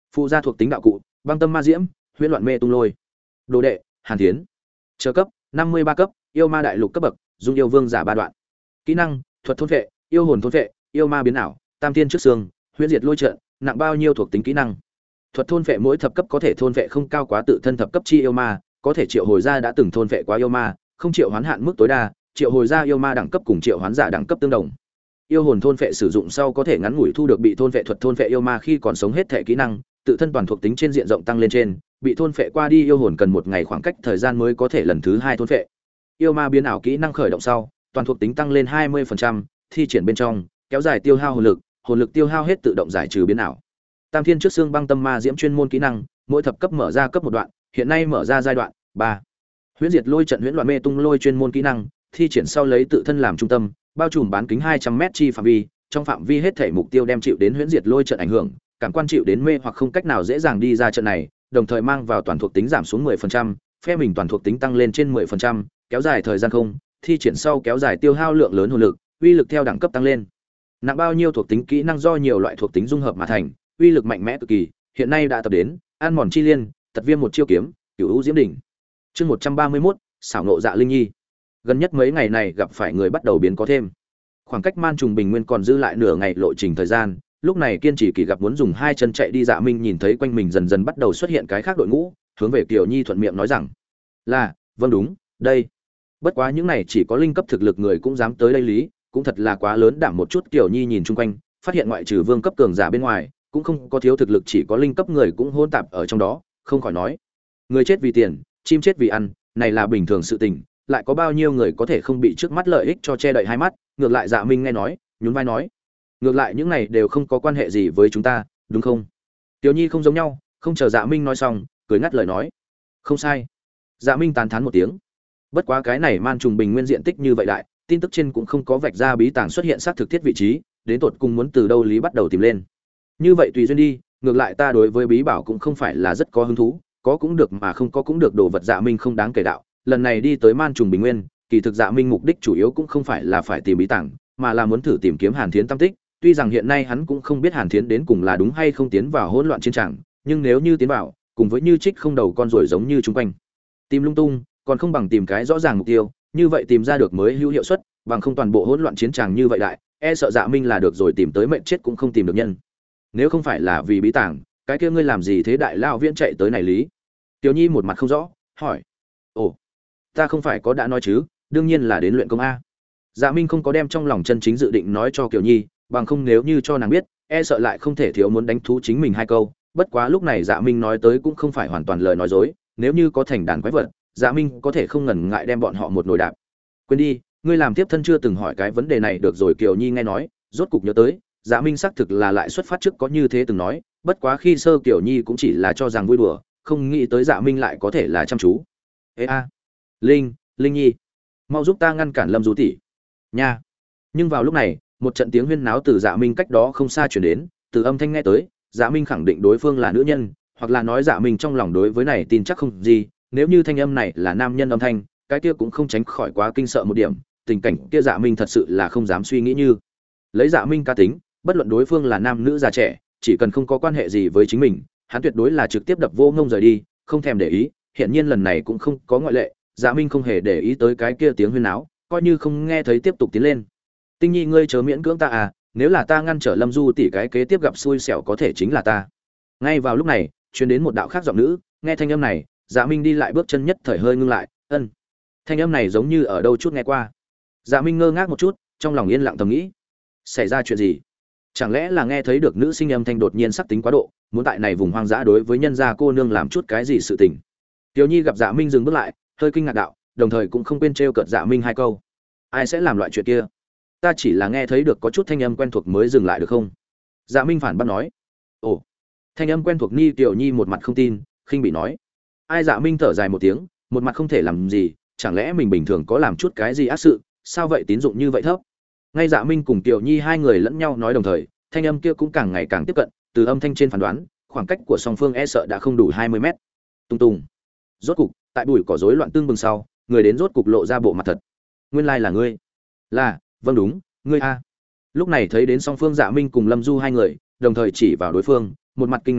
Phụ gia thuộc tính đạo cụ: băng tâm ma diễm, huyễn loạn mê tung lôi. Đồ đệ: Hàn Thiến. Chờ cấp: 53 cấp, yêu ma đại lục cấp bậc, dung yêu vương giả 3 đoạn. Kỹ năng: thuật thôn vệ, yêu hồn thôn vệ, yêu ma biến ảo, tam thiên trước xương, huyễn diệt lôi trận. Nặng bao nhiêu thuộc tính kỹ năng? Thuật thôn vệ mỗi thập cấp có thể thôn vệ không cao quá tự thân thập cấp chi yêu ma, có thể triệu hồi ra đã từng thôn vệ quá yêu ma, không triệu hoán hạn mức tối đa, triệu hồi ra yêu ma đẳng cấp cùng triệu hoán giả đẳng cấp tương đồng. Yêu hồn thôn vệ sử dụng sau có thể ngắn ngủi thu được bị thôn vệ thuật thôn vệ yêu ma khi còn sống hết thể kỹ năng, tự thân toàn thuộc tính trên diện rộng tăng lên trên, bị thôn vệ qua đi yêu hồn cần 1 ngày khoảng cách thời gian mới có thể lần thứ 2 thôn vệ. Yêu ma biến ảo kỹ năng khởi động sau, toàn thuộc tính tăng lên 20%, thi triển bên trong, kéo dài tiêu hao hồn lực tiêu hao hết tự động giải trừ biến ảo. Tam thiên trước xương băng tâm ma diễm chuyên môn kỹ năng, mỗi thập cấp mở ra cấp 1 đoạn, hiện nay mở ra giai đoạn 3. Huyễn diệt lôi trận huyễn loạn mê tung lôi chuyên môn kỹ năng, thi triển sau lấy tự thân làm trung tâm, bao trùm bán kính 200m chi phạm vi, trong phạm vi hết thể mục tiêu đem chịu đến huyễn diệt lôi trận ảnh hưởng, cảm quan chịu đến mê hoặc không cách nào dễ dàng đi ra trận này, đồng thời mang vào toàn thuộc tính giảm xuống 10%, phe mình toàn thuộc tính tăng lên trên 10%, kéo dài thời gian không, thi triển sau kéo dài tiêu hao lượng lớn hồn lực, uy lực theo đẳng cấp tăng lên. Nặng bao nhiêu thuộc tính kỹ năng do nhiều loại thuộc tính dung hợp mà thành, uy lực mạnh mẽ cực kỳ, hiện nay đã tập đến An Mòn Chi Liên, Tật Viêm một chiêu kiếm, Cửu U Diễm đỉnh. Chương 131, xảo nộ Dạ Linh Nhi. Gần nhất mấy ngày này gặp phải người bắt đầu biến có thêm. Khoảng cách Man Trùng Bình Nguyên còn dư lại nửa ngày lộ trình thời gian, lúc này Kiên Trì Kỳ gặp muốn dùng 2 chân chạy đi. Dạ Minh nhìn thấy quanh mình dần dần bắt đầu xuất hiện cái khác đội ngũ, hướng về Kiều Nhi thuận miệng nói rằng: "Là, vâng đúng, đây. Bất quá những này chỉ có linh cấp thực lực người cũng dám tới đây lý, cũng thật là quá lớn đảm một chút." Kiều Nhi nhìn chung quanh, phát hiện ngoại trừ vương cấp cường giả bên ngoài, cũng không có thiếu thực lực chỉ có linh cấp người cũng hỗn tạp ở trong đó, không khỏi nói: "Người chết vì tiền, chim chết vì ăn, này là bình thường sự tình, lại có bao nhiêu người có thể không bị trước mắt lợi ích cho che đậy hai mắt." Ngược lại Dạ Minh nghe nói, nhún vai nói: "Ngược lại những này đều không có quan hệ gì với chúng ta, đúng không?" Tiểu Nhi không giống nhau, không chờ Dạ Minh nói xong, cười ngắt lời nói: "Không sai." Dạ Minh tán thán một tiếng. Bất quá cái này Man Trùng Bình Nguyên diện tích như vậy đại, tin tức trên cũng không có vạch ra bí tàng xuất hiện xác thực thiết vị trí, đến tột cùng muốn từ đâu lý bắt đầu tìm lên. Như vậy tùy duyên đi, ngược lại ta đối với bí bảo cũng không phải là rất có hứng thú, có cũng được mà không có cũng được, đồ vật Dạ Minh không đáng kể đạo. Lần này đi tới Man Trùng Bình Nguyên, kỳ thực Dạ Minh mục đích chủ yếu cũng không phải là phải tìm bí tàng, mà là muốn thử tìm kiếm Hàn Thiến tâm tích. Tuy rằng hiện nay hắn cũng không biết Hàn Thiến đến cùng là đúng hay không tiến vào hỗn loạn chiến trường, nhưng nếu như tiến vào, cùng với như trích không đầu con ruồi giống như chúng quanh, tìm lung tung, còn không bằng tìm cái rõ ràng mục tiêu, như vậy tìm ra được mới hữu hiệu suất, bằng không toàn bộ hỗn loạn chiến trường như vậy đại, e sợ Dạ Minh là được rồi tìm tới mệnh chết cũng không tìm được nhân. Nếu không phải là vì bí tàng, cái kia ngươi làm gì thế đại lao viễn chạy tới này lý? Tiểu Nhi một mặt không rõ, hỏi: "Ồ, ta không phải có đã nói chứ, đương nhiên là đến luyện công a." Dạ Minh không có đem trong lòng chân chính dự định nói cho Kiều Nhi, bằng không nếu như cho nàng biết, e sợ lại không thể thiếu muốn đánh thú chính mình 2 câu. Bất quá lúc này Dạ Minh nói tới cũng không phải hoàn toàn lời nói dối, nếu như có thành đàn quái vật, Dạ Minh có thể không ngần ngại đem bọn họ một nồi đạp. "Quên đi, ngươi làm tiếp thân chưa từng hỏi cái vấn đề này được rồi." Kiều Nhi nghe nói, rốt cục nhớ tới, Dạ Minh xác thực là lại xuất phát trước có như thế từng nói, bất quá khi sơ Kiều Nhi cũng chỉ là cho rằng vui đùa, không nghĩ tới Dạ Minh lại có thể là chăm chú. "Ê a, Linh Nhi, mau giúp ta ngăn cản Lâm Du tỷ." Nha. Nhưng vào lúc này, một trận tiếng huyên náo từ Dạ Minh cách đó không xa truyền đến, từ âm thanh nghe tới, Dạ Minh khẳng định đối phương là nữ nhân, hoặc là nói Dạ Minh trong lòng đối với này tin chắc không gì, nếu như thanh âm này là nam nhân âm thanh, cái kia cũng không tránh khỏi quá kinh sợ một điểm, tình cảnh kia Dạ Minh thật sự là không dám suy nghĩ như. Lấy Dạ Minh cá tính, bất luận đối phương là nam nữ già trẻ, chỉ cần không có quan hệ gì với chính mình, hắn tuyệt đối là trực tiếp đập vô ngông rời đi, không thèm để ý. Hiện nhiên lần này cũng không có ngoại lệ, Dạ Minh không hề để ý tới cái kia tiếng huyên náo, coi như không nghe thấy tiếp tục tiến lên. "Tinh Nhi ngươi chớ miễn cưỡng ta à, nếu là ta ngăn trở Lâm Du tỷ cái kế tiếp gặp xui xẻo có thể chính là ta." Ngay vào lúc này, truyền đến một đạo khác giọng nữ, nghe thanh âm này, Dạ Minh đi lại bước chân nhất thời hơi ngưng lại, ân. Thanh âm này giống như ở đâu chút nghe qua. Dạ Minh ngơ ngác một chút, trong lòng yên lặng thầm nghĩ, xảy ra chuyện gì? Chẳng lẽ là nghe thấy được nữ sinh âm thanh đột nhiên sắc tính quá độ, muốn tại này vùng hoang dã đối với nhân gia cô nương làm chút cái gì sự tình. Tiểu Nhi gặp Dạ Minh dừng bước lại, hơi kinh ngạc đạo, đồng thời cũng không quên trêu cợt Dạ Minh 2 câu. "Ai sẽ làm loại chuyện kia? Ta chỉ là nghe thấy được có chút thanh âm quen thuộc mới dừng lại được không?" Dạ Minh phản bác nói. "Ồ, thanh âm quen thuộc?" Tiểu Nhi một mặt không tin, khinh bị nói. Ai? Dạ Minh thở dài một tiếng, một mặt không thể làm gì, chẳng lẽ mình bình thường có làm chút cái gì ác sự, sao vậy tín dụng như vậy thấp? Ngay Dạ Minh cùng Tiểu Nhi 2 người lẫn nhau nói đồng thời, thanh âm kia cũng càng ngày càng tiếp cận, từ âm thanh trên phán đoán, khoảng cách của song phương e sợ đã không đủ 20 mét. Tung tung. Rốt cục, tại bụi cỏ rối loạn tương bừng sau, người đến rốt cục lộ ra bộ mặt thật. "Nguyên lai là ngươi." "Là, vâng đúng, ngươi a." Lúc này thấy đến song phương Dạ Minh cùng Lâm Du 2 người, đồng thời chỉ vào đối phương, một mặt kinh ngạc nói,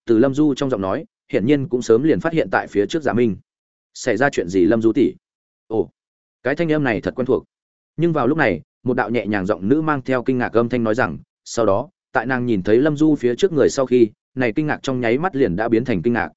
từ Lâm Du trong giọng nói hiển nhiên cũng sớm liền phát hiện tại phía trước Dạ Minh. Xảy ra chuyện gì Lâm Du tỷ? Ồ, cái thanh âm này thật quen thuộc. Nhưng vào lúc này, một đạo nhẹ nhàng giọng nữ mang theo kinh ngạc âm thanh nói rằng, sau đó, tại nàng nhìn thấy Lâm Du phía trước người sau khi, này kinh ngạc trong nháy mắt liền đã biến thành kinh ngạc.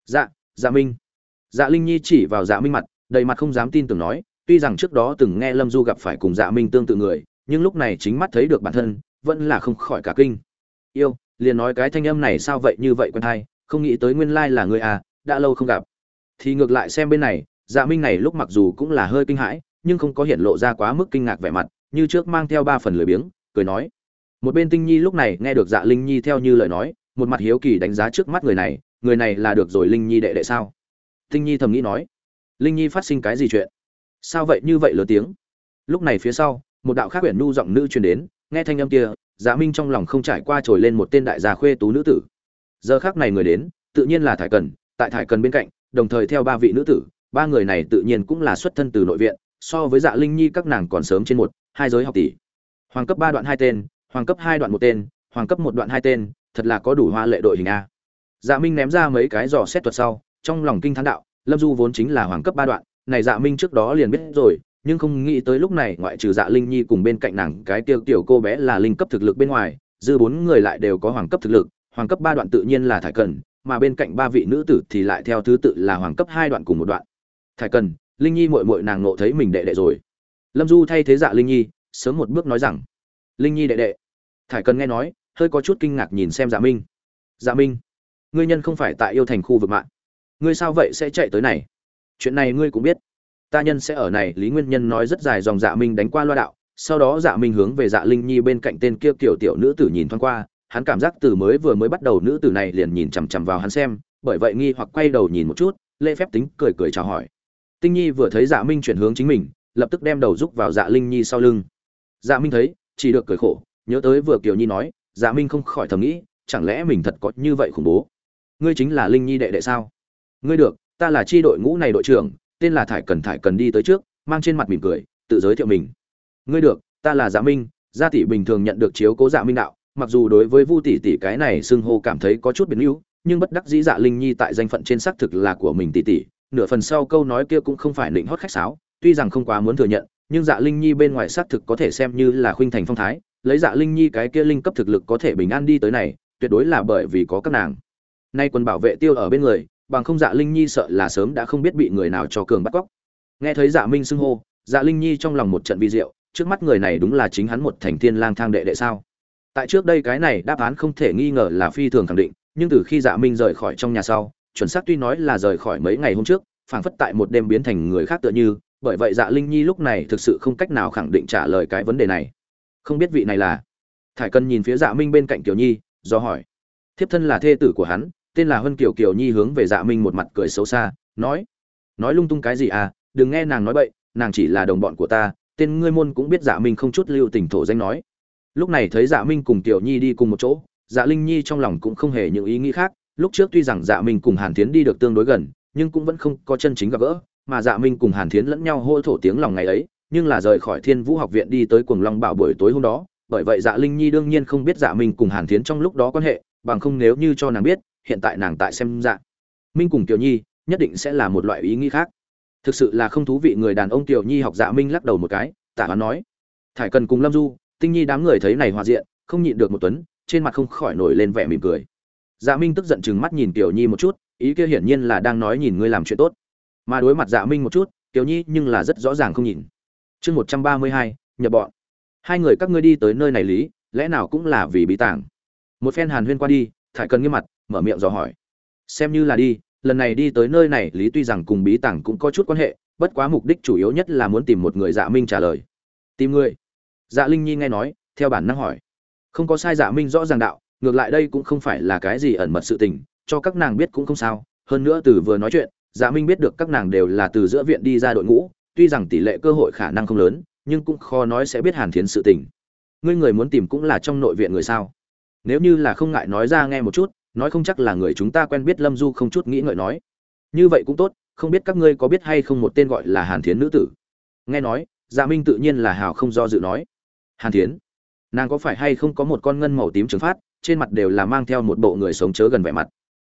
Dạ Minh. Dạ Linh Nhi chỉ vào Dạ Minh mặt, đầy mặt không dám tin tưởng nói, tuy rằng trước đó từng nghe Lâm Du gặp phải cùng Dạ Minh tương tự người, nhưng lúc này chính mắt thấy được bản thân, vẫn là không khỏi cả kinh. Yêu, liền nói cái thanh âm này sao vậy như vậy quen hay, không nghĩ tới nguyên lai là người à, đã lâu không gặp. Thì ngược lại xem bên này, Dạ Minh này lúc mặc dù cũng là hơi kinh hãi, nhưng không có hiện lộ ra quá mức kinh ngạc vẻ mặt, như trước mang theo ba phần lười biếng, cười nói. Một bên Tinh Nhi lúc này nghe được Dạ Linh Nhi theo như lời nói, một mặt hiếu kỳ đánh giá trước mắt người này là được rồi Linh Nhi đệ đệ sao? Tinh Nhi thầm nghĩ nói, Linh Nhi phát sinh cái gì chuyện? Sao vậy như vậy lớn tiếng? Lúc này phía sau, một đạo khác quyển nu giọng nữ truyền đến, nghe thanh âm kia, Dạ Minh trong lòng không trải qua trồi lên một tên đại gia khuê tú nữ tử. Giờ khắc này người đến, tự nhiên là Thải Cần, tại Thải Cần bên cạnh, đồng thời theo ba vị nữ tử, ba người này tự nhiên cũng là xuất thân từ nội viện, so với Dạ Linh Nhi các nàng còn sớm trên một, hai giới học tỷ. Hoàng cấp 3 đoạn 2 tên, hoàng cấp 2 đoạn 1 tên, hoàng cấp 1 đoạn 2 tên, thật là có đủ hoa lệ đội hình a. Dạ Minh ném ra mấy cái dò xét thuật sau, trong lòng kinh thán đạo, Lâm Du vốn chính là hoàng cấp 3 đoạn, này Dạ Minh trước đó liền biết rồi, nhưng không nghĩ tới lúc này ngoại trừ Dạ Linh Nhi cùng bên cạnh nàng cái tiêu tiểu cô bé là linh cấp thực lực bên ngoài, dư bốn người lại đều có hoàng cấp thực lực, hoàng cấp 3 đoạn tự nhiên là Thải Cần, mà bên cạnh ba vị nữ tử thì lại theo thứ tự là hoàng cấp 2 đoạn cùng một đoạn. Thải Cần, Linh Nhi muội muội nàng ngộ thấy mình đệ đệ rồi. Lâm Du thay thế Dạ Linh Nhi, sớm một bước nói rằng, Linh Nhi đệ đệ. Thải Cần nghe nói, hơi có chút kinh ngạc nhìn xem Dạ Minh. Dạ Minh, ngươi nhân không phải tại yêu thành khu vực mạng, ngươi sao vậy sẽ chạy tới này? Chuyện này ngươi cũng biết. Ta nhân sẽ ở này, Lý Nguyên Nhân nói rất dài dòng. Dạ Minh đánh qua loa đạo, sau đó Dạ Minh hướng về Dạ Linh Nhi bên cạnh tên kia kiểu tiểu nữ tử nhìn thoáng qua, hắn cảm giác từ vừa mới bắt đầu nữ tử này liền nhìn chằm chằm vào hắn xem, bởi vậy nghi hoặc quay đầu nhìn một chút, lễ phép tính cười cười chào hỏi. Tinh Nhi vừa thấy Dạ Minh chuyển hướng chính mình, lập tức đem đầu rúc vào Dạ Linh Nhi sau lưng. Dạ Minh thấy, chỉ được cười khổ, nhớ tới vừa Kiều Nhi nói, Dạ Minh không khỏi thầm nghĩ, chẳng lẽ mình thật có như vậy khủng bố? Ngươi chính là Linh Nhi đệ đệ sao? Ngươi được, ta là chi đội ngũ này đội trưởng, tên là Thải Cần đi tới trước, mang trên mặt mỉm cười, tự giới thiệu mình. Ngươi được, ta là Dạ Minh, gia tỷ bình thường nhận được chiếu cố Dạ Minh đạo, mặc dù đối với Vu tỷ tỷ cái này xưng hô cảm thấy có chút biến yếu, nhưng bất đắc dĩ Dạ Linh Nhi tại danh phận trên xác thực là của mình tỷ tỷ, nửa phần sau câu nói kia cũng không phải định hót khách sáo, tuy rằng không quá muốn thừa nhận, nhưng Dạ Linh Nhi bên ngoài xác thực có thể xem như là khuynh thành phong thái, lấy Dạ Linh Nhi cái kia linh cấp thực lực có thể bình an đi tới này, tuyệt đối là bởi vì có các nàng. Nay quân bảo vệ tiêu ở bên người, bằng không Dạ Linh Nhi sợ là sớm đã không biết bị người nào cho cường bắt cóc. Nghe thấy Dạ Minh xưng hô, Dạ Linh Nhi trong lòng một trận vi diệu, trước mắt người này đúng là chính hắn một thành thiên lang thang đệ đệ sao? Tại trước đây cái này đáp án không thể nghi ngờ là phi thường khẳng định, nhưng từ khi Dạ Minh rời khỏi trong nhà sau, chuẩn xác tuy nói là rời khỏi mấy ngày hôm trước, phảng phất tại một đêm biến thành người khác tựa như, bởi vậy Dạ Linh Nhi lúc này thực sự không cách nào khẳng định trả lời cái vấn đề này. Không biết vị này là? Thải Cần nhìn phía Dạ Minh bên cạnh Kiều Nhi, do hỏi. Thiếp thân là thê tử của hắn, tên là Huân Kiều. Kiều Nhi hướng về Dạ Minh một mặt cười xấu xa, nói lung tung cái gì à, đừng nghe nàng nói bậy, nàng chỉ là đồng bọn của ta, tên ngươi môn cũng biết. Dạ Minh không chút lưu tình thổ danh nói. Lúc này thấy Dạ Minh cùng Kiều Nhi đi cùng một chỗ, Dạ Linh Nhi trong lòng cũng không hề những ý nghĩ khác, lúc trước tuy rằng Dạ Minh cùng Hàn Thiến đi được tương đối gần, nhưng cũng vẫn không có chân chính gặp gỡ, mà Dạ Minh cùng Hàn Thiến lẫn nhau hô thổ tiếng lòng ngày ấy, nhưng là rời khỏi Thiên Vũ học viện đi tới Cuồng Long Bảo buổi tối hôm đó, bởi vậy Dạ Linh Nhi đương nhiên không biết Dạ Minh cùng Hàn Thiến trong lúc đó quan hệ, bằng không nếu như cho nàng biết, hiện tại nàng tại xem Dạ Minh cùng Kiều Nhi, nhất định sẽ là một loại ý nghĩ khác. Thực sự là không thú vị. Người đàn ông Kiều Nhi học Dạ Minh lắc đầu một cái, tả hắn nói: Thải Cần cùng Lâm Du, Tinh Nhi đám người thấy này hòa diện, không nhịn được một tuấn, trên mặt không khỏi nổi lên vẻ mỉm cười. Dạ Minh tức giận chừng mắt nhìn Kiều Nhi một chút, ý kia hiển nhiên là đang nói nhìn ngươi làm chuyện tốt. Mà đối mặt Dạ Minh một chút, Kiều Nhi nhưng là rất rõ ràng không nhìn. Chương 132, nhập bọn. Hai người các ngươi đi tới nơi này lý, lẽ nào cũng là vì bí tàng? Một phen hàn huyên qua đi, Thải Cần nghiêm mặt, mở miệng dò hỏi. Xem như là đi, lần này đi tới nơi này lý tuy rằng cùng bí tàng cũng có chút quan hệ, bất quá mục đích chủ yếu nhất là muốn tìm một người. Dạ Minh trả lời. Tìm người? Dạ Linh Nhi nghe nói, theo bản năng hỏi. Không có sai. Dạ Minh rõ ràng đạo, ngược lại đây cũng không phải là cái gì ẩn mật sự tình, cho các nàng biết cũng không sao. Hơn nữa từ vừa nói chuyện, Dạ Minh biết được các nàng đều là từ giữa viện đi ra đội ngũ, tuy rằng tỷ lệ cơ hội khả năng không lớn, nhưng cũng khó nói sẽ biết Hàn Thiến sự tình. Ngươi người muốn tìm cũng là trong nội viện người sao? Nếu như là không ngại nói ra nghe một chút, nói không chắc là người chúng ta quen biết. Lâm Du không chút nghĩ ngợi nói. Như vậy cũng tốt, không biết các ngươi có biết hay không một tên gọi là Hàn Thiến nữ tử? Nghe nói, Dạ Minh tự nhiên là hào không do dự nói. Hàn Thiến? Nàng có phải hay không có một con ngân màu tím trứng phát, trên mặt đều là mang theo một bộ người sống chớ gần vẻ mặt.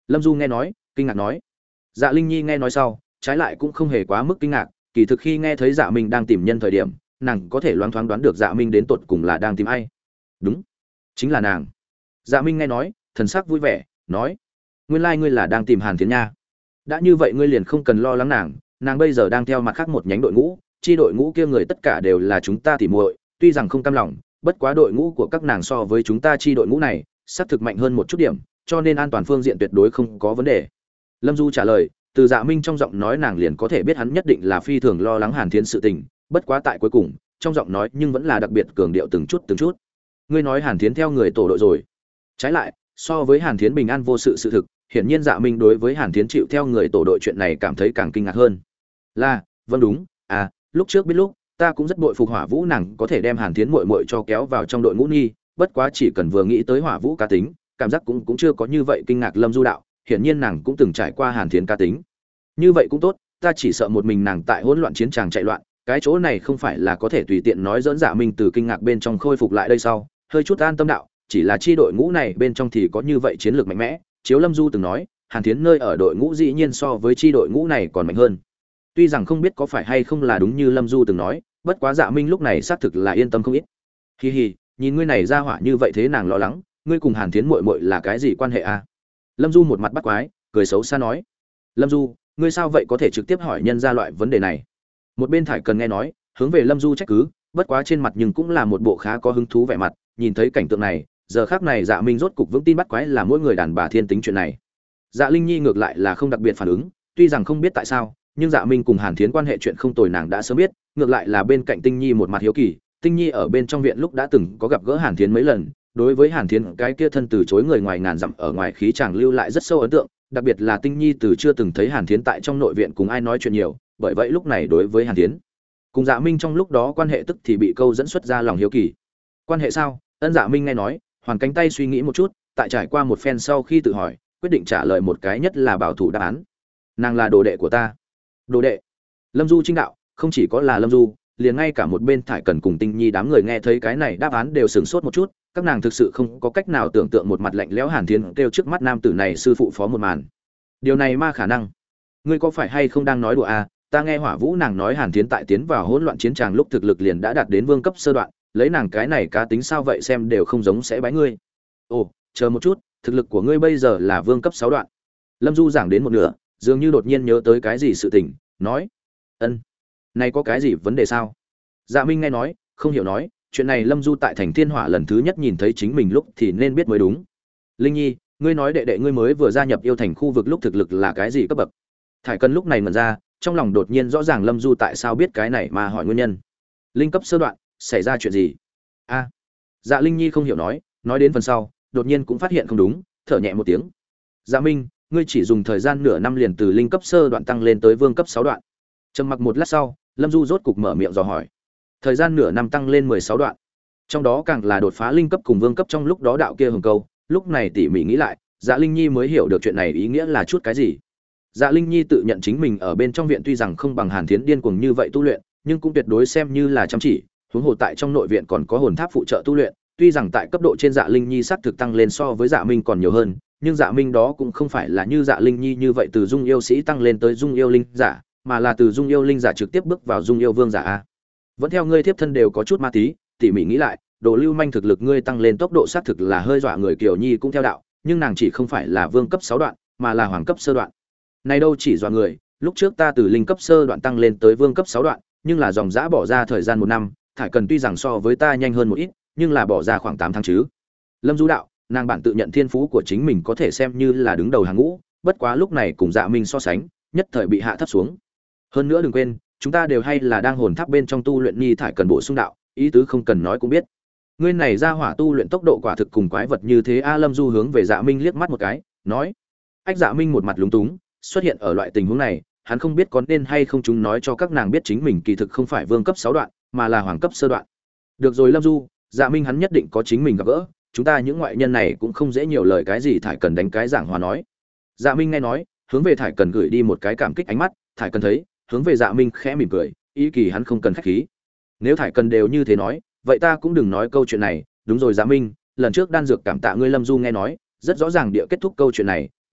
Lâm Du nghe nói kinh ngạc nói. Dạ Linh Nhi nghe nói sau trái lại cũng không hề quá mức kinh ngạc, kỳ thực khi nghe thấy Dạ Minh đang tìm nhân thời điểm, nàng có thể loáng thoáng đoán được Dạ Minh đến tột cùng là đang tìm ai. Đúng, chính là nàng. Dạ Minh nghe nói thần sắc vui vẻ nói, nguyên lai ngươi là đang tìm Hàn Thiến nha. Đã như vậy ngươi liền không cần lo lắng nàng, nàng bây giờ đang theo mặt khác một nhánh đội ngũ, chi đội ngũ kia người tất cả đều là chúng ta tỉ muội, tuy rằng không cam lòng, bất quá đội ngũ của các nàng so với chúng ta chi đội ngũ này xác thực mạnh hơn một chút điểm, cho nên an toàn phương diện tuyệt đối không có vấn đề. Lâm Du trả lời, từ Dạ Minh trong giọng nói nàng liền có thể biết hắn nhất định là phi thường lo lắng Hàn Thiến sự tình, bất quá tại cuối cùng trong giọng nói nhưng vẫn là đặc biệt cường điệu từng chút. Ngươi nói Hàn Thiến theo người tổ đội rồi? Trái lại, so với Hàn Thiến bình an vô sự sự thực, hiển nhiên Dạ Minh đối với Hàn Thiến chịu theo người tổ đội chuyện này cảm thấy càng kinh ngạc hơn. Là, vâng đúng, à, lúc trước biết lúc, ta cũng rất bội phục Hỏa Vũ nàng có thể đem Hàn Thiến muội muội cho kéo vào trong đội ngũ nghi, bất quá chỉ cần vừa nghĩ tới Hỏa Vũ cá tính, cảm giác cũng chưa có như vậy kinh ngạc. Lâm Du đạo, hiển nhiên nàng cũng từng trải qua Hàn Thiến cá tính. Như vậy cũng tốt, ta chỉ sợ một mình nàng tại hỗn loạn chiến trường chạy loạn, cái chỗ này không phải là có thể tùy tiện nói dẫn. Dạ Minh từ kinh ngạc bên trong khôi phục lại đây sau, hơi chút an tâm đạo, chỉ là chi đội ngũ này bên trong thì có như vậy chiến lược mạnh mẽ, chiếu Lâm Du từng nói, Hàn Thiến nơi ở đội ngũ dĩ nhiên so với chi đội ngũ này còn mạnh hơn. Tuy rằng không biết có phải hay không là đúng như Lâm Du từng nói, bất quá Dạ Minh lúc này xác thực là yên tâm không ít. Hi hi, nhìn ngươi này ra hỏa như vậy thế nàng lo lắng, ngươi cùng Hàn Thiến muội muội là cái gì quan hệ a? Lâm Du một mặt bắt quái, cười xấu xa nói. Lâm Du, ngươi sao vậy có thể trực tiếp hỏi nhân ra loại vấn đề này? Một bên Thải Cần nghe nói, hướng về Lâm Du trách cứ, bất quá trên mặt nhưng cũng là một bộ khá có hứng thú vẻ mặt, nhìn thấy cảnh tượng này, giờ khắc này Dạ Minh rốt cục vững tin bắt quái là mỗi người đàn bà thiên tính chuyện này. Dạ Linh Nhi ngược lại là không đặc biệt phản ứng, tuy rằng không biết tại sao, nhưng Dạ Minh cùng Hàn Thiến quan hệ chuyện không tồi nàng đã sớm biết, ngược lại là bên cạnh Tinh Nhi một mặt hiếu kỳ, Tinh Nhi ở bên trong viện lúc đã từng có gặp gỡ Hàn Thiến mấy lần, đối với Hàn Thiến cái kia thân từ chối người ngoài ngàn dặm ở ngoài khí chàng lưu lại rất sâu ấn tượng, đặc biệt là Tinh Nhi từ chưa từng thấy Hàn Thiến tại trong nội viện cùng ai nói chuyện nhiều, bởi vậy lúc này đối với Hàn Thiến cùng Dạ Minh trong lúc đó quan hệ tức thì bị câu dẫn xuất ra lòng hiếu kỳ. Quan hệ sao? Ân. Dạ Minh nghe nói, hoàn cánh tay suy nghĩ một chút, tại trải qua một phen sau khi tự hỏi, quyết định trả lời một cái nhất là bảo thủ đáp án. Nàng là đồ đệ của ta. Đồ đệ? Lâm Du trinh đạo, không chỉ có là Lâm Du, liền ngay cả một bên Thải Cần cùng Tinh Nhi đám người nghe thấy cái này đáp án đều sửng sốt một chút, các nàng thực sự không có cách nào tưởng tượng một mặt lạnh lẽo Hàn Thiến kêu trước mắt nam tử này sư phụ phó một màn. Điều này ma khả năng. Ngươi có phải hay không đang nói đùa à? Ta nghe Hỏa Vũ nàng nói Hàn Thiến tại tiến vào hỗn loạn chiến tràng lúc thực lực liền đã đạt đến vương cấp sơ đoạn, lấy nàng cái này cá tính sao vậy xem đều không giống sẽ bái ngươi. Ồ, chờ một chút, thực lực của ngươi bây giờ là vương cấp 6 đoạn. Lâm Du giảng đến một nửa, dường như đột nhiên nhớ tới cái gì sự tình, nói: "Ân, này có cái gì vấn đề sao?" Dạ Minh nghe nói, không hiểu nói, chuyện này Lâm Du tại Thành Thiên Hỏa lần thứ nhất nhìn thấy chính mình lúc thì nên biết mới đúng. Linh Nhi, ngươi nói đệ đệ ngươi mới vừa gia nhập yêu thành khu vực lúc thực lực là cái gì cấp bậc? Thải Cần lúc này mở ra, trong lòng đột nhiên rõ ràng Lâm Du tại sao biết cái này mà hỏi nguyên nhân. Linh cấp sơ đoạn, xảy ra chuyện gì? A. Dạ Linh Nhi không hiểu nói đến phần sau, đột nhiên cũng phát hiện không đúng, thở nhẹ một tiếng. Dạ Minh, ngươi chỉ dùng thời gian nửa năm liền từ linh cấp sơ đoạn tăng lên tới vương cấp 6 đoạn. Trầm mặc một lát sau, Lâm Du rốt cục mở miệng dò hỏi. Thời gian nửa năm tăng lên 16 đoạn. Trong đó càng là đột phá linh cấp cùng vương cấp trong lúc đó đạo kia hừng câu, lúc này tỉ mỉ nghĩ lại, Dạ Linh Nhi mới hiểu được chuyện này ý nghĩa là chút cái gì. Dạ Linh Nhi tự nhận chính mình ở bên trong viện tuy rằng không bằng Hàn Thiến điên cuồng như vậy tu luyện, nhưng cũng tuyệt đối xem như là chăm chỉ, huống hồ tại trong nội viện còn có hồn tháp phụ trợ tu luyện, tuy rằng tại cấp độ trên Dạ Linh Nhi xác thực tăng lên so với Dạ Minh còn nhiều hơn, nhưng Dạ Minh đó cũng không phải là như Dạ Linh Nhi như vậy từ dung yêu sĩ tăng lên tới dung yêu linh giả, mà là từ dung yêu linh giả trực tiếp bước vào dung yêu vương giả a. Vẫn theo ngươi thiếp thân đều có chút ma tí, tỉ mỉ nghĩ lại, Đồ Lưu Manh thực lực ngươi tăng lên tốc độ xác thực là hơi dọa người. Kiều Nhi cũng theo đạo, nhưng nàng chỉ không phải là vương cấp 6 đoạn, mà là hoàng cấp sơ đoạn. Này đâu chỉ dọa người, lúc trước ta từ linh cấp sơ đoạn tăng lên tới vương cấp 6 đoạn, nhưng là dòng dã bỏ ra thời gian 1 năm, Thải Cần tuy rằng so với ta nhanh hơn một ít, nhưng là bỏ ra khoảng 8 tháng chứ. Lâm Du đạo, nàng bản tự nhận thiên phú của chính mình có thể xem như là đứng đầu hàng ngũ, bất quá lúc này cùng Dạ Minh so sánh, nhất thời bị hạ thấp xuống. Hơn nữa đừng quên, chúng ta đều hay là đang hồn tháp bên trong tu luyện. Nhi Thải Cần bổ sung đạo, ý tứ không cần nói cũng biết. Ngươi này ra hỏa tu luyện tốc độ quả thực cùng quái vật như thế a. Lâm Du hướng về Dạ Minh liếc mắt một cái, nói. Ách. Dạ Minh một mặt lúng túng, xuất hiện ở loại tình huống này, hắn không biết có nên hay không chúng nói cho các nàng biết chính mình kỳ thực không phải vương cấp 6 đoạn, mà là hoàng cấp sơ đoạn. Được rồi Lâm Du, Dạ Minh hắn nhất định có chính mình gặp gỡ, chúng ta những ngoại nhân này cũng không dễ nhiều lời cái gì. Thải Cần đánh cái giảng hòa nói. Dạ Minh nghe nói, hướng về Thải Cần gửi đi một cái cảm kích ánh mắt, Thải Cần thấy, hướng về Dạ Minh khẽ mỉm cười, ý kỳ hắn không cần khách khí. Nếu Thải Cần đều như thế nói, vậy ta cũng đừng nói câu chuyện này. Đúng rồi Dạ Minh, lần trước đan dược cảm tạ ngươi. Lâm Du nghe nói, rất rõ ràng địa kết thúc câu chuyện này,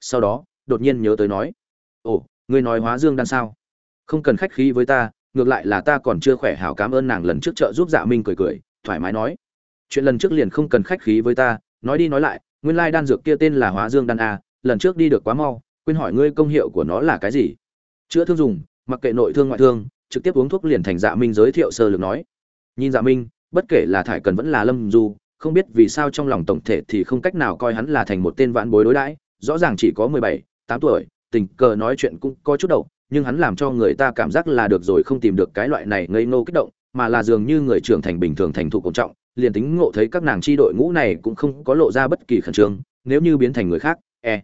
sau đó đột nhiên nhớ tới nói: ồ, ngươi nói hóa dương đan sao? Không cần khách khí với ta, ngược lại là ta còn chưa khỏe hảo, cảm ơn nàng lần trước trợ giúp Dạ Minh cười cười thoải mái nói: chuyện lần trước liền không cần khách khí với ta, nói đi nói lại, nguyên lai đan dược kia tên là hóa dương đan a, lần trước đi được quá mau, quên hỏi ngươi công hiệu của nó là cái gì. Chữa thương dùng, mặc kệ nội thương ngoại thương, trực tiếp uống thuốc liền thành. Dạ Minh giới thiệu sơ lược nói. Nhìn Dạ Minh, bất kể là Thải Cần vẫn là Lâm Du, không biết vì sao trong lòng tổng thể thì không cách nào coi hắn là thành một tên vãn bối đối đãi, rõ ràng chỉ có 17, 8 tuổi, tình cờ nói chuyện cũng có chút đầu, nhưng hắn làm cho người ta cảm giác là được rồi, không tìm được cái loại này ngây ngô kích động, mà là dường như người trưởng thành bình thường, thành thục cổ trọng, liền tính ngộ thấy các nàng chi đội ngũ này cũng không có lộ ra bất kỳ khẩn trương, nếu như biến thành người khác,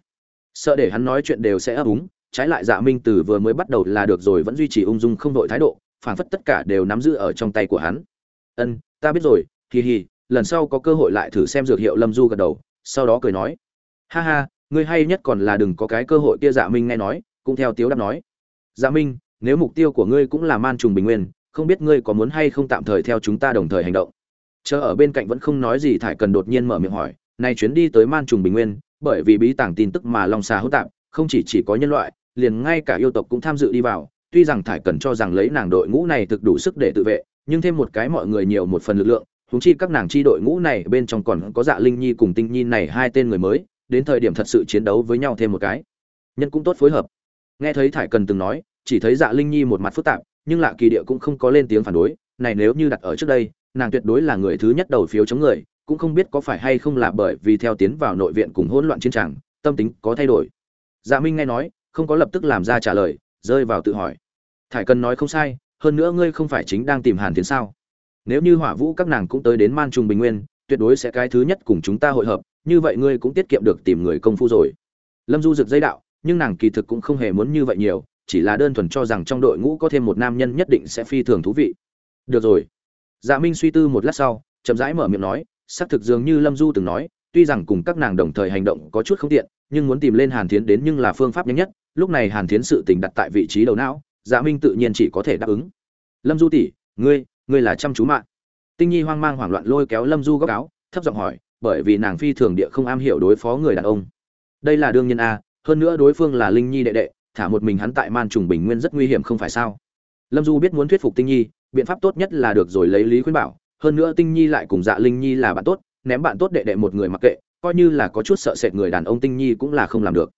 sợ để hắn nói chuyện đều sẽ ấp úng. Trái lại Dạ Minh từ vừa mới bắt đầu là được rồi vẫn duy trì ung dung không đội thái độ, phảng phất tất cả đều nắm giữ ở trong tay của hắn. Ta biết rồi, hì hì, lần sau có cơ hội lại thử xem dược hiệu. Lâm Du gật đầu, sau đó cười nói: ha ha, ngươi hay nhất còn là đừng có cái cơ hội kia. Dạ Minh nghe nói, cũng theo tiếu đáp nói: Dạ Minh, nếu mục tiêu của ngươi cũng là Man Trùng Bình Nguyên, không biết ngươi có muốn hay không tạm thời theo chúng ta đồng thời hành động. Chờ ở bên cạnh vẫn không nói gì Thải Cần đột nhiên mở miệng hỏi: này chuyến đi tới Man Trùng Bình Nguyên, bởi vì bí tàng tin tức mà long xà hỗn tạp, không chỉ có nhân loại, liền ngay cả yêu tộc cũng tham dự đi vào. Tuy rằng Thải Cần cho rằng lấy nàng đội ngũ này thực đủ sức để tự vệ, nhưng thêm một cái mọi người nhiều một phần lực lượng, huống chi các nàng chi đội ngũ này bên trong còn có Dạ Linh Nhi cùng Tinh Nhi này hai tên người mới, đến thời điểm thật sự chiến đấu với nhau thêm một cái nhân cũng tốt phối hợp. Nghe thấy Thải Cần từng nói, chỉ thấy Dạ Linh Nhi một mặt phức tạp, nhưng lạ kỳ địa cũng không có lên tiếng phản đối. Này nếu như đặt ở trước đây, nàng tuyệt đối là người thứ nhất đầu phiếu chống người, cũng không biết có phải hay không là bởi vì theo tiến vào nội viện cùng hỗn loạn chiến trường, tâm tính có thay đổi. Dạ Minh nghe nói, không có lập tức làm ra trả lời, rơi vào tự hỏi. Thải Cần nói không sai, hơn nữa ngươi không phải chính đang tìm Hàn Thiến sao? Nếu như Hỏa Vũ các nàng cũng tới đến Man Trùng Bình Nguyên, tuyệt đối sẽ cái thứ nhất cùng chúng ta hội hợp, như vậy ngươi cũng tiết kiệm được tìm người công phu rồi. Lâm Du rực dây đạo, nhưng nàng kỳ thực cũng không hề muốn như vậy nhiều, chỉ là đơn thuần cho rằng trong đội ngũ có thêm một nam nhân nhất định sẽ phi thường thú vị. Được rồi. Dạ Minh suy tư một lát sau, chậm rãi mở miệng nói, xác thực dường như Lâm Du từng nói, tuy rằng cùng các nàng đồng thời hành động có chút không tiện, nhưng muốn tìm lên Hàn Thiến đến nhưng là phương pháp nhanh nhất. Lúc này Hàn Thiến sự tình đặt tại vị trí đầu não, Dạ Minh tự nhiên chỉ có thể đáp ứng. Lâm Du tỷ, ngươi là chăm chú mạng. Tinh Nhi hoang mang hoảng loạn lôi kéo Lâm Du góc áo, thấp giọng hỏi, bởi vì nàng phi thường địa không am hiểu đối phó người đàn ông. Đây là đương nhiên a, hơn nữa đối phương là Linh Nhi đệ đệ, thả một mình hắn tại Man Trùng Bình Nguyên rất nguy hiểm không phải sao? Lâm Du biết muốn thuyết phục Tinh Nhi, biện pháp tốt nhất là được rồi lấy lý khuyên bảo, hơn nữa Tinh Nhi lại cùng Dạ Linh Nhi là bạn tốt, ném bạn tốt đệ đệ một người mặc kệ, coi như là có chút sợ sệt người đàn ông Tinh Nhi cũng là không làm được.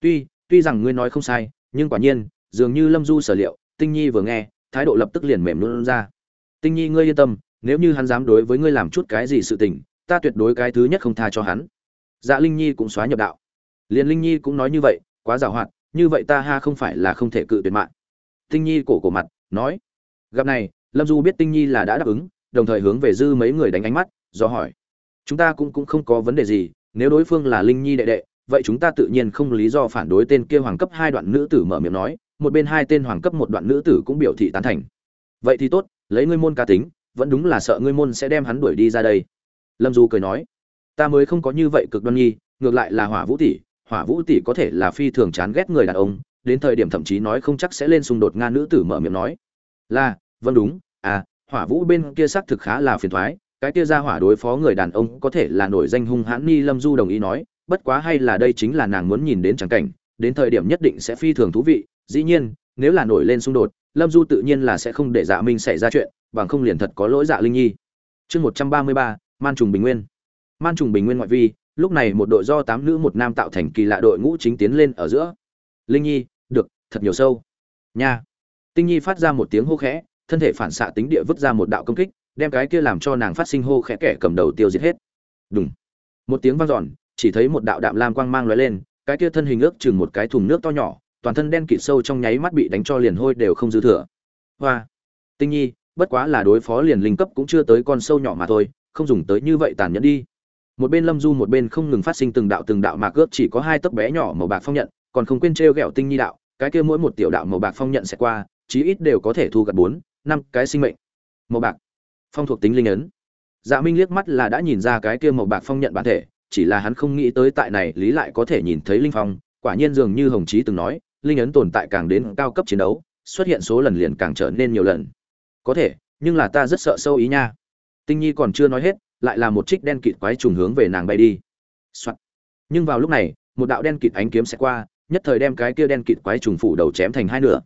Tuy rằng ngươi nói không sai, nhưng quả nhiên, dường như Lâm Du sở liệu, Tinh Nhi vừa nghe, thái độ lập tức liền mềm luôn ra. Tinh Nhi ngươi yên tâm, nếu như hắn dám đối với ngươi làm chút cái gì sự tình, ta tuyệt đối cái thứ nhất không tha cho hắn. Dạ Linh Nhi cũng xóa nhập đạo. Liền Linh Nhi cũng nói như vậy, quá giàu hoạt, như vậy ta ha không phải là không thể cự tuyệt mạng. Tinh Nhi cổ mặt, nói. Gặp này, Lâm Du biết Tinh Nhi là đã đáp ứng, đồng thời hướng về dư mấy người đánh ánh mắt, do hỏi. Chúng ta cũng không có vấn đề gì, nếu đối phương là Linh Nhi đệ đệ, vậy chúng ta tự nhiên không lý do phản đối. Tên kia hoàng cấp 2 đoạn nữ tử mở miệng nói, một bên hai tên hoàng cấp 1 đoạn nữ tử cũng biểu thị tán thành. Vậy thì tốt, lấy ngươi môn cá tính, vẫn đúng là sợ ngươi môn sẽ đem hắn đuổi đi ra đây. Lâm Du cười nói, ta mới không có như vậy cực đoan nhi, ngược lại là Hỏa Vũ tỷ có thể là phi thường chán ghét người đàn ông, đến thời điểm thậm chí nói không chắc sẽ lên xung đột. Nga nữ tử mở miệng nói, là, vâng đúng, Hỏa Vũ bên kia xác thực khá là phiền toái, cái kia ra hỏa đối phó người đàn ông có thể là nổi danh hung hãn ni. Lâm Du đồng ý nói, bất quá hay là đây chính là nàng muốn nhìn đến trắng cảnh, đến thời điểm nhất định sẽ phi thường thú vị. Dĩ nhiên, nếu là nổi lên xung đột, Lâm Du tự nhiên là sẽ không để Dạ Minh xảy ra chuyện, bằng không liền thật có lỗi Dạ Linh Nhi. Chương 133, Man Trùng Bình Nguyên. Man Trùng Bình Nguyên ngoại vi, lúc này một đội do 8 nữ 1 nam tạo thành kỳ lạ đội ngũ chính tiến lên ở giữa. Linh Nhi, được, thật nhiều sâu. Nha. Tinh Nhi phát ra một tiếng hô khẽ, thân thể phản xạ tính địa vứt ra một đạo công kích, đem cái kia làm cho nàng phát sinh hô khẽ kẻ cầm đầu tiêu diệt hết. Đùng. Một tiếng vang dọn, chỉ thấy một đạo đạm lam quang mang lóe lên, cái kia thân hình ước chừng một cái thùng nước to nhỏ, toàn thân đen kịt sâu trong nháy mắt bị đánh cho liền hôi đều không dư thừa. Hoa. Tinh Nhi, bất quá là đối phó liền linh cấp cũng chưa tới con sâu nhỏ mà thôi, không dùng tới như vậy tàn nhẫn đi. Một bên Lâm Du một bên không ngừng phát sinh từng đạo mạc ước chỉ có 2 tấc bé nhỏ màu bạc phong nhận, còn không quên trêu ghẹo Tinh Nhi đạo, cái kia mỗi một tiểu đạo màu bạc phong nhận sẽ qua, chí ít đều có thể thu gặt 4-5 cái sinh mệnh. Màu bạc, phong thuộc tính linh ấn. Dạ Minh liếc mắt là đã nhìn ra cái kia màu bạc phong nhận bản thể, chỉ là hắn không nghĩ tới tại này lý lại có thể nhìn thấy linh phong, quả nhiên dường như Hồng Chí từng nói, linh ấn tồn tại càng đến cao cấp chiến đấu, xuất hiện số lần liền càng trở nên nhiều lần. Có thể, nhưng là ta rất sợ sâu ý nha. Tinh Nhi còn chưa nói hết, lại là một trích đen kịt quái trùng hướng về nàng bay đi. Soạn. Nhưng vào lúc này, một đạo đen kịt ánh kiếm sẽ qua, nhất thời đem cái kia đen kịt quái trùng phủ đầu chém thành hai nửa.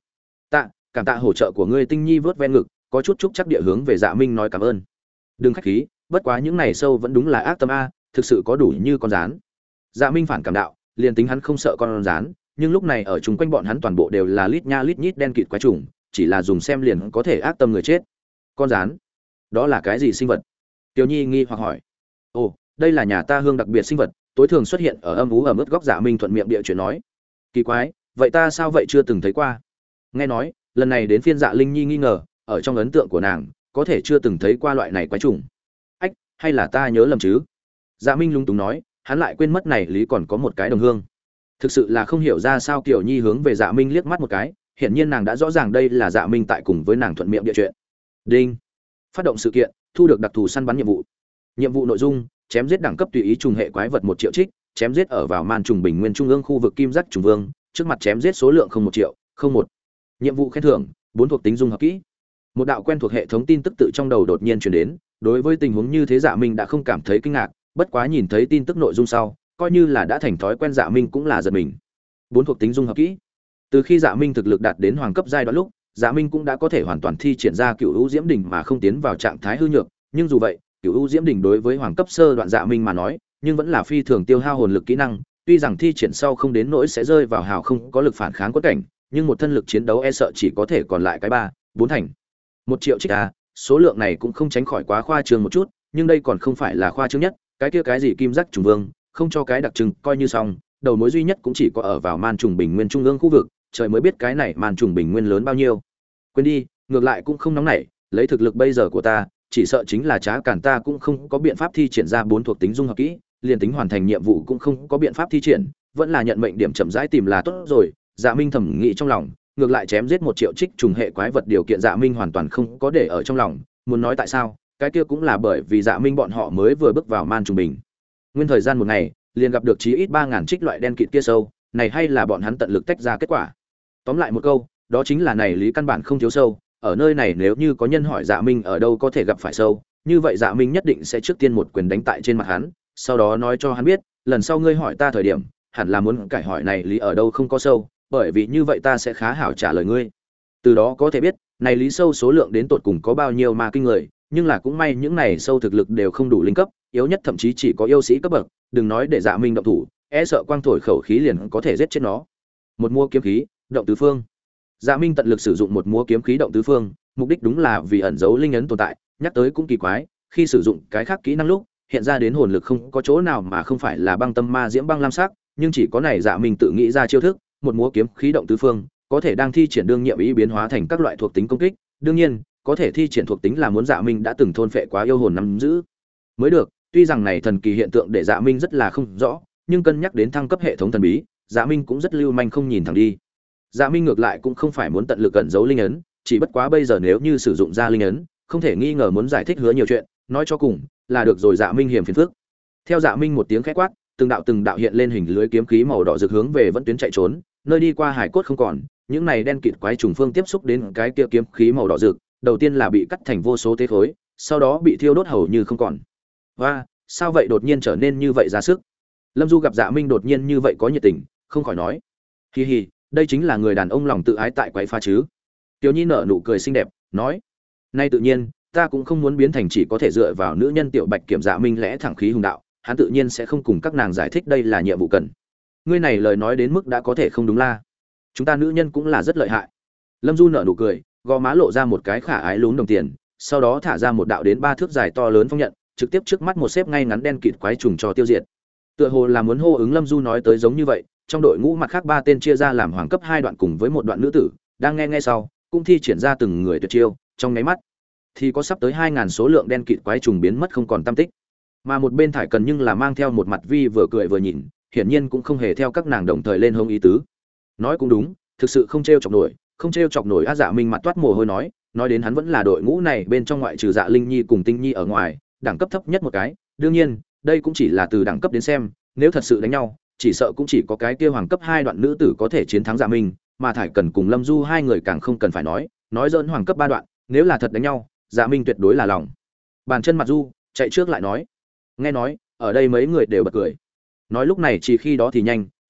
Cảm tạ hỗ trợ của ngươi. Tinh Nhi vớt ven ngực, có chút chúc chắc địa hướng về Dạ Minh nói cảm ơn. Đừng khách khí, bất quá những này sâu vẫn đúng là ác tâm a, thực sự có đủ như con rán. Dạ Minh phản cảm đạo, liền tính hắn không sợ con rán, nhưng lúc này ở chung quanh bọn hắn toàn bộ đều là lít nha lít nhít đen kịt quái trùng, chỉ là dùng xem liền có thể ác tâm người chết. Con rán? Đó là cái gì sinh vật? Tiểu Nhi nghi hoặc hỏi. Ồ, đây là nhà ta hương đặc biệt sinh vật, tối thường xuất hiện ở âm ú ẩm ướt góc. Dạ Minh thuận miệng địa chuyện nói. Kỳ quái, vậy ta sao vậy chưa từng thấy qua? Nghe nói, lần này đến phiên Dạ Linh Nhi nghi ngờ, ở trong ấn tượng của nàng, có thể chưa từng thấy qua loại này quái trùng. Ách, hay là ta nhớ lầm chứ? Dạ Minh lung túng nói, hắn lại quên mất này lý còn có một cái đồng hương. Thực sự là không hiểu ra sao Kiều Nhi hướng về Dạ Minh liếc mắt một cái, hiển nhiên nàng đã rõ ràng đây là Dạ Minh tại cùng với nàng thuận miệng địa chuyện. Đinh. Phát động sự kiện, thu được đặc thù săn bắn nhiệm vụ. Nhiệm vụ nội dung: chém giết đẳng cấp tùy ý trùng hệ quái vật 1 triệu trích, chém giết ở vào man trùng bình nguyên trung ương khu vực kim giác trùng vương, trước mặt chém giết số lượng không 1 triệu, không 1. Nhiệm vụ khen thưởng: 4 thuộc tính dung hợp kỹ. Một đạo quen thuộc hệ thống tin tức tự trong đầu đột nhiên truyền đến, đối với tình huống như thế Dạ Minh đã không cảm thấy kinh ngạc, bất quá nhìn thấy tin tức nội dung sau, coi như là đã thành thói quen, Dạ Minh cũng là giật mình. 4 thuộc tính dung hợp kỹ. Từ khi Dạ Minh thực lực đạt đến hoàng cấp giai đoạn lúc, Dạ Minh cũng đã có thể hoàn toàn thi triển ra Cửu U Diễm Đỉnh mà không tiến vào trạng thái hư nhược, nhưng dù vậy, Cửu U Diễm Đỉnh đối với hoàng cấp sơ đoạn Dạ Minh mà nói, nhưng vẫn là phi thường tiêu hao hồn lực kỹ năng, tuy rằng thi triển sau không đến nỗi sẽ rơi vào hào không có lực phản kháng quất cảnh, nhưng một thân lực chiến đấu e sợ chỉ có thể còn lại cái 3-4 thành. 1 triệu trích số lượng này cũng không tránh khỏi quá khoa trương một chút, nhưng đây còn không phải là khoa trương nhất, cái kia cái gì kim giác trùng vương, không cho cái đặc trưng coi như xong, đầu mối duy nhất cũng chỉ có ở vào man trùng bình nguyên trung ương khu vực, trời mới biết cái này man trùng bình nguyên lớn bao nhiêu. Quên đi, ngược lại cũng không nóng nảy, lấy thực lực bây giờ của ta, chỉ sợ chính là Trá Cản ta cũng không có biện pháp thi triển ra 4 thuộc tính dung hợp kỹ, liền tính hoàn thành nhiệm vụ cũng không có biện pháp thi triển, vẫn là nhận mệnh điểm chậm rãi tìm là tốt rồi. Dạ Minh thầm nghĩ trong lòng, ngược lại chém giết 1 triệu trích trùng hệ quái vật điều kiện Dạ Minh hoàn toàn không có để ở trong lòng, muốn nói tại sao, cái kia cũng là bởi vì Dạ Minh bọn họ mới vừa bước vào man trùng bình nguyên thời gian một ngày, liền gặp được chí ít 3000 trích loại đen kịt kia sâu, này hay là bọn hắn tận lực tách ra kết quả. Tóm lại một câu, đó chính là này lý căn bản không thiếu sâu, ở nơi này nếu như có nhân hỏi Dạ Minh ở đâu có thể gặp phải sâu, như vậy Dạ Minh nhất định sẽ trước tiên một quyền đánh tại trên mặt hắn, sau đó nói cho hắn biết, lần sau ngươi hỏi ta thời điểm, hẳn là muốn cải hỏi này lý ở đâu không có sâu, bởi vì như vậy ta sẽ khá hảo trả lời ngươi. Từ đó có thể biết, này lý sâu số lượng đến tột cùng có bao nhiêu mà kinh người, nhưng là cũng may những này sâu thực lực đều không đủ linh cấp, yếu nhất thậm chí chỉ có yêu sĩ cấp bậc, đừng nói để Dạ Minh động thủ, e sợ quang thổi khẩu khí liền có thể giết chết nó. Một mua kiếm khí, động tứ phương. Dạ Minh tận lực sử dụng một múa kiếm khí động tứ phương, mục đích đúng là vì ẩn giấu linh ấn tồn tại, nhắc tới cũng kỳ quái, khi sử dụng cái khác kỹ năng lúc, hiện ra đến hồn lực không có chỗ nào mà không phải là băng tâm ma diễm băng lam sắc, nhưng chỉ có này Dạ Minh tự nghĩ ra chiêu thức, một múa kiếm khí động tứ phương, có thể đang thi triển đương nhiệm ý biến hóa thành các loại thuộc tính công kích, đương nhiên, có thể thi triển thuộc tính là muốn Dạ Minh đã từng thôn phệ quá yêu hồn nắm giữ mới được, tuy rằng này thần kỳ hiện tượng để Dạ Minh rất là không rõ, nhưng cân nhắc đến thăng cấp hệ thống thần bí, Dạ Minh cũng rất lưu manh không nhìn thẳng đi. Dạ Minh ngược lại cũng không phải muốn tận lực cẩn giấu linh ấn, chỉ bất quá bây giờ nếu như sử dụng ra linh ấn, không thể nghi ngờ muốn giải thích hứa nhiều chuyện, nói cho cùng là được rồi. Dạ Minh hiểm phiền phức. Theo Dạ Minh một tiếng khẽ quát, từng đạo hiện lên hình lưới kiếm khí màu đỏ rực hướng về vẫn tuyến chạy trốn, nơi đi qua hải cốt không còn, những này đen kịt quái trùng phương tiếp xúc đến cái kia kiếm khí màu đỏ rực, đầu tiên là bị cắt thành vô số tế khối, sau đó bị thiêu đốt hầu như không còn. Và sao vậy đột nhiên trở nên như vậy ra sức? Lâm Du gặp Dạ Minh đột nhiên như vậy có nhiệt tình, không khỏi nói: "Hi hi, đây chính là người đàn ông lòng tự ái tại quái pha chứ." Tiểu Nhi nở nụ cười xinh đẹp, nói: "Nay tự nhiên, ta cũng không muốn biến thành chỉ có thể dựa vào nữ nhân tiểu Bạch Kiểm." Dạ Minh lẽ thẳng khí hùng đạo, hắn tự nhiên sẽ không cùng các nàng giải thích đây là nhiệm vụ cần. Ngươi này lời nói đến mức đã có thể không đúng la. Chúng ta nữ nhân cũng là rất lợi hại. Lâm Du nở nụ cười, gò má lộ ra một cái khả ái lún đồng tiền, sau đó thả ra một đạo đến 3 thước dài to lớn phong nhận, trực tiếp trước mắt một xếp ngay ngắn đen kịt quái trùng cho tiêu diệt. Tựa hồ là muốn hô ứng Lâm Du nói tới giống như vậy, trong đội ngũ mặt khác 3 tên chia ra làm hoàng cấp 2 đoạn cùng với một đoạn nữ tử, đang nghe sau, cũng thi triển ra từng người tuyệt chiêu, trong nháy mắt thì có sắp tới 2000 số lượng đen kịt quái trùng biến mất không còn tăm tích. Mà một bên Thải Cần nhưng là mang theo một mặt vi vừa cười vừa nhìn, hiển nhiên cũng không hề theo các nàng đồng thời lên hông ý tứ. Nói cũng đúng, thực sự không trêu chọc nổi Á. Dạ Minh mặt toát mồ hôi nói đến hắn vẫn là đội ngũ này bên trong ngoại trừ Dạ Linh Nhi cùng Tinh Nhi ở ngoài, đẳng cấp thấp nhất một cái, đương nhiên, đây cũng chỉ là từ đẳng cấp đến xem, nếu thật sự đánh nhau, chỉ sợ cũng chỉ có cái kia hoàng cấp 2 đoạn nữ tử có thể chiến thắng Dạ Minh, mà Thải Cần cùng Lâm Du hai người càng không cần phải nói dỡn hoàng cấp 3 đoạn, nếu là thật đánh nhau, Dạ Minh tuyệt đối là lòng bàn chân mặt Du, chạy trước lại nói. Nghe nói, ở đây mấy người đều bật cười. Nói lúc này chỉ khi đó thì nhanh,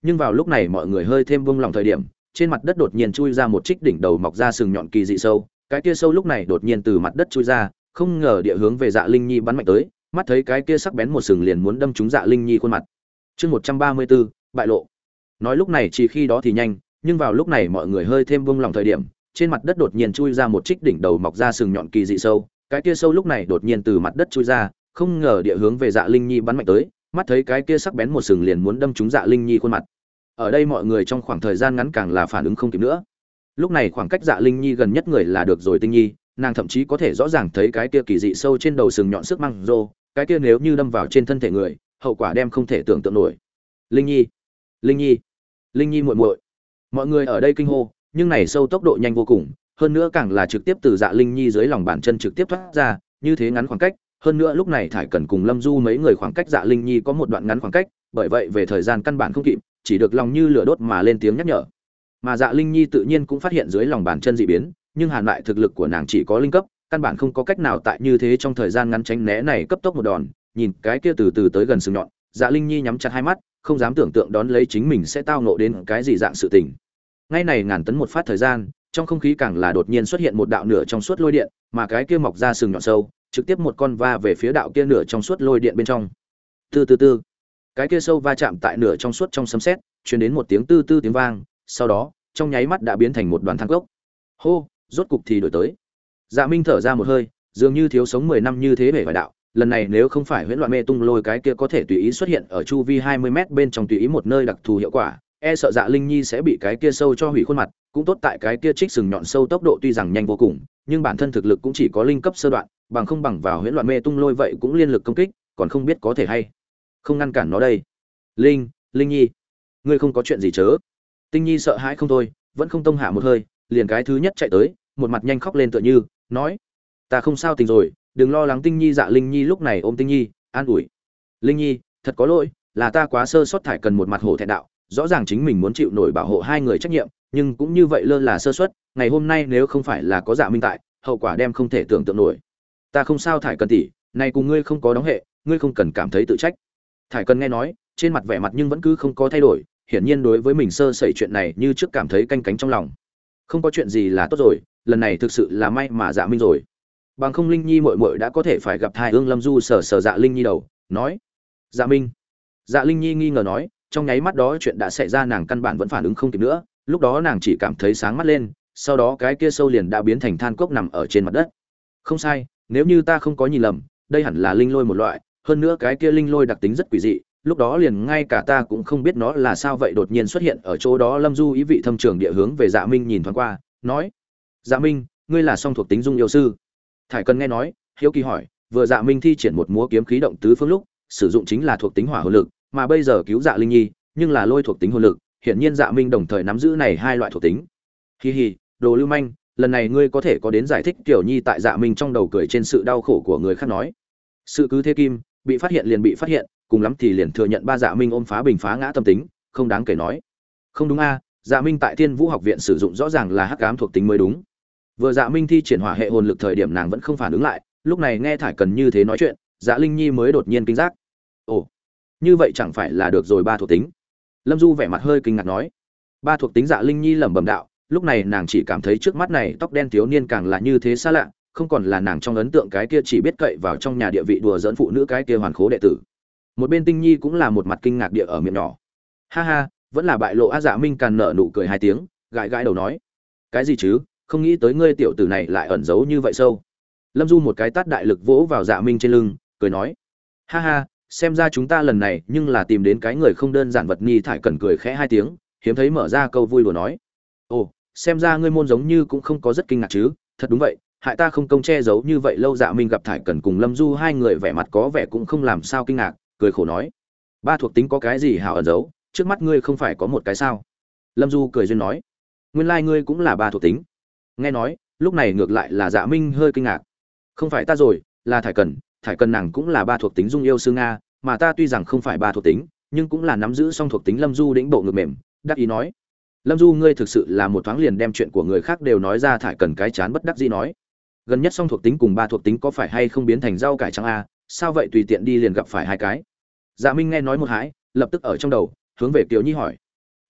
nhưng vào lúc này mọi người hơi thêm buông lòng thời điểm, trên mặt đất đột nhiên chui ra một trích đỉnh đầu mọc ra sừng nhọn kỳ dị sâu. Cái kia sâu lúc này đột nhiên từ mặt đất chui ra, không ngờ địa hướng về Dạ Linh Nhi bắn mạnh tới, mắt thấy cái kia sắc bén một sừng liền muốn đâm trúng Dạ Linh Nhi khuôn mặt. Chương 134, bại lộ. Nói lúc này chỉ khi đó thì nhanh, nhưng vào lúc này mọi người hơi thêm buông lòng thời điểm, trên mặt đất đột nhiên chui ra một trích đỉnh đầu mọc ra sừng nhọn kỳ dị sâu. Cái kia sâu lúc này đột nhiên từ mặt đất chui ra, không ngờ địa hướng về Dạ Linh Nhi bắn mạnh tới, mắt thấy cái kia sắc bén một sừng liền muốn đâm trúng Dạ Linh Nhi khuôn mặt. Ở đây mọi người trong khoảng thời gian ngắn càng là phản ứng không kịp nữa. Lúc này khoảng cách Dạ Linh Nhi gần nhất người là được rồi Tinh Nhi, nàng thậm chí có thể rõ ràng thấy cái kia kỳ dị sâu trên đầu sừng nhọn sức măng rô, cái kia nếu như đâm vào trên thân thể người, hậu quả đem không thể tưởng tượng nổi. Linh Nhi, Linh Nhi, Linh Nhi muội muội. Mọi người ở đây kinh hô, nhưng này sâu tốc độ nhanh vô cùng, hơn nữa càng là trực tiếp từ Dạ Linh Nhi dưới lòng bàn chân trực tiếp thoát ra, như thế ngắn khoảng cách, hơn nữa lúc này Thải Cần cùng Lâm Du mấy người khoảng cách Dạ Linh Nhi có một đoạn ngắn khoảng cách, bởi vậy về thời gian căn bản không kịp, chỉ được lòng như lửa đốt mà lên tiếng nhắc nhở. Mà Dạ Linh Nhi tự nhiên cũng phát hiện dưới lòng bàn chân dị biến, nhưng hàn lại thực lực của nàng chỉ có linh cấp, căn bản không có cách nào tại như thế trong thời gian ngắn tránh né này cấp tốc một đòn. Nhìn cái kia từ từ tới gần sừng nhọn, Dạ Linh Nhi nhắm chặt hai mắt, không dám tưởng tượng đón lấy chính mình sẽ tao ngộ đến cái gì dạng sự tình. Ngay này ngàn tấn một phát thời gian, trong không khí càng là đột nhiên xuất hiện một đạo nửa trong suốt lôi điện, mà cái kia mọc ra sừng nhọn sâu, trực tiếp một con va về phía đạo kia nửa trong suốt lôi điện bên trong. Từ từ, cái kia sâu va chạm tại nửa trong suốt trong sấm sét, truyền đến một tiếng tư tư tiếng vang, sau đó, trong nháy mắt đã biến thành một đoàn than cốc. Hô, rốt cục thì đổi tới. Dạ Minh thở ra một hơi, dường như thiếu sống 10 năm như thế bể vải đạo, lần này nếu không phải huyễn loạn mê tung lôi cái kia có thể tùy ý xuất hiện ở chu vi 20 mét bên trong tùy ý một nơi đặc thù hiệu quả, e sợ Dạ Linh Nhi sẽ bị cái kia sâu cho hủy khuôn mặt, cũng tốt tại cái kia trích sừng nhọn sâu tốc độ tuy rằng nhanh vô cùng, nhưng bản thân thực lực cũng chỉ có linh cấp sơ đoạn, bằng không bằng vào huyễn loạn mê tung lôi vậy cũng liên lực công kích, còn không biết có thể hay không ngăn cản nó đây. Linh Nhi, ngươi không có chuyện gì chớ? Tinh Nhi sợ hãi không thôi, vẫn không tông hạ một hơi, liền cái thứ nhất chạy tới, một mặt nhanh khóc lên tựa như nói: "Ta không sao tình rồi, đừng lo lắng." Tinh Nhi Dạ Linh Nhi lúc này ôm Tinh Nhi, an ủi: "Linh Nhi, thật có lỗi, là ta quá sơ sót." Thải Cần một mặt hổ thẹn đạo, rõ ràng chính mình muốn chịu nổi bảo hộ hai người trách nhiệm, nhưng cũng như vậy lơ là sơ suất, ngày hôm nay nếu không phải là có Dạ Minh tại, hậu quả đem không thể tưởng tượng nổi. "Ta không sao Thải Cần tỷ, này cùng ngươi không có đóng hệ, ngươi không cần cảm thấy tự trách." Thải Cần nghe nói, trên mặt vẻ mặt nhưng vẫn cứ không có thay đổi, hiển nhiên đối với mình sơ sẩy chuyện này như trước cảm thấy canh cánh trong lòng. Không có chuyện gì là tốt rồi, lần này thực sự là may mà Dạ Minh rồi. Bằng không Linh Nhi muội muội đã có thể phải gặp thai ương. Lâm Du sờ sờ Dạ Linh Nhi đầu, nói: "Dạ Minh." Dạ Linh Nhi nghi ngờ nói, trong nháy mắt đó chuyện đã xảy ra nàng căn bản vẫn phản ứng không kịp nữa, lúc đó nàng chỉ cảm thấy sáng mắt lên, sau đó cái kia sâu liền đã biến thành than cốc nằm ở trên mặt đất. Không sai, nếu như ta không có nhìn lầm, đây hẳn là linh lôi một loại, hơn nữa cái kia linh lôi đặc tính rất quỷ dị, lúc đó liền ngay cả ta cũng không biết nó là sao vậy đột nhiên xuất hiện ở chỗ đó. Lâm Du ý vị thâm trường địa hướng về Dạ Minh nhìn thoáng qua, nói: "Dạ Minh, ngươi là song thuộc tính dung yêu sư?" Thải Cần nghe nói, hiếu kỳ hỏi, vừa Dạ Minh thi triển một múa kiếm khí động tứ phương lúc, sử dụng chính là thuộc tính hỏa hồn lực, mà bây giờ cứu Dạ Linh Nhi, nhưng là lôi thuộc tính hồn lực, hiển nhiên Dạ Minh đồng thời nắm giữ này hai loại thuộc tính. Hi hi, đồ lưu manh, lần này ngươi có thể có đến giải thích. Tiểu Nhi tại Dạ Minh trong đầu cười trên sự đau khổ của người khác nói: "Sự cứ thế kim, bị phát hiện liền bị phát hiện, cùng lắm thì liền thừa nhận." Ba Dạ Minh ôm phá bình phá ngã tâm tính, không đáng kể nói: "Không đúng a, Dạ Minh tại Thiên Vũ học viện sử dụng rõ ràng là hắc ám thuộc tính mới đúng." Vừa Dạ Minh thi triển hỏa hệ hồn lực thời điểm nàng vẫn không phản ứng lại, lúc này nghe Thải Cần như thế nói chuyện, Dạ Linh Nhi mới đột nhiên kinh giác. "Ồ, như vậy chẳng phải là được rồi ba thuộc tính?" Lâm Du vẻ mặt hơi kinh ngạc nói. Ba thuộc tính. Dạ Linh Nhi lẩm bẩm đạo, lúc này nàng chỉ cảm thấy trước mắt này tóc đen thiếu niên càng là như thế xa lạ, không còn là nàng trong ấn tượng cái kia chỉ biết cậy vào trong nhà địa vị đùa giỡn phụ nữ cái kia hoàn khố đệ tử. Một bên Tinh Nhi cũng là một mặt kinh ngạc địa ở miệng nhỏ. "Ha ha, vẫn là bại lộ a." Dạ Minh càn nở nụ cười hai tiếng, gãi gãi đầu nói: "Cái gì chứ, không nghĩ tới ngươi tiểu tử này lại ẩn giấu như vậy sâu." Lâm Du một cái tát đại lực vỗ vào Dạ Minh trên lưng, cười nói: "Ha ha, xem ra chúng ta lần này nhưng là tìm đến cái người không đơn giản vật nhi." Thải Cần cười khẽ hai tiếng, hiếm thấy mở ra câu vui đùa nói: "Ồ, xem ra ngươi môn giống như cũng không có rất kinh ngạc chứ." "Thật đúng vậy, hại ta không công che giấu như vậy lâu." Dạ Minh gặp Thải Cần cùng Lâm Du hai người vẻ mặt có vẻ cũng không làm sao kinh ngạc, cười khổ nói: "Ba thuộc tính có cái gì hảo ẩn giấu, trước mắt ngươi không phải có một cái sao?" Lâm Du cười duyên nói: "Nguyên lai ngươi cũng là ba thuộc tính." Nghe nói, lúc này ngược lại là Dạ Minh hơi kinh ngạc. "Không phải ta rồi, là Thải Cần, Thải Cần nàng cũng là ba thuộc tính dung yêu sư nga, mà ta tuy rằng không phải ba thuộc tính, nhưng cũng là nắm giữ song thuộc tính." Lâm Du đĩnh bộ ngực mềm, đắc ý nói. "Lâm Du ngươi thực sự là một thoáng liền đem chuyện của người khác đều nói ra." Thải Cần cái chán bất đắc dĩ nói. "Gần nhất song thuộc tính cùng ba thuộc tính có phải hay không biến thành rau cải trắng a, sao vậy tùy tiện đi liền gặp phải hai cái?" Dạ Minh nghe nói một hãi, lập tức ở trong đầu hướng về Kiều Nhi hỏi: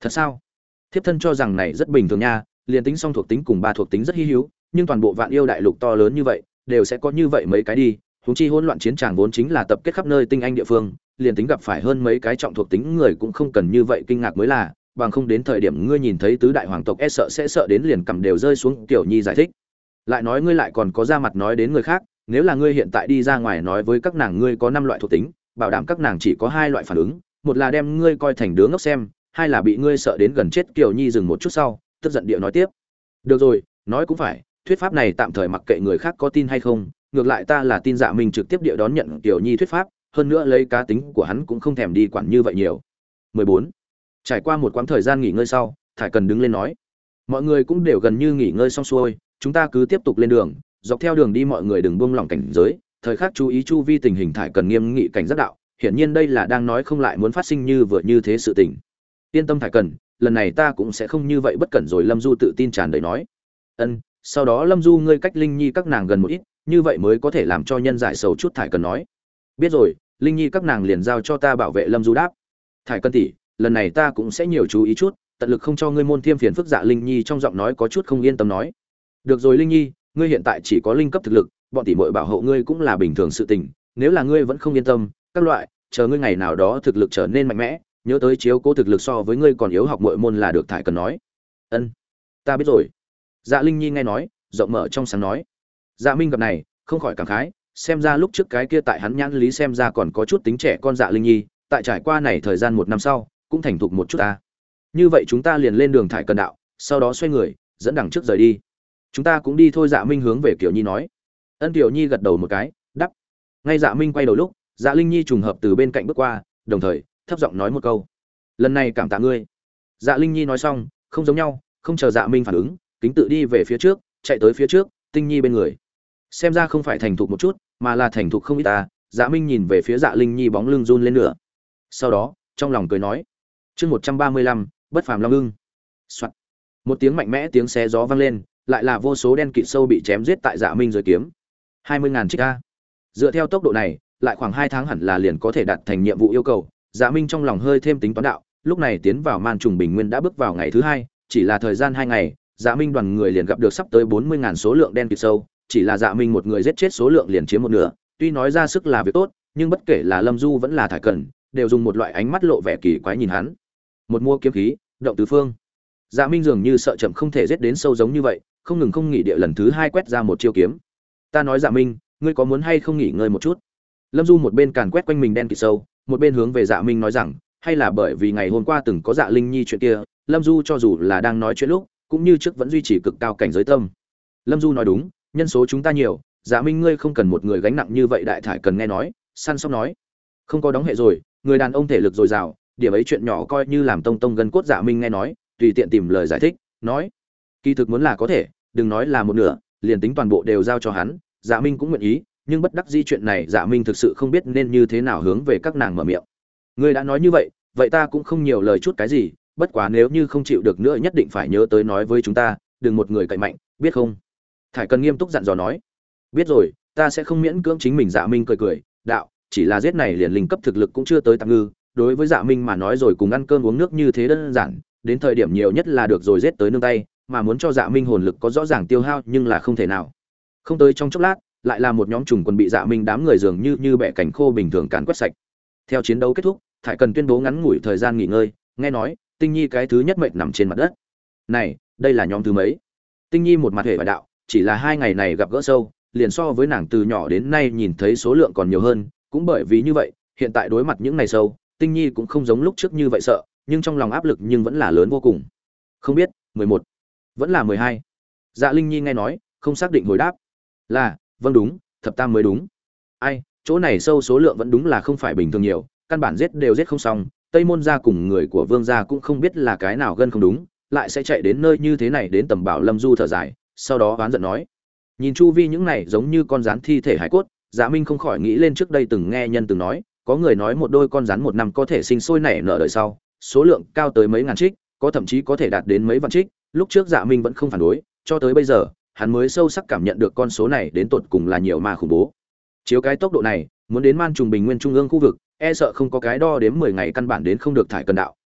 Thật sao? Thiếp thân cho rằng này rất bình thường nha, liền tính song thuộc tính cùng ba thuộc tính rất hi hữu, nhưng toàn bộ vạn yêu đại lục to lớn như vậy, đều sẽ có như vậy mấy cái đi, huống chi hỗn loạn chiến tràng vốn chính là tập kết khắp nơi tinh anh địa phương, liền tính gặp phải hơn mấy cái trọng thuộc tính người cũng không cần như vậy kinh ngạc mới là, bằng không đến thời điểm ngươi nhìn thấy tứ đại hoàng tộc e sợ sẽ sợ đến liền cầm đều rơi xuống. Tiểu Nhi giải thích. Lại nói ngươi lại còn có ra mặt nói đến người khác, nếu là ngươi hiện tại đi ra ngoài nói với các nàng ngươi có 5 loại thuộc tính, bảo đảm các nàng chỉ có 2 loại phản ứng, một là đem ngươi coi thành đứa ngốc xem, hai là bị ngươi sợ đến gần chết. Kiều Nhi dừng một chút sau, tức giận điệu nói tiếp. Được rồi, nói cũng phải, thuyết pháp này tạm thời mặc kệ người khác có tin hay không, ngược lại ta là tin Dạ Minh trực tiếp địa đón nhận Kiều Nhi thuyết pháp, hơn nữa lấy cá tính của hắn cũng không thèm đi quản như vậy nhiều. 14. Trải qua một quãng thời gian nghỉ ngơi sau, Thải Cần đứng lên nói, mọi người cũng đều gần như nghỉ ngơi xong xuôi, chúng ta cứ tiếp tục lên đường, dọc theo đường đi mọi người đừng buông lỏng cảnh giới, thời khắc chú ý chu vi tình hình. Thải Cần nghiêm nghị cảnh giác đạo, hiển nhiên đây là đang nói không lại muốn phát sinh như vừa như thế sự tình. Yên tâm Thải Cần, lần này ta cũng sẽ không như vậy bất cẩn rồi. Lâm Du tự tin tràn đầy nói. Ân, sau đó Lâm Du ngươi cách Linh Nhi các nàng gần một ít, như vậy mới có thể làm cho nhân giải sầu chút. Thải Cần nói. Biết rồi, Linh Nhi các nàng liền giao cho ta bảo vệ. Lâm Du đáp. Thải Cần tỷ, lần này ta cũng sẽ nhiều chú ý chút, tận lực không cho ngươi môn thiêm phiền phức. Dạ Linh Nhi trong giọng nói có chút không yên tâm nói. Được rồi Linh Nhi, ngươi hiện tại chỉ có linh cấp thực lực, bọn tỷ muội bảo hộ ngươi cũng là bình thường sự tình, nếu là ngươi vẫn không yên tâm, các loại, chờ ngươi ngày nào đó thực lực trở nên mạnh mẽ, nhớ tới chiếu cố thực lực so với ngươi còn yếu học muội môn là được. Thải Cần nói. Ân, ta biết rồi. Dạ Linh Nhi nghe nói, rộng mở trong sáng nói. Dạ Minh gặp này, không khỏi cảm khái, xem ra lúc trước cái kia tại hắn nhãn lý xem ra còn có chút tính trẻ con Dạ Linh Nhi, tại trải qua này thời gian 1 năm sau, cũng thành thục một chút ta. Như vậy chúng ta liền lên đường Thải Cần đạo, sau đó xoay người, dẫn đằng trước rời đi. Chúng ta cũng đi thôi. Dạ Minh hướng về Kiều Nhi nói. Ân. Kiều Nhi gật đầu một cái, đáp. Ngay Dạ Minh quay đầu lúc, Dạ Linh Nhi trùng hợp từ bên cạnh bước qua, đồng thời thấp giọng nói một câu, lần này cảm tạ ngươi. Dạ Linh Nhi nói xong, không giống nhau, không chờ Dạ Minh phản ứng, kính tự đi về phía trước, chạy tới phía trước, Tinh Nhi bên người. Xem ra không phải thành thục một chút, mà là thành thục không ít ta. Dạ Minh nhìn về phía Dạ Linh Nhi bóng lưng run lên nửa, sau đó trong lòng cười nói, chương 135, bất phàm long ưng. Soạt. Một tiếng mạnh mẽ tiếng xé gió vang lên, lại là vô số đen kịt sâu bị chém giết tại Dạ Minh dưới kiếm. 20.000 trích a. Dựa theo tốc độ này, lại khoảng 2 tháng hẳn là liền có thể đạt thành nhiệm vụ yêu cầu. Dạ Minh trong lòng hơi thêm tính toán đạo, lúc này tiến vào Man Trùng Bình Nguyên đã bước vào ngày thứ 2, chỉ là thời gian 2 ngày, Dạ Minh đoàn người liền gặp được sắp tới 40.000 số lượng đen kịt sâu, chỉ là Dạ Minh một người giết chết số lượng liền chiếm một nửa, tuy nói ra sức là việc tốt, nhưng bất kể là Lâm Du vẫn là Thải Cần, đều dùng một loại ánh mắt lộ vẻ kỳ quái nhìn hắn. Một mua kiếm khí, động tứ phương. Dạ Minh dường như sợ chậm không thể giết đến sâu giống như vậy, không ngừng không nghỉ địa lần thứ 2 quét ra một chiêu kiếm. Ta nói Dạ Minh, ngươi có muốn hay không nghỉ ngơi một chút? Lâm Du một bên càn quét quanh mình đen kịt sâu, một bên hướng về Dạ Minh nói rằng, hay là bởi vì ngày hôm qua từng có Dạ Linh Nhi chuyện kia, Lâm Du cho dù là đang nói chuyện lúc, cũng như trước vẫn duy trì cực cao cảnh giới tâm. Lâm Du nói đúng, nhân số chúng ta nhiều, Dạ Minh ngươi không cần một người gánh nặng như vậy. Đại Thải Cần nghe nói, săn sóc nói, không có đóng hệ rồi, người đàn ông thể lực dồi dào, điểm ấy chuyện nhỏ coi như làm tông tông gân cốt. Dạ Minh nghe nói, tùy tiện tìm lời giải thích, nói, kỳ thực muốn là có thể, đừng nói là một nửa, liền tính toàn bộ đều giao cho hắn, Dạ Minh cũng nguyện ý, nhưng bất đắc dĩ chuyện này Dạ Minh thực sự không biết nên như thế nào hướng về các nàng mở miệng. Ngươi đã nói như vậy, vậy ta cũng không nhiều lời chút cái gì, bất quá nếu như không chịu được nữa nhất định phải nhớ tới nói với chúng ta, đừng một người cậy mạnh, biết không? Thải Cần nghiêm túc dặn dò nói. Biết rồi, ta sẽ không miễn cưỡng chính mình. Dạ Minh cười cười, đạo, chỉ là giết này liền linh cấp thực lực cũng chưa tới Tạm Ngư, đối với Dạ Minh mà nói rồi cùng ăn cơm uống nước như thế đơn giản, đến thời điểm nhiều nhất là được rồi giết tới nương tay, mà muốn cho Dạ Minh hồn lực có rõ ràng tiêu hao nhưng là không thể nào. Không tới trong chốc lát, lại là một nhóm trùng quân bị Dạ Minh đám người dường như bẻ cảnh khô bình thường càn quét sạch. Theo chiến đấu kết thúc, Thải Cần tuyên bố ngắn ngủi thời gian nghỉ ngơi, nghe nói, Tinh Nhi cái thứ nhất mệnh nằm trên mặt đất. Này, đây là nhóm thứ mấy? Tinh Nhi một mặt hề và đạo, chỉ là 2 ngày này gặp gỡ sâu, liền so với nàng từ nhỏ đến nay nhìn thấy số lượng còn nhiều hơn, cũng bởi vì như vậy, hiện tại đối mặt những này sâu, Tinh Nhi cũng không giống lúc trước như vậy sợ, nhưng trong lòng áp lực nhưng vẫn là lớn vô cùng. Không biết, 11, vẫn là 12. Dạ Linh Nhi nghe nói, không xác định hồi đáp. Là, vâng đúng, thập tam mới đúng. Ai, chỗ này sâu số lượng vẫn đúng là không phải bình thường nhiều, căn bản giết đều giết không xong, Tây Môn gia cùng người của Vương gia cũng không biết là cái nào gân không đúng, lại sẽ chạy đến nơi như thế này đến tầm bảo. Lâm Du thở dài, sau đó oán giận nói. Nhìn chu vi những này giống như con rắn thi thể hải cốt, Dạ Minh không khỏi nghĩ lên trước đây từng nghe nhân từng nói, có người nói một đôi con rắn 1 năm có thể sinh sôi nảy nở đời sau, số lượng cao tới mấy ngàn trích, có thậm chí có thể đạt đến mấy vạn trích. Lúc trước Dạ Minh vẫn không phản đối, cho tới bây giờ, hắn mới sâu sắc cảm nhận được con số này đến tột cùng là nhiều mà khủng bố. Chiếu cái tốc độ này, muốn đến Man Trùng Bình Nguyên trung ương khu vực, e sợ không có cái đo đếm 10 ngày căn bản đến không được. Thải Cần đạo,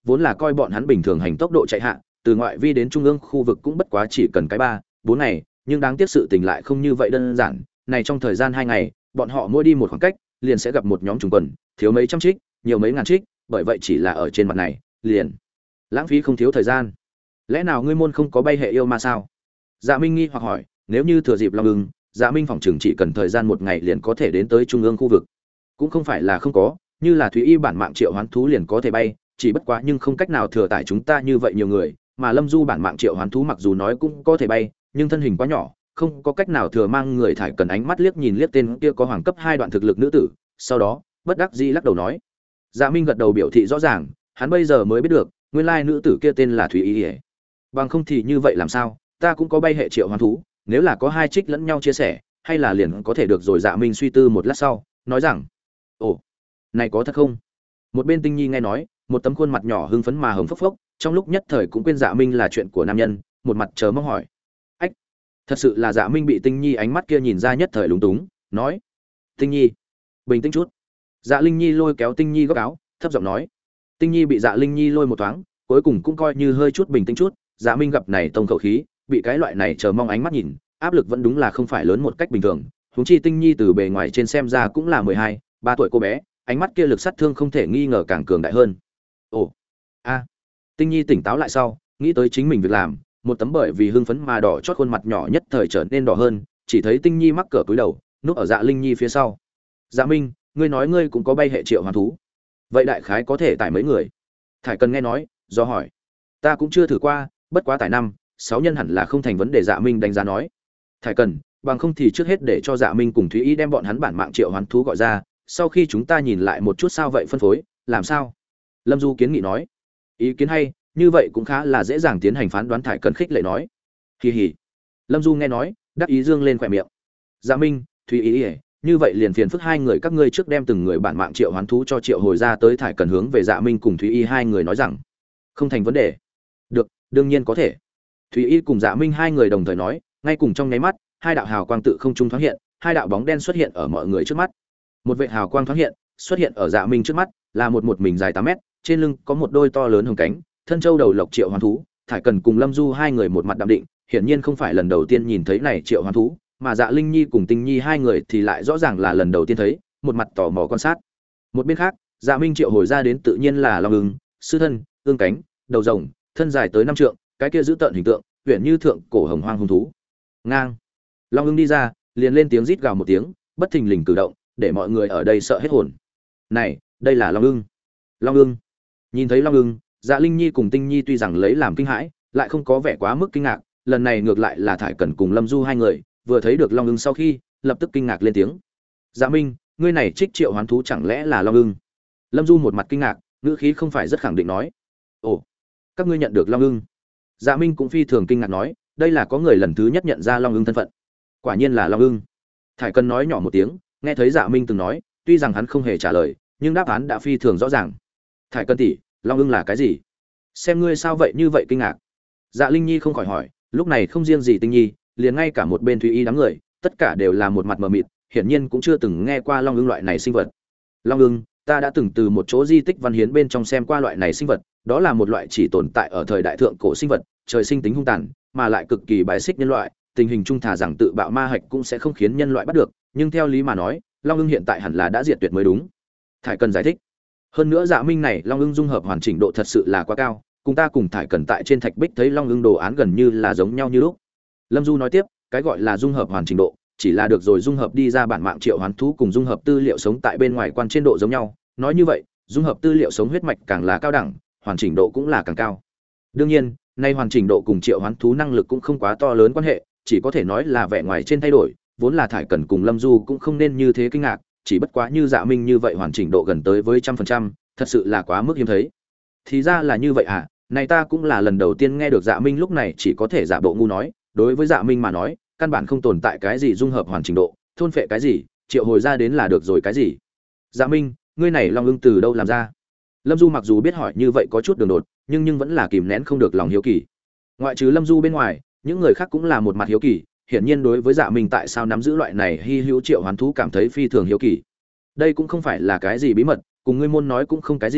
vốn là coi bọn hắn bình thường hành tốc độ chạy hạ, từ ngoại vi đến trung ương khu vực cũng bất quá chỉ cần cái 3-4 ngày, nhưng đáng tiếc sự tình lại không như vậy đơn giản, này trong thời gian 2 ngày, bọn họ mỗi đi một khoảng cách, liền sẽ gặp một nhóm trùng quần, thiếu mấy trăm trích, nhiều mấy ngàn trích, bởi vậy chỉ là ở trên mặt này, liền lãng phí không thiếu thời gian. Lẽ nào ngươi môn không có bay hệ yêu ma sao? Dạ Minh nghi hoặc hỏi, nếu như thừa dịp Long Ưng, Dạ Minh phỏng chừng chỉ cần thời gian 1 ngày liền có thể đến tới trung ương khu vực. Cũng không phải là không có, như là Thúy Y bản mạng triệu hoán thú liền có thể bay, chỉ bất quá nhưng không cách nào thừa tải chúng ta như vậy nhiều người, mà Lâm Du bản mạng triệu hoán thú mặc dù nói cũng có thể bay, nhưng thân hình quá nhỏ, không có cách nào thừa mang người thải cần ánh mắt liếc nhìn liếc tên kia có hoàng cấp 2 đoạn thực lực nữ tử, sau đó, bất đắc dĩ lắc đầu nói. Dạ Minh gật đầu biểu thị rõ ràng, hắn bây giờ mới biết được, nguyên lai nữ tử kia tên là Thúy Y. Bằng không thì như vậy làm sao, ta cũng có bay hệ triệu hoán thú, nếu là có 2 trích lẫn nhau chia sẻ, hay là liền có thể được rồi. Dạ Minh suy tư một lát sau, nói rằng, ồ, này có thật không? Một bên Tinh Nhi nghe nói, một tấm khuôn mặt nhỏ hưng phấn mà hồng phốc phốc, trong lúc nhất thời cũng quên Dạ Minh là chuyện của nam nhân, một mặt chờ mong hỏi. Ách, thật sự là Dạ Minh bị Tinh Nhi ánh mắt kia nhìn ra nhất thời lúng túng, nói, Tinh Nhi, bình tĩnh chút. Dạ Linh Nhi lôi kéo Tinh Nhi góc áo, thấp giọng nói. Tinh Nhi bị Dạ Linh Nhi lôi một thoáng, cuối cùng cũng coi như hơi chút bình tĩnh chút. Dạ Minh gặp này tông khẩu khí, bị cái loại này chờ mong ánh mắt nhìn, áp lực vẫn đúng là không phải lớn một cách bình thường. Huống chi Tinh Nhi từ bề ngoài trên xem ra cũng là 12-13 tuổi cô bé, ánh mắt kia lực sát thương không thể nghi ngờ càng cường đại hơn. Ồ, a. Tinh Nhi tỉnh táo lại sau, nghĩ tới chính mình việc làm, một tấm bởi vì hưng phấn mà đỏ chót khuôn mặt nhỏ nhất thời trở nên đỏ hơn, chỉ thấy Tinh Nhi mắc cỡ cúi đầu, núp ở Dạ Linh Nhi phía sau. Dạ Minh, ngươi nói ngươi cũng có bay hệ triệu hoán thú, vậy đại khái có thể tải mấy người? Thải Cần nghe nói, do hỏi. Ta cũng chưa thử qua, bất quá tải 5-6 nhân hẳn là không thành vấn đề. Dạ Minh đánh giá nói. Thải Cần, bằng không thì trước hết để cho Dạ Minh cùng Thúy Y đem bọn hắn bản mạng triệu hoán thú gọi ra, sau khi chúng ta nhìn lại một chút sao vậy phân phối, làm sao? Lâm Du kiến nghị nói. Ý kiến hay, như vậy cũng khá là dễ dàng tiến hành phán đoán. Thải Cần khích lệ nói. Kỳ hỉ. Lâm Du nghe nói, đắc ý dương lên khỏe miệng. Dạ Minh, Thúy Y, như vậy liền phiền phức hai người các ngươi trước đem từng người bản mạng triệu hoán thú cho triệu hồi ra tới. Thải Cần hướng về Dạ Minh cùng Thúy Y hai người nói rằng. Không thành vấn đề. Được, đương nhiên có thể. Thúy Y cùng Dạ Minh hai người đồng thời nói, ngay cùng trong nháy mắt, hai đạo hào quang tự không trung thoáng hiện, hai đạo bóng đen xuất hiện ở mọi người trước mắt. Một vệt hào quang thoáng hiện, xuất hiện ở Dạ Minh trước mắt, là một mình dài 8 mét, trên lưng có một đôi to lớn hồng cánh, thân châu đầu lộc triệu hoán thú. Thải Cần cùng Lâm Du hai người một mặt đạm định, hiển nhiên không phải lần đầu tiên nhìn thấy này triệu hoán thú, mà Dạ Linh Nhi cùng Tinh Nhi hai người thì lại rõ ràng là lần đầu tiên thấy, một mặt tò mò quan sát. Một bên khác, Dạ Minh triệu hồi ra đến tự nhiên là long ưng, sư thân, ương cánh, đầu rồng, thân dài tới 5 trượng, cái kia giữ tợn hình tượng, huyền như thượng cổ hồng hoang hung thú. Ngang. Long ưng đi ra, liền lên tiếng rít gào một tiếng, bất thình lình cử động, để mọi người ở đây sợ hết hồn. Này, đây là long ưng. Long ưng. Nhìn thấy long ưng, Dạ Linh Nhi cùng Tinh Nhi tuy rằng lấy làm kinh hãi, lại không có vẻ quá mức kinh ngạc, lần này ngược lại là Thải Cần cùng Lâm Du hai người, vừa thấy được long ưng sau khi, lập tức kinh ngạc lên tiếng. Dạ Minh, ngươi này trích triệu hoán thú chẳng lẽ là long ưng? Lâm Du một mặt kinh ngạc, ngữ khí không phải rất khẳng định nói. Ồ, các ngươi nhận được long ưng? Dạ Minh cũng phi thường kinh ngạc nói, đây là có người lần thứ nhất nhận ra long ưng thân phận. Quả nhiên là long ưng. Thải Cần nói nhỏ một tiếng, nghe thấy Dạ Minh từng nói, tuy rằng hắn không hề trả lời, nhưng đáp án đã phi thường rõ ràng. Thải Cần tỷ, long ưng là cái gì? Xem ngươi sao vậy như vậy kinh ngạc. Dạ Linh Nhi không khỏi hỏi, lúc này không riêng gì Tinh Nhi, liền ngay cả một bên Thúy Y đám người, tất cả đều là một mặt mờ mịt, hiển nhiên cũng chưa từng nghe qua long ưng loại này sinh vật. Long ưng, ta đã từng từ một chỗ di tích văn hiến bên trong xem qua loại này sinh vật, đó là một loại chỉ tồn tại ở thời đại thượng cổ sinh vật, trời sinh tính hung tàn, mà lại cực kỳ bài xích nhân loại, tình hình trung thả rằng tự bạo ma hạch cũng sẽ không khiến nhân loại bắt được, nhưng theo lý mà nói, long ưng hiện tại hẳn là đã diệt tuyệt mới đúng. Thải Cần giải thích. Hơn nữa Dạ Minh này long ưng dung hợp hoàn chỉnh độ thật sự là quá cao, cùng ta cùng Thải Cần tại trên thạch bích thấy long ưng đồ án gần như là giống nhau như lúc. Lâm Du nói tiếp, cái gọi là dung hợp hoàn chỉnh độ, chỉ là được rồi dung hợp đi ra bản mạng triệu hoán thú cùng dung hợp tư liệu sống tại bên ngoài quan trên độ giống nhau, nói như vậy, dung hợp tư liệu sống huyết mạch càng là cao đẳng, hoàn chỉnh độ cũng là càng cao. Đương nhiên, nay hoàn chỉnh độ cùng triệu hoán thú năng lực cũng không quá to lớn quan hệ, chỉ có thể nói là vẻ ngoài trên thay đổi, vốn là Thải Cần cùng Lâm Du cũng không nên như thế kinh ngạc, chỉ bất quá như Dạ Minh như vậy hoàn chỉnh độ gần tới với 100%, thật sự là quá mức hiếm thấy. Thì ra là như vậy à, này ta cũng là lần đầu tiên nghe được. Dạ Minh lúc này chỉ có thể giả bộ ngu nói, đối với Dạ Minh mà nói, căn bản không tồn tại cái gì dung hợp hoàn chỉnh độ, thôn phệ cái gì, triệu hồi ra đến là được rồi cái gì. Dạ Minh, ngươi này long ưng từ đâu làm ra? Lâm Du mặc dù biết hỏi như vậy có chút đường đột, nhưng vẫn là kìm nén không được lòng hiếu kỳ. Ngoại trừ Lâm Du bên ngoài, những người khác cũng là một mặt hiếu kỳ, hiển nhiên đối với Dạ Minh tại sao nắm giữ loại này hy hữu triệu hoán thú cảm thấy phi thường hiếu kỳ. Đây cũng không phải là cái gì bí mật, cùng ngươi môn nói cũng không cái gì,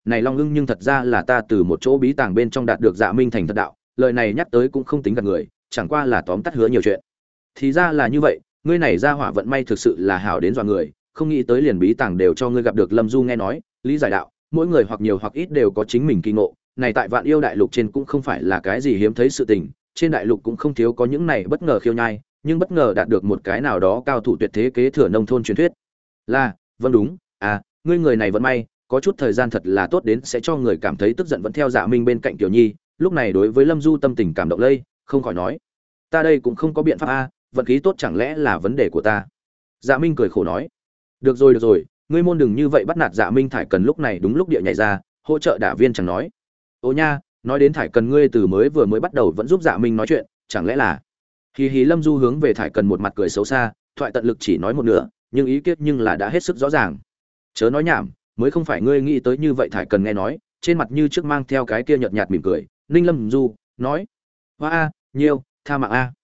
này Long Ưng nhưng thật ra là ta từ một chỗ bí tàng bên trong đạt được Dạ Minh thành thật đạo, lời này nhắc tới cũng không tính gạt người, chẳng qua là tóm tắt hứa nhiều chuyện. Thì ra là như vậy, ngươi này ra hỏa vận may thực sự là hảo đến dọa người, không nghĩ tới liền bí tàng đều cho ngươi gặp được. Lâm Du nghe nói, lý giải đạo, mỗi người hoặc nhiều hoặc ít đều có chính mình kỳ ngộ, này tại Vạn Yêu đại lục trên cũng không phải là cái gì hiếm thấy sự tình, trên đại lục cũng không thiếu có những này bất ngờ khiêu nhai, nhưng bất ngờ đạt được một cái nào đó cao thủ tuyệt thế kế thừa nông thôn truyền thuyết. Là, vâng đúng, à, ngươi người này vận may, có chút thời gian thật là tốt đến sẽ cho người cảm thấy tức giận vẫn theo Dạ Minh bên cạnh Tiểu Nhi, lúc này đối với Lâm Du tâm tình cảm động lây, không khỏi nói, ta đây cũng không có biện pháp a, vận khí tốt chẳng lẽ là vấn đề của ta. Dạ Minh cười khổ nói, được rồi, ngươi môn đừng như vậy bắt nạt. Dạ Minh Thải Cần lúc này đúng lúc địa nhảy ra, hỗ trợ đả viên chẳng nói, ô nha, nói đến Thải Cần ngươi từ vừa mới bắt đầu vẫn giúp Dạ Minh nói chuyện, chẳng lẽ là hì hì. Lâm Du hướng về Thải Cần một mặt cười xấu xa, thoại tận lực chỉ nói một nửa, nhưng ý kết nhưng là đã hết sức rõ ràng. Chớ nói nhảm, mới không phải ngươi nghĩ tới như vậy. Thải Cần nghe nói, trên mặt như trước mang theo cái kia nhợt nhạt mỉm cười, ninh Lâm Du nói, hoa a, nhiêu tha mạng a.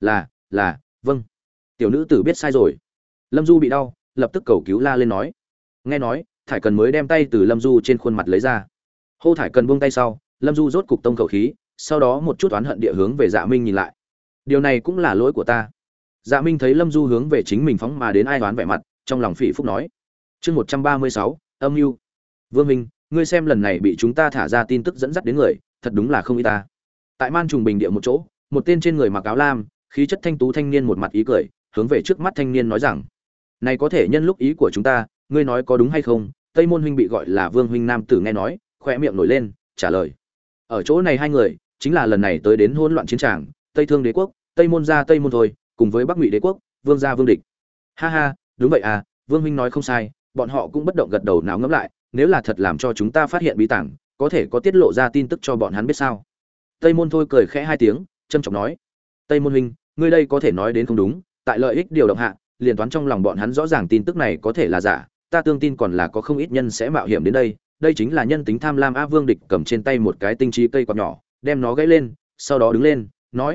Là vâng, tiểu nữ tử biết sai rồi. Lâm Du bị đau, lập tức cầu cứu la lên nói. Nghe nói, Thải Cần mới đem tay từ Lâm Du trên khuôn mặt lấy ra. Hô Thải Cần buông tay sau, Lâm Du rốt cục tông khẩu khí, sau đó một chút oán hận địa hướng về Dạ Minh nhìn lại. Điều này cũng là lỗi của ta. Dạ Minh thấy Lâm Du hướng về chính mình phóng mà đến ai đoán vẻ mặt, trong lòng phỉ phúc nói. Chương 136, âm mưu. Vương Minh, ngươi xem lần này bị chúng ta thả ra tin tức dẫn dắt đến người, thật đúng là không ít ta. Tại Man Trùng Bình địa một chỗ, một tên trên người mặc áo lam, khí chất thanh tú thanh niên một mặt ý cười, hướng về trước mắt thanh niên nói rằng: "Này có thể nhân lúc ý của chúng ta, ngươi nói có đúng hay không?" Tây Môn huynh bị gọi là Vương huynh nam tử nghe nói, khóe miệng nổi lên, trả lời: "Ở chỗ này hai người, chính là lần này tới đến hỗn loạn chiến trường, Tây Thương Đế quốc, Tây Môn gia Tây Môn thôi, cùng với Bắc Ngụy Đế quốc, Vương gia Vương địch." Ha ha, đúng vậy à, Vương huynh nói không sai, bọn họ cũng bất động gật đầu não ngẫm lại, nếu là thật làm cho chúng ta phát hiện bí tàng, có thể có tiết lộ ra tin tức cho bọn hắn biết sao? Tây Môn thôi cười khẽ hai tiếng, trầm trọng nói: "Tây Môn huynh, ngươi đây có thể nói đến không đúng, tại lợi ích điều động hạ, liền toán trong lòng bọn hắn rõ ràng tin tức này có thể là giả, ta tương tin còn là có không ít nhân sẽ mạo hiểm đến đây, đây chính là nhân tính tham lam." A Vương địch cầm trên tay một cái tinh trí cây quạt nhỏ, đem nó gãy lên, sau đó đứng lên, nói: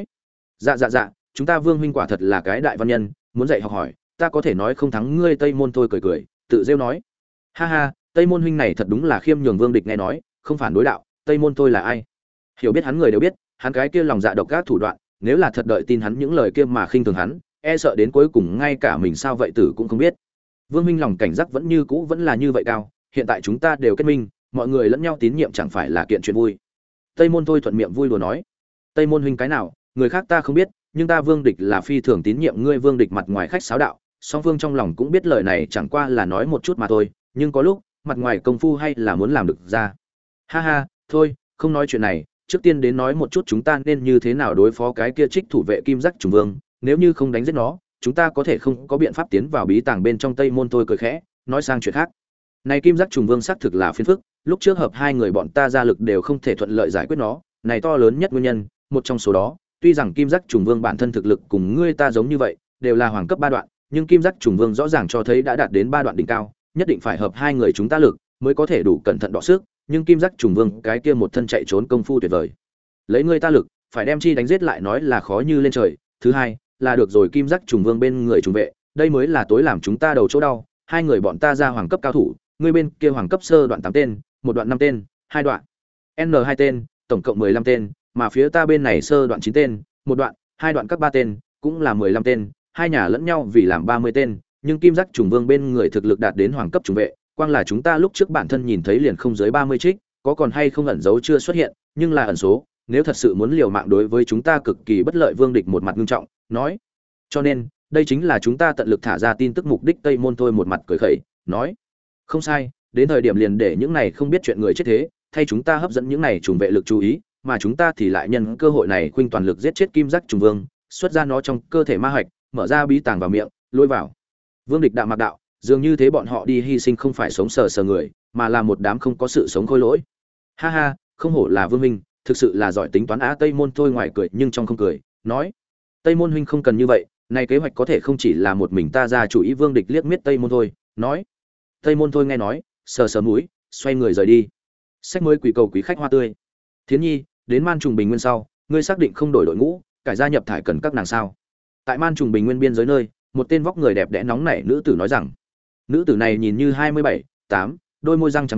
Dạ, chúng ta Vương huynh quả thật là cái đại văn nhân, muốn dạy học hỏi, ta có thể nói không thắng ngươi." Tây Môn thôi cười, tự rêu nói: "Ha ha, Tây Môn huynh này thật đúng là khiêm nhường." Vương địch nghe nói, không phản đối đạo: "Tây Môn thôi là ai? Hiểu biết hắn người đều biết, hắn cái kia lòng dạ độc ác thủ đoạn, nếu là thật đợi tin hắn những lời kia mà khinh thường hắn, e sợ đến cuối cùng ngay cả mình sao vậy tử cũng không biết." Vương huynh lòng cảnh giác vẫn như cũ vẫn là như vậy cao, hiện tại chúng ta đều kết minh, mọi người lẫn nhau tín nhiệm chẳng phải là kiện chuyện vui. Tây Môn thôi thuận miệng vui đùa nói: "Tây Môn huynh cái nào, người khác ta không biết, nhưng ta Vương địch là phi thường tín nhiệm ngươi." Vương địch mặt ngoài khách sáo đạo, song phương trong lòng cũng biết lời này chẳng qua là nói một chút mà thôi, nhưng có lúc mặt ngoài công phu hay là muốn làm được ra. Ha ha, thôi, không nói chuyện này, trước tiên đến nói một chút chúng ta nên như thế nào đối phó cái kia trích thủ vệ kim giác trùng vương, nếu như không đánh giết nó, chúng ta có thể không có biện pháp tiến vào bí tàng bên trong. Tây Môn thôi cười khẽ, nói sang chuyện khác. Này kim giác trùng vương xác thực là phiền phức, lúc trước hợp hai người bọn ta ra lực đều không thể thuận lợi giải quyết nó, này to lớn nhất nguyên nhân, một trong số đó, tuy rằng kim giác trùng vương bản thân thực lực cùng ngươi ta giống như vậy, đều là hoàng cấp 3 đoạn, nhưng kim giác trùng vương rõ ràng cho thấy đã đạt đến 3 đoạn đỉnh cao, nhất định phải hợp hai người chúng ta lực mới có thể đủ cẩn thận đọ sức, nhưng kim giác trùng vương cái kia một thân chạy trốn công phu tuyệt vời, lấy ngươi ta lực phải đem chi đánh giết lại nói là khó như lên trời. Thứ hai là được rồi kim giác trùng vương bên người trùng vệ, đây mới là tối làm chúng ta đầu chỗ đau. Hai người bọn ta ra hoàng cấp cao thủ, ngươi bên kia hoàng cấp sơ đoạn 8 tên, một đoạn 5 tên, hai đoạn n 2 tên, tổng cộng 15 tên, mà phía ta bên này sơ đoạn 9 tên, một đoạn hai đoạn các 3 tên, cũng là 15 tên, hai nhà lẫn nhau vì làm 30 tên, nhưng kim giác trùng vương bên người thực lực đạt đến hoàng cấp trùng vệ, quang là chúng ta lúc trước bản thân nhìn thấy liền không dưới 30 trích, có còn hay không ẩn dấu chưa xuất hiện, nhưng là ẩn số, nếu thật sự muốn liều mạng đối với chúng ta cực kỳ bất lợi. Vương địch một mặt nghiêm trọng nói: "Cho nên, đây chính là chúng ta tận lực thả ra tin tức mục đích." Tây Môn thôi một mặt cười khẩy, nói: "Không sai, đến thời điểm liền để những này không biết chuyện người chết thế, thay chúng ta hấp dẫn những này trùng vệ lực chú ý, mà chúng ta thì lại nhân cơ hội này khuynh toàn lực giết chết kim giác trùng vương, xuất ra nó trong cơ thể ma hạch, mở ra bí tàng vào miệng, lôi vào." Vương địch đạm mạc đạo, dường như thế bọn họ đi hy sinh không phải sống sờ sờ người, mà là một đám không có sự sống khôi lỗi. Ha ha, không hổ là Vương huynh, thực sự là giỏi tính toán á. Tây Môn thôi ngoài cười nhưng trong không cười, nói: "Tây Môn huynh không cần như vậy, này kế hoạch có thể không chỉ là một mình ta ra chủ ý." Vương địch liếc miết Tây Môn thôi, nói. Tây Môn thôi nghe nói, sờ sờ mũi, xoay người rời đi. Sách mới quỷ cầu quý khách hoa tươi. Thiến Nhi, đến Man Trùng Bình Nguyên sau, ngươi xác định không đổi đội ngũ, cải gia nhập Thải Cần các nàng sao? Tại Man Trùng Bình Nguyên biên giới nơi, một tên vóc người đẹp đẽ nóng nảy nữ tử nói rằng. Nữ tử này nhìn như 27, 8, đôi môi răng trắng tinh,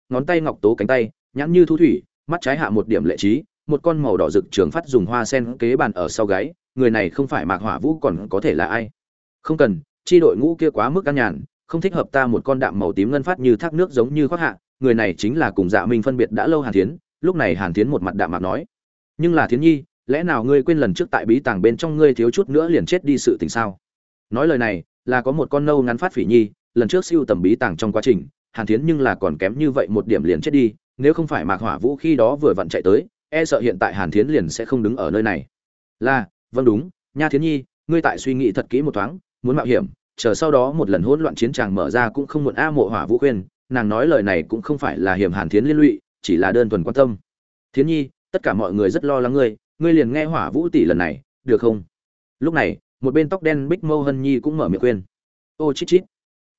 ngón tay ngọc tố cánh tay, nhãn như thu thủy, mắt trái hạ một điểm lệ trí, một con màu đỏ rực trường phát dùng hoa sen kế bàn ở sau gáy, người này không phải Mạc Hỏa Vũ còn có thể là ai? Không cần, chi đội ngũ kia quá mức căn nhàn, không thích hợp ta một con đạm màu tím ngân phát như thác nước giống như khoác hạ, người này chính là cùng Dạ Minh phân biệt đã lâu Hàn Thiến. Lúc này Hàn Thiến một mặt đạm mạc nói, nhưng là Thiến Nhi, lẽ nào ngươi quên lần trước tại bí tàng bên trong ngươi thiếu chút nữa liền chết đi sự tình sao? Nói lời này là có một con nâu ngắn phát Phỉ Nhi, lần trước siêu tầm bí tàng trong quá trình, Hàn Thiến nhưng là còn kém như vậy một điểm liền chết đi, nếu không phải Mạc Hỏa Vũ khi đó vừa vặn chạy tới, e sợ hiện tại Hàn Thiến liền sẽ không đứng ở nơi này. Là, vâng đúng, nha Thiến Nhi, ngươi tại suy nghĩ thật kỹ một thoáng, muốn mạo hiểm, chờ sau đó một lần hỗn loạn chiến tràng mở ra cũng không muộn. A Mộ Hỏa Vũ khuyên, nàng nói lời này cũng không phải là hiểm Hàn Thiến liên lụy, chỉ là đơn thuần quan tâm. Thiến Nhi, tất cả mọi người rất lo lắng ngươi liền nghe Hỏa Vũ tỷ lần này, được không? Lúc này, một bên tóc đen Bích Mâu Hân Nhi cũng mở miệng khuyên. Ô chít chít,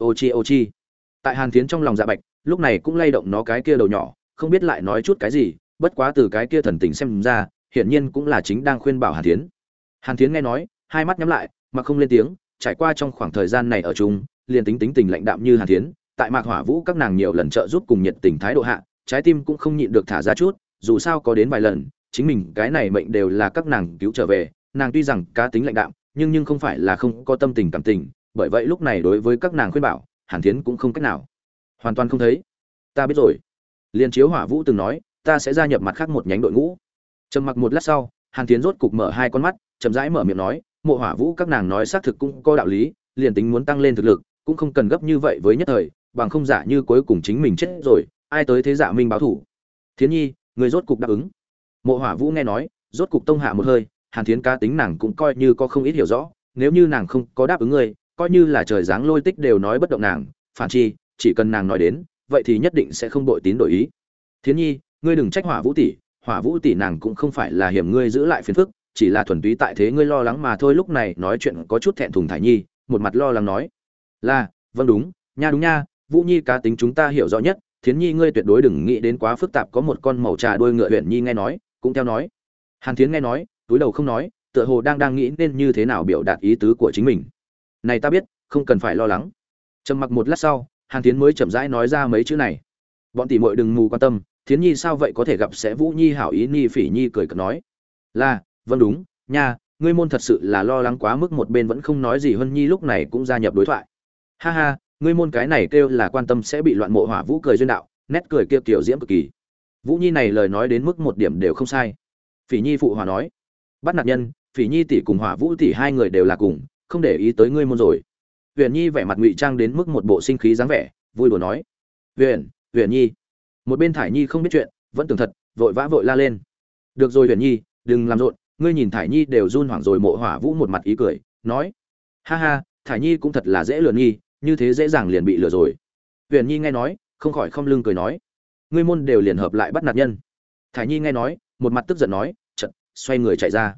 ô chi. Tại Hàn Thiến trong lòng Dạ Bạch, lúc này cũng lay động nó cái kia đầu nhỏ, không biết lại nói chút cái gì, bất quá từ cái kia thần tình xem ra, hiển nhiên cũng là chính đang khuyên bảo Hàn Thiến. Hàn Thiến nghe nói, hai mắt nhắm lại, mà không lên tiếng, trải qua trong khoảng thời gian này ở chung, liền tính tình lạnh đạm như Hàn Thiến, tại Mạc Hỏa Vũ các nàng nhiều lần trợ giúp cùng nhiệt tình thái độ hạ, trái tim cũng không nhịn được thả ra chút, dù sao có đến vài lần, chính mình cái này mệnh đều là các nàng cứu trở về, nàng tuy rằng cá tính lạnh đạm, nhưng không phải là không có tâm tình cảm tình, bởi vậy lúc này đối với các nàng khuyên bảo, Hàn Thiến cũng không cách nào, hoàn toàn không thấy. Ta biết rồi. Liên chiếu Hỏa Vũ từng nói, ta sẽ gia nhập mặt khác một nhánh đội ngũ. Trầm mặc một lát sau, Hàn Thiến rốt cục mở hai con mắt, chậm rãi mở miệng nói, Mộ Hỏa Vũ các nàng nói xác thực cũng có đạo lý, liền tính muốn tăng lên thực lực, cũng không cần gấp như vậy với nhất thời, bằng không giả như cuối cùng chính mình chết rồi, ai tới thế Dạ Minh báo thủ. Thiến Nhi, người rốt cục đáp ứng. Mộ Hỏa Vũ nghe nói, rốt cục tông hạ một hơi, Hàn Thiến cá tính nàng cũng coi như có không ít hiểu rõ, nếu như nàng không có đáp ứng người, coi như là trời giáng lôi tích đều nói bất động nàng, phản chi, chỉ cần nàng nói đến, vậy thì nhất định sẽ không đổi tín đổi ý. Thiến Nhi, ngươi đừng trách Hỏa Vũ tỷ nàng cũng không phải là hiểm ngươi giữ lại phiền phức, chỉ là thuần túy tại thế ngươi lo lắng mà thôi. Lúc này nói chuyện có chút thẹn thùng Thải Nhi, một mặt lo lắng nói, là, vâng đúng nha, Vũ Nhi cá tính chúng ta hiểu rõ nhất, Thiến Nhi ngươi tuyệt đối đừng nghĩ đến quá phức tạp. Có một con màu trà đuôi ngựa Huyền Nhi nghe nói, cũng theo nói. Hàn Thiến nghe nói, túi đầu không nói, tựa hồ đang nghĩ nên như thế nào biểu đạt ý tứ của chính mình. Này ta biết, không cần phải lo lắng. Trầm mặc một lát sau, Hàn Thiến mới chậm rãi nói ra mấy chữ này. Bọn tỷ muội đừng mù quan tâm, Thiến Nhi sao vậy có thể gặp sẽ Vũ Nhi hảo ý. Ni Phỉ Nhi cười cợt nói, là, vâng đúng nha, ngươi môn thật sự là lo lắng quá mức. Một bên vẫn không nói gì Hân Nhi lúc này cũng gia nhập đối thoại. Ha ha, ngươi môn cái này kêu là quan tâm sẽ bị loạn. Mộ Hỏa Vũ cười duyên đạo, nét cười kia kiểu diễm cực kỳ. Vũ Nhi này lời nói đến mức một điểm đều không sai. Phỉ Nhi phụ hòa nói, bắt nạt nhân, Phỉ Nhi tỷ cùng Hỏa Vũ tỷ hai người đều là cùng, không để ý tới ngươi môn rồi. Huyền Nhi vẻ mặt ngụy trang đến mức một bộ sinh khí dáng vẻ, vui đùa nói, Huyền Nhi. Một bên Thải Nhi không biết chuyện, vẫn tưởng thật, vội vã vội la lên, được rồi Huyền Nhi, đừng làm rộn, ngươi nhìn Thải Nhi đều run hoảng rồi. Mộ Hỏa Vũ một mặt ý cười, nói, ha ha, Thải Nhi cũng thật là dễ lừa Nhi, như thế dễ dàng liền bị lừa rồi. Huyền Nhi nghe nói, không khỏi không lưng cười nói, ngươi môn đều liền hợp lại bắt nạt nhân. Thải Nhi nghe nói, một mặt tức giận nói, chợt xoay người chạy ra.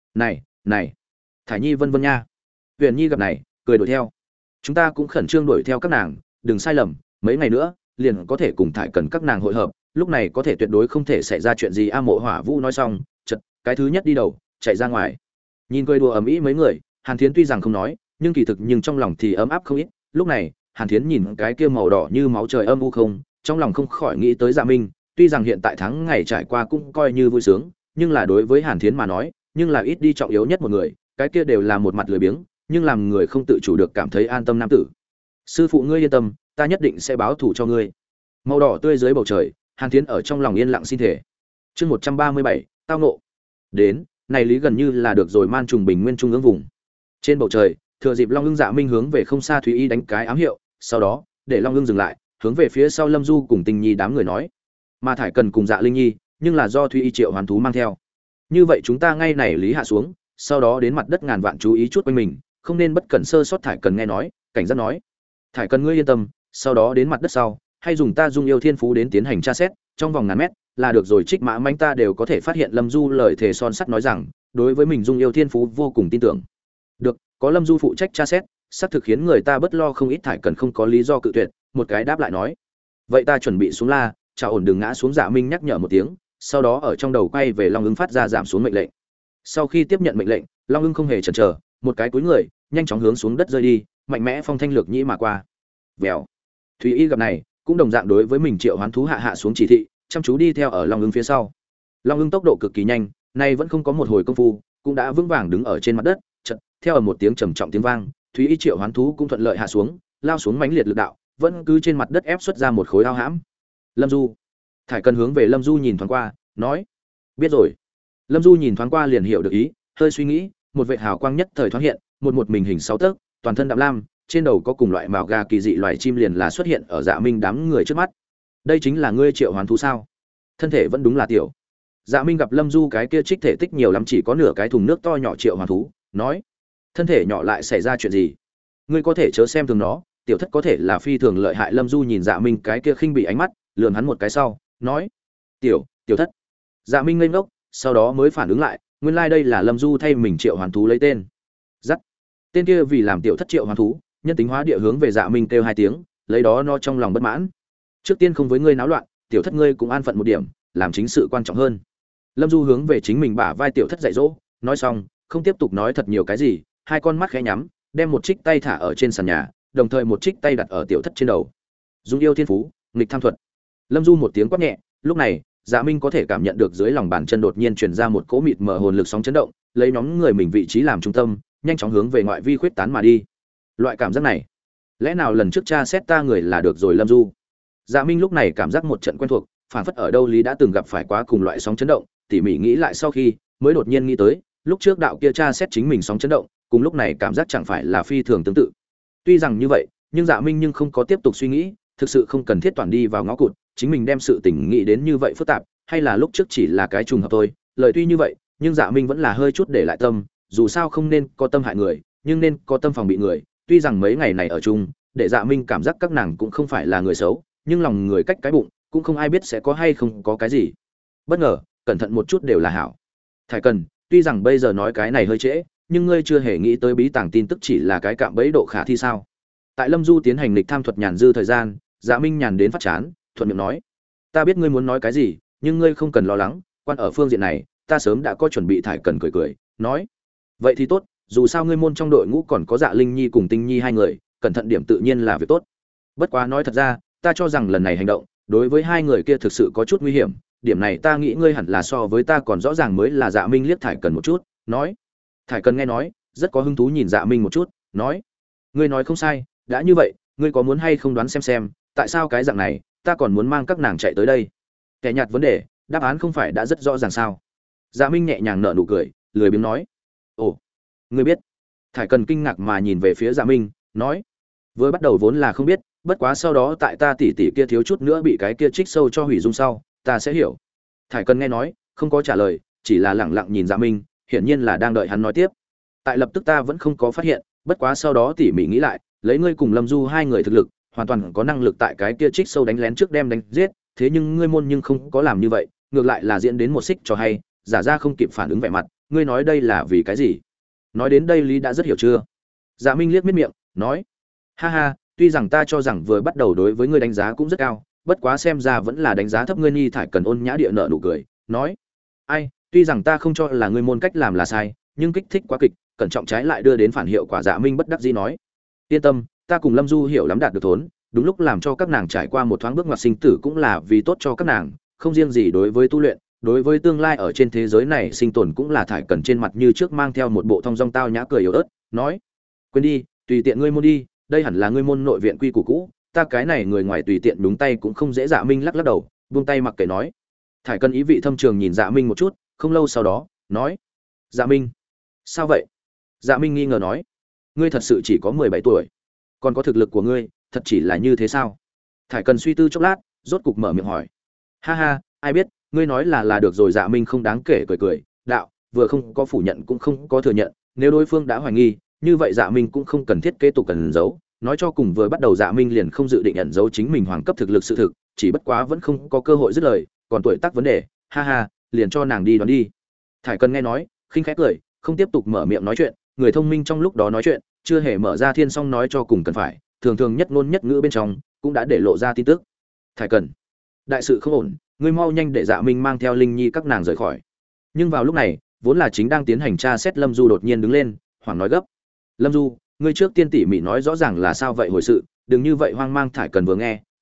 Này, Thải Nhi vân vân nha. Huyền Nhi gặp này, cười đuổi theo. Chúng ta cũng khẩn trương đuổi theo các nàng, đừng sai lầm, mấy ngày nữa liền có thể cùng Thải Cần các nàng hội hợp, lúc này có thể tuyệt đối không thể xảy ra chuyện gì. A Mộ Hỏa Vũ nói xong, chợt cái thứ nhất đi đầu, chạy ra ngoài. Nhìn cười đùa ầm ĩ mấy người, Hàn Thiến tuy rằng không nói, nhưng kỳ thực nhưng trong lòng thì ấm áp không ít. Lúc này, Hàn Thiến nhìn cái kia màu đỏ như máu trời âm u không, trong lòng không khỏi nghĩ tới Dạ Minh, tuy rằng hiện tại tháng ngày trải qua cũng coi như vui sướng, nhưng là đối với Hàn Thiến mà nói, nhưng là ít đi trọng yếu nhất một người, cái kia đều là một mặt lười biếng, nhưng làm người không tự chủ được cảm thấy an tâm nam tử. Sư phụ ngươi yên tâm, ta nhất định sẽ báo thù cho ngươi. Màu đỏ tươi dưới bầu trời, Hàn Thiến ở trong lòng yên lặng xin thể. Chương 137, tao ngộ. Đến, này lý gần như là được rồi. Man trùng bình nguyên trung ương vùng. Trên bầu trời, thừa dịp Long Ưng Dạ Minh hướng về không xa Thúy Y đánh cái ám hiệu, sau đó, để Long Ưng dừng lại, hướng về phía sau Lâm Du cùng Tình Nhi đám người nói, mà Thải Cần cùng Dạ Linh Nhi, nhưng là do Thúy Y triệu hoàn thú mang theo. Như vậy chúng ta ngay này lý hạ xuống, sau đó đến mặt đất ngàn vạn chú ý chút quanh mình, không nên bất cẩn sơ sót. Thải Cần nghe nói, cảnh giác nói, Thải Cần ngươi yên tâm, sau đó đến mặt đất sau, hay dùng ta dung yêu thiên phú đến tiến hành tra xét, trong vòng ngàn mét là được rồi. Trích Mã Mãnh ta đều có thể phát hiện. Lâm Du lời thề son sắt nói rằng, đối với mình dung yêu thiên phú vô cùng tin tưởng. Được, có Lâm Du phụ trách tra xét, xác thực khiến người ta bất lo không ít. Thải Cần không có lý do cự tuyệt, một cái đáp lại nói, vậy ta chuẩn bị xuống la, chào ổn đừng ngã xuống. Dạ Minh nhắc nhở một tiếng, sau đó ở trong đầu quay về Long Ưng phát ra giảm xuống mệnh lệnh. Sau khi tiếp nhận mệnh lệnh, Long Ưng không hề chần chờ, một cái cúi người, nhanh chóng hướng xuống đất rơi đi, mạnh mẽ phong thanh lược nhĩ mà qua. Vèo. Thúy Y gặp này, cũng đồng dạng đối với mình triệu hoán thú hạ xuống chỉ thị, chăm chú đi theo ở Long Ưng phía sau. Long Ưng tốc độ cực kỳ nhanh, nay vẫn không có một hồi công phu, cũng đã vững vàng đứng ở trên mặt đất, chợt theo ở một tiếng trầm trọng tiếng vang, Thúy Y triệu hoán thú cũng thuận lợi hạ xuống, lao xuống mãnh liệt lực đạo, vẫn cứ trên mặt đất ép xuất ra một khối ao hãm. Lâm Du. Thải Cần hướng về Lâm Du nhìn thoáng qua, nói: "Biết rồi." Lâm Du nhìn thoáng qua liền hiểu được ý, hơi suy nghĩ, một vệt hào quang nhất thời thoáng hiện, một mình hình 6 tấc, toàn thân đạm lam, trên đầu có cùng loại mào gà kỳ dị loài chim liền là xuất hiện ở Dạ Minh đám người trước mắt. Đây chính là ngươi triệu hoán thú sao? Thân thể vẫn đúng là tiểu. Dạ Minh gặp Lâm Du cái kia trích thể tích nhiều lắm chỉ có nửa cái thùng nước to nhỏ triệu hoán thú, nói: "Thân thể nhỏ lại xảy ra chuyện gì? Ngươi có thể chớ xem thường nó, tiểu thất có thể là phi thường lợi hại." Lâm Du nhìn Dạ Minh cái kia khinh bị ánh mắt, lườm hắn một cái sau, nói: "Tiểu thất." Dạ Minh ngây ngốc, sau đó mới phản ứng lại, nguyên lai đây là Lâm Du thay mình triệu hoán thú lấy tên. Dắt. Tên kia vì làm tiểu thất triệu hoán thú, nhân tính hóa địa hướng về Dạ Minh kêu 2 tiếng, lấy đó nó trong lòng bất mãn. "Trước tiên không với ngươi náo loạn, tiểu thất ngươi cũng an phận một điểm, làm chính sự quan trọng hơn." Lâm Du hướng về chính mình bả vai tiểu thất dạy dỗ, nói xong, không tiếp tục nói thật nhiều cái gì, hai con mắt khẽ nhắm, đem một trích tay thả ở trên sàn nhà, đồng thời một trích tay đặt ở tiểu thất trên đầu. Dung yêu thiên phú, nghịch tham thuật. Lâm Du một tiếng quát nhẹ, lúc này, Dạ Minh có thể cảm nhận được dưới lòng bàn chân đột nhiên truyền ra một cỗ mịt mờ hồn lực sóng chấn động, lấy nhóm người mình vị trí làm trung tâm, nhanh chóng hướng về ngoại vi khuyết tán mà đi. Loại cảm giác này, lẽ nào lần trước tra xét ta người là được rồi Lâm Du? Dạ Minh lúc này cảm giác một trận quen thuộc, phản phất ở đâu lý đã từng gặp phải quá cùng loại sóng chấn động, tỉ mỉ nghĩ lại sau khi, mới đột nhiên nghĩ tới, lúc trước đạo kia tra xét chính mình sóng chấn động, cùng lúc này cảm giác chẳng phải là phi thường tương tự. Tuy rằng như vậy, nhưng Dạ Minh không có tiếp tục suy nghĩ, thực sự không cần thiết toàn đi vào ngõ cụt, chính mình đem sự tình nghĩ đến như vậy phức tạp, hay là lúc trước chỉ là cái trùng hợp thôi. Lời tuy như vậy, nhưng Dạ Minh vẫn là hơi chút để lại tâm, dù sao không nên có tâm hại người, nhưng nên có tâm phòng bị người. Tuy rằng mấy ngày này ở chung, để Dạ Minh cảm giác các nàng cũng không phải là người xấu, nhưng lòng người cách cái bụng, cũng không ai biết sẽ có hay không có cái gì. Bất ngờ, cẩn thận một chút đều là hảo. Thải Cần, tuy rằng bây giờ nói cái này hơi trễ, nhưng ngươi chưa hề nghĩ tới bí tàng tin tức chỉ là cái cạm bẫy độ khả thi sao? Tại Lâm Du tiến hành lịch tham thuật nhàn dư thời gian, Dạ Minh nhàn đến phát chán, thuận miệng nói: "Ta biết ngươi muốn nói cái gì, nhưng ngươi không cần lo lắng, quan ở phương diện này, ta sớm đã có chuẩn bị." Thải Cần cười, nói: "Vậy thì tốt, dù sao ngươi môn trong đội ngũ còn có Dạ Linh Nhi cùng Tinh Nhi hai người, cẩn thận điểm tự nhiên là việc tốt. Bất quá nói thật ra, ta cho rằng lần này hành động, đối với hai người kia thực sự có chút nguy hiểm, điểm này ta nghĩ ngươi hẳn là so với ta còn rõ ràng mới là." Dạ Minh liếc Thải Cần một chút, nói. Thải Cần nghe nói, rất có hứng thú nhìn Dạ Minh một chút, nói: "Ngươi nói không sai, đã như vậy, ngươi có muốn hay không đoán xem, tại sao cái dạng này, ta còn muốn mang các nàng chạy tới đây?" Kẻ nhạt vấn đề, đáp án không phải đã rất rõ ràng sao? Dạ Minh nhẹ nhàng nở nụ cười, lười biếng nói: "Ồ, ngươi biết?" Thải Cần kinh ngạc mà nhìn về phía Dạ Minh, nói: "Vừa bắt đầu vốn là không biết, bất quá sau đó tại ta tỷ tỷ kia thiếu chút nữa bị cái kia trích sâu cho hủy dung sau, ta sẽ hiểu." Thải Cần nghe nói, không có trả lời, chỉ là lẳng lặng nhìn Dạ Minh, hiển nhiên là đang đợi hắn nói tiếp. "Tại lập tức ta vẫn không có phát hiện, bất quá sau đó tỉ mỉ nghĩ lại, lấy ngươi cùng Lâm Du hai người thực lực, hoàn toàn có năng lực tại cái kia trích sâu đánh lén trước đem đánh giết, thế nhưng ngươi môn nhưng không có làm như vậy, ngược lại là diễn đến một xích cho hay, giả ra không kịp phản ứng vẻ mặt, ngươi nói đây là vì cái gì?" Nói đến đây Lý đã rất hiểu chưa? Dạ Minh liếc miết miệng, nói: "Ha ha, tuy rằng ta cho rằng vừa bắt đầu đối với ngươi đánh giá cũng rất cao, bất quá xem ra vẫn là đánh giá thấp ngươi." Nhi Thải Cần ôn nhã địa nợ nụ cười, nói: "Ai, tuy rằng ta không cho là ngươi môn cách làm là sai, nhưng kích thích quá kịch, cẩn trọng trái lại đưa đến phản hiệu quả." Dạ Minh bất đắc dĩ nói: "Yên tâm, ta cùng Lâm Du hiểu lắm đạt được thốn, đúng lúc làm cho các nàng trải qua một thoáng bước ngoặt sinh tử cũng là vì tốt cho các nàng, không riêng gì đối với tu luyện, đối với tương lai ở trên thế giới này sinh tồn cũng là." Thải Cần trên mặt như trước mang theo một bộ thong dong tao nhã cười yếu ớt, nói: "Quên đi, tùy tiện ngươi môn đi, đây hẳn là ngươi môn nội viện quy củ cũ, ta cái này người ngoài tùy tiện đúng tay cũng không dễ." Dạ Minh lắc lắc đầu, buông tay mặc kệ nói. Thải Cần ý vị thâm trường nhìn Dạ Minh một chút, không lâu sau đó, nói: "Dạ Minh, sao vậy?" Dạ Minh nghi ngờ nói: "Ngươi thật sự chỉ có 17 tuổi, còn có thực lực của ngươi, thật chỉ là như thế sao?" Thải Cần suy tư chốc lát, rốt cục mở miệng hỏi: "Ha ha, ai biết, ngươi nói là được rồi." Dạ Minh không đáng kể cười, đạo: "Vừa không có phủ nhận cũng không có thừa nhận, nếu đối phương đã hoài nghi, như vậy Dạ Minh cũng không cần thiết kế tục ẩn giấu." Nói cho cùng vừa bắt đầu Dạ Minh liền không dự định ẩn giấu chính mình hoàng cấp thực lực sự thực, chỉ bất quá vẫn không có cơ hội dứt lời, còn tuổi tác vấn đề, ha ha, liền cho nàng đi đoán đi. Thải Cần nghe nói, khinh khẽ cười, không tiếp tục mở miệng nói chuyện, người thông minh trong lúc đó nói chuyện, chưa hề mở ra thiên song nói cho cùng cần phải, thường thường nhất ngôn nhất ngữ bên trong, cũng đã để lộ ra tin tức. Thải Cần, đại sự không ổn, ngươi mau nhanh để Dạ Minh mang theo Linh Nhi các nàng rời khỏi. Nhưng vào lúc này, vốn là chính đang tiến hành tra xét Lâm Du đột nhiên đứng lên, hoảng nói gấp: "Lâm Du, ngươi trước tiên tỉ mỉ nói rõ ràng là sao vậy hồi sự, đừng như vậy hoang mang." Thải Cần vừa nghe,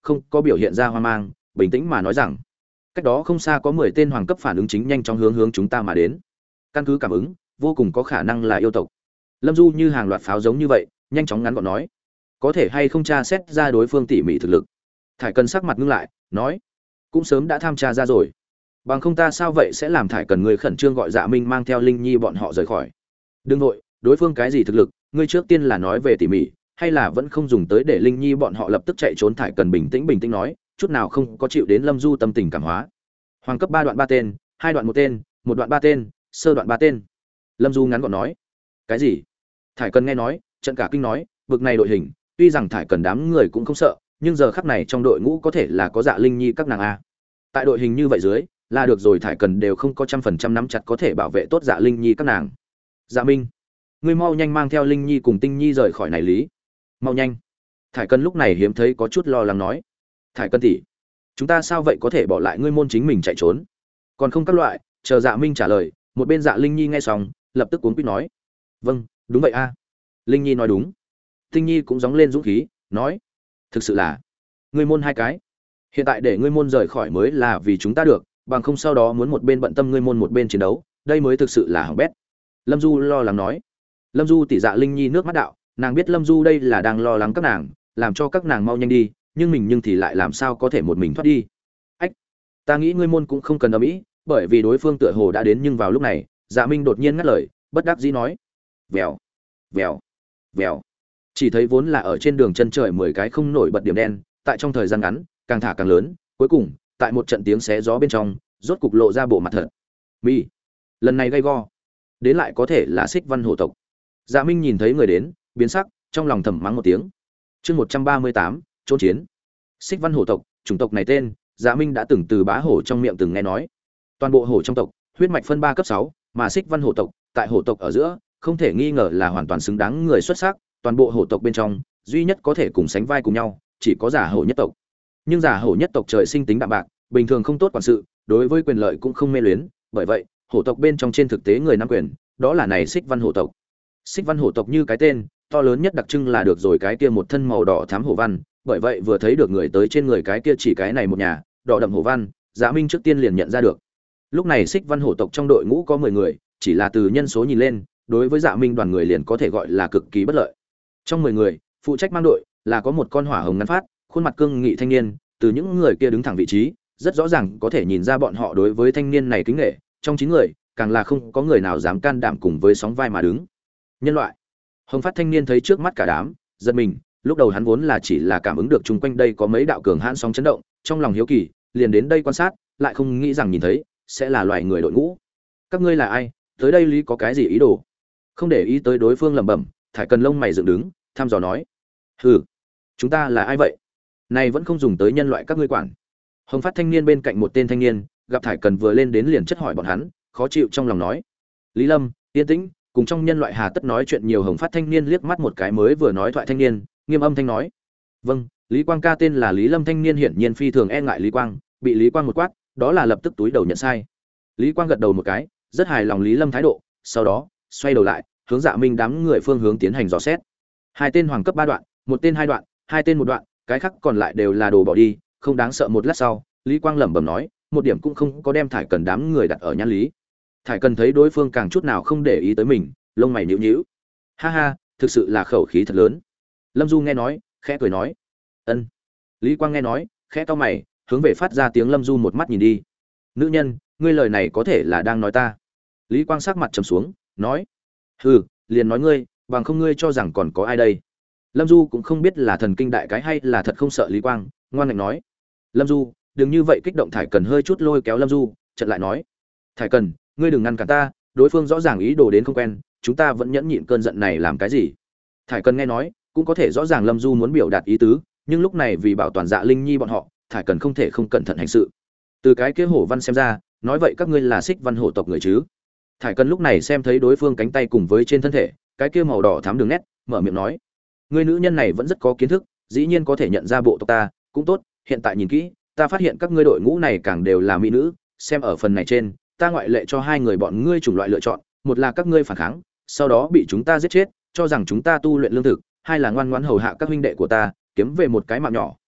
không có biểu hiện ra hoang mang, bình tĩnh mà nói rằng cách đó không xa có 10 tên hoàng cấp phản ứng chính nhanh chóng hướng chúng ta mà đến. Căn cứ cảm ứng, vô cùng có khả năng là yêu tộc. Lâm Du như hàng loạt pháo giống như vậy, nhanh chóng ngắn gọn nói, có thể hay không tra xét ra đối phương tỉ mỉ thực lực. Thải Cần sắc mặt ngưng lại, nói, cũng sớm đã tham tra ra rồi. Bằng không ta sao vậy sẽ làm Thải Cần người khẩn trương gọi Dạ Minh mang theo Linh Nhi bọn họ rời khỏi. Đừng vội, đối phương cái gì thực lực, ngươi trước tiên là nói về tỉ mỉ, hay là vẫn không dùng tới để Linh Nhi bọn họ lập tức chạy trốn. Thải Cần bình tĩnh nói, chút nào không có chịu đến Lâm Du tâm tình cảm hóa. Hoàng cấp 3 đoạn 3 tên, 2 đoạn 1 tên, 1 đoạn 3 tên, sơ đoạn 3 tên. Lâm Du ngắn gọn nói, cái gì? Thải Cần nghe nói, trận cả kinh nói, vực này đội hình, tuy rằng Thải Cần đám người cũng không sợ, nhưng giờ khắc này trong đội ngũ có thể là có Dạ Linh Nhi các nàng a. Tại đội hình như vậy dưới, là được rồi, Thải Cần đều không có 100% nắm chặt có thể bảo vệ tốt Dạ Linh Nhi các nàng. Dạ Minh, ngươi mau nhanh mang theo Linh Nhi cùng Tinh Nhi rời khỏi này lý. Mau nhanh. Thải Cần lúc này hiếm thấy có chút lo lắng nói, Thải Cần tỷ, chúng ta sao vậy có thể bỏ lại ngươi môn chính mình chạy trốn? Còn không các loại, chờ Dạ Minh trả lời, một bên Dạ Linh Nhi nghe xong, lập tức cuống quýt nói, vâng, đúng vậy a. Linh Nhi nói đúng. Tinh Nhi cũng gióng lên dũng khí, nói, thực sự là ngươi môn hai cái, hiện tại để ngươi môn rời khỏi mới là vì chúng ta được, bằng không sau đó muốn một bên bận tâm ngươi môn một bên chiến đấu, đây mới thực sự là hỏng bét. Lâm Du lo lắng nói. Lâm Du tỷ Dạ Linh Nhi nước mắt đạo, nàng biết Lâm Du đây là đang lo lắng các nàng, làm cho các nàng mau nhanh đi, nhưng mình thì lại làm sao có thể một mình thoát đi. Ách, ta nghĩ ngươi môn cũng không cần ầm ĩ, bởi vì đối phương tựa hồ đã đến. Nhưng vào lúc này, Dạ Minh đột nhiên ngắt lời, bất đắc dĩ nói, vèo vèo vèo. Chỉ thấy vốn là ở trên đường chân trời 10 cái không nổi bật điểm đen, tại trong thời gian ngắn càng thả càng lớn, cuối cùng tại một trận tiếng xé gió bên trong, rốt cục lộ ra bộ mặt thật. Mi, lần này gay go, đến lại có thể là Xích Văn hổ tộc. Dạ Minh nhìn thấy người đến, biến sắc, trong lòng thầm mắng một tiếng. Chương 138, trốn chiến. Xích Văn hổ tộc, chủng tộc này tên, Dạ Minh đã từng từ bá hổ trong miệng từng nghe nói. Toàn bộ hổ trong tộc, huyết mạch phân 3 cấp 6, mà Xích Văn hổ tộc, tại hổ tộc ở giữa, không thể nghi ngờ là hoàn toàn xứng đáng người xuất sắc, toàn bộ hổ tộc bên trong, duy nhất có thể cùng sánh vai cùng nhau, chỉ có Giả Hổ nhất tộc. Nhưng Giả Hổ nhất tộc trời sinh tính đạm bạc, bình thường không tốt quản sự, đối với quyền lợi cũng không mê luyến, bởi vậy, hổ tộc bên trong trên thực tế người nắm quyền, đó là này Xích Văn hổ tộc. Xích Văn hổ tộc như cái tên, to lớn nhất đặc trưng là được rồi cái kia một thân màu đỏ thắm hổ văn, bởi vậy vừa thấy được người tới trên người cái kia chỉ cái này một nhà, đỏ đậm hổ văn, Dạ Minh trước tiên liền nhận ra được. Lúc này Xích Văn hổ tộc trong đội ngũ có 10 người, chỉ là từ nhân số nhìn lên, đối với Dạ Minh đoàn người liền có thể gọi là cực kỳ bất lợi. Trong 10 người, phụ trách mang đội là có một con hỏa hồng ngắn phát, khuôn mặt cương nghị thanh niên, từ những người kia đứng thẳng vị trí, rất rõ ràng có thể nhìn ra bọn họ đối với thanh niên này kính nể, trong 9 người, càng là không có người nào dám can đảm cùng với sóng vai mà đứng. Nhân loại. Hồng phát thanh niên thấy trước mắt cả đám, giật mình, lúc đầu hắn vốn là chỉ là cảm ứng được chung quanh đây có mấy đạo cường hãn sóng chấn động, trong lòng hiếu kỳ, liền đến đây quan sát, lại không nghĩ rằng nhìn thấy sẽ là loài người đội ngũ. Các ngươi là ai? Tới đây lý có cái gì ý đồ? Không để ý tới đối phương lẩm bẩm, Thải Cần lông mày dựng đứng, thăm dò nói, hừ, chúng ta là ai vậy? Này vẫn không dùng tới nhân loại các ngươi quản. Hồng phát thanh niên bên cạnh một tên thanh niên, gặp Thải Cần vừa lên đến liền chất hỏi bọn hắn, khó chịu trong lòng nói, Lý Lâm, yên tĩnh, cùng trong nhân loại hà tất nói chuyện nhiều. Hồng phát thanh niên liếc mắt một cái mới vừa nói thoại thanh niên, nghiêm âm thanh nói, vâng, Lý Quang ca tên là Lý Lâm. Thanh niên hiển nhiên phi thường e ngại Lý Quang, bị Lý Quang một quát, đó là lập tức túi đầu nhận sai. Lý Quang gật đầu một cái, rất hài lòng Lý Lâm thái độ, sau đó xoay đầu lại, hướng Dạ Minh đám người phương hướng tiến hành dò xét. 2 tên hoàng cấp 3 đoạn, 1 tên 2 đoạn, 2 tên 1 đoạn, cái khác còn lại đều là đồ bỏ đi, không đáng sợ. Một lát sau, Lý Quang lẩm bẩm nói, một điểm cũng không có đem Thải Cần đám người đặt ở nhãn lý. Thải Cần thấy đối phương càng chút nào không để ý tới mình, lông mày nhíu nhíu. Ha ha, thực sự là khẩu khí thật lớn. Lâm Du nghe nói, khẽ cười nói, ân. Lý Quang nghe nói, khẽ cau mày, hướng về phát ra tiếng Lâm Du một mắt nhìn đi. Nữ nhân, ngươi lời này có thể là đang nói ta? Lý Quang sắc mặt trầm xuống, nói, hừ, liền nói ngươi, bằng không ngươi cho rằng còn có ai đây? Lâm Du cũng không biết là thần kinh đại cái hay là thật không sợ Lý Quang, ngoan ngạch nói, Lâm Du, đừng như vậy kích động. Thải Cần hơi chút lôi kéo Lâm Du, chợt lại nói, Thải Cần, ngươi đừng ngăn cản ta, đối phương rõ ràng ý đồ đến không quen, chúng ta vẫn nhẫn nhịn cơn giận này làm cái gì? Thải Cần nghe nói, cũng có thể rõ ràng Lâm Du muốn biểu đạt ý tứ, nhưng lúc này vì bảo toàn Dạ Linh Nhi bọn họ, Thải Cần không thể không cẩn thận hành sự. Từ cái kia hổ văn xem ra, nói vậy các ngươi là Xích Văn hổ tộc người chứ? Thải Cần lúc này xem thấy đối phương cánh tay cùng với trên thân thể cái kia màu đỏ thắm đường nét, mở miệng nói, người nữ nhân này vẫn rất có kiến thức, dĩ nhiên có thể nhận ra bộ tộc ta, cũng tốt. Hiện tại nhìn kỹ, ta phát hiện các ngươi đội ngũ này càng đều là mỹ nữ, xem ở phần này trên, ta ngoại lệ cho 2 người bọn ngươi chủng loại lựa chọn, một là các ngươi phản kháng, sau đó bị chúng ta giết chết, cho rằng chúng ta tu luyện lương thực, hai là ngoan ngoãn hầu hạ các huynh đệ của ta, kiếm về một cái mạng nhỏ,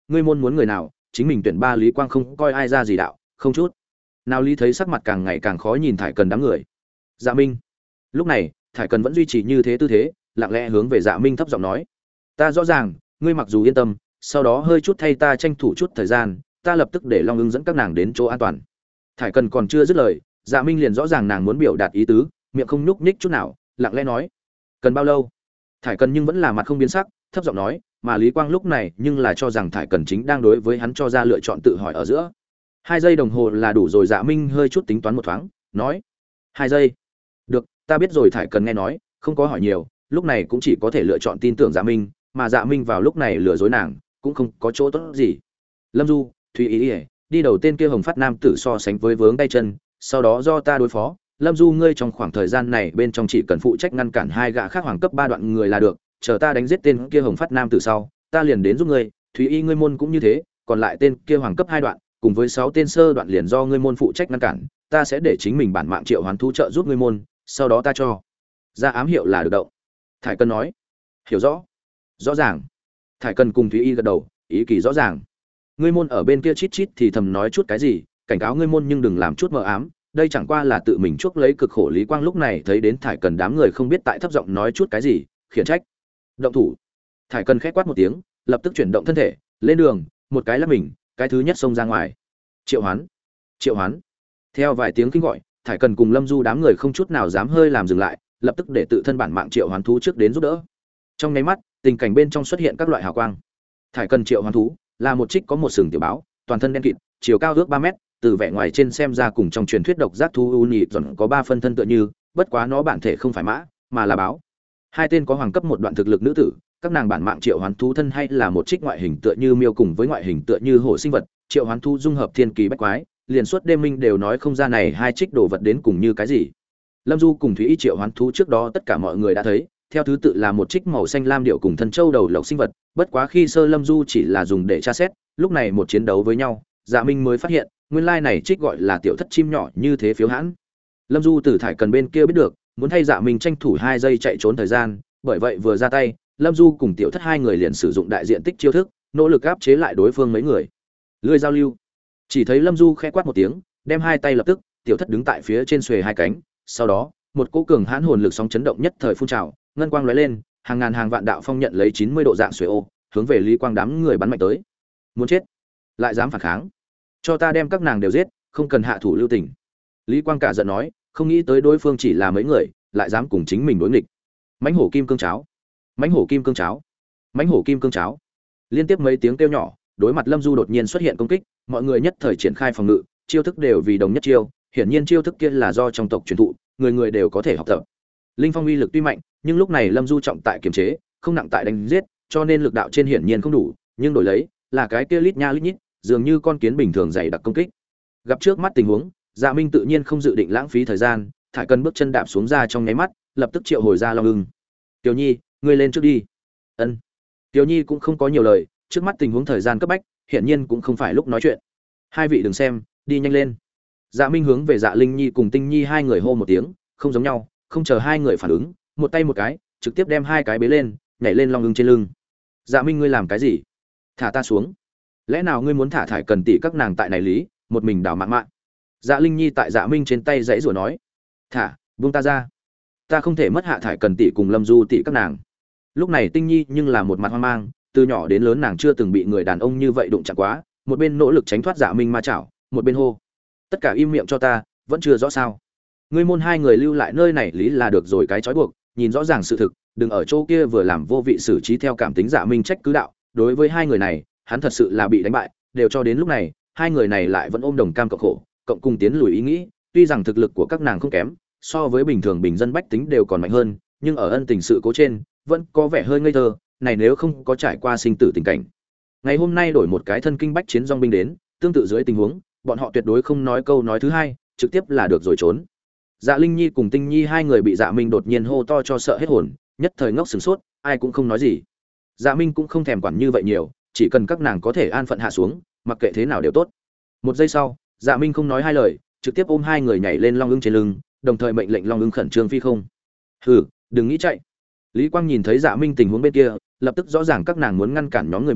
ngươi môn muốn người nào, chính mình tuyển ba. Lý Quang không coi ai ra gì đạo, không chút nào Lý thấy sắc mặt càng ngày càng khó nhìn Thải Cần đám người. Dạ Minh. Lúc này, Thải Cần vẫn duy trì như thế tư thế, lặng lẽ hướng về Dạ Minh thấp giọng nói: "Ta rõ ràng, ngươi mặc dù yên tâm, sau đó hơi chút thay ta tranh thủ chút thời gian, ta lập tức để Long Ưng dẫn các nàng đến chỗ an toàn." Thải Cần còn chưa dứt lời, Dạ Minh liền rõ ràng nàng muốn biểu đạt ý tứ, miệng không nhúc nhích chút nào, lặng lẽ nói: "Cần bao lâu?" Thải Cần nhưng vẫn là mặt không biến sắc, thấp giọng nói, mà Lý Quang lúc này nhưng là cho rằng Thải Cần chính đang đối với hắn cho ra lựa chọn tự hỏi ở giữa. 2 giây đồng hồ là đủ rồi. Dạ Minh hơi chút tính toán một thoáng, nói: 2 giây. Được, ta biết rồi. Thải Cần nghe nói, không có hỏi nhiều, lúc này cũng chỉ có thể lựa chọn tin tưởng Dạ Minh, mà Dạ Minh vào lúc này lừa dối nàng, cũng không có chỗ tốt gì. Lâm Du, Thúy Ý, đi đầu tên kia Hồng Phát nam tử so sánh với vướng tay chân, sau đó do ta đối phó. Lâm Du, ngươi trong khoảng thời gian này bên trong chỉ cần phụ trách ngăn cản 2 gã khác hoàng cấp 3 đoạn người là được, chờ ta đánh giết tên kia Hồng Phát nam tử sau, ta liền đến giúp ngươi. Thúy Y, ngươi môn cũng như thế, còn lại tên kia hoàng cấp 2 đoạn, cùng với 6 tên sơ đoạn liền do ngươi môn phụ trách ngăn cản, ta sẽ để chính mình bản mạng triệu hoán thú trợ giúp ngươi môn, sau đó ta cho ra ám hiệu là được động. Thải Cần nói: hiểu rõ. Rõ ràng. Thải Cần cùng Thúy Y gật đầu, ý kỳ rõ ràng. Ngươi môn ở bên kia chít chít thì thầm nói chút cái gì, cảnh cáo ngươi môn nhưng đừng làm chút mờ ám, đây chẳng qua là tự mình chuốc lấy cực khổ. Lý Quang lúc này thấy đến Thải Cần đám người không biết tại thấp giọng nói chút cái gì, khiển trách: động thủ. Thải Cần khẽ quát một tiếng, lập tức chuyển động thân thể, lên đường, một cái lắc mình, cái thứ nhất xông ra ngoài. Triệu hoán, triệu hoán. Theo vài tiếng kinh gọi, Thải Cần cùng Lâm Du đám người không chút nào dám hơi làm dừng lại, lập tức để tự thân bản mạng triệu hoán thú trước đến giúp đỡ. Trong nháy mắt, tình cảnh bên trong xuất hiện các loại hào quang. Thải Cần triệu hoán thú là một trích có một sừng tiểu báo, toàn thân đen kịt, chiều cao ước 3 mét, từ vẻ ngoài trên xem ra cùng trong truyền thuyết độc giác thú uni dần có 3 phân thân tựa như, bất quá nó bản thể không phải mã, mà là báo. 2 tên có hoàng cấp một đoạn thực lực nữ tử, các nàng bản mạng triệu hoán thú thân hay là một trích ngoại hình tựa như miêu cùng với ngoại hình tựa như hổ sinh vật, triệu hoán thú dung hợp thiên kỳ bách quái, liền suốt đêm minh đều nói không ra này 2 trích đồ vật đến cùng như cái gì. Lâm Du cùng Thúy Y triệu hoán thú trước đó tất cả mọi người đã thấy, theo thứ tự là một trích màu xanh lam điệu cùng thân châu đầu lộc sinh vật, bất quá khi sơ Lâm Du chỉ là dùng để tra xét, lúc này một chiến đấu với nhau, Dạ Minh mới phát hiện, nguyên lai này trích gọi là tiểu thất chim nhỏ như thế phiếu hãn. Lâm Du từ Thải Cần bên kia biết được, muốn thay Dạ Minh tranh thủ 2 giây chạy trốn thời gian, bởi vậy vừa ra tay, Lâm Du cùng tiểu thất 2 người liền sử dụng đại diện tích chiêu thức, nỗ lực áp chế lại đối phương mấy người. Lưỡi giao lưu. Chỉ thấy Lâm Du khẽ quát một tiếng, đem 2 tay lập tức, tiểu thất đứng tại phía trên xuề 2 cánh, sau đó, một cỗ cường hãn hồn lực sóng chấn động nhất thời phun trào, ngân quang lóe lên, hàng ngàn hàng vạn đạo phong nhận lấy 90 độ dạng xuề ô, hướng về Lý Quang đám người bắn mạnh tới. Muốn chết, lại dám phản kháng, cho ta đem các nàng đều giết, không cần hạ thủ lưu tình. Lý Quang cả giận nói, không nghĩ tới đối phương chỉ là mấy người, lại dám cùng chính mình đối nghịch. Mãnh hổ kim cương cháo, mãnh hổ kim cương cháo, mãnh hổ kim cương cháo. Liên tiếp mấy tiếng kêu nhỏ, đối mặt Lâm Du đột nhiên xuất hiện công kích, mọi người nhất thời triển khai phòng ngự, chiêu thức đều vì đồng nhất chiêu, hiển nhiên chiêu thức kia là do trong tộc truyền thụ, người người đều có thể học tập. Linh phong uy lực tuy mạnh, nhưng lúc này Lâm Du trọng tại kiềm chế, không nặng tại đánh giết, cho nên lực đạo trên hiển nhiên không đủ, nhưng đổi lấy là cái kia lít nha lít nhít, dường như con kiến bình thường dày đặc công kích. Gặp trước mắt tình huống, Dạ Minh tự nhiên không dự định lãng phí thời gian, Thải Cần bước chân đạp xuống ra trong nháy mắt, lập tức triệu hồi ra Long Ưng. "Tiểu Nhi, ngươi lên trước đi." Ân. Tiểu Nhi cũng không có nhiều lời, trước mắt tình huống thời gian cấp bách, hiển nhiên cũng không phải lúc nói chuyện. "Hai vị đừng xem, đi nhanh lên." Dạ Minh hướng về Dạ Linh Nhi cùng Tinh Nhi 2 người hô một tiếng, không giống nhau, không chờ 2 người phản ứng, một tay một cái, trực tiếp đem 2 cái bế lên, nhảy lên Long Ưng trên lưng. "Dạ Minh, ngươi làm cái gì? Thả ta xuống. Lẽ nào ngươi muốn thả Thải Cần tỷ các nàng tại này lý, một mình đảo mạng mạng?" Dạ Linh Nhi tại Dạ Minh trên tay giãy giụa nói, "Thả, buông ta ra. Ta không thể mất hạ Thải Cần tỷ cùng Lâm Du tỷ các nàng." Lúc này Tinh Nhi nhưng là một mặt hoang mang, từ nhỏ đến lớn nàng chưa từng bị người đàn ông như vậy đụng chạm quá, một bên nỗ lực tránh thoát Dạ Minh ma chảo, một bên hô, "Tất cả im miệng cho ta, vẫn chưa rõ sao? Ngươi môn 2 người lưu lại nơi này lý là được rồi, cái trói buộc, nhìn rõ ràng sự thực, đừng ở chỗ kia vừa làm vô vị xử trí theo cảm tính." Dạ Minh trách cứ đạo, đối với 2 người này, hắn thật sự là bị đánh bại, đều cho đến lúc này, 2 người này lại vẫn ôm đồng cam cộng khổ, cộng cùng tiến lùi ý nghĩ, tuy rằng thực lực của các nàng không kém, so với bình thường bình dân bách tính đều còn mạnh hơn, nhưng ở ân tình sự cố trên, vẫn có vẻ hơi ngây thơ, này nếu không có trải qua sinh tử tình cảnh. Ngày hôm nay đổi một cái thân kinh bách chiến dòng binh đến, tương tự dưới tình huống, bọn họ tuyệt đối không nói câu nói thứ hai, trực tiếp là được rồi trốn. Dạ Linh Nhi cùng Tinh Nhi 2 người bị Dạ Minh đột nhiên hô to cho sợ hết hồn, nhất thời ngốc sửng sốt, ai cũng không nói gì. Dạ Minh cũng không thèm quản như vậy nhiều, chỉ cần các nàng có thể an phận hạ xuống, mặc kệ thế nào đều tốt. Một giây sau, Dạ Minh không nói 2 lời, trực tiếp ôm 2 người nhảy lên Long Ưng trên lưng, đồng thời mệnh lệnh Long Ưng khẩn trương phi không. "Hừ, đừng nghĩ chạy." Lý Quang nhìn thấy Dạ Minh tình huống bên kia, lập tức rõ ràng các nàng muốn ngăn cản nhóm người mình,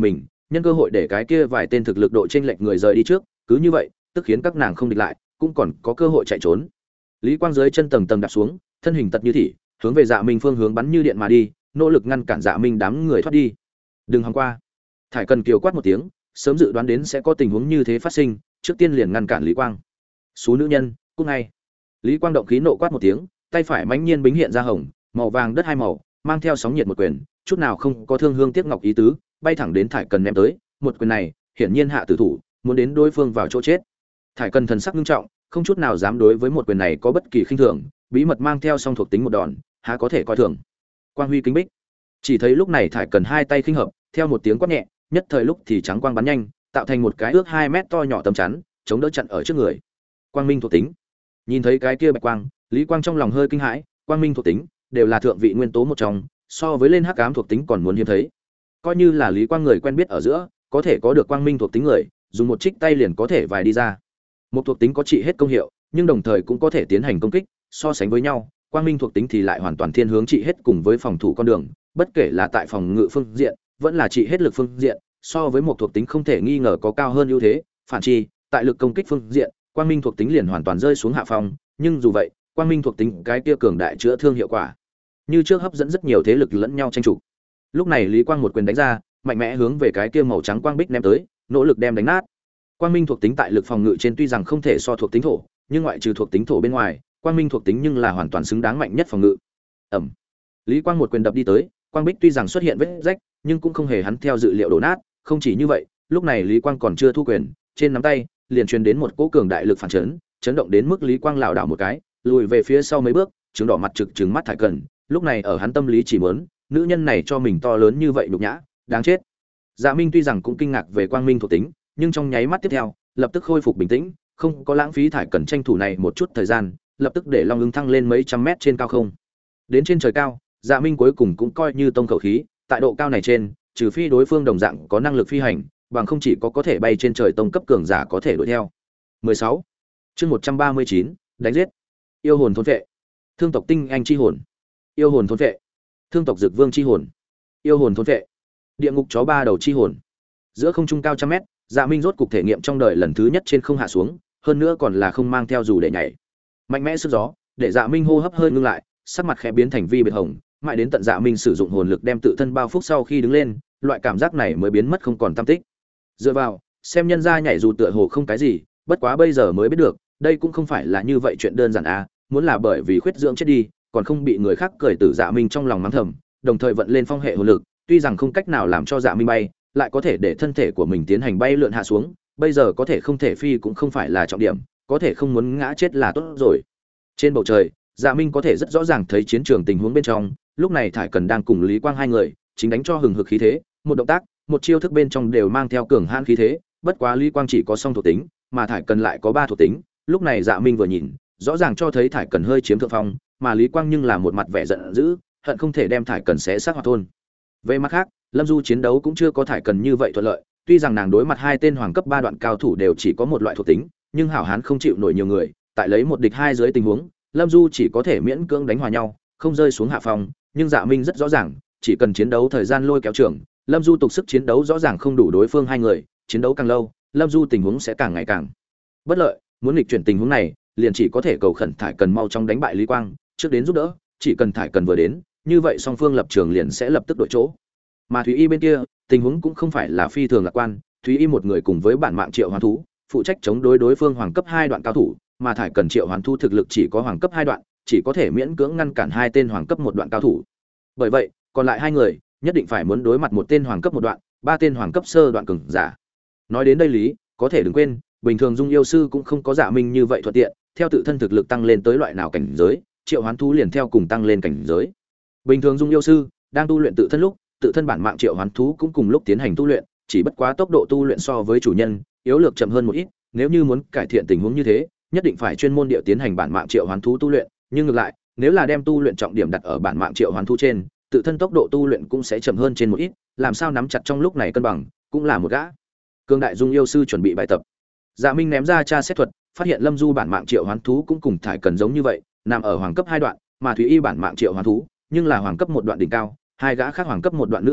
nhân cơ hội để cái kia vài tên thực lực độ chênh lệch người rời đi trước, cứ như vậy, tức khiến các nàng không địch lại, cũng còn có cơ hội chạy trốn. Lý Quang dưới chân tầng tầng đạp xuống, thân hình tật như thỉ, hướng về Dạ Minh phương hướng bắn như điện mà đi, nỗ lực ngăn cản Dạ Minh đám người thoát đi. Đừng hòng qua. Thải Cần kiều quát một tiếng, sớm dự đoán đến sẽ có tình huống như thế phát sinh, trước tiên liền ngăn cản Lý Quang. Số nữ nhân, cút ngay. Lý Quang động khí nộ quát một tiếng, tay phải mãnh nhiên bính hiện ra hồng, màu vàng đất hai màu, mang theo sóng nhiệt một quyền, chút nào không có thương hương tiếc ngọc ý tứ, bay thẳng đến Thải Cần ném tới, một quyền này, hiển nhiên hạ tử thủ, muốn đến đối phương vào chỗ chết. Thải Cần thần sắc nghiêm trọng, không chút nào dám đối với một quyền này có bất kỳ khinh thường, bí mật mang theo song thuộc tính một đòn, há có thể coi thường. Quang huy kính bích. Chỉ thấy lúc này Thải Cần hai tay khinh hợp, theo một tiếng quát nhẹ, nhất thời lúc thì trắng quang bắn nhanh, tạo thành một cái ước 2 mét to nhỏ tấm chắn, chống đỡ chặn ở trước người. Quang minh thuộc tính. Nhìn thấy cái kia bạch quang, Lý Quang trong lòng hơi kinh hãi, quang minh thuộc tính đều là thượng vị nguyên tố một trong, so với lên hắc ám thuộc tính còn muốn hiếm thấy. Coi như là Lý Quang người quen biết ở giữa, có thể có được quang minh thuộc tính người, dùng một trích tay liền có thể vài đi ra. Một thuộc tính có trị hết công hiệu, nhưng đồng thời cũng có thể tiến hành công kích, so sánh với nhau, quang minh thuộc tính thì lại hoàn toàn thiên hướng trị hết cùng với phòng thủ con đường, bất kể là tại phòng ngự phương diện, vẫn là trị hết lực phương diện, so với một thuộc tính không thể nghi ngờ có cao hơn ưu thế, phản chi, tại lực công kích phương diện, quang minh thuộc tính liền hoàn toàn rơi xuống hạ phong, nhưng dù vậy, quang minh thuộc tính cái kia cường đại chữa thương hiệu quả, như trước hấp dẫn rất nhiều thế lực lẫn nhau tranh chủ. Lúc này Lý Quang một quyền đánh ra, mạnh mẽ hướng về cái kia màu trắng quang bích ném tới, nỗ lực đem đánh nát. Quang minh thuộc tính tại lực phòng ngự trên tuy rằng không thể so thuộc tính thổ, nhưng ngoại trừ thuộc tính thổ bên ngoài, quang minh thuộc tính nhưng là hoàn toàn xứng đáng mạnh nhất phòng ngự. Ầm. Lý Quang một quyền đập đi tới, quang bích tuy rằng xuất hiện vết rách, nhưng cũng không hề hắn theo dự liệu đổ nát, không chỉ như vậy, lúc này Lý Quang còn chưa thu quyền, trên nắm tay liền truyền đến một cỗ cường đại lực phản chấn, chấn động đến mức Lý Quang lảo đảo một cái, lùi về phía sau mấy bước, trừng đỏ mặt trực trừng mắt Thải Cần, lúc này ở hắn tâm lý chỉ muốn, nữ nhân này cho mình to lớn như vậy nhục nhã, đáng chết. Dạ Minh tuy rằng cũng kinh ngạc về quang minh thuộc tính, nhưng trong nháy mắt tiếp theo, lập tức khôi phục bình tĩnh, không có lãng phí Thải Cần tranh thủ này một chút thời gian, lập tức để Long Ưng thăng lên mấy trăm mét trên cao không. Đến trên trời cao, Dạ Minh cuối cùng cũng coi như tông khẩu khí, tại độ cao này trên, trừ phi đối phương đồng dạng có năng lực phi hành, bằng không chỉ có thể bay trên trời tông cấp cường giả có thể đuổi theo. 16. Chương 139, đánh giết. Yêu hồn thôn vệ. Thương tộc tinh anh chi hồn. Yêu hồn thôn vệ. Thương tộc dược vương chi hồn. Yêu hồn thôn vệ. Địa ngục chó ba đầu chi hồn. Giữa không trung cao trăm mét, Dạ Minh rốt cục thể nghiệm trong đời lần thứ nhất trên không hạ xuống, hơn nữa còn là không mang theo dù để nhảy. Mạnh mẽ sức gió, để Dạ Minh hô hấp hơi ngưng lại, sắc mặt khẽ biến thành vi biệt hồng, mãi đến tận Dạ Minh sử dụng hồn lực đem tự thân bao phúc sau khi đứng lên, loại cảm giác này mới biến mất không còn tăm tích. Dựa vào, xem nhân gia nhảy dù tựa hồ không cái gì, bất quá bây giờ mới biết được, đây cũng không phải là như vậy chuyện đơn giản à, muốn là bởi vì khuyết dưỡng chết đi, còn không bị người khác cười tử. Dạ Minh trong lòng mắng thầm, đồng thời vận lên phong hệ hồn lực, tuy rằng không cách nào làm cho Dạ Minh bay, lại có thể để thân thể của mình tiến hành bay lượn hạ xuống, bây giờ có thể không thể phi cũng không phải là trọng điểm, có thể không muốn ngã chết là tốt rồi. Trên bầu trời, Dạ Minh có thể rất rõ ràng thấy chiến trường tình huống bên trong, lúc này Thải Cần đang cùng Lý Quang hai người, chính đánh cho hừng hực khí thế, một động tác, một chiêu thức bên trong đều mang theo cường hãn khí thế, bất quá Lý Quang chỉ có song thuộc tính, mà Thải Cần lại có ba thuộc tính, lúc này Dạ Minh vừa nhìn, rõ ràng cho thấy Thải Cần hơi chiếm thượng phong, mà Lý Quang nhưng là một mặt vẻ giận dữ, hận không thể đem Thải Cần xé xác hoặc thôn. Về mặt khác, Lâm Du chiến đấu cũng chưa có Thải Cần như vậy thuận lợi, tuy rằng nàng đối mặt hai tên hoàng cấp 3 đoạn cao thủ đều chỉ có một loại thuộc tính, nhưng hảo hán không chịu nổi nhiều người, tại lấy một địch hai dưới tình huống, Lâm Du chỉ có thể miễn cưỡng đánh hòa nhau, không rơi xuống hạ phong, nhưng Dạ Minh rất rõ ràng, chỉ cần chiến đấu thời gian lôi kéo trường, Lâm Du tục sức chiến đấu rõ ràng không đủ đối phương hai người, chiến đấu càng lâu, Lâm Du tình huống sẽ càng ngày càng bất lợi, muốn nghịch chuyển tình huống này, liền chỉ có thể cầu khẩn Thải Cần mau chóng đánh bại Lý Quang, trước đến giúp đỡ, chỉ cần Thải Cần vừa đến, như vậy song phương lập trường liền sẽ lập tức đổi chỗ. Mà Thúy Y bên kia, tình huống cũng không phải là phi thường lạc quan, Thúy Y một người cùng với bản mạng Triệu Hoán thú, phụ trách chống đối phương hoàng cấp 2 đoạn cao thủ, mà Thải Cần Triệu Hoán thú thực lực chỉ có hoàng cấp 2 đoạn, chỉ có thể miễn cưỡng ngăn cản hai tên hoàng cấp 1 đoạn cao thủ. Bởi vậy, còn lại hai người nhất định phải muốn đối mặt một tên hoàng cấp 1 đoạn, ba tên hoàng cấp sơ đoạn cường giả. Nói đến đây lý, có thể đừng quên, bình thường Dung yêu sư cũng không có Dạ Minh như vậy thuận tiện, theo tự thân thực lực tăng lên tới loại nào cảnh giới, Triệu Hoán thú liền theo cùng tăng lên cảnh giới. Bình thường Dung yêu sư đang tu luyện tự thân lúc, tự thân bản mạng Triệu Hoán thú cũng cùng lúc tiến hành tu luyện, chỉ bất quá tốc độ tu luyện so với chủ nhân, yếu lược chậm hơn một ít, nếu như muốn cải thiện tình huống như thế, nhất định phải chuyên môn địa tiến hành bản mạng Triệu Hoán thú tu luyện, nhưng ngược lại, nếu là đem tu luyện trọng điểm đặt ở bản mạng Triệu Hoán thú trên, tự thân tốc độ tu luyện cũng sẽ chậm hơn trên một ít, làm sao nắm chặt trong lúc này cân bằng, cũng là một gã cương đại Dung yêu sư chuẩn bị bài tập. Dạ Minh ném ra tra xét thuật, phát hiện Lâm Du bản mạng Triệu Hoán thú cũng cùng Thải Cần giống như vậy, nằm ở hoàng cấp 2 đoạn, mà Thúy Y bản mạng Triệu Hoán thú, nhưng là hoàng cấp 1 đoạn đỉnh cao, hai gã khác hoàng cấp 1 đoạn nữ tử,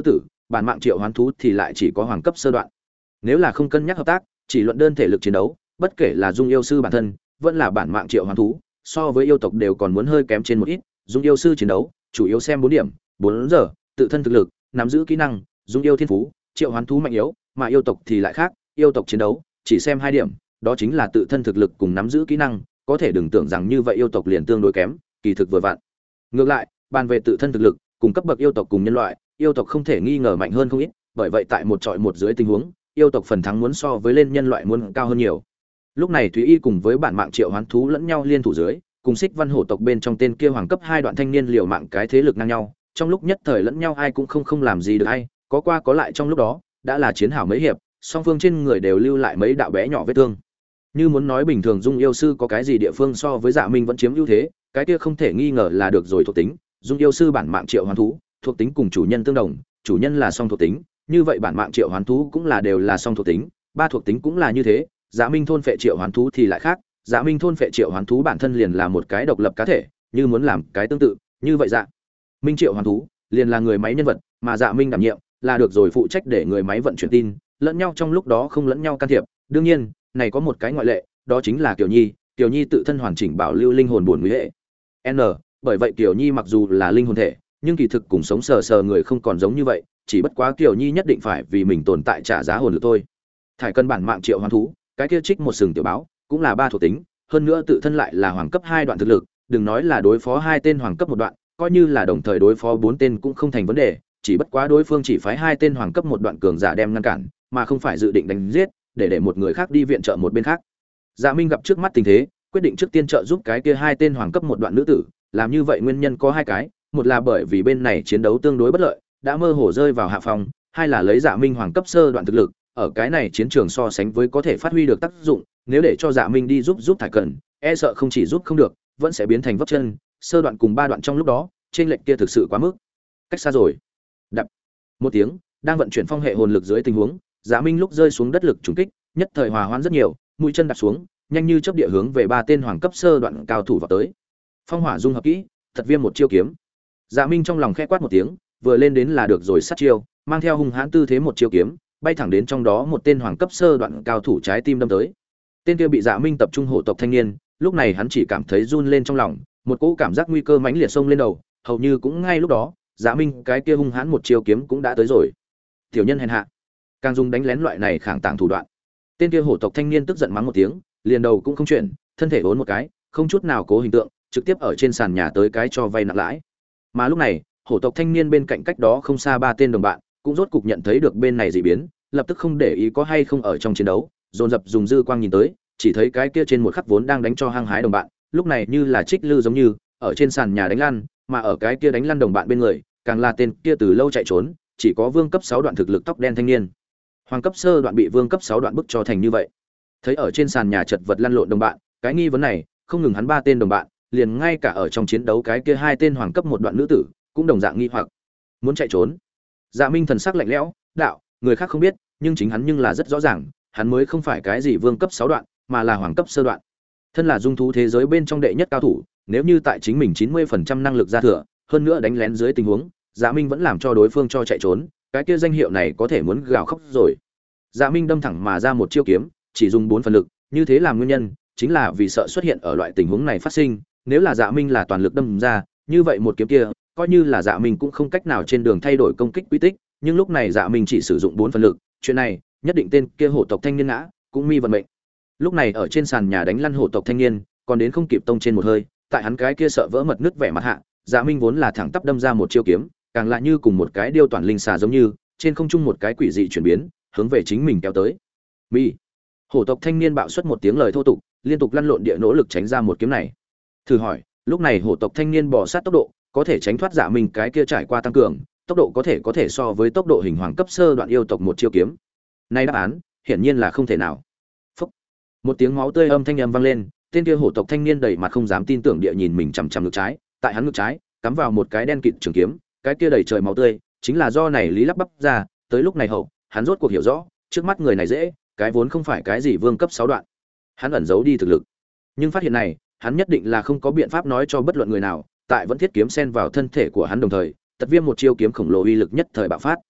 bản mạng triệu hoán thú thì lại chỉ có hoàng cấp sơ đoạn. Nếu là không cân nhắc hợp tác, chỉ luận đơn thể lực chiến đấu, bất kể là Dung yêu sư bản thân, vẫn là bản mạng triệu hoán thú, so với yêu tộc đều còn muốn hơi kém trên một ít. Dung yêu sư chiến đấu, chủ yếu xem 4 điểm, 4 giờ, tự thân thực lực, nắm giữ kỹ năng, Dung yêu thiên phú, triệu hoán thú mạnh yếu, mà yêu tộc thì lại khác, yêu tộc chiến đấu, chỉ xem 2 điểm, đó chính là tự thân thực lực cùng nắm giữ kỹ năng, có thể đừng tưởng rằng như vậy yêu tộc liền tương đối kém, kỳ thực vừa vặn. Ngược lại, bàn về tự thân thực lực, cùng cấp bậc yêu tộc cùng nhân loại, yêu tộc không thể nghi ngờ mạnh hơn không ít, bởi vậy tại một trọi một dưới tình huống, yêu tộc phần thắng muốn so với lên nhân loại muốn cao hơn nhiều. Lúc này Thúy Y cùng với bản mạng triệu hoán thú lẫn nhau liên thủ dưới, cùng Xích Văn hổ tộc bên trong tên kia hoàng cấp 2 đoạn thanh niên liều mạng cái thế lực ngang nhau, trong lúc nhất thời lẫn nhau ai cũng không làm gì được ai, có qua có lại trong lúc đó, đã là chiến hảo mấy hiệp, song phương trên người đều lưu lại mấy đạo bé nhỏ vết thương. Như muốn nói bình thường Dung yêu sư có cái gì địa phương so với Dạ Minh vẫn chiếm ưu thế, cái kia không thể nghi ngờ là được rồi thuộc tính. Dung yêu sư bản mạng triệu hoán thú, thuộc tính cùng chủ nhân tương đồng, chủ nhân là song thuộc tính, như vậy bản mạng triệu hoán thú cũng là đều là song thuộc tính, ba thuộc tính cũng là như thế. Dạ Minh thôn phệ triệu hoán thú thì lại khác, Dạ Minh thôn phệ triệu hoán thú bản thân liền là một cái độc lập cá thể, như muốn làm cái tương tự, như vậy Dạ Minh triệu hoán thú liền là người máy nhân vật, mà Dạ Minh đảm nhiệm là được rồi phụ trách để người máy vận chuyển tin, lẫn nhau trong lúc đó không lẫn nhau can thiệp. Đương nhiên, này có một cái ngoại lệ, đó chính là Kiều Nhi, Kiều Nhi tự thân hoàn chỉnh bảo lưu linh hồn buồn nguy hệ. N, bởi vậy Kiều Nhi mặc dù là linh hồn thể, nhưng kỳ thực cùng sống sờ người không còn giống như vậy, chỉ bất quá Kiều Nhi nhất định phải vì mình tồn tại trả giá hồn lực thôi. Thải cân bản mạng triệu hoán thú, cái kia trích một sừng tiểu báo, cũng là ba thuộc tính, hơn nữa tự thân lại là hoàng cấp 2 đoạn thực lực, đừng nói là đối phó 2 tên hoàng cấp 1 đoạn, coi như là đồng thời đối phó 4 tên cũng không thành vấn đề, chỉ bất quá đối phương chỉ phái 2 tên hoàng cấp 1 đoạn cường giả đem ngăn cản, mà không phải dự định đánh giết, để một người khác đi viện trợ một bên khác. Dạ Minh gặp trước mắt tình thế, quyết định trước tiên trợ giúp cái kia 2 tên hoàng cấp 1 đoạn nữ tử, làm như vậy nguyên nhân có 2 cái, một là bởi vì bên này chiến đấu tương đối bất lợi, đã mơ hồ rơi vào hạ phòng, hai là lấy Dạ Minh hoàng cấp sơ đoạn thực lực, ở cái này chiến trường so sánh với có thể phát huy được tác dụng, nếu để cho Dạ Minh đi giúp Thải Cẩn, e sợ không chỉ giúp không được, vẫn sẽ biến thành vấp chân, sơ đoạn cùng 3 đoạn trong lúc đó, trên lệnh kia thực sự quá mức. Cách xa rồi. Đập. Một tiếng, đang vận chuyển phong hệ hồn lực dưới tình huống, Dạ Minh lúc rơi xuống đất lực trùng kích, nhất thời hòa hoãn rất nhiều, mũi chân đạp xuống, nhanh như chớp địa hướng về 3 tên hoàng cấp sơ đoạn cao thủ vào tới. Phong hỏa dung hợp kỹ, thật viêm một chiêu kiếm. Dạ Minh trong lòng khẽ quát một tiếng, vừa lên đến là được rồi sát chiêu, mang theo hung hãn tư thế một chiêu kiếm, bay thẳng đến trong đó một tên hoàng cấp sơ đoạn cao thủ trái tim đâm tới. Tên kia bị Dạ Minh tập trung hộ tộc thanh niên, lúc này hắn chỉ cảm thấy run lên trong lòng, một cỗ cảm giác nguy cơ mãnh liệt xông lên đầu, hầu như cũng ngay lúc đó, Dạ Minh cái kia hung hãn một chiêu kiếm cũng đã tới rồi. Tiểu nhân hèn hạ, càng dùng đánh lén loại này khẳng tàng thủ đoạn. Tên kia hổ tộc thanh niên tức giận mắng một tiếng, liền đầu cũng không chuyển, thân thể uốn một cái, không chút nào cố hình tượng, trực tiếp ở trên sàn nhà tới cái cho vay nặng lãi. Mà lúc này, hổ tộc thanh niên bên cạnh cách đó không xa 3 tên đồng bạn, cũng rốt cục nhận thấy được bên này dị biến, lập tức không để ý có hay không ở trong chiến đấu, dồn dập dùng dư quang nhìn tới, chỉ thấy cái kia trên một khắc vốn đang đánh cho hăng hái đồng bạn, lúc này như là trích lư giống như, ở trên sàn nhà đánh lăn, mà ở cái kia đánh lăn đồng bạn bên người, càng là tên kia từ lâu chạy trốn, chỉ có vương cấp 6 đoạn thực lực tóc đen thanh niên. Hoàng cấp sơ đoạn bị vương cấp 6 đoạn bức cho thành như vậy. Thấy ở trên sàn nhà chật vật lăn lộn đồng bạn, cái nghi vấn này, không ngừng hắn 3 tên đồng bạn, liền ngay cả ở trong chiến đấu cái kia 2 tên hoàng cấp 1 đoạn nữ tử, cũng đồng dạng nghi hoặc, muốn chạy trốn. Dạ Minh thần sắc lạnh lẽo, đạo, người khác không biết, nhưng chính hắn nhưng là rất rõ ràng, hắn mới không phải cái gì vương cấp 6 đoạn, mà là hoàng cấp sơ đoạn. Thân là dung thú thế giới bên trong đệ nhất cao thủ, nếu như tại chính mình 90% năng lực ra thừa, hơn nữa đánh lén dưới tình huống, Dạ Minh vẫn làm cho đối phương cho chạy trốn, cái kia danh hiệu này có thể muốn gào khóc rồi. Dạ Minh đâm thẳng mà ra một chiêu kiếm, chỉ dùng 4 phần lực, như thế làm nguyên nhân chính là vì sợ xuất hiện ở loại tình huống này phát sinh, nếu là Dạ Minh là toàn lực đâm ra, như vậy một kiếm kia, coi như là Dạ Minh cũng không cách nào trên đường thay đổi công kích quy tích, nhưng lúc này Dạ Minh chỉ sử dụng 4 phần lực, chuyện này, nhất định tên kia hổ tộc thanh niên ngã, cũng mi vận mệnh. Lúc này ở trên sàn nhà đánh lăn hổ tộc thanh niên, còn đến không kịp tông trên một hơi, tại hắn cái kia sợ vỡ mật nứt vẻ mặt hạ, Dạ Minh vốn là thẳng tắp đâm ra một chiêu kiếm, càng lại như cùng một cái điêu toàn linh xà giống như, trên không trung một cái quỷ dị chuyển biến, hướng về chính mình kéo tới. Mi. Hổ tộc thanh niên bạo xuất một tiếng lời thô tục, liên tục lăn lộn địa nỗ lực tránh ra một kiếm này. Thử hỏi, lúc này hổ tộc thanh niên bò sát tốc độ, có thể tránh thoát Dạ Minh cái kia trải qua tăng cường, tốc độ có thể so với tốc độ hình hoàng cấp sơ đoạn yêu tộc một chiêu kiếm. Nay đáp án, hiển nhiên là không thể nào. Phốc. Một tiếng máu tươi âm thanh vang lên, tên kia hổ tộc thanh niên đầy mặt không dám tin tưởng địa nhìn mình chằm chằm ngực trái, tại hắn ngực trái, cắm vào một cái đen kịt trường kiếm, cái kia đầy trời máu tươi, chính là do này lý lắp bắp ra, tới lúc này hậu, hắn rốt cuộc hiểu rõ, trước mắt người này dễ, cái vốn không phải cái gì vương cấp 6 đoạn. Hắn ẩn giấu đi thực lực. Nhưng phát hiện này, hắn nhất định là không có biện pháp nói cho bất luận người nào, tại vẫn thiết kiếm xen vào thân thể của hắn đồng thời, tật viêm một chiêu kiếm khổng lồ uy lực nhất thời bạo phát.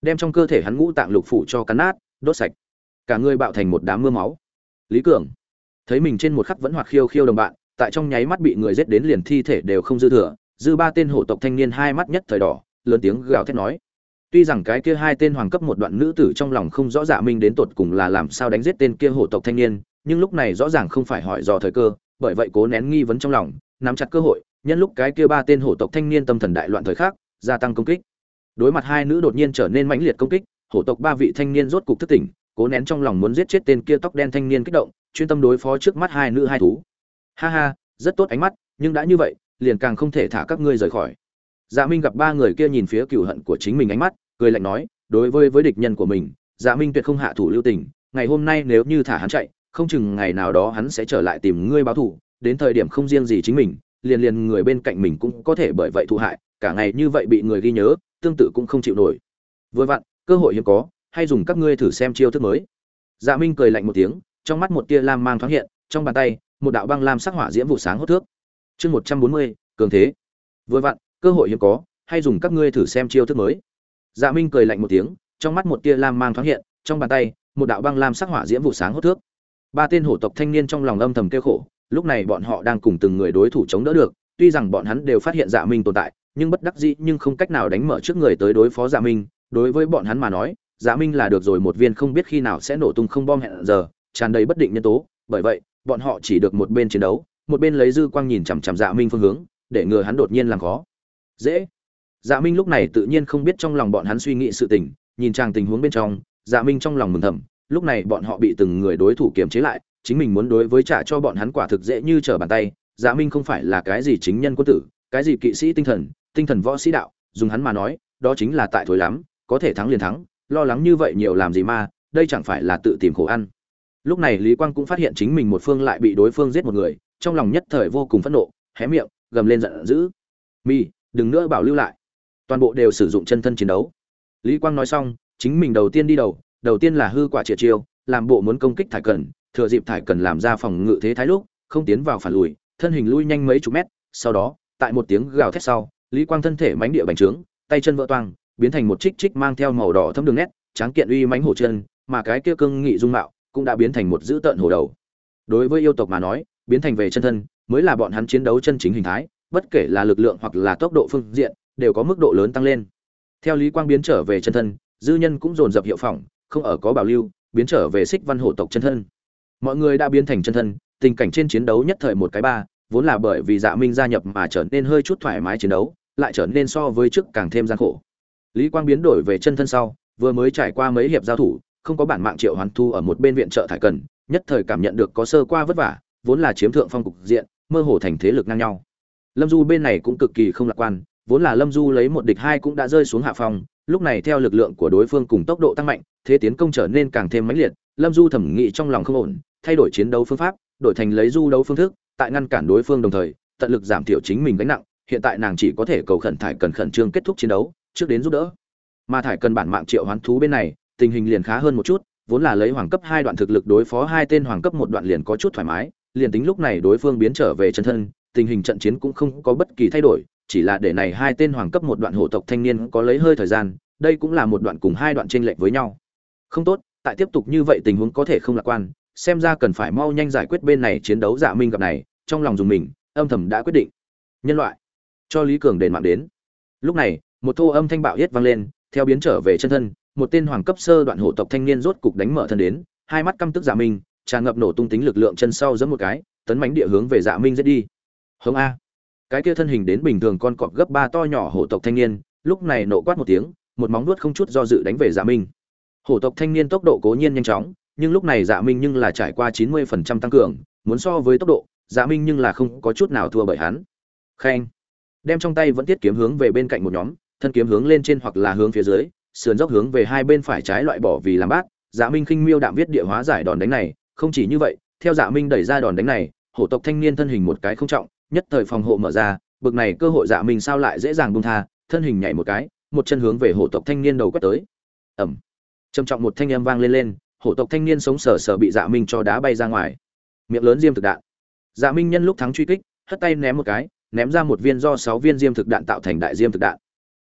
đem trong cơ thể hắn ngũ tạng lục phủ cho cắn nát, đốt sạch. Cả người bạo thành một đám mưa máu. Lý Cường thấy mình trên một khắc vẫn hoạt khiêu khiêu đồng bạn, tại trong nháy mắt bị người giết đến liền thi thể đều không dư thừa, dư ba tên hổ tộc thanh niên hai mắt nhất thời đỏ, lớn tiếng gào thét nói. Tuy rằng cái kia hai tên hoàng cấp một đoạn nữ tử trong lòng không rõ Dạ Minh đến tột cùng là làm sao đánh giết tên kia hổ tộc thanh niên, nhưng lúc này rõ ràng không phải hỏi dò thời cơ, bởi vậy cố nén nghi vấn trong lòng, nắm chặt cơ hội, nhân lúc cái kia ba tên hổ tộc thanh niên tâm thần đại loạn thời khắc, gia tăng công kích. Đối mặt hai nữ đột nhiên trở nên mãnh liệt công kích, hổ tộc ba vị thanh niên rốt cục thức tỉnh, cố nén trong lòng muốn giết chết tên kia tóc đen thanh niên kích động, chuyên tâm đối phó trước mắt hai nữ hai thú. Ha ha, rất tốt ánh mắt, nhưng đã như vậy, liền càng không thể thả các ngươi rời khỏi. Dạ Minh gặp ba người kia nhìn phía cừu hận của chính mình ánh mắt, cười lạnh nói, đối với địch nhân của mình, Dạ Minh tuyệt không hạ thủ lưu tình, ngày hôm nay nếu như thả hắn chạy, không chừng ngày nào đó hắn sẽ trở lại tìm ngươi báo thù, đến thời điểm không riêng gì chính mình, liền người bên cạnh mình cũng có thể bởi vậy thụ hại, cả ngày như vậy bị người ghi nhớ, tương tự cũng không chịu nổi. Vừa vặn, cơ hội hiếm có, hay dùng các ngươi thử xem chiêu thức mới. Dạ Minh cười lạnh một tiếng, trong mắt một tia lam mang thoáng hiện, trong bàn tay, một đạo băng lam sắc hỏa diễm vụ sáng hốt thước. Chương 140, cường thế. Vừa vặn, cơ hội hiếm có, hay dùng các ngươi thử xem chiêu thức mới. Dạ Minh cười lạnh một tiếng, trong mắt một tia lam mang thoáng hiện, trong bàn tay, một đạo băng lam sắc hỏa diễm vụ sáng hốt thước. Ba tên hổ tộc thanh niên trong lòng âm thầm kêu khổ, lúc này bọn họ đang cùng từng người đối thủ chống đỡ được, tuy rằng bọn hắn đều phát hiện Dạ Minh tồn tại, nhưng bất đắc dĩ nhưng không cách nào đánh mở trước người tới đối phó Dạ Minh, đối với bọn hắn mà nói, Dạ Minh là được rồi một viên không biết khi nào sẽ nổ tung không bom hẹn giờ, tràn đầy bất định nhân tố, bởi vậy, bọn họ chỉ được một bên chiến đấu, một bên lấy dư quang nhìn chằm chằm Dạ Minh phương hướng, để ngừa hắn đột nhiên làm khó. Dễ. Dạ Minh lúc này tự nhiên không biết trong lòng bọn hắn suy nghĩ sự tình, nhìn chàng tình huống bên trong, Dạ Minh trong lòng mừng thầm, lúc này bọn họ bị từng người đối thủ kiềm chế lại, chính mình muốn đối với trả cho bọn hắn quả thực dễ như trở bàn tay. Dạ Minh không phải là cái gì chính nhân quân tử, cái gì kỵ sĩ tinh thần võ sĩ đạo, dùng hắn mà nói, đó chính là tại thối lắm, có thể thắng liền thắng, lo lắng như vậy nhiều làm gì mà, đây chẳng phải là tự tìm khổ ăn. Lúc này Lý Quang cũng phát hiện chính mình một phương lại bị đối phương giết một người, trong lòng nhất thời vô cùng phẫn nộ, hé miệng, gầm lên giận dữ. "Mi, đừng nữa bảo lưu lại." Toàn bộ đều sử dụng chân thân chiến đấu. Lý Quang nói xong, chính mình đầu tiên đi đầu tiên là hư quả triệt chiêu, làm bộ muốn công kích Thải Cẩn, thừa dịp Thải Cẩn làm ra phòng ngự thế thái lúc, không tiến vào phản lùi, thân hình lui nhanh mấy chục mét, sau đó, tại một tiếng gào thét sau, Lý Quang thân thể mãnh địa bành trướng, tay chân vỡ toang, biến thành một trích mang theo màu đỏ thâm đường nét, tráng kiện uy mãnh hổ chân, mà cái kia cương nghị dung mạo cũng đã biến thành một dữ tợn hổ đầu. Đối với yêu tộc mà nói, biến thành về chân thân mới là bọn hắn chiến đấu chân chính hình thái, bất kể là lực lượng hoặc là tốc độ phương diện, đều có mức độ lớn tăng lên. Theo Lý Quang biến trở về chân thân, dư nhân cũng dồn dập hiệu phỏng, không ở có bảo lưu, biến trở về Xích Văn hổ tộc chân thân. Mọi người đã biến thành chân thân, tình cảnh trên chiến đấu nhất thời một cái ba, vốn là bởi vì Dạ Minh gia nhập mà trở nên hơi chút thoải mái chiến đấu, lại trở nên so với trước càng thêm gian khổ. Lý Quang biến đổi về chân thân sau, vừa mới trải qua mấy hiệp giao thủ, không có bản mạng Triệu Hoán Thu ở một bên viện trợ Thải Cần, nhất thời cảm nhận được có sơ qua vất vả, vốn là chiếm thượng phong cục diện, mơ hồ thành thế lực ngang nhau. Lâm Du bên này cũng cực kỳ không lạc quan, vốn là Lâm Du lấy một địch hai cũng đã rơi xuống hạ phong, lúc này theo lực lượng của đối phương cùng tốc độ tăng mạnh, thế tiến công trở nên càng thêm mãnh liệt, Lâm Du thẩm nghĩ trong lòng không ổn, thay đổi chiến đấu phương pháp, đổi thành lấy du đấu phương thức, tại ngăn cản đối phương đồng thời, tận lực giảm thiểu chính mình gánh nặng, hiện tại nàng chỉ có thể cầu khẩn Thải Cần khẩn trương kết thúc chiến đấu, trước đến giúp đỡ. Mà Thải Cần bản mạng Triệu Hoán Thú bên này, tình hình liền khá hơn một chút, vốn là lấy hoàng cấp 2 đoạn thực lực đối phó hai tên hoàng cấp 1 đoạn liền có chút thoải mái, liền tính lúc này đối phương biến trở về chân thân, tình hình trận chiến cũng không có bất kỳ thay đổi, chỉ là để này hai tên hoàng cấp 1 đoạn hổ tộc thanh niên có lấy hơi thời gian, đây cũng là một đoạn cùng hai đoạn chênh lệch với nhau. Không tốt, tại tiếp tục như vậy tình huống có thể không lạc quan, xem ra cần phải mau nhanh giải quyết bên này chiến đấu. Dạ Minh gặp này, trong lòng dùng mình, âm thầm đã quyết định. Nhân loại, cho Lý Cường đền mạng đến. Lúc này, một thô âm thanh bạo yết vang lên, theo biến trở về chân thân, một tên hoàng cấp sơ đoạn hổ tộc thanh niên rốt cục đánh mở thân đến, hai mắt căm tức Dạ Minh, tràn ngập nổ tung tính lực lượng chân sau giẫm một cái, tấn mãnh địa hướng về Dạ Minh giết đi. Hướng a. Cái kia thân hình đến bình thường con cọp gấp 3 to nhỏ hổ tộc thanh niên, lúc này nộ quát một tiếng, một móng vuốt không chút do dự đánh về Dạ Minh. Hổ tộc thanh niên tốc độ cố nhiên nhanh chóng, nhưng lúc này Dạ Minh nhưng là trải qua 90% tăng cường, muốn so với tốc độ, Dạ Minh nhưng là không có chút nào thua bởi hắn. Khen, đem trong tay vẫn tiết kiếm hướng về bên cạnh một nhóm, thân kiếm hướng lên trên hoặc là hướng phía dưới, sườn dốc hướng về hai bên phải trái loại bỏ vì làm bát. Dạ Minh khinh miêu đạm viết địa hóa giải đòn đánh này, không chỉ như vậy, theo Dạ Minh đẩy ra đòn đánh này, hổ tộc thanh niên thân hình một cái không trọng, nhất thời phòng hộ mở ra, bực này cơ hội Dạ Minh sao lại dễ dàng buông tha, thân hình nhảy một cái, một chân hướng về hổ tộc thanh niên đầu quét tới. Ầm. Trầm trọng một thanh âm vang lên, hổ tộc thanh niên sống sờ sờ bị Dạ Minh cho đá bay ra ngoài. Miệng lớn diêm thực đạn. Dạ Minh nhân lúc thắng truy kích, hất tay ném một cái, ném ra một viên do 6 viên diêm thực đạn tạo thành đại diêm thực đạn.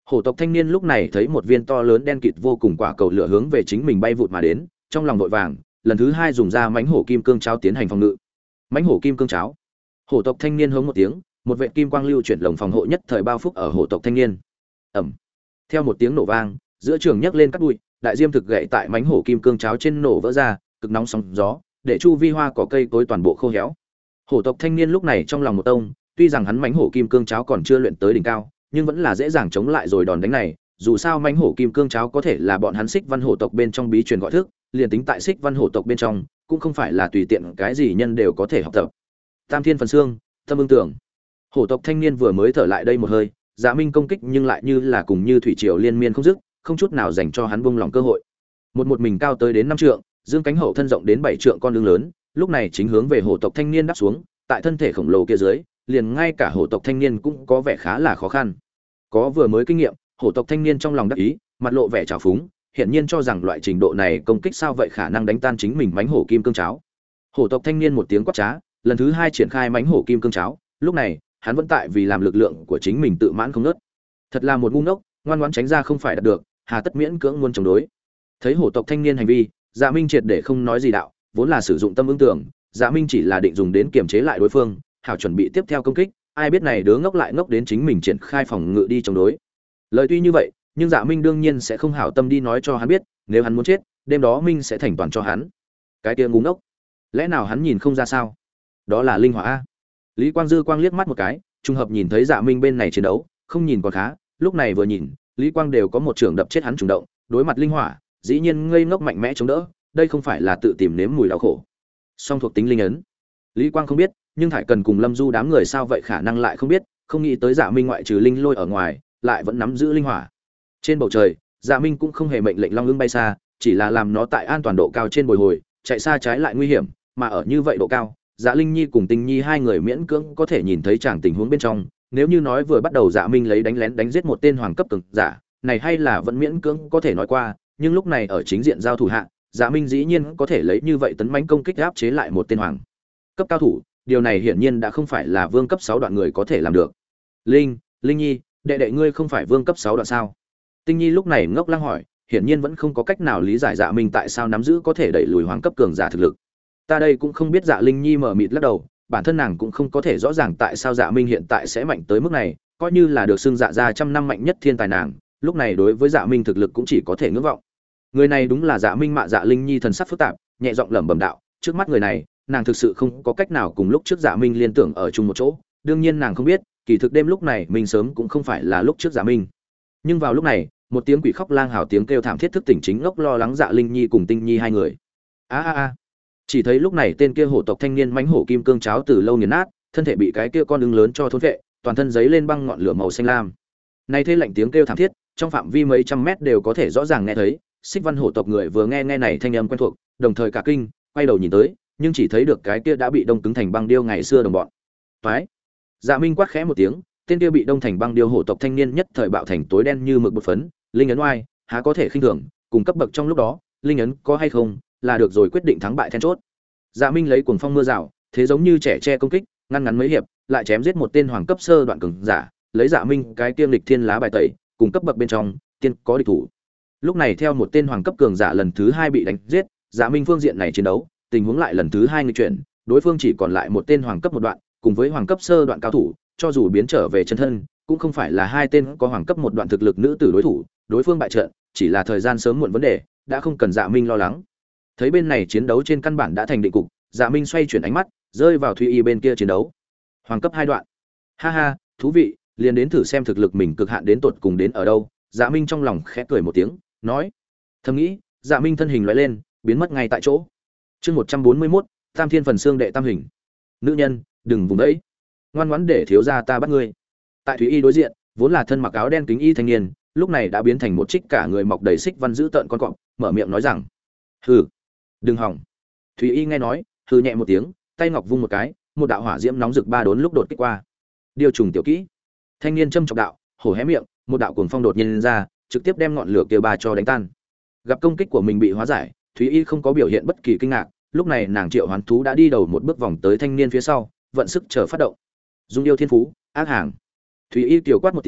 Hổ tộc thanh niên lúc này thấy một viên to lớn đen kịt vô cùng quả cầu lửa hướng về chính mình bay vụt mà đến, trong lòng vội vàng, lần thứ hai dùng ra mãnh hổ kim cương cháo tiến hành phòng ngự. Mãnh hổ kim cương cháo. Hổ tộc thanh niên hống một tiếng, một vệt kim quang lưu chuyển lồng phòng hộ nhất thời bao phúc ở hổ tộc thanh niên. Ầm. Theo một tiếng nổ vang, giữa trường nhấc lên cát bụi, đại diêm thực gậy tại mãnh hổ kim cương cháo trên nổ vỡ ra, cực nóng sóng gió, để chu vi hoa cỏ cây cối toàn bộ khô héo. Hổ tộc thanh niên lúc này trong lòng một tông, tuy rằng hắn mãnh hổ kim cương cháo còn chưa luyện tới đỉnh cao, nhưng vẫn là dễ dàng chống lại rồi đòn đánh này, dù sao mãnh hổ kim cương cháo có thể là bọn hắn Xích Văn hổ tộc bên trong bí truyền gọi thức, liền tính tại Xích Văn hổ tộc bên trong, cũng không phải là tùy tiện cái gì nhân đều có thể học tập. Tam Thiên phần xương, Tâm Ưng Tưởng. Hổ tộc thanh niên vừa mới thở lại đây một hơi, Dạ Minh công kích nhưng lại như là cùng như thủy triều liên miên không dứt, không chút nào dành cho hắn buông lỏng cơ hội. Một mình cao tới đến 5 trượng, dương cánh hậu thân rộng đến 7 trượng con lưng lớn, lúc này chính hướng về hổ tộc thanh niên đáp xuống, tại thân thể khổng lồ kia dưới, liền ngay cả hổ tộc thanh niên cũng có vẻ khá là khó khăn. Có vừa mới kinh nghiệm, hổ tộc thanh niên trong lòng đắc ý, mặt lộ vẻ trào phúng, hiển nhiên cho rằng loại trình độ này công kích sao vậy khả năng đánh tan chính mình mãnh hổ kim cương cháo. Hổ tộc thanh niên một tiếng quát trá, lần thứ 2 triển khai mãnh hổ kim cương cháo, lúc này, hắn vẫn tại vì làm lực lượng của chính mình tự mãn không ngớt. Thật là một ngu ngốc, ngoan ngoãn tránh ra không phải đạt được, hà tất miễn cưỡng muốn chống đối. Thấy hổ tộc thanh niên hành vi, Dạ Minh triệt để không nói gì đạo, vốn là sử dụng tâm ứng tưởng, Dạ Minh chỉ là định dùng đến kiềm chế lại đối phương, hảo chuẩn bị tiếp theo công kích, ai biết này đứa ngốc lại ngốc đến chính mình triển khai phòng ngự đi chống đối. Lời tuy như vậy, nhưng Dạ Minh đương nhiên sẽ không hảo tâm đi nói cho hắn biết, nếu hắn muốn chết, đêm đó Minh sẽ thành toàn cho hắn. Cái kia ngu ngốc, lẽ nào hắn nhìn không ra sao? Đó là linh hỏa a. Lý Quang Dư quang liếc mắt một cái, trùng hợp nhìn thấy Dạ Minh bên này chiến đấu, không nhìn còn khá, lúc này vừa nhìn, Lý Quang đều có một trường đập chết hắn trùng động, đối mặt linh hỏa, dĩ nhiên ngây ngốc mạnh mẽ chống đỡ, đây không phải là tự tìm nếm mùi đau khổ. Song thuộc tính linh ấn. Lý Quang không biết, nhưng Thải Cần cùng Lâm Du đám người sao vậy khả năng lại không biết, không nghĩ tới Dạ Minh ngoại trừ linh lôi ở ngoài, lại vẫn nắm giữ linh hỏa. Trên bầu trời, Dạ Minh cũng không hề mệnh lệnh long ưng bay xa, chỉ là làm nó tại an toàn độ cao trên bồi hồi, chạy xa trái lại nguy hiểm, mà ở như vậy độ cao, Dạ Linh Nhi cùng Tinh Nhi hai người miễn cưỡng có thể nhìn thấy chàng tình huống bên trong, nếu như nói vừa bắt đầu Dạ Minh lấy đánh lén đánh giết một tên hoàng cấp cường giả, này hay là vẫn miễn cưỡng có thể nói qua, nhưng lúc này ở chính diện giao thủ hạ, Dạ Minh dĩ nhiên có thể lấy như vậy tấn mãnh công kích áp chế lại một tên hoàng cấp cao thủ, điều này hiển nhiên đã không phải là vương cấp 6 đoạn người có thể làm được. Linh Nhi, đệ đệ ngươi không phải vương cấp 6 đoạn sao? Tinh Nhi lúc này ngốc lăng hỏi, hiển nhiên vẫn không có cách nào lý giải Dạ Minh tại sao nắm giữ có thể đẩy lùi hoàng cấp cường giả thực lực. Ta đây cũng không biết. Dạ Linh Nhi mở mịt lắc đầu, bản thân nàng cũng không có thể rõ ràng tại sao Dạ Minh hiện tại sẽ mạnh tới mức này, coi như là được xưng Dạ gia trăm năm mạnh nhất thiên tài nàng, lúc này đối với Dạ Minh thực lực cũng chỉ có thể ngưỡng vọng. Người này đúng là Dạ Minh mạ. Dạ Linh Nhi thần sắc phức tạp, nhẹ giọng lẩm bẩm đạo, trước mắt người này, nàng thực sự không có cách nào cùng lúc trước Dạ Minh liên tưởng ở chung một chỗ, đương nhiên nàng không biết, kỳ thực đêm lúc này mình sớm cũng không phải là lúc trước Dạ Minh. Nhưng vào lúc này, một tiếng quỷ khóc lang hào tiếng kêu thảm thiết thức tỉnh chính ngốc lo lắng Dạ Linh Nhi cùng Tinh Nhi hai người. A. Chỉ thấy lúc này tên kia hổ tộc thanh niên mãnh hổ kim cương cháo từ lâu nghiền nát, thân thể bị cái kia con ưng lớn cho thôn vệ, toàn thân giấy lên băng ngọn lửa màu xanh lam. Này thế lạnh tiếng kêu thảm thiết, trong phạm vi mấy trăm mét đều có thể rõ ràng nghe thấy. Xích Văn hổ tộc người vừa nghe này thanh âm quen thuộc, đồng thời cả kinh, quay đầu nhìn tới, nhưng chỉ thấy được cái kia đã bị đông cứng thành băng điêu ngày xưa đồng bọn. Phái. Dạ Minh quát khẽ một tiếng, tên kia bị đông thành băng điêu hổ tộc thanh niên nhất thời bạo thành tối đen như mực bột phấn, linh ấn oai, há có thể khinh thường, cùng cấp bậc trong lúc đó, linh ấn có hay không, là được rồi quyết định thắng bại then chốt. Dạ Minh lấy cuồng phong mưa rào, thế giống như trẻ che công kích, ngăn ngắn mấy hiệp, lại chém giết một tên hoàng cấp sơ đoạn cường giả, lấy Dạ Minh cái tiêm lịch thiên lá bài tẩy, cùng cấp bậc bên trong, tiên có địch thủ. Lúc này theo một tên hoàng cấp cường giả lần thứ 2 bị đánh giết, Dạ Minh phương diện này chiến đấu, tình huống lại lần thứ 2 nghịch chuyển, đối phương chỉ còn lại một tên hoàng cấp một đoạn, cùng với hoàng cấp sơ đoạn cao thủ, cho dù biến trở về chân thân, cũng không phải là hai tên có hoàng cấp một đoạn thực lực nữ tử đối thủ, đối phương bại trận, chỉ là thời gian sớm muộn vấn đề, đã không cần Dạ Minh lo lắng. Thấy bên này chiến đấu trên căn bản đã thành định cục, Dạ Minh xoay chuyển ánh mắt, rơi vào Thúy Y bên kia chiến đấu. Hoàng cấp 2 đoạn. Ha ha, thú vị, liền đến thử xem thực lực mình cực hạn đến tột cùng đến ở đâu. Dạ Minh trong lòng khẽ cười một tiếng, nói. Thầm nghĩ, Dạ Minh thân hình lóe lên, biến mất ngay tại chỗ. Chương 141, Tam Thiên phần xương đệ tam hình. Nữ nhân, đừng vùng đấy. Ngoan ngoãn để thiếu gia ta bắt ngươi. Tại Thúy Y đối diện, vốn là thân mặc áo đen kính y thanh niên, lúc này đã biến thành một trích cả người mọc đầy xích văn dữ tợn con cọp, mở miệng nói rằng: "Hừ, đừng hỏng." Thúy Y nghe nói, hừ nhẹ một tiếng, tay ngọc vung một cái, một đạo hỏa diễm nóng rực ba đốn lúc đột kích qua. Điều trùng tiểu kỹ. Thanh niên châm chọc đạo, hổ hé miệng, một đạo cuồng phong đột nhiên ra, trực tiếp đem ngọn lửa kia ba cho đánh tan. Gặp công kích của mình bị hóa giải, Thúy Y không có biểu hiện bất kỳ kinh ngạc, lúc này nàng triệu hoán thú đã đi đầu một bước vòng tới thanh niên phía sau, vận sức chờ phát động. Dung yêu thiên phú, ác hàng. Thúy Y tiểu quát một tiếng,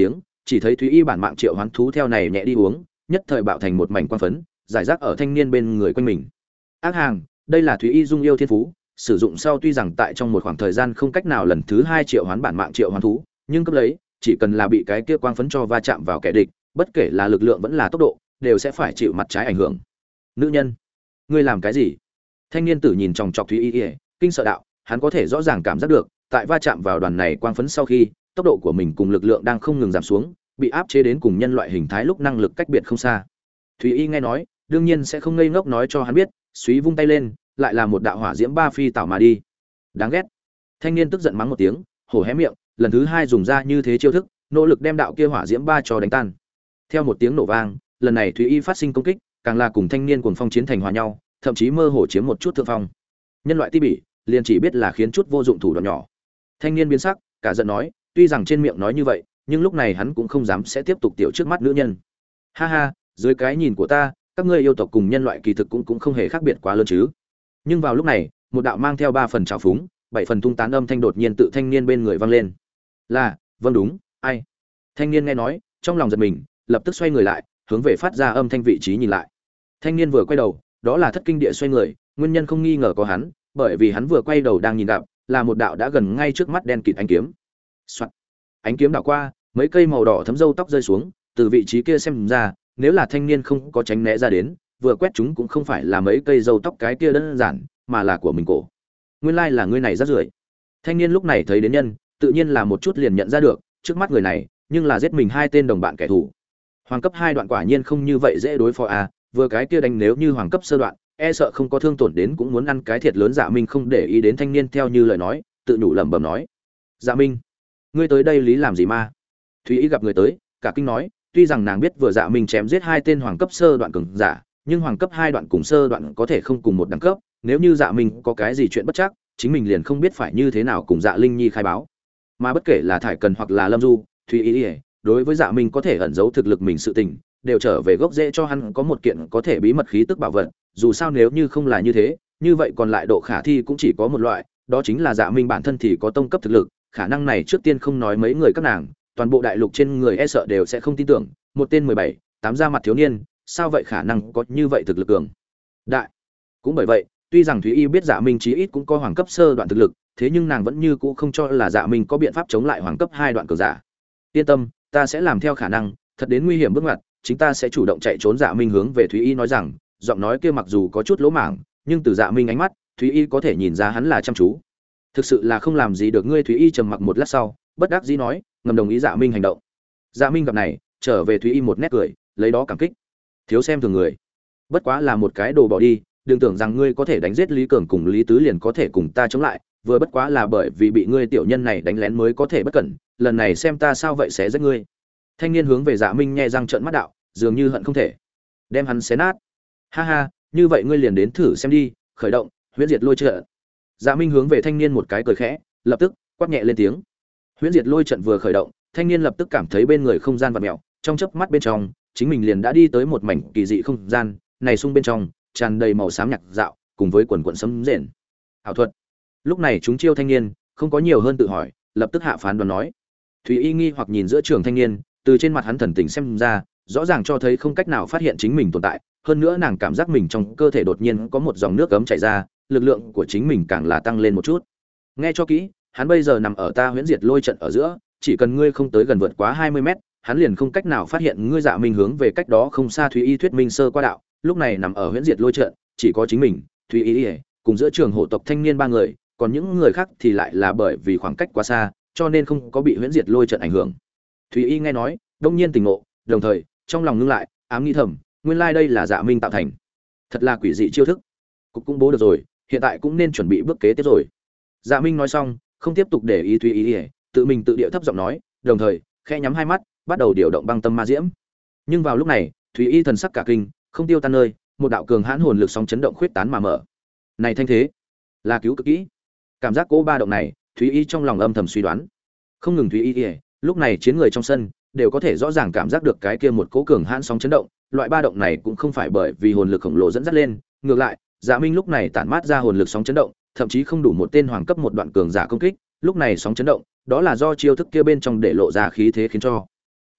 chỉ thấy Thúy Y bản mạng triệu hoán thú theo này nhẹ đi uống, nhất thời bạo thành một mảnh quang phấn, giải rác ở thanh niên bên người quanh mình. Ác hàng, đây là Thúy Y dung yêu thiên phú, sử dụng sau tuy rằng tại trong một khoảng thời gian không cách nào lần thứ 2 triệu hoán bản mạng triệu hoán thú, nhưng cấp lấy, chỉ cần là bị cái kia quang phấn cho va chạm vào kẻ địch, bất kể là lực lượng vẫn là tốc độ, đều sẽ phải chịu mặt trái ảnh hưởng. Nữ nhân, ngươi làm cái gì? Thanh niên tử nhìn chòng chọc Thúy Y, kinh sợ đạo, hắn có thể rõ ràng cảm giác được, tại va chạm vào đoàn này quang phấn sau khi, tốc độ của mình cùng lực lượng đang không ngừng giảm xuống, bị áp chế đến cùng nhân loại hình thái lúc năng lực cách biệt không xa. Thúy Y nghe nói, đương nhiên sẽ không ngây ngốc nói cho hắn biết, suý vung tay lên, lại là một đạo hỏa diễm ba phi tảo mà đi. Đáng ghét. Thanh niên tức giận mắng một tiếng, hổ hé miệng, lần thứ 2 dùng ra như thế chiêu thức, nỗ lực đem đạo kia hỏa diễm ba cho đánh tan. Theo một tiếng nổ vang, lần này Thúy Y phát sinh công kích, càng là cùng thanh niên cuồng phong chiến thành hòa nhau, thậm chí mơ hồ chiếm một chút thượng phong. Nhân loại ti bỉ, liền chỉ biết là khiến chút vô dụng thủ đoạn nhỏ. Thanh niên biến sắc, cả giận nói, tuy rằng trên miệng nói như vậy, nhưng lúc này hắn cũng không dám sẽ tiếp tục tiểu trước mắt nữ nhân. Ha ha, dưới cái nhìn của ta, các ngươi yêu tộc cùng nhân loại kỳ thực cũng không hề khác biệt quá lớn chứ. Nhưng vào lúc này, một đạo mang theo 3 phần trào phúng, 7 phần tung tán âm thanh đột nhiên tự thanh niên bên người vang lên. Là, vâng đúng, ai? Thanh niên nghe nói, trong lòng giật mình, lập tức xoay người lại, hướng về phát ra âm thanh vị trí nhìn lại. Thanh niên vừa quay đầu, đó là Thất Kinh Địa xoay người, nguyên nhân không nghi ngờ có hắn, bởi vì hắn vừa quay đầu đang nhìn gặp, là một đạo đã gần ngay trước mắt đen kịt ánh kiếm. Soạt. Ánh kiếm đảo qua, mấy cây màu đỏ thấm râu tóc rơi xuống, từ vị trí kia xem ra, nếu là thanh niên không có tránh né ra đến, vừa quét chúng cũng không phải là mấy cây râu tóc cái kia đơn giản, mà là của mình cổ. Nguyên lai là người này rất rưởi. Thanh niên lúc này thấy đến nhân, tự nhiên là một chút liền nhận ra được, trước mắt người này, nhưng là giết mình 2 tên đồng bạn kẻ thù. Hoàng cấp 2 đoạn quả nhiên không như vậy dễ đối phó à, vừa cái kia đánh nếu như hoàng cấp sơ đoạn, e sợ không có thương tổn đến cũng muốn ăn cái thiệt lớn. Dạ Minh không để ý đến thanh niên theo như lời nói, tự nhủ lẩm bẩm nói: "Dạ Minh, ngươi tới đây lý làm gì ma?" Thúy Y gặp người tới, cả kinh nói, tuy rằng nàng biết vừa Dạ Minh chém giết 2 tên hoàng cấp sơ đoạn cường giả, nhưng hoàng cấp 2 đoạn cùng sơ đoạn có thể không cùng một đẳng cấp, nếu như Dạ Minh có cái gì chuyện bất trắc, chính mình liền không biết phải như thế nào cùng Dạ Linh Nhi khai báo. Mà bất kể là Thải Cần hoặc là Lâm Du, Thúy Y, đối với Dạ Minh có thể ẩn giấu thực lực mình sự tình, đều trở về gốc rễ cho hắn có một kiện có thể bí mật khí tức bảo vật, dù sao nếu như không là như thế, như vậy còn lại độ khả thi cũng chỉ có một loại, đó chính là Dạ Minh bản thân thì có tông cấp thực lực, khả năng này trước tiên không nói mấy người các nàng, toàn bộ đại lục trên người e sợ đều sẽ không tin tưởng, một tên 17, 8 ra mặt thiếu niên, sao vậy khả năng có như vậy thực lực cường đại. Cũng bởi vậy, tuy rằng Thúy Y biết Dạ Minh chí ít cũng có hoàng cấp sơ đoạn thực lực, thế nhưng nàng vẫn như cũ không cho là Dạ Minh có biện pháp chống lại hoàng cấp 2 đoạn cường giả. Yên tâm, ta sẽ làm theo khả năng, thật đến nguy hiểm bước ngoặt, chúng ta sẽ chủ động chạy trốn. Dạ Minh hướng về Thúy Y nói rằng, giọng nói kia mặc dù có chút lỗ mảng, nhưng từ Dạ Minh ánh mắt, Thúy Y có thể nhìn ra hắn là chăm chú. Thực sự là không làm gì được ngươi. Thúy Y trầm mặc một lát sau, bất đắc dĩ nói, ngầm đồng ý Dạ Minh hành động. Dạ Minh gặp này, trở về Thúy Y một nét cười, lấy đó cảm kích. Thiếu xem thường người, bất quá là một cái đồ bỏ đi, đừng tưởng rằng ngươi có thể đánh giết Lý Cường cùng Lý Tứ liền có thể cùng ta chống lại, vừa bất quá là bởi vì bị ngươi tiểu nhân này đánh lén mới có thể bất cẩn, lần này xem ta sao vậy sẽ giết ngươi. Thanh niên hướng về Dạ Minh nhe răng trợn mắt đạo, dường như hận không thể đem hắn xé nát. Ha ha, như vậy ngươi liền đến thử xem đi, khởi động huyễn diệt lôi trận. Dạ Minh hướng về thanh niên một cái cười khẽ, lập tức quát nhẹ lên tiếng. Huyễn diệt lôi trận vừa khởi động, thanh niên lập tức cảm thấy bên người không gian vặn mèo, trong chớp mắt bên trong, chính mình liền đã đi tới một mảnh kỳ dị không gian, này xung bên trong tràn đầy màu xám nhạt dạo, cùng với quần quần sấm rền. Ảo thuật. Lúc này chúng chiêu thanh niên, không có nhiều hơn tự hỏi, lập tức hạ phán đoán nói. Thúy Y nghi hoặc nhìn giữa trường thanh niên, từ trên mặt hắn thần tình xem ra, rõ ràng cho thấy không cách nào phát hiện chính mình tồn tại, hơn nữa nàng cảm giác mình trong cơ thể đột nhiên có một dòng nước ấm chảy ra, lực lượng của chính mình càng là tăng lên một chút. Nghe cho kỹ, hắn bây giờ nằm ở ta huyễn diệt lôi trận ở giữa, chỉ cần ngươi không tới gần vượt quá 20 mét, hắn liền không cách nào phát hiện ngươi. Dạ Minh hướng về cách đó không xa Thúy Y thuyết minh sơ qua đạo, lúc này nằm ở huyễn diệt lôi trận, chỉ có chính mình, Thúy Y cùng giữa trường hổ tộc thanh niên 3 người, còn những người khác thì lại là bởi vì khoảng cách quá xa, cho nên không có bị huyễn diệt lôi trận ảnh hưởng. Thúy Y nghe nói, đông nhiên tỉnh ngộ, đồng thời trong lòng ngưng lại, ám nghĩ thầm, nguyên lai đây là Dạ Minh tạo thành, thật là quỷ dị chiêu thức. Cục cũng bố được rồi, hiện tại cũng nên chuẩn bị bước kế tiếp rồi. Dạ Minh nói xong, không tiếp tục để ý Thúy Y, tự mình tự điệu thấp giọng nói, đồng thời khẽ nhắm hai mắt, bắt đầu điều động băng tâm ma diễm. Nhưng vào lúc này, Thúy Y thần sắc cả kinh, không tiêu tan nơi, một đạo cường hãn hồn lực sóng chấn động khuyết tán mà mở. Này thanh thế, là cứu cực kỹ. Cảm giác cố ba động này, Thúy Y trong lòng âm thầm suy đoán. Không ngừng Thúy Y, lúc này chiến người trong sân đều có thể rõ ràng cảm giác được cái kia một cỗ cường hãn sóng chấn động, loại ba động này cũng không phải bởi vì hồn lực khổng lồ dẫn dắt lên, ngược lại, Dạ Minh lúc này tản mát ra hồn lực sóng chấn động, thậm chí không đủ một tên hoàng cấp một đoạn cường giả công kích, lúc này sóng chấn động, đó là do chiêu thức kia bên trong để lộ ra khí thế khiến cho.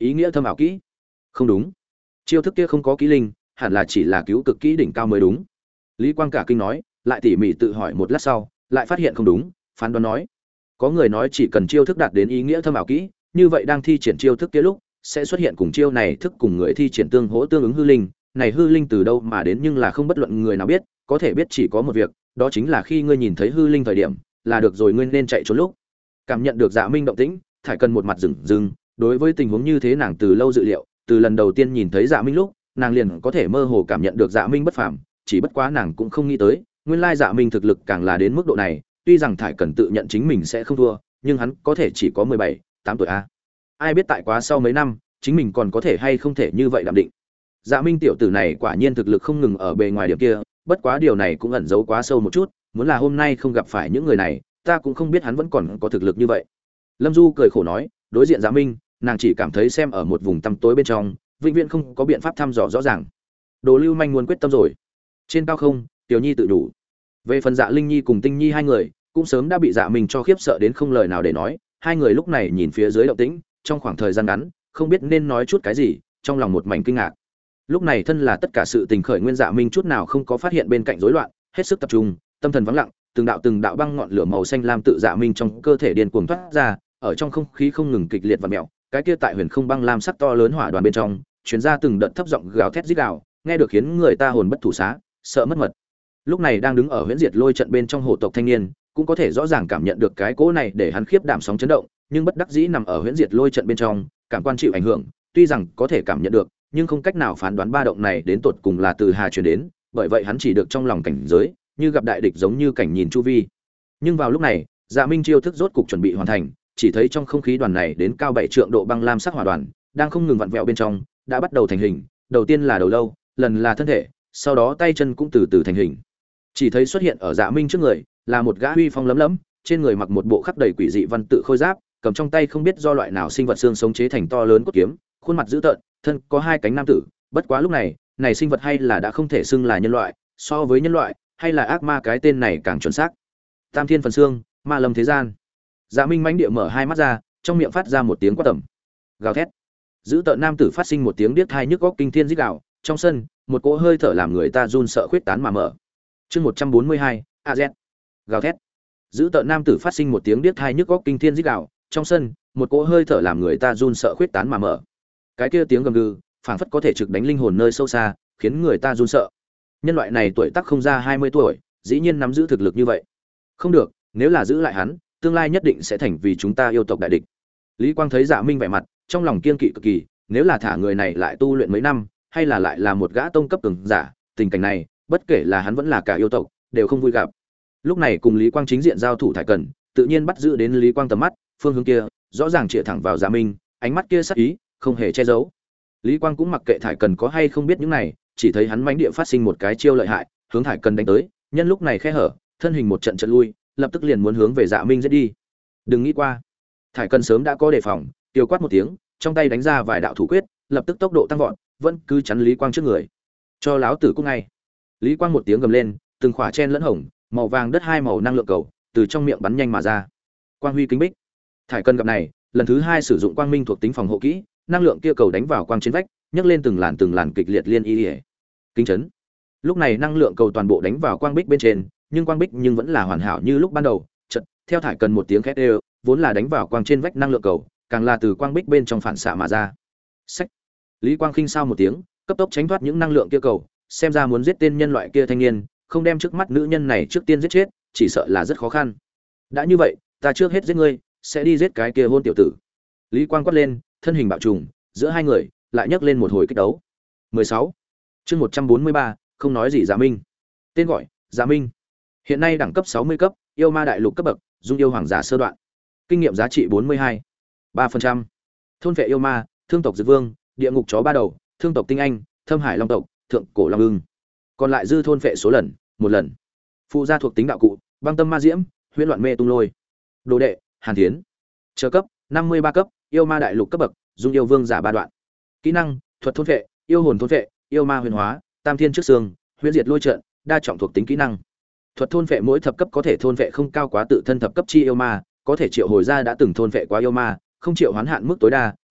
Ý nghĩa thâm ảo kỹ? Không đúng. Chiêu thức kia không có kỹ linh, hẳn là chỉ là cứu cực kỹ đỉnh cao mới đúng. Lý Quang cả kinh nói, lại tỉ mỉ tự hỏi một lát sau, lại phát hiện không đúng, phán đoán nói, có người nói chỉ cần chiêu thức đạt đến ý nghĩa thâm ảo kỹ, như vậy đang thi triển chiêu thức kia lúc, sẽ xuất hiện cùng chiêu này thức cùng người thi triển tương hỗ tương ứng hư linh, này hư linh từ đâu mà đến nhưng là không bất luận người nào biết, có thể biết chỉ có một việc, đó chính là khi ngươi nhìn thấy hư linh thời điểm, là được rồi ngươi nên chạy trốn lúc. Cảm nhận được Dạ Minh động tĩnh, Thải Cần một mặt rừng rừng, đối với tình huống như thế nàng từ lâu dự liệu, từ lần đầu tiên nhìn thấy Dạ Minh lúc, nàng liền có thể mơ hồ cảm nhận được Dạ Minh bất phàm, chỉ bất quá nàng cũng không nghĩ tới, nguyên lai Dạ Minh thực lực càng là đến mức độ này, tuy rằng Thải Cần tự nhận chính mình sẽ không thua, nhưng hắn có thể chỉ có 17, 8 tuổi a. Ai biết tại quá sau mấy năm, chính mình còn có thể hay không thể như vậy đạm định. Dạ Minh tiểu tử này quả nhiên thực lực không ngừng ở bề ngoài điểm kia, bất quá điều này cũng ẩn giấu quá sâu một chút, muốn là hôm nay không gặp phải những người này, ta cũng không biết hắn vẫn còn có thực lực như vậy. Lâm Du cười khổ nói, đối diện Dạ Minh, nàng chỉ cảm thấy xem ở một vùng tăm tối bên trong, vĩnh viễn không có biện pháp thăm dò rõ ràng. Đồ Lưu Manh muốn quyết tâm rồi. Trên cao không, Tiểu Nhi tự đủ. Về phần Dạ Linh Nhi cùng Tinh Nhi hai người, cũng sớm đã bị Dạ Minh cho khiếp sợ đến không lời nào để nói, hai người lúc này nhìn phía dưới động tĩnh, trong khoảng thời gian ngắn, không biết nên nói chút cái gì, trong lòng một mảnh kinh ngạc. Lúc này thân là tất cả sự tình khởi nguyên Dạ Minh chút nào không có phát hiện bên cạnh rối loạn, hết sức tập trung, tâm thần vắng lặng, từng đạo băng ngọn lửa màu xanh lam tự Dạ Minh trong cơ thể điên cuồng thoát ra, ở trong không khí không ngừng kịch liệt và mèo, cái kia tại huyền không băng lam sắc to lớn hỏa đoàn bên trong, truyền ra từng đợt thấp giọng gào thét rít gào, nghe được khiến người ta hồn bất thủ xá, sợ mất mật. Lúc này đang đứng ở huyễn diệt lôi trận bên trong hộ tộc thanh niên, cũng có thể rõ ràng cảm nhận được cái cỗ này để hắn khiếp đảm sóng chấn động, nhưng bất đắc dĩ nằm ở huyễn diệt lôi trận bên trong, cảm quan chịu ảnh hưởng, tuy rằng có thể cảm nhận được, nhưng không cách nào phán đoán ba động này đến tột cùng là từ hà truyền đến, bởi vậy hắn chỉ được trong lòng cảnh giới, như gặp đại địch giống như cảnh nhìn chu vi. Nhưng vào lúc này, Dạ Minh chiêu thức rốt cục chuẩn bị hoàn thành, chỉ thấy trong không khí đoàn này đến cao 7 trượng độ băng lam sắc hỏa đoàn, đang không ngừng vặn vẹo bên trong, đã bắt đầu thành hình, đầu tiên là đầu lâu, lần là thân thể, sau đó tay chân cũng từ từ thành hình. Chỉ thấy xuất hiện ở Dạ Minh trước người, là một gã huy phong lấm lấm, trên người mặc một bộ khắc đầy quỷ dị văn tự khôi giáp, cầm trong tay không biết do loại nào sinh vật xương sống chế thành to lớn cốt kiếm, khuôn mặt dữ tợn, thân có hai cánh nam tử, bất quá lúc này, này sinh vật hay là đã không thể xưng là nhân loại, so với nhân loại, hay là ác ma cái tên này càng chuẩn xác. Tam Thiên Phần Xương, Ma Lâm Thế Gian. Dạ Minh mãnh địa mở hai mắt ra, trong miệng phát ra một tiếng quát tầm. Gào thét. Dữ tợn nam tử phát sinh một tiếng điếc tai nhức óc kinh thiên rít gào, trong sân, một cỗ hơi thở làm người ta run sợ khuyết tán mà mở. Chương 142, AZ. Gào thét. Dữ tợn nam tử phát sinh một tiếng điếc tai nhức óc kinh thiên rít gào, trong sân, một cỗ hơi thở làm người ta run sợ khuyết tán mà mở. Cái kia tiếng gầm gừ, phảng phất có thể trực đánh linh hồn nơi sâu xa, khiến người ta run sợ. Nhân loại này tuổi tác không ra 20 tuổi, dĩ nhiên nắm giữ thực lực như vậy. Không được, nếu là giữ lại hắn, tương lai nhất định sẽ thành vì chúng ta yêu tộc đại địch. Lý Quang thấy Dạ Minh vẻ mặt, trong lòng kiên kỵ cực kỳ, nếu là thả người này lại tu luyện mấy năm, hay là lại là một gã tông cấp cường giả, tình cảnh này, bất kể là hắn vẫn là cả yêu tộc, đều không vui gặp. Lúc này cùng Lý Quang chính diện giao thủ Thải Cần, tự nhiên bắt giữ đến Lý Quang tầm mắt, phương hướng kia, rõ ràng chĩa thẳng vào Dạ Minh, ánh mắt kia sắc ý, không hề che giấu. Lý Quang cũng mặc kệ Thải Cần có hay không biết những này, chỉ thấy hắn mãnh địa phát sinh một cái chiêu lợi hại, hướng Thải Cần đánh tới, nhân lúc này khe hở, thân hình một trận trận lui, lập tức liền muốn hướng về Dạ Minh giết đi. Đừng nghĩ qua. Thải Cần sớm đã có đề phòng, tiêu quát một tiếng, trong tay đánh ra vài đạo thủ quyết, lập tức tốc độ tăng vọt, vẫn cứ chắn Lý Quang trước người. Cho láo tử cút ngay. Lý Quang một tiếng gầm lên, từng khỏa chen lẫn hồng, màu vàng đất hai màu năng lượng cầu, từ trong miệng bắn nhanh mà ra. Quang huy kính bích. Thải Cần gặp này, lần thứ hai sử dụng quang minh thuộc tính phòng hộ kỹ, năng lượng kia cầu đánh vào quang trên vách, nhấc lên từng làn kịch liệt liên y. Kính chấn. Lúc này năng lượng cầu toàn bộ đánh vào quang bích bên trên, nhưng quang bích nhưng vẫn là hoàn hảo như lúc ban đầu. Chợt, theo Thải Cần một tiếng khét đều, vốn là đánh vào quang trên vách năng lượng cầu, càng là từ quang bích bên trong phản xạ mà ra. Xách. Lý Quang khinh sao một tiếng, cấp tốc tránh thoát những năng lượng kia cầu, xem ra muốn giết tên nhân loại kia thanh niên, không đem trước mắt nữ nhân này trước tiên giết chết, chỉ sợ là rất khó khăn. Đã như vậy, ta trước hết giết ngươi, sẽ đi giết cái kia hôn tiểu tử. Lý Quang quát lên, thân hình bạo trùng, giữa hai người lại nhấc lên một hồi kích đấu. 16. Chương 143, không nói gì Dạ Minh. Tên gọi: Dạ Minh. Hiện nay đẳng cấp 60 cấp, yêu ma đại lục cấp bậc, dung yêu hoàng giả sơ đoạn. Kinh nghiệm giá trị 42. 3%. Thôn vệ yêu ma, thương tộc Dực Vương, địa ngục chó ba đầu, thương tộc Tinh Anh, Thâm Hải Long tộc, thượng cổ Long Ưng. Còn lại dư thôn vệ số lần, một lần. Phụ gia thuộc tính đạo cụ: Băng Tâm Ma Diễm, Huyễn Loạn Mê Tung Lôi. Đồ đệ: Hàn Thiến. Chờ cấp: 53 cấp, yêu ma đại lục cấp bậc, dung yêu vương giả ba đoạn. Kỹ năng: Thuật thôn vệ, yêu hồn thôn vệ, yêu ma huyền hóa, Tam Thiên trước xương, Huyễn diệt lôi trận, đa trọng thuộc tính kỹ năng. Thuật thôn vệ mỗi thập cấp có thể thôn vệ không cao quá tự thân thập cấp chi yêu ma, có thể triệu hồi ra đã từng thôn vệ quá yêu ma, không triệu hoán hạn mức tối đa,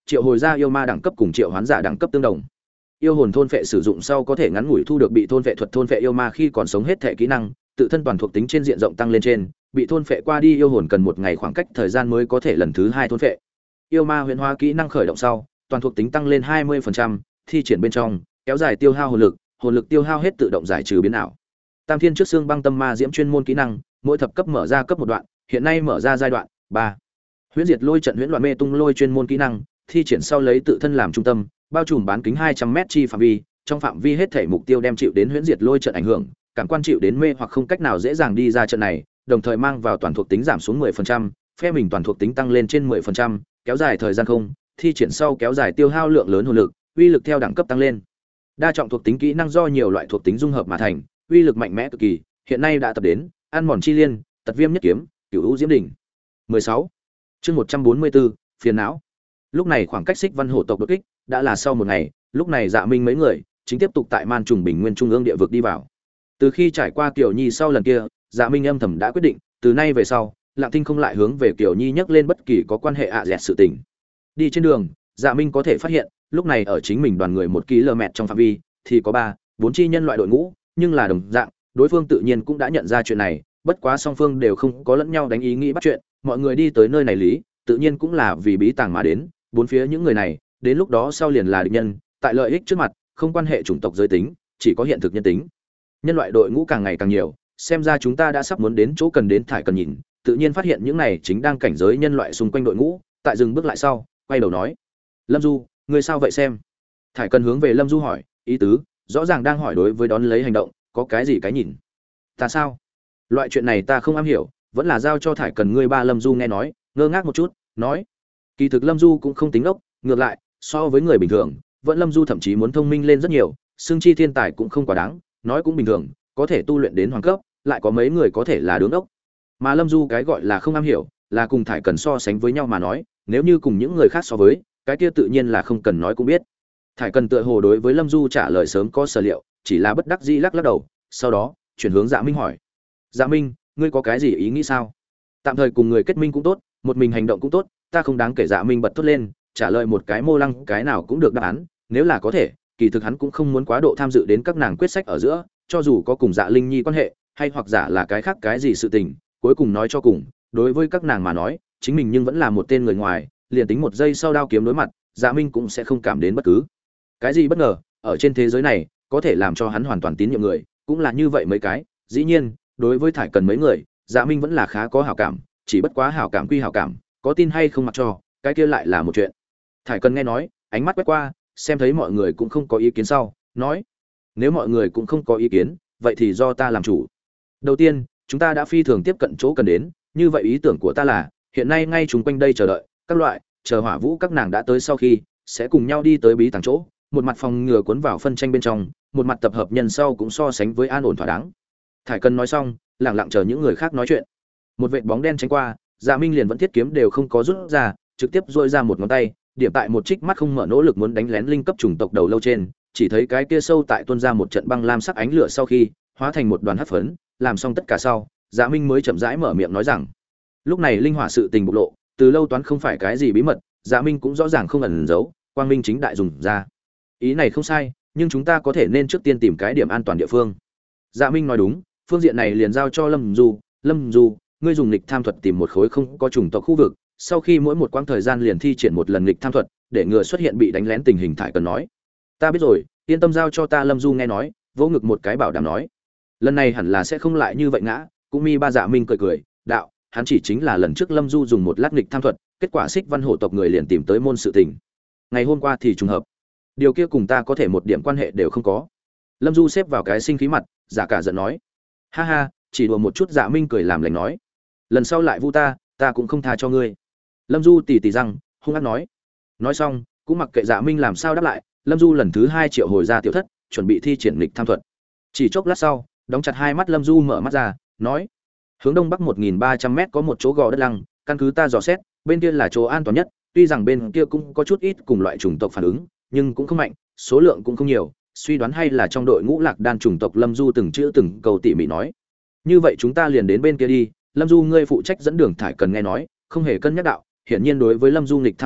triệu hồi ra yêu ma đẳng cấp cùng triệu hoán giả đẳng cấp tương đồng. Yêu hồn thôn phệ sử dụng sau có thể ngắn ngủi thu được bị thôn phệ thuật thôn phệ yêu ma khi còn sống hết thể kỹ năng, tự thân toàn thuộc tính trên diện rộng tăng lên trên, bị thôn phệ qua đi yêu hồn cần một ngày khoảng cách thời gian mới có thể lần thứ 2 thôn phệ. Yêu ma huyễn hóa kỹ năng khởi động sau, toàn thuộc tính tăng lên 20%, thi triển bên trong, kéo dài tiêu hao hồn lực tiêu hao hết tự động giải trừ biến ảo. Tam Thiên trước xương băng tâm ma diễm chuyên môn kỹ năng, mỗi thập cấp mở ra cấp một đoạn, hiện nay mở ra giai đoạn 3. Huyễn diệt lôi trận huyễn loạn mê tung lôi chuyên môn kỹ năng, thi triển sau lấy tự thân làm trung tâm, bao trùm bán kính 200m chi phạm vi, trong phạm vi hết thể mục tiêu đem chịu đến huyễn diệt lôi trận ảnh hưởng, cảm quan chịu đến mê hoặc không cách nào dễ dàng đi ra trận này, đồng thời mang vào toàn thuộc tính giảm xuống 10%, phe mình toàn thuộc tính tăng lên trên 10%, kéo dài thời gian không, thi triển sau kéo dài tiêu hao lượng lớn hồn lực, uy lực theo đẳng cấp tăng lên. Đa trọng thuộc tính kỹ năng do nhiều loại thuộc tính dung hợp mà thành, uy lực mạnh mẽ cực kỳ, hiện nay đã tập đến ăn mòn chi liên, tật viêm nhất kiếm, cửu u diễm đỉnh. 16. Chương 144, phiền não. Lúc này khoảng cách Xích Văn hổ tộc đột kích đã là sau một ngày, lúc này Dạ Minh mấy người chính tiếp tục tại Man Trùng Bình Nguyên trung ương địa vực đi vào. Từ khi trải qua Kiều Nhi sau lần kia, Dạ Minh âm thầm đã quyết định, từ nay về sau, Lạng Tinh không lại hướng về Kiều Nhi nhắc lên bất kỳ có quan hệ dẹt sự tình. Đi trên đường, Dạ Minh có thể phát hiện, lúc này ở chính mình đoàn người 1 km trong phạm vi thì có 4 chi nhân loại đội ngũ, nhưng là đồng dạng, đối phương tự nhiên cũng đã nhận ra chuyện này, bất quá song phương đều không có lẫn nhau đánh ý nghĩ bắt chuyện, mọi người đi tới nơi này lý, tự nhiên cũng là vì bí tàng mà đến, bốn phía những người này, đến lúc đó sau liền là địch nhân, tại lợi ích trước mặt, không quan hệ chủng tộc giới tính, chỉ có hiện thực nhân tính. Nhân loại đội ngũ càng ngày càng nhiều, xem ra chúng ta đã sắp muốn đến chỗ cần đến thải cần nhìn, tự nhiên phát hiện những này chính đang cảnh giới nhân loại xung quanh đội ngũ, tại dừng bước lại sau, quay đầu nói: "Lâm Du, ngươi sao vậy xem?" Thải cần hướng về Lâm Du hỏi, ý tứ rõ ràng đang hỏi đối với đón lấy hành động, có cái gì cái nhìn. Ta sao? Loại chuyện này ta không am hiểu, vẫn là giao cho Thải cần ngươi ba. Lâm Du nghe nói, ngơ ngác một chút, nói: "Kỳ thực Lâm Du cũng không tính ốc, ngược lại, so với người bình thường, vẫn Lâm Du thậm chí muốn thông minh lên rất nhiều, xương chi thiên tài cũng không quá đáng, nói cũng bình thường, có thể tu luyện đến hoàng cấp, lại có mấy người có thể là đứng ốc. Mà Lâm Du cái gọi là không am hiểu, là cùng Thải cần so sánh với nhau mà nói, nếu như cùng những người khác so với, cái kia tự nhiên là không cần nói cũng biết." Thải cần tựa hồ đối với Lâm Du trả lời sớm có sở liệu, chỉ là bất đắc dĩ lắc lắc đầu, sau đó chuyển hướng Dạ Minh hỏi: "Dạ Minh, ngươi có cái gì ý nghĩ sao? Tạm thời cùng người kết minh cũng tốt, một mình hành động cũng tốt, ta không đáng kể." Dạ Minh bật thốt lên, trả lời một cái mô lăng cái nào cũng được đáp án, nếu là có thể, kỳ thực hắn cũng không muốn quá độ tham dự đến các nàng quyết sách ở giữa, cho dù có cùng Dạ Linh Nhi quan hệ, hay hoặc giả là cái khác cái gì sự tình, cuối cùng nói cho cùng, đối với các nàng mà nói, chính mình nhưng vẫn là một tên người ngoài, liền tính một giây sau đao kiếm đối mặt, Dạ Minh cũng sẽ không cảm đến bất cứ cái gì bất ngờ. Ở trên thế giới này, có thể làm cho hắn hoàn toàn tín nhiệm người, cũng là như vậy mấy cái. Dĩ nhiên, đối với Thải cần mấy người, Dạ Minh vẫn là khá có hảo cảm, chỉ bất quá hảo cảm quy hảo cảm, có tin hay không mặc cho, cái kia lại là một chuyện. Thải cần nghe nói, ánh mắt quét qua, xem thấy mọi người cũng không có ý kiến sau, nói: "Nếu mọi người cũng không có ý kiến, vậy thì do ta làm chủ. Đầu tiên, chúng ta đã phi thường tiếp cận chỗ cần đến, như vậy ý tưởng của ta là, hiện nay ngay chúng quanh đây chờ đợi, các loại, chờ Hỏa Vũ các nàng đã tới sau khi, sẽ cùng nhau đi tới bí tàng chỗ, một mặt phòng ngừa cuốn vào phân tranh bên trong, một mặt tập hợp nhân sau cũng so sánh với an ổn thỏa đáng." Thải cần nói xong, lặng lặng chờ những người khác nói chuyện. Một vệt bóng đen tránh qua, Dạ Minh liền vẫn thiết kiếm đều không có rút ra, trực tiếp duỗi ra một ngón tay, điểm tại một trích mắt không mở nỗ lực muốn đánh lén linh cấp chủng tộc đầu lâu trên, chỉ thấy cái kia sâu tại tuôn ra một trận băng lam sắc ánh lửa sau khi, hóa thành một đoàn hắc phấn, làm xong tất cả sau, Dạ Minh mới chậm rãi mở miệng nói rằng: "Lúc này linh hỏa sự tình bộc lộ, từ lâu toán không phải cái gì bí mật, Dạ Minh cũng rõ ràng không ẩn giấu, quang minh chính đại dùng ra. Ý này không sai, nhưng chúng ta có thể nên trước tiên tìm cái điểm an toàn địa phương." Dạ Minh nói đúng, phương diện này liền giao cho Lâm Du. "Lâm Du, ngươi dùng lịch tham thuật tìm một khối không có chủng tộc khu vực, sau khi mỗi một quãng thời gian liền thi triển một lần lịch tham thuật, để ngừa xuất hiện bị đánh lén tình hình." Thải cần nói: "Ta biết rồi, yên tâm giao cho ta." Lâm Du nghe nói, vỗ ngực một cái bảo đảm nói: "Lần này hẳn là sẽ không lại như vậy ngã." Cũng mi ba. Dạ Minh cười cười, đạo: "Hắn chỉ chính là lần trước Lâm Du dùng một lát lịch tham thuật, kết quả Xích Văn hổ tộc người liền tìm tới môn sự tình. Ngày hôm qua thì trùng hợp. Điều kia cùng ta có thể một điểm quan hệ đều không có." Lâm Du xếp vào cái sinh khí mặt, giả cả giận nói: "Ha ha, chỉ đùa một chút." Dạ Minh cười làm lành nói: "Lần sau lại vu ta cũng không tha cho ngươi." Lâm Du tỉ tỉ răng, hung ác nói. Nói xong, cũng mặc kệ Dạ Minh làm sao đáp lại, Lâm Du lần thứ 2 triệu hồi ra tiểu thất, chuẩn bị thi triển lịch tham thuật. Chỉ chốc lát sau, đóng chặt hai mắt Lâm Du mở mắt ra, nói: "Hướng đông bắc 1300m có một chỗ gò đất lăng, căn cứ ta dò xét, bên kia là chỗ an toàn nhất, tuy rằng bên kia cũng có chút ít cùng loại chủng tộc phản ứng, nhưng cũng không mạnh, số lượng cũng không nhiều, suy đoán hay là trong đội ngũ Lạc Đan chủng tộc." Lâm Du từng chữ từng câu tỉ mỉ nói: "Như vậy chúng ta liền đến bên kia đi." Lâm Du ngươi phụ trách dẫn đường. Thải cần nghe nói, không hề cân nhắc đạo, hiển nhiên đối với Lâm Du nghịch tham thuật,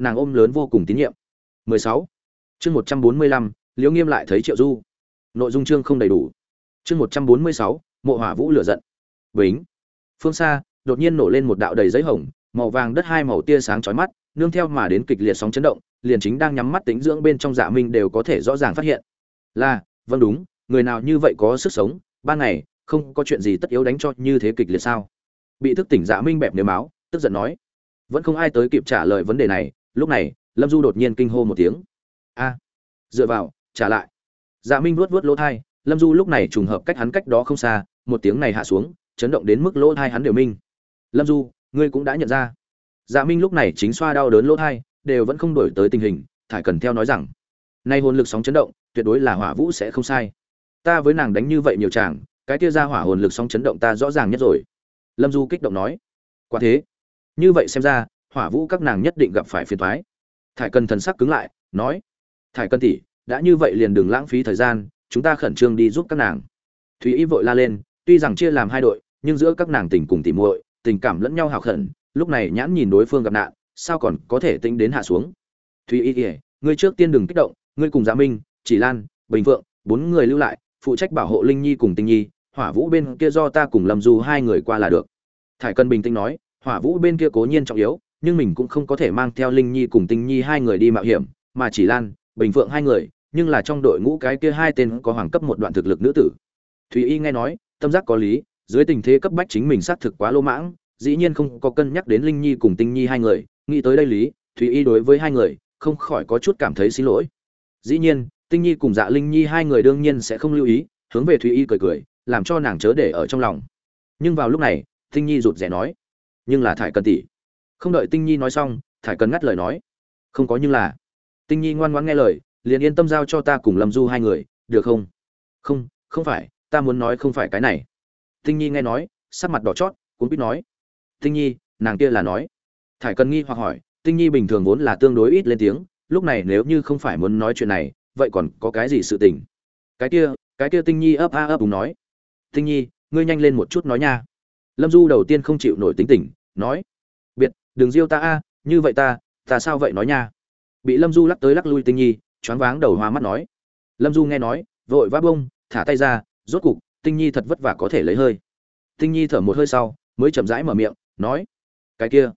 nàng ôm lớn vô cùng tín nhiệm. 16. Chương 145, Liễu Nghiêm lại thấy Triệu Du. Nội dung chương không đầy đủ. Chương 146, Mộ Hỏa Vũ lửa giận. Bính. Phương xa, đột nhiên nổ lên một đạo đầy giấy hồng, màu vàng đất hai màu tia sáng chói mắt, nương theo mà đến kịch liệt sóng chấn động, liền chính đang nhắm mắt tĩnh dưỡng bên trong Dạ Minh đều có thể rõ ràng phát hiện. Là, vâng đúng, người nào như vậy có sức sống, ban ngày không có chuyện gì tất yếu đánh cho như thế kịch liệt sao? Bị thức tỉnh Dạ Minh bẹp nếu máu, tức giận nói. Vẫn không ai tới kịp trả lời vấn đề này, lúc này, Lâm Du đột nhiên kinh hô một tiếng. A, dựa vào, trả lại. Dạ Minh vuốt vuốt lỗ tai, Lâm Du lúc này trùng hợp cách hắn cách đó không xa, một tiếng này hạ xuống, chấn động đến mức lỗ tai hắn đều minh. Lâm Du, ngươi cũng đã nhận ra. Dạ Minh lúc này chính xoa đau đớn lỗ tai, đều vẫn không đổi tới tình hình, thải cần theo nói rằng, nay hồn lực sóng chấn động, tuyệt đối là Hỏa Vũ sẽ không sai. Ta với nàng đánh như vậy nhiều chàng, cái kia ra hỏa hồn lực sóng chấn động ta rõ ràng nhất rồi. Lâm Du kích động nói, quả thế, như vậy xem ra, Hỏa Vũ các nàng nhất định gặp phải phiền toái. Thải cần thần sắc cứng lại, nói, thải cần tỷ, đã như vậy liền đừng lãng phí thời gian, chúng ta khẩn trương đi giúp các nàng. Thúy Y vội la lên, tuy rằng chia làm hai đội, nhưng giữa các nàng tình cùng tỉ muội, tình cảm lẫn nhau hào khẩn, lúc này nhãn nhìn đối phương gặp nạn, sao còn có thể tính đến hạ xuống. Thúy Y, ngươi trước tiên đừng kích động, ngươi cùng Dạ Minh, Chỉ Lan, Bình Phượng, bốn người lưu lại, phụ trách bảo hộ Linh Nhi cùng Tinh Nhi, Hỏa Vũ bên kia do ta cùng Lâm Du hai người qua là được. Thải Cân bình tĩnh nói, Hỏa Vũ bên kia cố nhiên trọng yếu, nhưng mình cũng không có thể mang theo Linh Nhi cùng Tinh Nhi hai người đi mạo hiểm, mà Chỉ Lan, Bình Phượng hai người, nhưng là trong đội ngũ cái kia hai tên có hoàng cấp một đoạn thực lực nữ tử. Thúy Y nghe nói, tâm giác có lý, dưới tình thế cấp bách chính mình xác thực quá lỗ mãng, dĩ nhiên không có cân nhắc đến Linh Nhi cùng Tinh Nhi hai người, nghĩ tới đây lý, Thúy Y đối với hai người, không khỏi có chút cảm thấy xin lỗi. Dĩ nhiên, Tinh Nhi cùng Dạ Linh Nhi hai người đương nhiên sẽ không lưu ý, hướng về Thúy Y cười cười, làm cho nàng chớ để ở trong lòng. Nhưng vào lúc này, Tinh Nhi rụt rè nói, nhưng là Thải Cần tỷ. Không đợi Tinh Nhi nói xong, Thải Cần ngắt lời nói, không có nhưng là. Tinh Nhi ngoan ngoãn nghe lời, liền yên tâm giao cho ta cùng Lâm Du hai người, được không? Không, không phải, ta muốn nói không phải cái này. Tinh Nhi nghe nói, sắc mặt đỏ chót, cuống quýt nói. Tinh Nhi, nàng kia là nói. Thải Cần nghi hoặc hỏi, Tinh Nhi bình thường vốn là tương đối ít lên tiếng, lúc này nếu như không phải muốn nói chuyện này, vậy còn có cái gì sự tình? Cái kia Tinh Nhi ấp a ấp đúng nói. Tinh Nhi, ngươi nhanh lên một chút nói nha. Lâm Du đầu tiên không chịu nổi tính tình, nói. Biệt, đừng riêu ta a, như vậy ta sao vậy nói nha. Bị Lâm Du lắc tới lắc lui Tinh Nhi, choáng váng đầu hoa mắt nói. Lâm Du nghe nói, vội vã bông, thả tay ra, rốt cục, Tinh Nhi thật vất vả có thể lấy hơi. Tinh Nhi thở một hơi sau, mới chậm rãi mở miệng, nói: "Cái kia."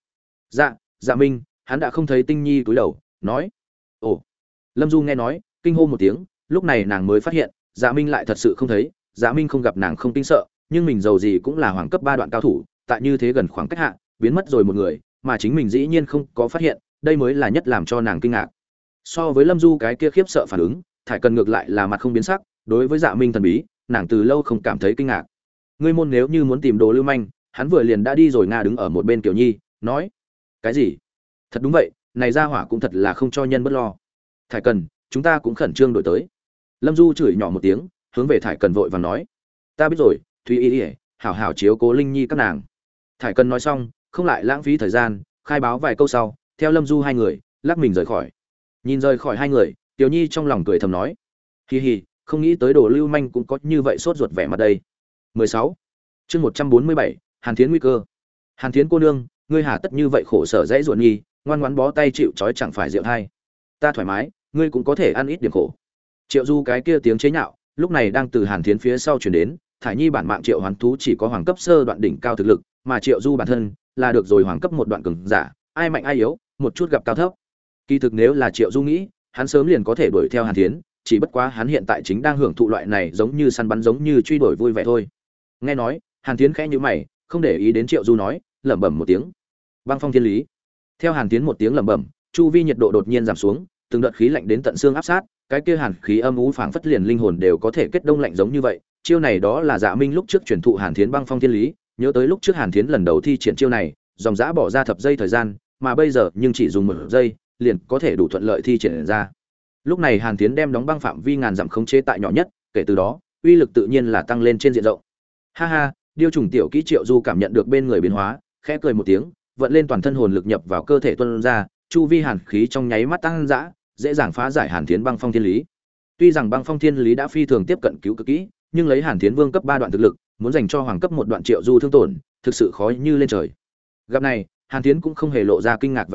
Dạ Minh, hắn đã không thấy Tinh Nhi cúi đầu, nói: "Ồ." Lâm Du nghe nói, kinh hô một tiếng, lúc này nàng mới phát hiện, Dạ Minh lại thật sự không thấy, Dạ Minh không gặp nàng không kinh sợ, nhưng mình dầu gì cũng là hoàng cấp 3 đoạn cao thủ, tại như thế gần khoảng cách hạ, biến mất rồi một người, mà chính mình dĩ nhiên không có phát hiện, đây mới là nhất làm cho nàng kinh ngạc. So với Lâm Du cái kia khiếp sợ phản ứng, Thải Cần ngược lại là mặt không biến sắc, đối với Dạ Minh thần bí, nàng từ lâu không cảm thấy kinh ngạc. Ngươi môn nếu như muốn tìm Đồ Lưu Manh, hắn vừa liền đã đi rồi. Nga đứng ở một bên Kiều Nhi, nói: "Cái gì? Thật đúng vậy, này gia hỏa cũng thật là không cho nhân bất lo. Thải Cần, chúng ta cũng khẩn trương đổi tới." Lâm Du chửi nhỏ một tiếng, hướng về Thải Cần vội vàng nói: "Ta biết rồi, Thúy Y, hảo hảo chiếu cố Linh Nhi các nàng." Thải Cần nói xong, không lại lãng phí thời gian, khai báo vài câu sau, theo Lâm Du hai người, lắc mình rời khỏi. Nhìn rời khỏi hai người, Tiểu Nhi trong lòng cười thầm nói: "Hi hi, không nghĩ tới Đồ Lưu Manh cũng có như vậy sốt ruột vẻ mặt đây." 16. Chương 147, Hàn Thiến nguy cơ. Hàn Thiến cô nương, ngươi hà tất như vậy khổ sở dãy ruột nhi, ngoan ngoãn bó tay chịu trói chẳng phải rượu hay. Ta thoải mái, ngươi cũng có thể ăn ít điểm khổ. Triệu Du cái kia tiếng chế nhạo, lúc này đang từ Hàn Thiến phía sau truyền đến, thải nhi bản mạng Triệu Hoán thú chỉ có hoàng cấp sơ đoạn đỉnh cao thực lực, mà Triệu Du bản thân là được rồi hoàng cấp một đoạn cường giả, ai mạnh ai yếu, một chút gặp cao thấp. Kỳ thực nếu là Triệu Du nghĩ, hắn sớm liền có thể đuổi theo Hàn Thiến, chỉ bất quá hắn hiện tại chính đang hưởng thụ loại này giống như săn bắn giống như truy đuổi vui vẻ thôi. Nghe nói, Hàn Thiến khẽ nhíu mày, không để ý đến Triệu Du nói, lẩm bẩm một tiếng. Băng phong thiên lý. Theo Hàn Thiến một tiếng lẩm bẩm, chu vi nhiệt độ đột nhiên giảm xuống, từng đợt khí lạnh đến tận xương áp sát, cái kia hàn khí âm u phảng phất liền linh hồn đều có thể kết đông lạnh giống như vậy. Chiêu này đó là Dạ Minh lúc trước truyền thụ Hàn Thiến băng phong thiên lý, nhớ tới lúc trước Hàn Thiến lần đầu thi triển chiêu này, dòng dã bỏ ra thập giây thời gian, mà bây giờ nhưng chỉ dùng 1 giây, liền có thể đủ thuận lợi thi triển ra. Lúc này Hàn Thiến đem đóng băng phạm vi ngàn dặm khống chế tại nhỏ nhất, kể từ đó, uy lực tự nhiên là tăng lên trên diện rộng. Ha ha, điêu trùng tiểu kỹ Triệu Du cảm nhận được bên người biến hóa, khẽ cười một tiếng, vận lên toàn thân hồn lực nhập vào cơ thể tuôn ra, chu vi hàn khí trong nháy mắt tăng dã, dễ dàng phá giải Hàn Thiến băng phong thiên lý. Tuy rằng băng phong thiên lý đã phi thường tiếp cận cứu cực kỹ, nhưng lấy Hàn Thiến vương cấp 3 đoạn thực lực, muốn dành cho hoàng cấp 1 đoạn Triệu Du thương tổn, thực sự khó như lên trời. Gặp này, Hàn Thiến cũng không hề lộ ra kinh ngạc vẻ mặt,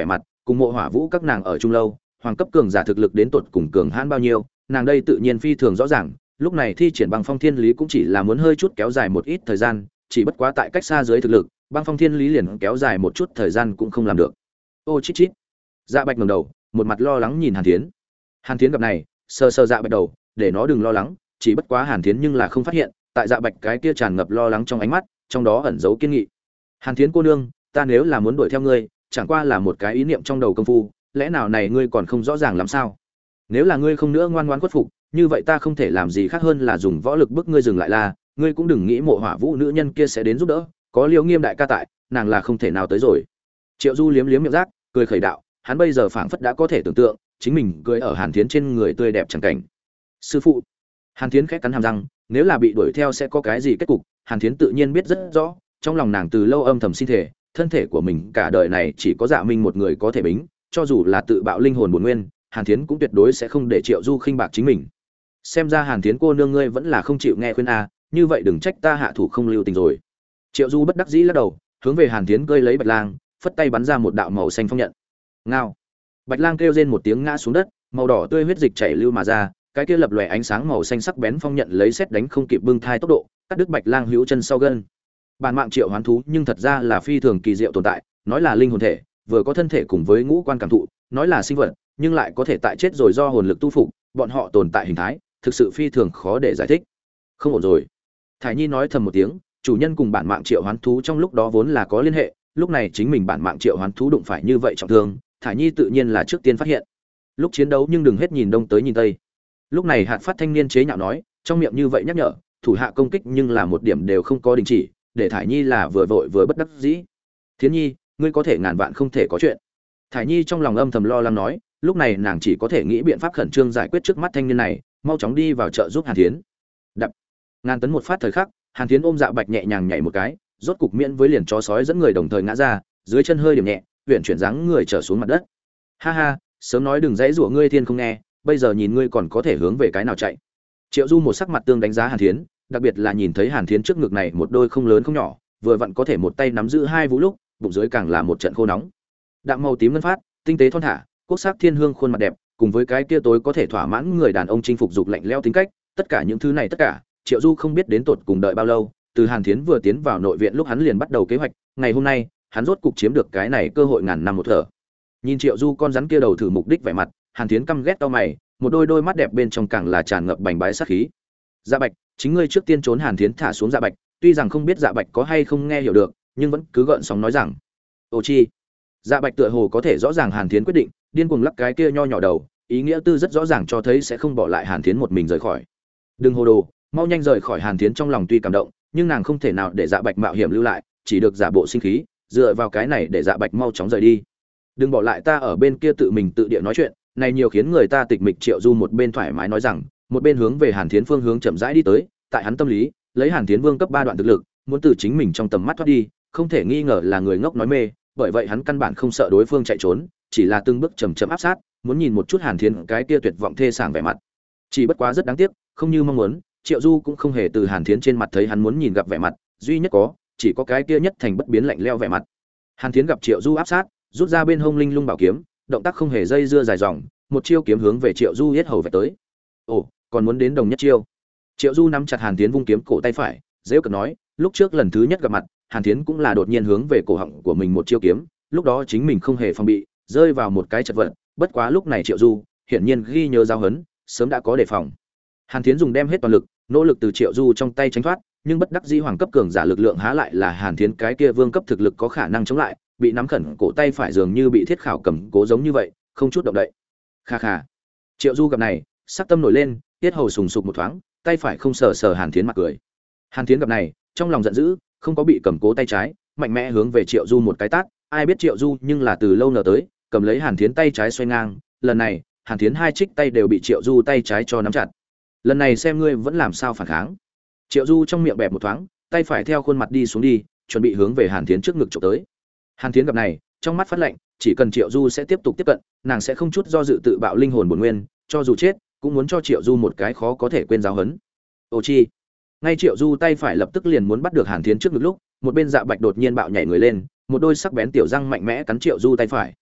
cùng Mộ Hỏa Vũ các nàng ở chung lâu, hoàng cấp cường giả thực lực đến tột cùng cường hãn bao nhiêu, nàng đây tự nhiên phi thường rõ ràng, lúc này thi triển Băng Phong Thiên Lý cũng chỉ là muốn hơi chút kéo dài một ít thời gian, chỉ bất quá tại cách xa dưới thực lực, Băng Phong Thiên Lý liền kéo dài một chút thời gian cũng không làm được. Ô chít chít. Dạ Bạch ngẩng đầu, một mặt lo lắng nhìn Hàn Thiến. Hàn Thiến gặp này, sờ sờ Dạ Bạch đầu, để nó đừng lo lắng, chỉ bất quá Hàn Thiến nhưng là không phát hiện, tại Dạ Bạch cái kia tràn ngập lo lắng trong ánh mắt, trong đó ẩn giấu kiên nghị. Hàn Thiến cô nương, ta nếu là muốn đuổi theo ngươi, chẳng qua là một cái ý niệm trong đầu công phu, lẽ nào này ngươi còn không rõ ràng lắm sao? Nếu là ngươi không nữa ngoan ngoãn khuất phục, như vậy ta không thể làm gì khác hơn là dùng võ lực bức ngươi dừng lại, là ngươi cũng đừng nghĩ Mộ Hỏa Vũ nữ nhân kia sẽ đến giúp đỡ, có Liễu Nghiêm đại ca tại, nàng là không thể nào tới rồi. Triệu Du liếm liếm miệng rác, cười khẩy đạo, hắn bây giờ phảng phất đã có thể tưởng tượng, chính mình cưỡi ở Hàn Thiến trên người tươi đẹp chẳng cảnh. Sư phụ. Hàn Thiến khẽ cắn hàm răng, nếu là bị đuổi theo sẽ có cái gì kết cục, Hàn Thiến tự nhiên biết rất rõ, trong lòng nàng từ lâu âm thầm xin thể, thân thể của mình cả đời này chỉ có Dạ Minh một người có thể bính, cho dù là tự bạo linh hồn bổn nguyên, Hàn Thiến cũng tuyệt đối sẽ không để Triệu Du khinh bạc chính mình. Xem ra Hàn Thiến cô nương ngươi vẫn là không chịu nghe khuyên a, như vậy đừng trách ta hạ thủ không lưu tình rồi. Triệu Du bất đắc dĩ lắc đầu, hướng về Hàn Thiến cơi lấy Bạch Lang, phất tay bắn ra một đạo màu xanh phong nhận. Ngao. Bạch Lang kêu rên một tiếng ngã xuống đất, màu đỏ tươi huyết dịch chảy lưu mà ra, cái kia lập lòe ánh sáng màu xanh sắc bén phong nhận lấy sét đánh không kịp bưng thai tốc độ, cắt đứt Bạch Lang hữu chân sau gân. Bản mạng triệu hoán thú nhưng thật ra là phi thường kỳ diệu tồn tại, nói là linh hồn thể, vừa có thân thể cùng với ngũ quan cảm thụ, nói là sinh vật, nhưng lại có thể tại chết rồi do hồn lực tu phục, bọn họ tồn tại hình thái, thực sự phi thường khó để giải thích. Không ổn rồi. Thải Nhi nói thầm một tiếng, chủ nhân cùng bản mạng triệu hoán thú trong lúc đó vốn là có liên hệ, lúc này chính mình bản mạng triệu hoán thú đụng phải như vậy trọng thương, Thải Nhi tự nhiên là trước tiên phát hiện. Lúc chiến đấu nhưng đừng hết nhìn đông tới nhìn tây. Lúc này Hạt Phát thanh niên chế nhạo nói, trong miệng như vậy nhắc nhở, thủ hạ công kích nhưng là một điểm đều không có đình chỉ, để Thải Nhi là vừa vội vừa bất đắc dĩ. Thiến Nhi, ngươi có thể ngàn vạn không thể có chuyện. Thải Nhi trong lòng âm thầm lo lắng nói, lúc này nàng chỉ có thể nghĩ biện pháp khẩn trương giải quyết trước mắt thanh niên này, mau chóng đi vào chợ giúp Hàn Thiến. Đập. Ngàn tấn một phát thời khắc, Hàn Thiến ôm Dạ Bạch nhẹ nhàng nhảy một cái, rốt cục miễn với liền chó sói dẫn người đồng thời ngã ra, dưới chân hơi điểm nhẹ, huyền chuyển dáng người trở xuống mặt đất. Ha ha, sớm nói đừng dãy rủa ngươi thiên không nghe, bây giờ nhìn ngươi còn có thể hướng về cái nào chạy. Triệu Du một sắc mặt tương đánh giá Hàn Thiến, đặc biệt là nhìn thấy Hàn Thiến trước ngực này một đôi không lớn không nhỏ, vừa vặn có thể một tay nắm giữ hai vũ lúc, bụng dưới càng là một trận khô nóng. Đạm màu tím ngân phát, tinh tế thon thả, quốc sắc thiên hương khuôn mặt đẹp, cùng với cái kia tối có thể thỏa mãn người đàn ông chinh phục dục lạnh lẽo tính cách, tất cả những thứ này tất cả, Triệu Du không biết đến tột cùng đợi bao lâu, từ Hàn Thiến vừa tiến vào nội viện lúc hắn liền bắt đầu kế hoạch, ngày hôm nay, hắn rốt cục chiếm được cái này cơ hội ngàn năm một thở. Nhìn Triệu Du con rắn kia đầu thử mục đích vẻ mặt, Hàn Thiến căm ghét cau mày, một đôi mắt đẹp bên trong càng là tràn ngập bành bái sát khí. Dạ Bạch, chính ngươi trước tiên trốn. Hàn Thiến thả xuống Dạ Bạch, tuy rằng không biết Dạ Bạch có hay không nghe hiểu được, nhưng vẫn cứ gợn sóng nói rằng: "Ồ chi." Dạ Bạch tựa hồ có thể rõ ràng Hàn Thiến quyết định, điên cuồng lắc cái kia nho nhỏ đầu, ý nghĩa tư rất rõ ràng cho thấy sẽ không bỏ lại Hàn Thiến một mình rời khỏi. "Đừng hồ đồ, mau nhanh rời khỏi." Hàn Thiến trong lòng tuy cảm động, nhưng nàng không thể nào để Dạ Bạch mạo hiểm lưu lại, chỉ được giả bộ sinh khí, dựa vào cái này để Dạ Bạch mau chóng rời đi. "Đừng bỏ lại ta ở bên kia tự mình tự địa nói chuyện." Này nhiều khiến người ta tịch mịch. Triệu Du một bên thoải mái nói rằng, một bên hướng về Hàn Thiến phương hướng chậm rãi đi tới, tại hắn tâm lý, lấy Hàn Thiến vương cấp 3 đoạn thực lực, muốn từ chính mình trong tầm mắt thoát đi, không thể nghi ngờ là người ngốc nói mê, bởi vậy hắn căn bản không sợ đối phương chạy trốn, chỉ là từng bước chậm chậm áp sát, muốn nhìn một chút Hàn Thiến cái kia tuyệt vọng thê sảng vẻ mặt. Chỉ bất quá rất đáng tiếc, không như mong muốn, Triệu Du cũng không hề từ Hàn Thiến trên mặt thấy hắn muốn nhìn gặp vẻ mặt, duy nhất chỉ có cái kia nhất thành bất biến lạnh lẽo vẻ mặt. Hàn Thiến gặp Triệu Du áp sát, rút ra bên hông linh lung bảo kiếm, động tác không hề dây dưa dài dòng, một chiêu kiếm hướng về Triệu Du yết hầu vạch tới. Ồ, còn muốn đến đồng nhất chiêu. Triệu Du nắm chặt Hàn Thiến vung kiếm cổ tay phải, giễu cợt nói, lúc trước lần thứ nhất gặp mặt, Hàn Thiến cũng là đột nhiên hướng về cổ họng của mình một chiêu kiếm, lúc đó chính mình không hề phòng bị, rơi vào một cái chật vật, bất quá lúc này Triệu Du hiển nhiên ghi nhớ giáo huấn, sớm đã có đề phòng. Hàn Thiến dùng đem hết toàn lực, nỗ lực từ Triệu Du trong tay tránh thoát, nhưng bất đắc dĩ hoàng cấp cường giả lực lượng há lại là Hàn Thiến cái kia vương cấp thực lực có khả năng chống lại, bị nắm khẩn cổ tay phải dường như bị thiết khảo cầm cố giống như vậy, không chút động đậy. Kha kha. Triệu Du gặp này, sắc tâm nổi lên, tiết hầu sùng sục một thoáng, tay phải không sờ sờ Hàn Thiến mặt cười. Hàn Thiến gặp này, trong lòng giận dữ, không có bị cầm cố tay trái, mạnh mẽ hướng về Triệu Du một cái tát, ai biết Triệu Du nhưng là từ lâu nở tới, cầm lấy Hàn Thiến tay trái xoay ngang, lần này, Hàn Thiến hai trích tay đều bị Triệu Du tay trái cho nắm chặt. Lần này xem ngươi vẫn làm sao phản kháng. Triệu Du trong miệng bẹp một thoáng, tay phải theo khuôn mặt đi xuống đi, chuẩn bị hướng về Hàn Thiến trước ngực chụp tới. Hàn Thiến gặp này, trong mắt phát lạnh, chỉ cần Triệu Du sẽ tiếp tục tiếp cận, nàng sẽ không chút do dự tự bạo linh hồn bổn nguyên, cho dù chết, cũng muốn cho Triệu Du một cái khó có thể quên giáo huấn. Ô chi. Ngay Triệu Du tay phải lập tức liền muốn bắt được Hàn Thiến trước ngực lúc, một bên Dạ Bạch đột nhiên bạo nhảy người lên, một đôi sắc bén tiểu răng mạnh mẽ cắn Triệu Du tay phải.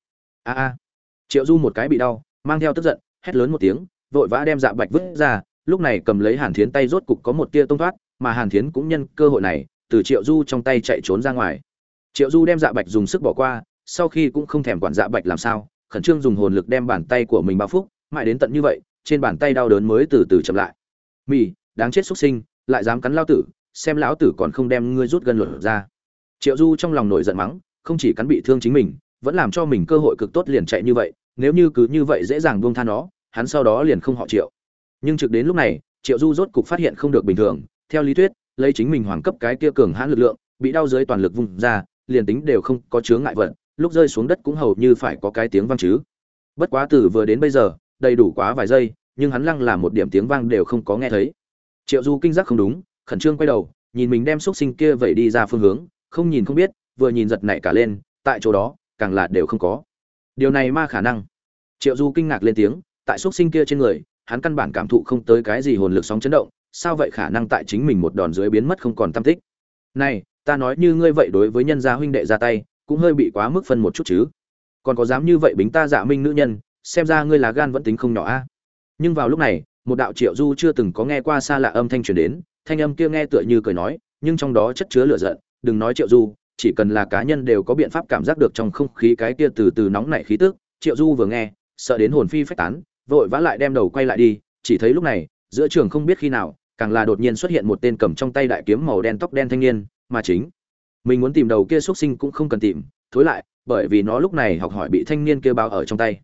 a a Triệu Du một cái bị đau, mang theo tức giận, hét lớn một tiếng, vội vã đem Dạ Bạch vứt ra, lúc này cầm lấy Hàn Thiến tay rốt cục có một tia tông thoát, mà Hàn Thiến cũng nhân cơ hội này, từ Triệu Du trong tay chạy trốn ra ngoài. Triệu Du đem Dạ Bạch dùng sức bỏ qua, sau khi cũng không thèm quản Dạ Bạch làm sao, khẩn trương dùng hồn lực đem bàn tay của mình bao phúc, mãi đến tận như vậy, trên bàn tay đau đớn mới từ từ chậm lại. Mì, đáng chết xuất sinh, lại dám cắn lão tử, xem lão tử còn không đem ngươi rút gân luật ra. Triệu Du trong lòng nổi giận mắng, không chỉ cắn bị thương chính mình, vẫn làm cho mình cơ hội cực tốt liền chạy như vậy, nếu như cứ như vậy dễ dàng buông tha nó, hắn sau đó liền không họ Triệu. Nhưng trực đến lúc này, Triệu Du rốt cục phát hiện không được bình thường, theo lý thuyết, lấy chính mình hoàng cấp cái kia cường hãn lực lượng, bị đau dưới toàn lực vung ra, liền tính đều không có chướng ngại vật, lúc rơi xuống đất cũng hầu như phải có cái tiếng vang chứ. Bất quá từ vừa đến bây giờ, đầy đủ quá vài giây, nhưng hắn lăng là một điểm tiếng vang đều không có nghe thấy. Triệu Du kinh giác không đúng, khẩn trương quay đầu, nhìn mình đem xúc sinh kia vậy đi ra phương hướng, không nhìn không biết, vừa nhìn giật nảy cả lên, tại chỗ đó, càng là đều không có. Điều này ma khả năng. Triệu Du kinh ngạc lên tiếng, tại xúc sinh kia trên người, hắn căn bản cảm thụ không tới cái gì hồn lực sóng chấn động, sao vậy khả năng tại chính mình một đòn dưới biến mất không còn tăm tích. Này, ta nói như ngươi vậy đối với nhân gia huynh đệ ra tay, cũng hơi bị quá mức phân một chút chứ. Còn có dám như vậy bính ta Dạ Minh nữ nhân, xem ra ngươi là gan vẫn tính không nhỏ a. Nhưng vào lúc này, một đạo Triệu Du chưa từng có nghe qua xa lạ âm thanh truyền đến, thanh âm kia nghe tựa như cười nói, nhưng trong đó chất chứa lửa giận, đừng nói Triệu Du, chỉ cần là cá nhân đều có biện pháp cảm giác được trong không khí cái kia từ từ nóng nảy khí tức. Triệu Du vừa nghe, sợ đến hồn phi phách tán, vội vã lại đem đầu quay lại đi, chỉ thấy lúc này, giữa trường không biết khi nào, càng là đột nhiên xuất hiện một tên cầm trong tay đại kiếm màu đen tóc đen thanh niên, mà chính mình muốn tìm đầu kia xuất sinh cũng không cần tìm, thối lại, bởi vì nó lúc này học hỏi bị thanh niên kia bao ở trong tay.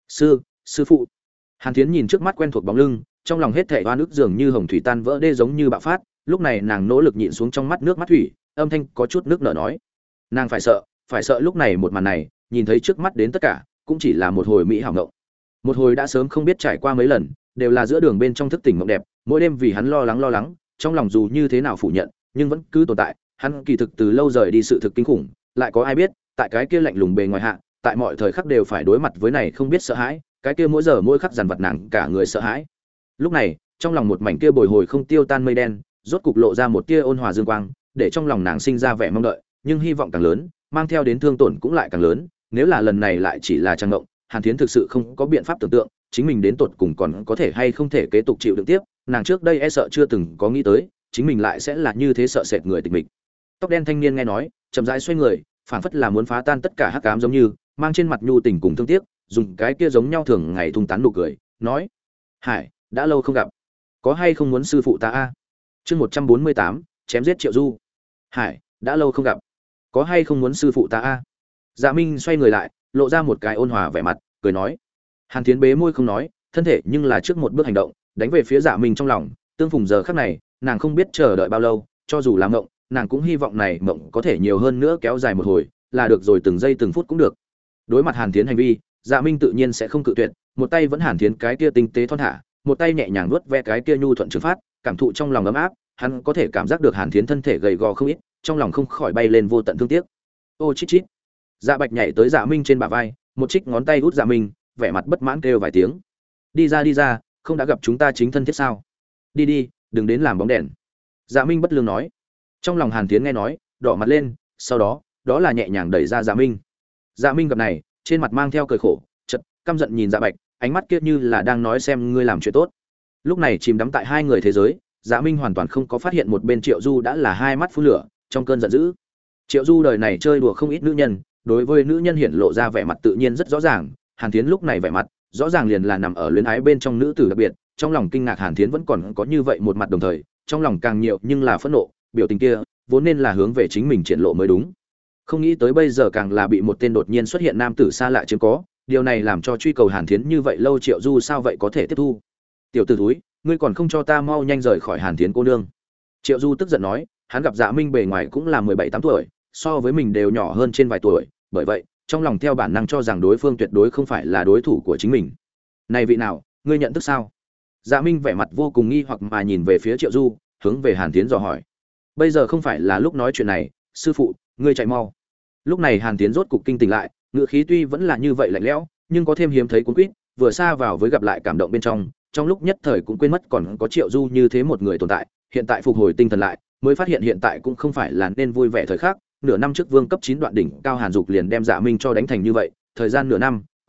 Sư phụ. Hàn Thiến nhìn trước mắt quen thuộc bóng lưng, trong lòng hết thảy oan ức dường như hồng thủy tan vỡ đê giống như bạo phát, lúc này nàng nỗ lực nhịn xuống trong mắt nước mắt thủy, âm thanh có chút nước nở nói: nàng phải sợ lúc này một màn này, nhìn thấy trước mắt đến tất cả, cũng chỉ là một hồi mỹ hảo ngộng. Một hồi đã sớm không biết trải qua mấy lần, đều là giữa đường bên trong thức tỉnh mộng đẹp, mỗi đêm vì hắn lo lắng, trong lòng dù như thế nào phủ nhận, nhưng vẫn cứ tồn tại, hắn kỳ thực từ lâu rời đi sự thực kinh khủng, lại có ai biết, tại cái kia lạnh lùng bề ngoài hạ, tại mọi thời khắc đều phải đối mặt với này không biết sợ hãi, cái kia mỗi giờ mỗi khắc dằn vặt nàng cả người sợ hãi. Lúc này, trong lòng một mảnh kia bồi hồi không tiêu tan mây đen, rốt cục lộ ra một tia ôn hòa dương quang, để trong lòng nàng sinh ra vẻ mong đợi, nhưng hy vọng càng lớn, mang theo đến thương tổn cũng lại càng lớn, nếu là lần này lại chỉ là trang ngộng, Hàn Thiến thực sự không có biện pháp tưởng tượng, chính mình đến tột cùng còn có thể hay không thể kế tục chịu đựng tiếp, nàng trước đây e sợ chưa từng có nghĩ tới, chính mình lại sẽ là như thế sợ sệt người tịch mịch. Tóc đen thanh niên nghe nói, chậm rãi xoay người, phảng phất là muốn phá tan tất cả hắc ám giống như, mang trên mặt nhu tình cùng thương tiếc, dùng cái kia giống nhau thường ngày thung tán nụ cười, nói: "Hải, đã lâu không gặp, có hay không muốn sư phụ ta a?" Chương 148, chém giết Triệu Du. "Hải, đã lâu không gặp, có hay không muốn sư phụ ta a?" Dạ Minh xoay người lại, lộ ra một cái ôn hòa vẻ mặt, cười nói. Hàn Thiến bế môi không nói, thân thể nhưng là trước một bước hành động, đánh về phía Dạ Minh trong lòng, tương phùng giờ khắc này, nàng không biết chờ đợi bao lâu, cho dù là mộng, nàng cũng hy vọng này mộng có thể nhiều hơn nữa kéo dài một hồi, là được rồi, từng giây từng phút cũng được. Đối mặt Hàn Thiến hành vi, Dạ Minh tự nhiên sẽ không cự tuyệt, một tay vẫn Hàn Thiến cái kia tinh tế thon thả, một tay nhẹ nhàng nuốt ve cái kia nhu thuận trường phát, cảm thụ trong lòng ấm áp, hắn có thể cảm giác được Hàn Thiến thân thể gầy gò không ít, trong lòng không khỏi bay lên vô tận thương tiếc. Ô chít chít. Dạ Bạch nhảy tới Dạ Minh trên bả vai, một trích ngón tay hút Dạ Minh, vẻ mặt bất mãn kêu vài tiếng. Đi ra, không đã gặp chúng ta chính thân thiết sao? Đi, đừng đến làm bóng đèn. Dạ Minh bất lương nói. Trong lòng Hàn Thiến nghe nói, đỏ mặt lên, sau đó là nhẹ nhàng đẩy ra Dạ Minh. Dạ Minh gặp này, trên mặt mang theo cười khổ, chợt căm giận nhìn Dạ Bạch, ánh mắt kia như là đang nói xem ngươi làm chuyện tốt. Lúc này chìm đắm tại hai người thế giới, Dạ Minh hoàn toàn không có phát hiện một bên Triệu Du đã là hai mắt phun lửa, trong cơn giận dữ. Triệu Du đời này chơi đùa không ít nữ nhân, đối với nữ nhân hiển lộ ra vẻ mặt tự nhiên rất rõ ràng, Hàn Thiến lúc này vẻ mặt, rõ ràng liền là nằm ở luyến ái bên trong nữ tử đặc biệt, trong lòng kinh ngạc Hàn Thiến vẫn còn có như vậy một mặt đồng thời, trong lòng càng nhiều nhưng là phẫn nộ, biểu tình kia vốn nên là hướng về chính mình triển lộ mới đúng. Không nghĩ tới bây giờ càng là bị một tên đột nhiên xuất hiện nam tử xa lạ chiếm có, điều này làm cho truy cầu Hàn Thiến như vậy lâu Triệu Du sao vậy có thể tiếp thu. Tiểu tử thúi, ngươi còn không cho ta mau nhanh rời khỏi Hàn Thiến cô nương. Triệu Du tức giận nói, hắn gặp Dạ Minh bề ngoài cũng là 17-8 tuổi, so với mình đều nhỏ hơn trên vài tuổi, bởi vậy, trong lòng theo bản năng cho rằng đối phương tuyệt đối không phải là đối thủ của chính mình. Này vị nào, ngươi nhận thức sao? Dạ Minh vẻ mặt vô cùng nghi hoặc mà nhìn về phía Triệu Du, hướng về Hàn Thiến dò hỏi. Bây giờ không phải là lúc nói chuyện này, sư phụ, ngươi chạy mau. Lúc này Hàn Thiến rốt cục kinh tỉnh lại, ngựa khí tuy vẫn là như vậy lạnh lẽo, nhưng có thêm hiếm thấy cuốn quýt, vừa xa vào với gặp lại cảm động bên trong lúc nhất thời cũng quên mất còn có Triệu Du như thế một người tồn tại, hiện tại phục hồi tinh thần lại, mới phát hiện hiện tại cũng không phải là nên vui vẻ thời khắc, nửa năm trước vương cấp 9 đoạn đỉnh cao Hàn Dục liền đem Dạ Minh cho đánh thành như vậy, thời gian nửa năm,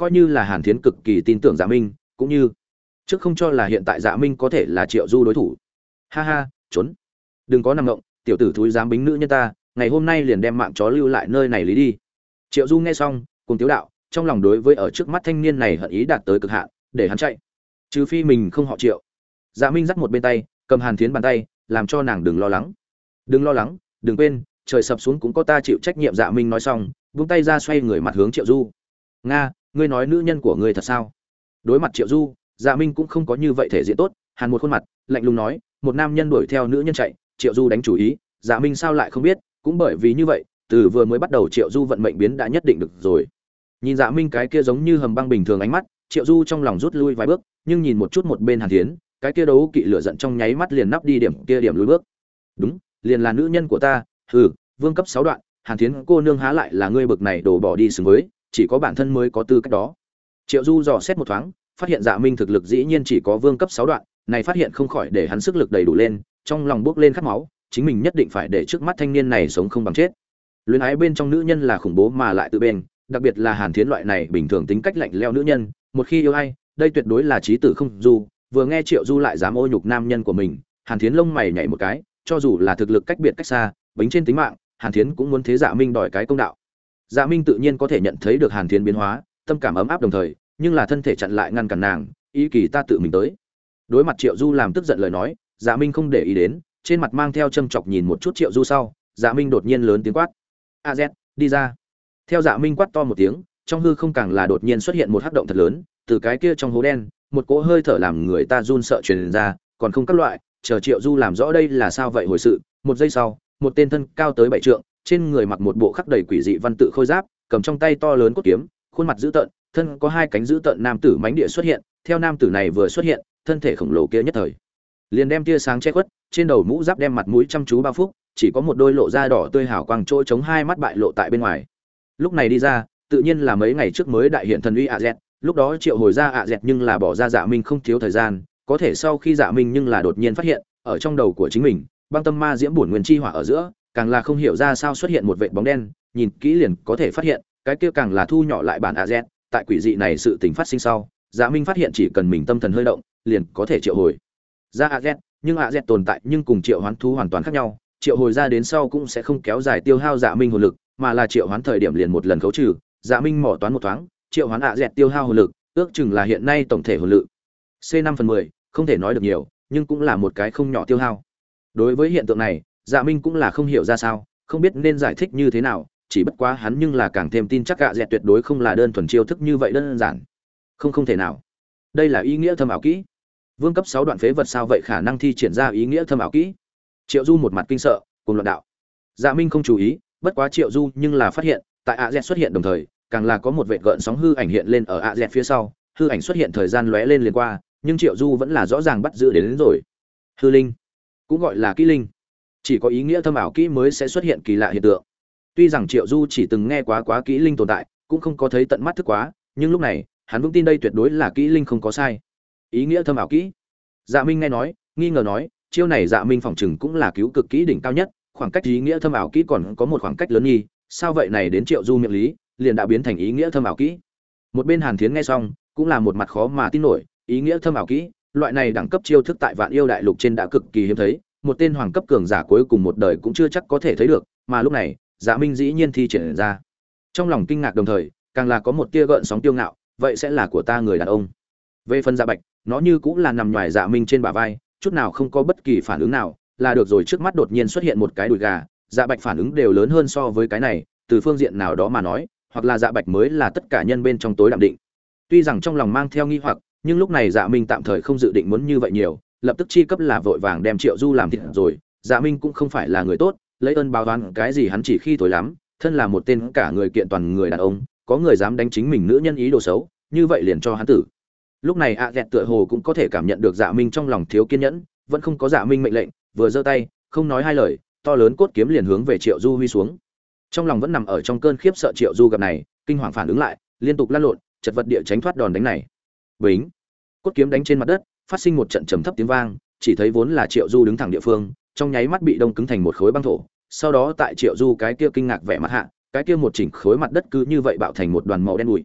coi như là Hàn Thiến cực kỳ tin tưởng Dạ Minh, cũng như trước không cho là hiện tại Dạ Minh có thể là Triệu Du đối thủ. Ha ha, trốn. Đừng có nằm ngộng, tiểu tử thúi dám bính nữ nhân ta, ngày hôm nay liền đem mạng chó lưu lại nơi này lý đi. Triệu Du nghe xong, cùng tiếu đạo, trong lòng đối với ở trước mắt thanh niên này hận ý đạt tới cực hạn, để hắn chạy. Trừ phi mình không họ Triệu. Dạ Minh dắt một bên tay, cầm Hàn Thiến bàn tay, làm cho nàng đừng lo lắng. Đừng lo lắng, đừng quên, trời sập xuống cũng có ta chịu trách nhiệm. Dạ Minh nói xong, vung tay ra xoay người mặt hướng Triệu Du. Nga, ngươi nói nữ nhân của ngươi thật sao? Đối mặt Triệu Du, Dạ Minh cũng không có như vậy thể diện tốt, hàn một khuôn mặt, lạnh lùng nói, một nam nhân đuổi theo nữ nhân chạy, Triệu Du đánh chủ ý, Dạ Minh sao lại không biết, cũng bởi vì như vậy, từ vừa mới bắt đầu Triệu Du vận mệnh biến đã nhất định được rồi. Nhìn Dạ Minh cái kia giống như hầm băng bình thường ánh mắt, Triệu Du trong lòng rút lui vài bước, nhưng nhìn một chút một bên Hàn Thiến, cái kia đấu kỵ lửa giận trong nháy mắt liền nắp đi điểm kia điểm lùi bước. Đúng, liền là nữ nhân của ta, hừ, vương cấp 6 đoạn, Hàn Thiến cô nương há lại là ngươi bực này đổ bỏ đi xứng với, chỉ có bản thân mới có tư cách đó. Triệu Du dò xét một thoáng, phát hiện Dạ Minh thực lực dĩ nhiên chỉ có vương cấp 6 đoạn, này phát hiện không khỏi để hắn sức lực đầy đủ lên, trong lòng bốc lên khát máu, chính mình nhất định phải để trước mắt thanh niên này sống không bằng chết. Luyến ái bên trong nữ nhân là khủng bố mà lại tự bên, đặc biệt là Hàn Thiến loại này bình thường tính cách lạnh lẽo nữ nhân, một khi yêu ai, đây tuyệt đối là chí tử không du. Vừa nghe Triệu Du lại dám ô nhục nam nhân của mình, Hàn Thiến lông mày nhảy một cái, cho dù là thực lực cách biệt cách xa, bính trên tính mạng, Hàn Thiến cũng muốn thế Dạ Minh đòi cái công đạo. Dạ Minh tự nhiên có thể nhận thấy được Hàn Thiến biến hóa, tâm cảm ấm áp đồng thời, nhưng là thân thể chặn lại ngăn cản nàng, ý kỳ ta tự mình tới. Đối mặt Triệu Du làm tức giận lời nói, Dạ Minh không để ý đến, trên mặt mang theo châm chọc nhìn một chút Triệu Du sau, Dạ Minh đột nhiên lớn tiếng quát: "A Z, đi ra!" Theo Dạ Minh quát to một tiếng, trong hư không càng là đột nhiên xuất hiện một hắc động thật lớn, từ cái kia trong hố đen, một cỗ hơi thở làm người ta run sợ truyền ra, còn không các loại, chờ Triệu Du làm rõ đây là sao vậy hồi sự, một giây sau, một tên thân cao tới 7 trượng, trên người mặc một bộ khắc đầy quỷ dị văn tự khôi giáp, cầm trong tay to lớn cốt kiếm, khuôn mặt dữ tợn, thân có hai cánh dữ tợn nam tử mãnh địa xuất hiện, theo nam tử này vừa xuất hiện, thân thể khổng lồ kia nhất thời liền đem tia sáng che khuất, trên đầu mũ giáp đem mặt mũi chăm chú bao phúc, chỉ có một đôi lộ da đỏ tươi hào quang chỗ chống hai mắt bại lộ tại bên ngoài. Lúc này đi ra, tự nhiên là mấy ngày trước mới đại hiện thần uy ạ dẹt, lúc đó triệu hồi ra ạ dẹt nhưng là bỏ ra Dạ Minh không thiếu thời gian, có thể sau khi Dạ Minh nhưng là đột nhiên phát hiện, ở trong đầu của chính mình, băng tâm ma diễm bổn nguyên chi hỏa ở giữa, càng là không hiểu ra sao xuất hiện một vệt bóng đen, nhìn kỹ liền có thể phát hiện, cái kia càng là thu nhỏ lại bản ạ dẹt, tại quỷ dị này sự tình phát sinh sau, Dạ Minh phát hiện chỉ cần mình tâm thần hơi động, liền có thể triệu hồi ra AZ, nhưng AZ tồn tại nhưng cùng triệu hoán thú hoàn toàn khác nhau, triệu hồi ra đến sau cũng sẽ không kéo dài tiêu hao Dạ Minh hồn lực, mà là triệu hoán thời điểm liền một lần khấu trừ. Dạ Minh mỏ toán một thoáng, triệu hoán AZ tiêu hao hồn lực, ước chừng là hiện nay tổng thể hồn lực C5/10, không thể nói được nhiều, nhưng cũng là một cái không nhỏ tiêu hao. Đối với hiện tượng này, Dạ Minh cũng là không hiểu ra sao, không biết nên giải thích như thế nào, chỉ bất quá hắn nhưng là càng thêm tin chắc AZ tuyệt đối không là đơn thuần chiêu thức như vậy đơn giản. Không thể nào. Đây là ý nghĩa thâm ảo kỹ. Vương cấp 6 đoạn phế vật sao vậy khả năng thi triển ra ý nghĩa thâm ảo kỹ? Triệu Du một mặt kinh sợ, cùng luận đạo. Dạ Minh không chú ý, bất quá Triệu Du nhưng là phát hiện, tại AZ xuất hiện đồng thời, càng là có một vệt gợn sóng hư ảnh hiện lên ở AZ phía sau, hư ảnh xuất hiện thời gian lóe lên liền qua, nhưng Triệu Du vẫn là rõ ràng bắt giữ đến rồi. Hư linh, cũng gọi là kỹ linh. Chỉ có ý nghĩa thâm ảo kỹ mới sẽ xuất hiện kỳ lạ hiện tượng. Tuy rằng Triệu Du chỉ từng nghe quá kỹ linh tồn tại, cũng không có thấy tận mắt thức quá, nhưng lúc này, hắn vững tin đây tuyệt đối là kỹ linh không có sai. Ý nghĩa thâm ảo kỹ. Dạ Minh nghe nói, nghi ngờ nói, chiêu này Dạ Minh phỏng chừng cũng là cứu cực kỹ đỉnh cao nhất, khoảng cách ý nghĩa thâm ảo kỹ còn có một khoảng cách lớn nghi, sao vậy này đến Triệu Du miệng lý, liền đã biến thành ý nghĩa thâm ảo kỹ. Một bên Hàn Thiến nghe xong, cũng là một mặt khó mà tin nổi, ý nghĩa thâm ảo kỹ, loại này đẳng cấp chiêu thức tại Vạn Yêu Đại Lục trên đã cực kỳ hiếm thấy, một tên hoàng cấp cường giả cuối cùng một đời cũng chưa chắc có thể thấy được, mà lúc này, Dạ Minh dĩ nhiên thi triển ra. Trong lòng kinh ngạc đồng thời, càng là có một tia gợn sóng tiêu ngạo, vậy sẽ là của ta người đàn ông. Về phần Dạ Bạch, nó như cũng là nằm ngoài Dạ Minh trên bả vai, chút nào không có bất kỳ phản ứng nào, là được rồi trước mắt đột nhiên xuất hiện một cái đùi gà, Dạ Bạch phản ứng đều lớn hơn so với cái này, từ phương diện nào đó mà nói, hoặc là Dạ Bạch mới là tất cả nhân bên trong tối đạm định. Tuy rằng trong lòng mang theo nghi hoặc, nhưng lúc này Dạ Minh tạm thời không dự định muốn như vậy nhiều, lập tức chi cấp là vội vàng đem Triệu Du làm thịt rồi, Dạ Minh cũng không phải là người tốt, lấy ơn báo oán cái gì hắn chỉ khi tối lắm, thân là một tên cả người kiện toàn người đàn ông, có người dám đánh chính mình nữ nhân ý đồ xấu, như vậy liền cho hắn tử. Lúc này A Dẹt tựa hồ cũng có thể cảm nhận được Dạ Minh trong lòng thiếu kiên nhẫn, vẫn không có Dạ Minh mệnh lệnh, vừa giơ tay, không nói hai lời, to lớn cốt kiếm liền hướng về Triệu Du huy xuống. Trong lòng vẫn nằm ở trong cơn khiếp sợ Triệu Du gặp này, kinh hoàng phản ứng lại, liên tục lăn lộn, chật vật địa tránh thoát đòn đánh này. Bính, cốt kiếm đánh trên mặt đất, phát sinh một trận trầm thấp tiếng vang, chỉ thấy vốn là Triệu Du đứng thẳng địa phương, trong nháy mắt bị đông cứng thành một khối băng thổ. Sau đó tại Triệu Du cái kia kinh ngạc vẻ mặt hạ, cái kia một chỉnh khối mặt đất cứ như vậy bạo thành một đoàn màu đen bụi.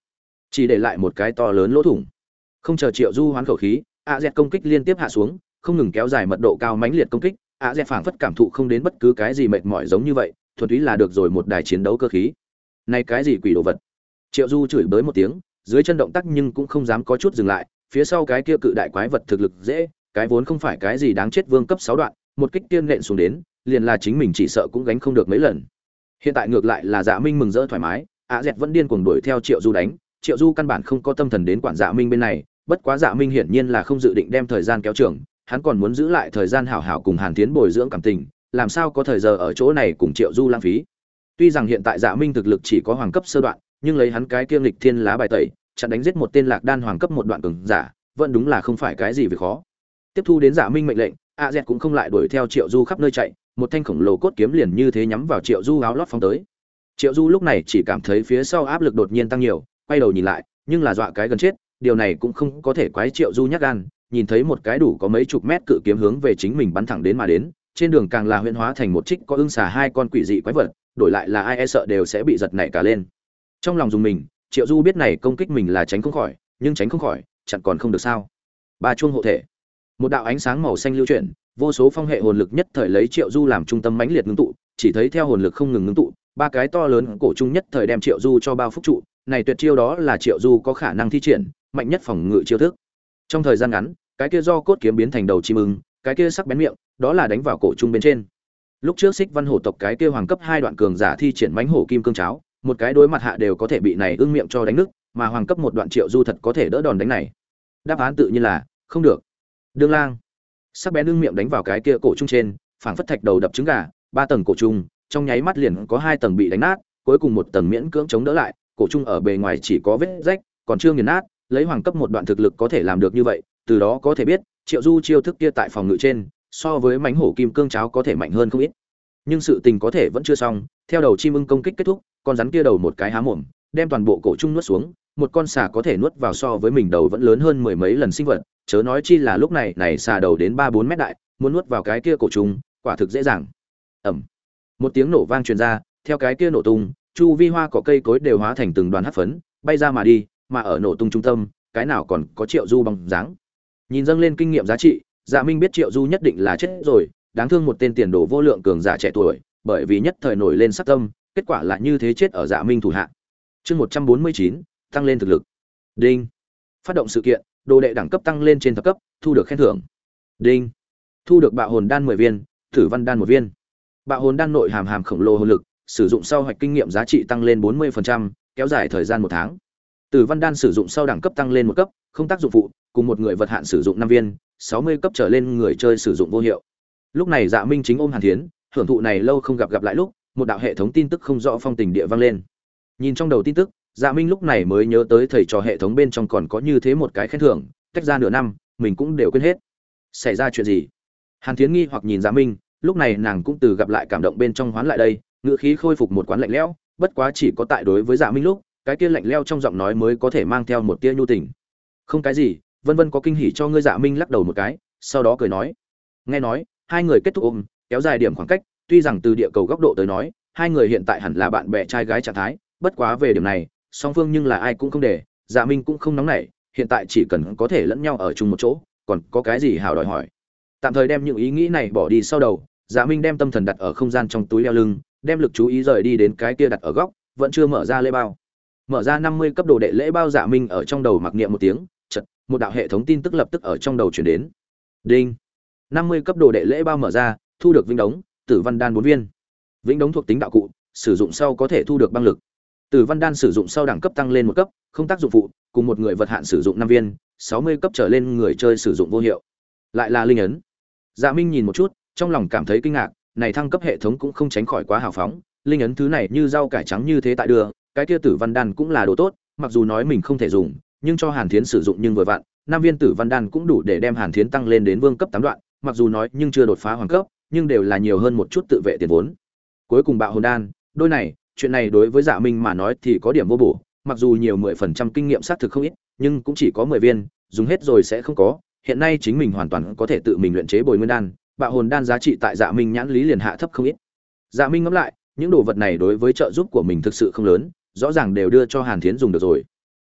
chỉ để lại một cái to lớn lỗ thủng. Không chờ Triệu Du hoán khẩu khí, AZ công kích liên tiếp hạ xuống, không ngừng kéo dài mật độ cao mãnh liệt công kích, AZ phảng phất cảm thụ không đến bất cứ cái gì mệt mỏi giống như vậy, thuần túy là được rồi một đài chiến đấu cơ khí. Này cái gì quỷ đồ vật? Triệu Du chửi bới một tiếng, dưới chân động tác nhưng cũng không dám có chút dừng lại, phía sau cái kia cự đại quái vật thực lực dễ, cái vốn không phải cái gì đáng chết vương cấp 6 đoạn, một kích tiên nện xuống đến, liền là chính mình chỉ sợ cũng gánh không được mấy lần. Hiện tại ngược lại là Dạ Minh mừng rỡ thoải mái, AZ vẫn điên cuồng đuổi theo Triệu Du đánh, Triệu Du căn bản không có tâm thần đến quản Dạ Minh bên này, bất quá Dạ Minh hiển nhiên là không dự định đem thời gian kéo trường, hắn còn muốn giữ lại thời gian hảo hảo cùng Hàn Thiến bồi dưỡng cảm tình, làm sao có thời giờ ở chỗ này cùng Triệu Du lãng phí. Tuy rằng hiện tại Dạ Minh thực lực chỉ có hoàng cấp sơ đoạn, nhưng lấy hắn cái kiêm lịch thiên lá bài tẩy, chặn đánh giết một tên lạc đan hoàng cấp một đoạn cường giả, vẫn đúng là không phải cái gì việc khó. Tiếp thu đến Dạ Minh mệnh lệnh, AZ cũng không lại đuổi theo Triệu Du khắp nơi chạy, một thanh khổng lồ cốt kiếm liền như thế nhắm vào Triệu Du áo lót phóng tới. Triệu Du lúc này chỉ cảm thấy phía sau áp lực đột nhiên tăng nhiều, quay đầu nhìn lại, nhưng là dọa cái gần chết, điều này cũng không có thể quái Triệu Du nhát gan, nhìn thấy một cái đủ có mấy chục mét cự kiếm hướng về chính mình bắn thẳng đến mà đến, trên đường càng là huyễn hóa thành một trích có ưng xà hai con quỷ dị quái vật, đổi lại là ai e sợ đều sẽ bị giật nảy cả lên. Trong lòng dùng mình, Triệu Du biết này công kích mình là tránh không khỏi, nhưng tránh không khỏi, chặn còn không được sao? Ba chuông hộ thể. Một đạo ánh sáng màu xanh lưu chuyển, vô số phong hệ hồn lực nhất thời lấy Triệu Du làm trung tâm mãnh liệt ngưng tụ, chỉ thấy theo hồn lực không ngừng ngưng tụ, ba cái to lớn cổ trung nhất thời đem Triệu Du cho bao phúc trụ, này tuyệt chiêu đó là Triệu Du có khả năng thi triển, mạnh nhất phòng ngự chiêu thức. Trong thời gian ngắn, cái kia do cốt kiếm biến thành đầu chim ưng, cái kia sắc bén miệng, đó là đánh vào cổ trung bên trên. Lúc trước Xích Văn hổ tộc cái kia hoàng cấp 2 đoạn cường giả thi triển mãnh hổ kim cương cháo, một cái đối mặt hạ đều có thể bị này ưng miệng cho đánh nứt, mà hoàng cấp 1 đoạn Triệu Du thật có thể đỡ đòn đánh này. Đáp án tự nhiên là không được. Đương lang. Sắc bén ưng miệng đánh vào cái kia cổ trung trên, phảng phất thạch đầu đập trứng gà, 3 tầng cổ trung, trong nháy mắt liền có 2 tầng bị đánh nát, cuối cùng một tầng miễn cưỡng chống đỡ lại, cổ trung ở bề ngoài chỉ có vết rách, còn chưa nghiền nát, lấy hoàng cấp 1 đoạn thực lực có thể làm được như vậy, từ đó có thể biết, Triệu Du chiêu thức kia tại phòng ngự trên, so với mãnh hổ kim cương cháo có thể mạnh hơn không ít. Nhưng sự tình có thể vẫn chưa xong, theo đầu chim ưng công kích kết thúc, con rắn kia đầu một cái há mồm, đem toàn bộ cổ trung nuốt xuống, một con xà có thể nuốt vào so với mình đầu vẫn lớn hơn mười mấy lần sinh vật, chớ nói chi là lúc này xà đầu đến 3-4 mét đại, muốn nuốt vào cái kia cổ trung, quả thực dễ dàng. Ầm. Một tiếng nổ vang truyền ra, theo cái kia nổ tung, chu vi hoa cỏ cây cối đều hóa thành từng đoàn hắc phấn, bay ra mà đi, mà ở nổ tung trung tâm, cái nào còn có Triệu Du bóng dáng. Nhìn dâng lên kinh nghiệm giá trị, Dạ Minh biết Triệu Du nhất định là chết rồi, đáng thương một tên tiền đồ vô lượng cường giả trẻ tuổi, bởi vì nhất thời nổi lên sát tâm, kết quả là như thế chết ở Dạ Minh thủ hạ. Chương 149, tăng lên thực lực. Đinh. Phát động sự kiện, đồ đệ đẳng cấp tăng lên trên thập cấp, thu được khen thưởng. Đinh. Thu được bạo hồn đan 10 viên, tử văn đan 1 viên. Bạo hồn đan nội hàm khổng lồ hồn lực, sử dụng sau hoạch kinh nghiệm giá trị tăng lên 40%, kéo dài thời gian 1 tháng. Tử văn đan sử dụng sau đẳng cấp tăng lên 1 cấp, không tác dụng phụ, cùng một người vật hạn sử dụng 5 viên, 60 cấp trở lên người chơi sử dụng vô hiệu. Lúc này Dạ Minh chính ôm Hàn Thiến, hưởng thụ này lâu không gặp lại lúc, một đạo hệ thống tin tức không rõ phong tình địa vang lên. Nhìn trong đầu tin tức, Dạ Minh lúc này mới nhớ tới thầy trò hệ thống bên trong còn có như thế một cái khen thưởng, tách ra nửa năm, mình cũng đều quên hết. Xảy ra chuyện gì? Hàn Thiến nghi hoặc nhìn Dạ Minh, lúc này nàng cũng từ gặp lại cảm động bên trong hoán lại đây, ngữ khí khôi phục một quán lạnh lẽo, bất quá chỉ có tại đối với Dạ Minh lúc, cái kia lạnh lẽo trong giọng nói mới có thể mang theo một tia nhu tình. Không cái gì, vân vân có kinh hỉ cho ngươi. Dạ Minh lắc đầu một cái, sau đó cười nói. Nghe nói, hai người kết thúc ôm, kéo dài điểm khoảng cách, tuy rằng từ địa cầu góc độ tới nói, hai người hiện tại hẳn là bạn bè trai gái trạng thái, bất quá về điểm này, song phương nhưng là ai cũng không để, Dạ Minh cũng không nóng nảy, hiện tại chỉ cần có thể lẫn nhau ở chung một chỗ, còn có cái gì hảo đòi hỏi. Tạm thời đem những ý nghĩ này bỏ đi sau đầu, Dạ Minh đem tâm thần đặt ở không gian trong túi đeo lưng, đem lực chú ý rời đi đến cái kia đặt ở góc, vẫn chưa mở ra lễ bao. Mở ra 50 cấp đồ đệ lễ bao, Dạ Minh ở trong đầu mặc niệm một tiếng, chợt, một đạo hệ thống tin tức lập tức ở trong đầu truyền đến. Đinh. 50 cấp đồ đệ lễ bao mở ra, thu được vĩnh đống, tử văn đan 4 viên. Vĩnh đống thuộc tính đạo cụ, sử dụng sau có thể thu được băng lực. Tử văn đan sử dụng sau đẳng cấp tăng lên 1 cấp, không tác dụng phụ, cùng một người vật hạn sử dụng 5 viên, 60 cấp trở lên người chơi sử dụng vô hiệu. Lại là linh ấn. Dạ Minh nhìn một chút, trong lòng cảm thấy kinh ngạc, này thăng cấp hệ thống cũng không tránh khỏi quá hào phóng, linh ấn thứ này như rau cải trắng như thế tại đường, cái kia tử văn đan cũng là đồ tốt, mặc dù nói mình không thể dùng, nhưng cho Hàn Thiến sử dụng nhưng vừa vặn, 5 viên tử văn đan cũng đủ để đem Hàn Thiến tăng lên đến vương cấp 8 đoạn, mặc dù nói nhưng chưa đột phá hoàng cấp, nhưng đều là nhiều hơn một chút tự vệ tiền vốn. Cuối cùng bạo hồn đan, đôi này, chuyện này đối với Dạ Minh mà nói thì có điểm vô bổ, mặc dù nhiều 10% kinh nghiệm xác thực không ít, nhưng cũng chỉ có 10 viên, dùng hết rồi sẽ không có, hiện nay chính mình hoàn toàn có thể tự mình luyện chế bồi nguyên đan, bạo hồn đan giá trị tại Dạ Minh nhãn lý liền hạ thấp không ít. Dạ Minh ngẫm lại, những đồ vật này đối với trợ giúp của mình thực sự không lớn, rõ ràng đều đưa cho Hàn Thiến dùng được rồi.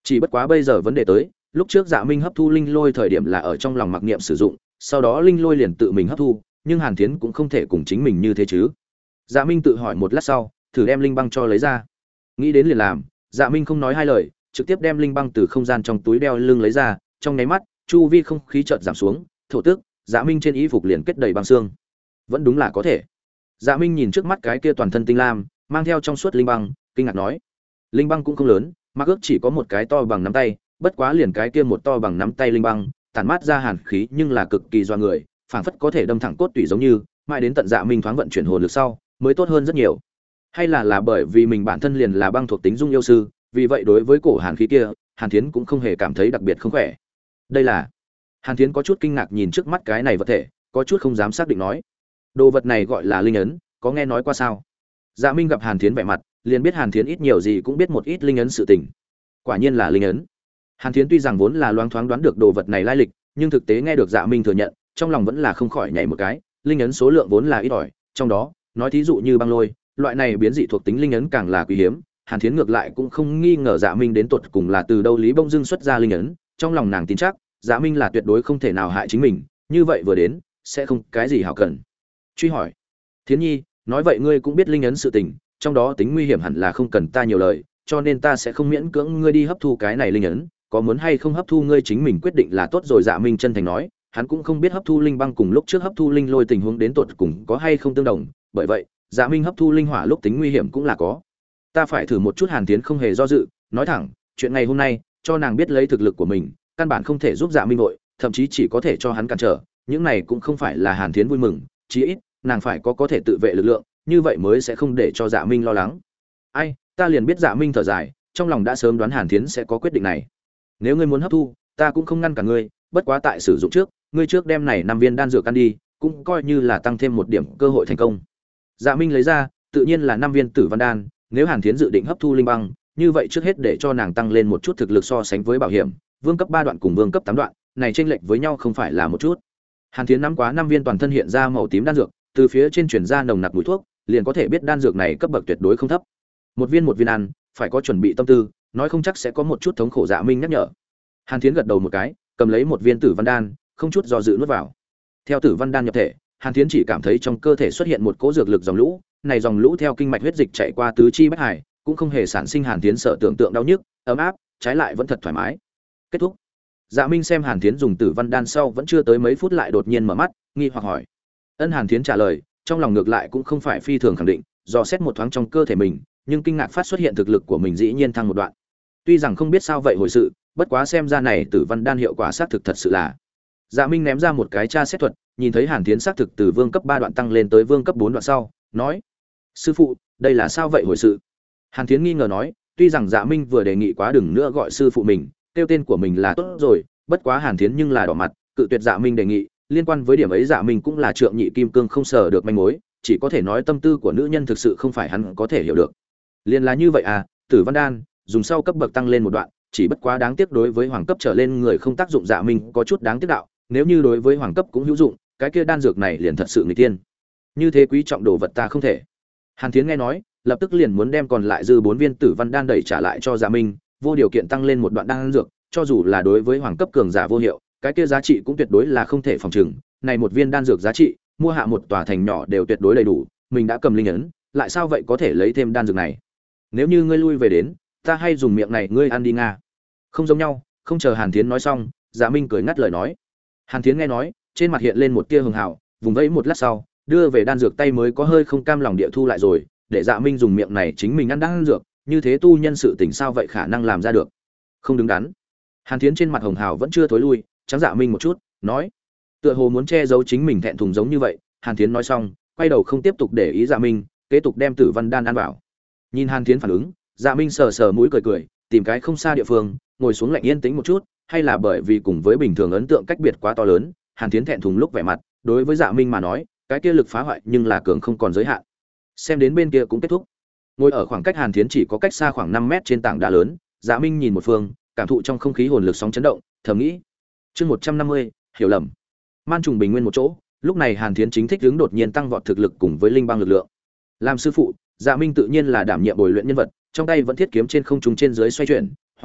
Chỉ bất quá bây giờ vấn đề tới, lúc trước Dạ Minh hấp thu linh lôi thời điểm là ở trong lòng mặc niệm sử dụng, sau đó linh lôi liền tự mình hấp thu, nhưng Hàn Thiến cũng không thể cùng chính mình như thế chứ. Dạ Minh tự hỏi một lát sau, thử đem linh băng cho lấy ra. Nghĩ đến liền làm, Dạ Minh không nói hai lời, trực tiếp đem linh băng từ không gian trong túi đeo lưng lấy ra, trong nháy mắt, chu vi không khí chợt giảm xuống, thổ tức, Dạ Minh trên y phục liền kết đầy băng xương. Vẫn đúng là có thể. Dạ Minh nhìn trước mắt cái kia toàn thân tinh lam, mang theo trong suốt linh băng, kinh ngạc nói: "Linh băng cũng không lớn, mà ước chỉ có một cái to bằng nắm tay, bất quá liền cái kia một to bằng nắm tay linh băng, tản mát ra hàn khí nhưng là cực kỳ doa người, phảng phất có thể đâm thẳng cốt tủy giống như, mãi đến tận Dạ Minh thoáng vận chuyển hồn lực sau, mới tốt hơn rất nhiều. Hay là bởi vì mình bản thân liền là băng thuộc tính dung yêu sư, vì vậy đối với cổ hàn khí kia, Hàn Thiến cũng không hề cảm thấy đặc biệt không khỏe. Đây là Hàn Thiến có chút kinh ngạc nhìn trước mắt cái này vật thể, có chút không dám xác định nói: "Đồ vật này gọi là linh ấn, có nghe nói qua sao?" Dạ Minh gặp Hàn Thiến vẻ mặt, liền biết Hàn Thiến ít nhiều gì cũng biết một ít linh ấn sự tình. Quả nhiên là linh ấn. Hàn Thiến tuy rằng vốn là loáng thoáng đoán được đồ vật này lai lịch, nhưng thực tế nghe được Dạ Minh thừa nhận, trong lòng vẫn là không khỏi nhảy một cái, linh ấn số lượng vốn là ít ỏi, trong đó, nói thí dụ như băng lôi, loại này biến dị thuộc tính linh ấn càng là quý hiếm. Hàn Thiến ngược lại cũng không nghi ngờ Dạ Minh đến tột cùng là từ đâu Lý Bông Dương xuất ra linh ấn, trong lòng nàng tin chắc, Dạ Minh là tuyệt đối không thể nào hại chính mình, như vậy vừa đến, sẽ không cái gì hảo cần. Truy hỏi: "Thiến Nhi, nói vậy ngươi cũng biết linh ấn sự tình, trong đó tính nguy hiểm hẳn là không cần ta nhiều lời, cho nên ta sẽ không miễn cưỡng ngươi đi hấp thu cái này linh ấn, có muốn hay không hấp thu ngươi chính mình quyết định là tốt rồi." Dạ Minh chân thành nói, hắn cũng không biết hấp thu linh băng cùng lúc trước hấp thu linh lôi tình huống đến tột cùng có hay không tương đồng, bởi vậy, Dạ Minh hấp thu linh hỏa lúc tính nguy hiểm cũng là có. Ta phải thử một chút. Hàn Tiến không hề do dự, nói thẳng, chuyện ngày hôm nay, cho nàng biết lấy thực lực của mình, căn bản không thể giúp Dạ Minh vội, thậm chí chỉ có thể cho hắn cản trở, những này cũng không phải là Hàn Tiến vui mừng, chí ít, nàng phải có thể tự vệ lực lượng, như vậy mới sẽ không để cho Dạ Minh lo lắng. Ai, ta liền biết Dạ Minh thở dài, trong lòng đã sớm đoán Hàn Tiến sẽ có quyết định này. Nếu ngươi muốn hấp thu, ta cũng không ngăn cả ngươi, bất quá tại sử dụng trước, ngươi trước đem này 5 viên đan dược ăn đi, cũng coi như là tăng thêm một điểm cơ hội thành công. Dạ Minh lấy ra, tự nhiên là 5 viên Tử Văn đan, nếu Hàn Thiến dự định hấp thu linh băng, như vậy trước hết để cho nàng tăng lên một chút thực lực so sánh với bảo hiểm, vương cấp 3 đoạn cùng vương cấp 8 đoạn, này chênh lệch với nhau không phải là một chút. Hàn Thiến nắm quá 5 viên toàn thân hiện ra màu tím đan dược, từ phía trên truyền ra nồng nặc mùi thuốc, liền có thể biết đan dược này cấp bậc tuyệt đối không thấp. Một viên ăn, phải có chuẩn bị tâm tư, nói không chắc sẽ có một chút thống khổ. Dạ Minh nhắc nhở. Hàn Thiến gật đầu một cái, cầm lấy một viên Tử Văn đan, không chút do dự nuốt vào. Theo Tử Văn đan nhập thể, Hàn Thiến chỉ cảm thấy trong cơ thể xuất hiện một cỗ dược lực dòng lũ, này dòng lũ theo kinh mạch huyết dịch chạy qua tứ chi bách hải, cũng không hề sản sinh Hàn Thiến sợ tưởng tượng đau nhức, ấm áp, trái lại vẫn thật thoải mái. Kết thúc. Dạ Minh xem Hàn Thiến dùng Tử Văn đan sau vẫn chưa tới mấy phút lại đột nhiên mở mắt, nghi hoặc hỏi. Hàn Thiến trả lời, trong lòng ngược lại cũng không phải phi thường khẳng định, dò xét một thoáng trong cơ thể mình, nhưng kinh ngạc phát xuất hiện thực lực của mình dĩ nhiên thăng một đoạn. Tuy rằng không biết sao vậy hồi sự, bất quá xem ra này Tử Văn đan hiệu quả xác thực thật sự là. Dạ Minh ném ra một cái tra xét thuật, nhìn thấy Hàn Thiến xác thực từ vương cấp 3 đoạn tăng lên tới vương cấp 4 đoạn sau, nói: "Sư phụ, đây là sao vậy hồi sự?" Hàn Thiến nghi ngờ nói, tuy rằng Dạ Minh vừa đề nghị quá đừng nữa gọi sư phụ mình, tiêu tên của mình là tốt rồi, bất quá Hàn Thiến nhưng là đỏ mặt, cự tuyệt Dạ Minh đề nghị, liên quan với điểm ấy Dạ Minh cũng là trượng nhị kim cương không sở được manh mối, chỉ có thể nói tâm tư của nữ nhân thực sự không phải hắn có thể hiểu được. Liên là như vậy à, Tử Văn đan, dùng sau cấp bậc tăng lên một đoạn, chỉ bất quá đáng tiếc đối với hoàng cấp trở lên người không tác dụng. Dạ Minh có chút đáng tiếc đạo, nếu như đối với hoàng cấp cũng hữu dụng, cái kia đan dược này liền thật sự nghịch tiên. Như thế quý trọng đồ vật ta không thể. Hàn Thiến nghe nói, lập tức liền muốn đem còn lại dư 4 viên Tử Văn đan đẩy trả lại cho Dạ Minh, vô điều kiện tăng lên một đoạn đan dược, cho dù là đối với hoàng cấp cường giả vô hiệu, cái kia giá trị cũng tuyệt đối là không thể phòng trừng. Này một viên đan dược giá trị, mua hạ một tòa thành nhỏ đều tuyệt đối đầy đủ, mình đã cầm linh ấn, lại sao vậy có thể lấy thêm đan dược này? Nếu như ngươi lui về đến, ta hay dùng miệng này ngươi ăn đi nga. Không giống nhau. Không chờ Hàn Thiến nói xong, Dạ Minh cười ngắt lời nói. Hàn Thiến nghe nói, trên mặt hiện lên một tia hường hào, vùng vẫy một lát sau, đưa về đan dược tay mới có hơi không cam lòng địa thu lại rồi, để Dạ Minh dùng miệng này chính mình ăn đan dược, như thế tu nhân sự tình sao vậy khả năng làm ra được? Không đứng đắn. Hàn Thiến trên mặt hồng hào vẫn chưa thối lui, trắng Dạ Minh một chút, nói, tựa hồ muốn che giấu chính mình thẹn thùng giống như vậy. Hàn Thiến nói xong, quay đầu không tiếp tục để ý Dạ Minh, kế tục đem Tử Văn đan ăn vào. Nhìn Hàn Thiến phản ứng, Dạ Minh sờ sờ mũi cười cười, tìm cái không xa địa phương, ngồi xuống lạnh yên tĩnh một chút, hay là bởi vì cùng với bình thường ấn tượng cách biệt quá to lớn, Hàn Thiến thẹn thùng lúc vẻ mặt, đối với Dạ Minh mà nói, cái kia lực phá hoại nhưng là cường không còn giới hạn. Xem đến bên kia cũng kết thúc. Ngồi ở khoảng cách Hàn Thiến chỉ có cách xa khoảng 5 mét trên tảng đá lớn, Dạ Minh nhìn một phương, cảm thụ trong không khí hồn lực sóng chấn động, thầm nghĩ. Chương 150, hiểu lầm. Man trùng bình nguyên một chỗ, lúc này Hàn Thiến chính thích hướng đột nhiên tăng vọt thực lực cùng với linh băng lực lượng. Làm sư phụ, Dạ Minh tự nhiên là đảm nhiệm bồi luyện nhân vật, trong tay vẫn thiết kiếm trên không trung trên dưới xoay chuyển, hoặc bát,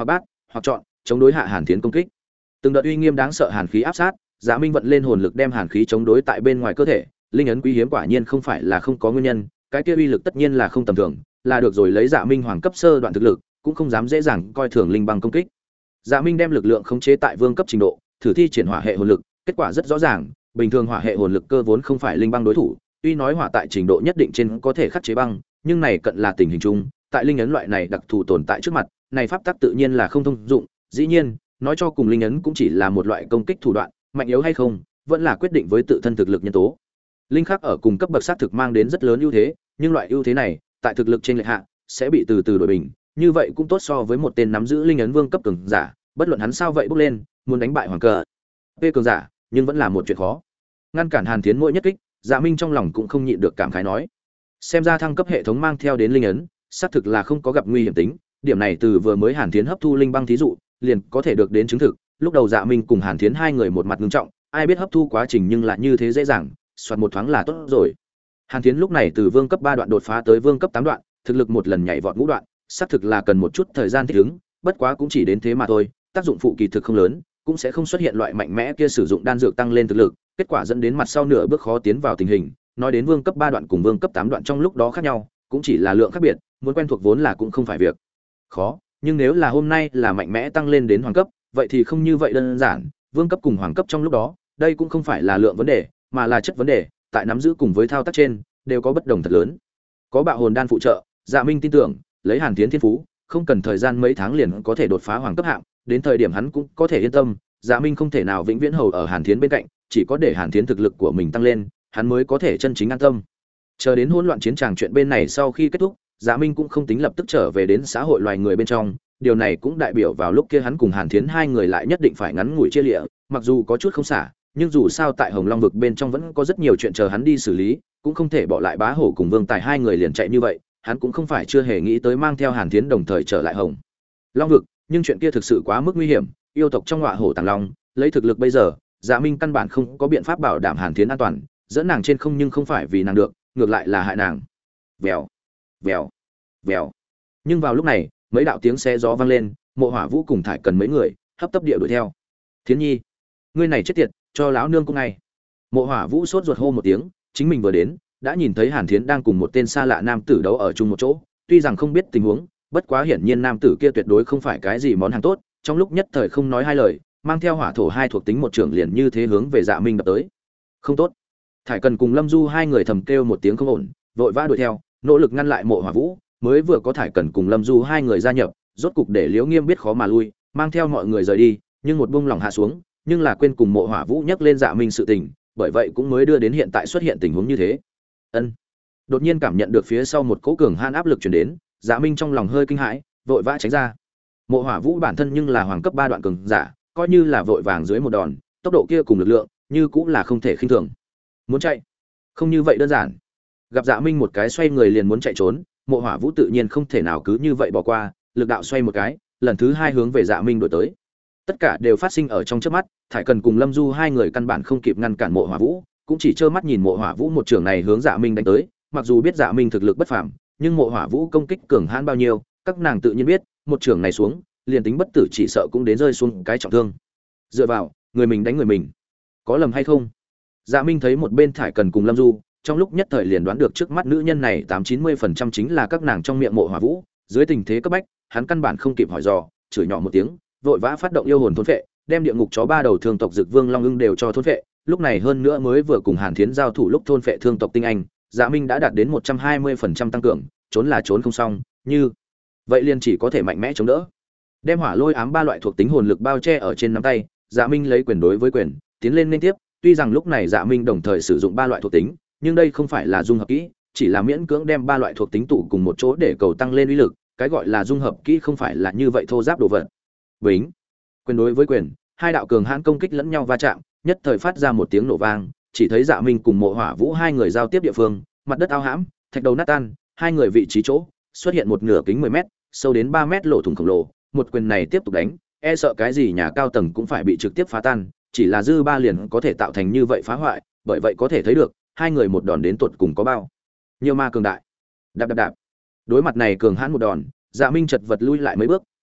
hoặc chọn chống đối hạ Hàn Thiến công kích. Từng đợt uy nghiêm đáng sợ hàn khí áp sát, Dạ Minh vận lên hồn lực đem hàn khí chống đối tại bên ngoài cơ thể, linh ấn quý hiếm quả nhiên không phải là không có nguyên nhân, cái kia uy lực tất nhiên là không tầm thường, là được rồi lấy Dạ Minh hoàng cấp sơ đoạn thực lực, cũng không dám dễ dàng coi thường linh băng công kích. Dạ Minh đem lực lượng khống chế tại vương cấp trình độ, thử thi triển hỏa hệ hồn lực, kết quả rất rõ ràng, bình thường hỏa hệ hồn lực cơ vốn không phải linh băng đối thủ, tuy nói hỏa tại trình độ nhất định trên có thể khắc chế băng, nhưng này cận là tình hình chung, tại linh ấn loại này đặc thù tồn tại trước mặt, này pháp tắc tự nhiên là không thông dụng, dĩ nhiên, nói cho cùng linh ấn cũng chỉ là một loại công kích thủ đoạn, mạnh yếu hay không, vẫn là quyết định với tự thân thực lực nhân tố. Linh khắc ở cùng cấp bậc sát thực mang đến rất lớn ưu thế, nhưng loại ưu thế này, tại thực lực trên lệch hạ, sẽ bị từ từ đổi bình, như vậy cũng tốt so với một tên nắm giữ linh ấn vương cấp cường giả, bất luận hắn sao vậy bước lên, muốn đánh bại hoàng cờ p cường giả, nhưng vẫn là một chuyện khó. Ngăn cản Hàn Thiến mỗi nhất kích, Dạ Minh trong lòng cũng không nhịn được cảm khái nói, xem ra thăng cấp hệ thống mang theo đến linh ấn, xác thực là không có gặp nguy hiểm tính, điểm này từ vừa mới Hàn Thiến hấp thu linh băng thí dụ, liền có thể được đến chứng thực. Lúc đầu Dạ Minh cùng Hàn Thiến hai người một mặt nghiêm trọng, ai biết hấp thu quá trình nhưng lại như thế dễ dàng, soạt một thoáng là tốt rồi. Hàn Thiến lúc này từ vương cấp 3 đoạn đột phá tới vương cấp 8 đoạn, thực lực một lần nhảy vọt ngũ đoạn, xác thực là cần một chút thời gian thích ứng, bất quá cũng chỉ đến thế mà thôi, tác dụng phụ kỳ thực không lớn, cũng sẽ không xuất hiện loại mạnh mẽ kia sử dụng đan dược tăng lên thực lực, kết quả dẫn đến mặt sau nửa bước khó tiến vào tình hình. Nói đến vương cấp 3 đoạn cùng vương cấp 8 đoạn trong lúc đó khác nhau, cũng chỉ là lượng khác biệt, muốn quen thuộc vốn là cũng không phải việc khó, nhưng nếu là hôm nay là mạnh mẽ tăng lên đến hoàng cấp, vậy thì không như vậy đơn giản, vương cấp cùng hoàng cấp trong lúc đó, đây cũng không phải là lượng vấn đề, mà là chất vấn đề, tại nắm giữ cùng với thao tác trên, đều có bất đồng thật lớn. Có bạo hồn đan phụ trợ, Dạ Minh tin tưởng, lấy Hàn Thiến thiên phú, không cần thời gian mấy tháng liền có thể đột phá hoàng cấp hạng, đến thời điểm hắn cũng có thể yên tâm, Dạ Minh không thể nào vĩnh viễn hầu ở Hàn Thiến bên cạnh, chỉ có để Hàn Thiến thực lực của mình tăng lên, hắn mới có thể chân chính an tâm. Chờ đến hỗn loạn chiến tràng chuyện bên này sau khi kết thúc, Dạ Minh cũng không tính lập tức trở về đến xã hội loài người bên trong, điều này cũng đại biểu vào lúc kia hắn cùng Hàn Thiến hai người lại nhất định phải ngắn ngủi chia lịa, mặc dù có chút không xả, nhưng dù sao tại Hồng Long vực bên trong vẫn có rất nhiều chuyện chờ hắn đi xử lý, cũng không thể bỏ lại Bá Hổ cùng Vương Tài hai người liền chạy như vậy, hắn cũng không phải chưa hề nghĩ tới mang theo Hàn Thiến đồng thời trở lại Hồng Long vực, nhưng chuyện kia thực sự quá mức nguy hiểm, yêu tộc trong Ngọa Hổ Tàng Long, lấy thực lực bây giờ, Dạ Minh căn bản không có biện pháp bảo đảm Hàn Thiến an toàn, dẫn nàng trên không nhưng không phải vì nàng được, ngược lại là hại nàng. Vèo, vèo, vèo. Nhưng vào lúc này, mấy đạo tiếng xe gió vang lên, Mộ Hỏa Vũ cùng Thải Cần mấy người hấp tấp địa đuổi theo. Thiến Nhi, ngươi này chết tiệt, cho lão nương cũng ngay. Mộ Hỏa Vũ sốt ruột hô một tiếng, chính mình vừa đến, đã nhìn thấy Hàn Thiến đang cùng một tên xa lạ nam tử đấu ở chung một chỗ, tuy rằng không biết tình huống, bất quá hiển nhiên nam tử kia tuyệt đối không phải cái gì món hàng tốt, trong lúc nhất thời không nói hai lời, mang theo hỏa thổ hai thuộc tính một trưởng liền như thế hướng về Dạ Minh đập tới. Không tốt. Thải Cần cùng Lâm Du hai người thầm kêu một tiếng không ổn, vội vã đuổi theo, nỗ lực ngăn lại Mộ Hỏa Vũ, mới vừa có Thải Cần cùng Lâm Du hai người gia nhập, rốt cục để Liễu Nghiêm biết khó mà lui, mang theo mọi người rời đi, nhưng một buông lỏng hạ xuống, nhưng là quên cùng Mộ Hỏa Vũ nhắc lên Dạ Minh sự tình, bởi vậy cũng mới đưa đến hiện tại xuất hiện tình huống như thế. Ân. Đột nhiên cảm nhận được phía sau một cỗ cường han áp lực truyền đến, Dạ Minh trong lòng hơi kinh hãi, vội vã tránh ra. Mộ Hỏa Vũ bản thân nhưng là hoàng cấp 3 đoạn cường giả, coi như là vội vàng dưới một đòn, tốc độ kia cùng lực lượng, như cũng là không thể khinh thường. Muốn chạy, không như vậy đơn giản. Gặp Dạ Minh một cái xoay người liền muốn chạy trốn, Mộ Hỏa Vũ tự nhiên không thể nào cứ như vậy bỏ qua, lực đạo xoay một cái, lần thứ hai hướng về Dạ Minh đuổi tới. Tất cả đều phát sinh ở trong chớp mắt, Thải Cần cùng Lâm Du hai người căn bản không kịp ngăn cản Mộ Hỏa Vũ, cũng chỉ trơ mắt nhìn Mộ Hỏa Vũ một trường này hướng Dạ Minh đánh tới, mặc dù biết Dạ Minh thực lực bất phàm, nhưng Mộ Hỏa Vũ công kích cường hãn bao nhiêu, các nàng tự nhiên biết, một trường này xuống, liền tính bất tử chỉ sợ cũng đến rơi xuống cái trọng thương. Dựa vào, người mình đánh người mình, có lầm hay không? Dạ Minh thấy một bên Thải Cần cùng Lâm Du, trong lúc nhất thời liền đoán được trước mắt nữ nhân này 80-90% chính là các nàng trong miệng Mộ Hỏa Vũ, dưới tình thế cấp bách, hắn căn bản không kịp hỏi dò, chửi nhỏ một tiếng, vội vã phát động yêu hồn thôn phệ, đem địa ngục chó ba đầu thương tộc Dực Vương Long Ưng đều cho thôn phệ, lúc này hơn nữa mới vừa cùng Hàn Thiến giao thủ lúc thôn phệ thương tộc tinh anh, Dạ Minh đã đạt đến 120% tăng cường, trốn là trốn không xong, như vậy liền chỉ có thể mạnh mẽ chống đỡ. Đem Hỏa Lôi Ám ba loại thuộc tính hồn lực bao che ở trên nắm tay, Dạ Minh lấy quyền đối với quyền, tiến lên liên tiếp, tuy rằng lúc này Dạ Minh đồng thời sử dụng ba loại thuộc tính, nhưng đây không phải là dung hợp kỹ, chỉ là miễn cưỡng đem ba loại thuộc tính tụ cùng một chỗ để cầu tăng lên uy lực, cái gọi là dung hợp kỹ không phải là như vậy thô giáp đồ vật. Bính, quyền đối với quyền, hai đạo cường hãn công kích lẫn nhau va chạm, nhất thời phát ra một tiếng nổ vang, chỉ thấy Dạ Minh cùng Mộ Hỏa Vũ hai người giao tiếp địa phương, mặt đất ao hãm, thạch đầu nát tan, hai người vị trí chỗ xuất hiện một nửa kính 10 mét, sâu đến 3 mét lỗ thủng khổng lồ, một quyền này tiếp tục đánh, e sợ cái gì nhà cao tầng cũng phải bị trực tiếp phá tan, chỉ là dư ba liền có thể tạo thành như vậy phá hoại, bởi vậy có thể thấy được, hai người một đòn đến tuột cùng có bao nhiêu ma cường đại. Đạp đạp đạp. Đối mặt này cường hãn một đòn, Dạ Minh chật vật lui lại mấy bước,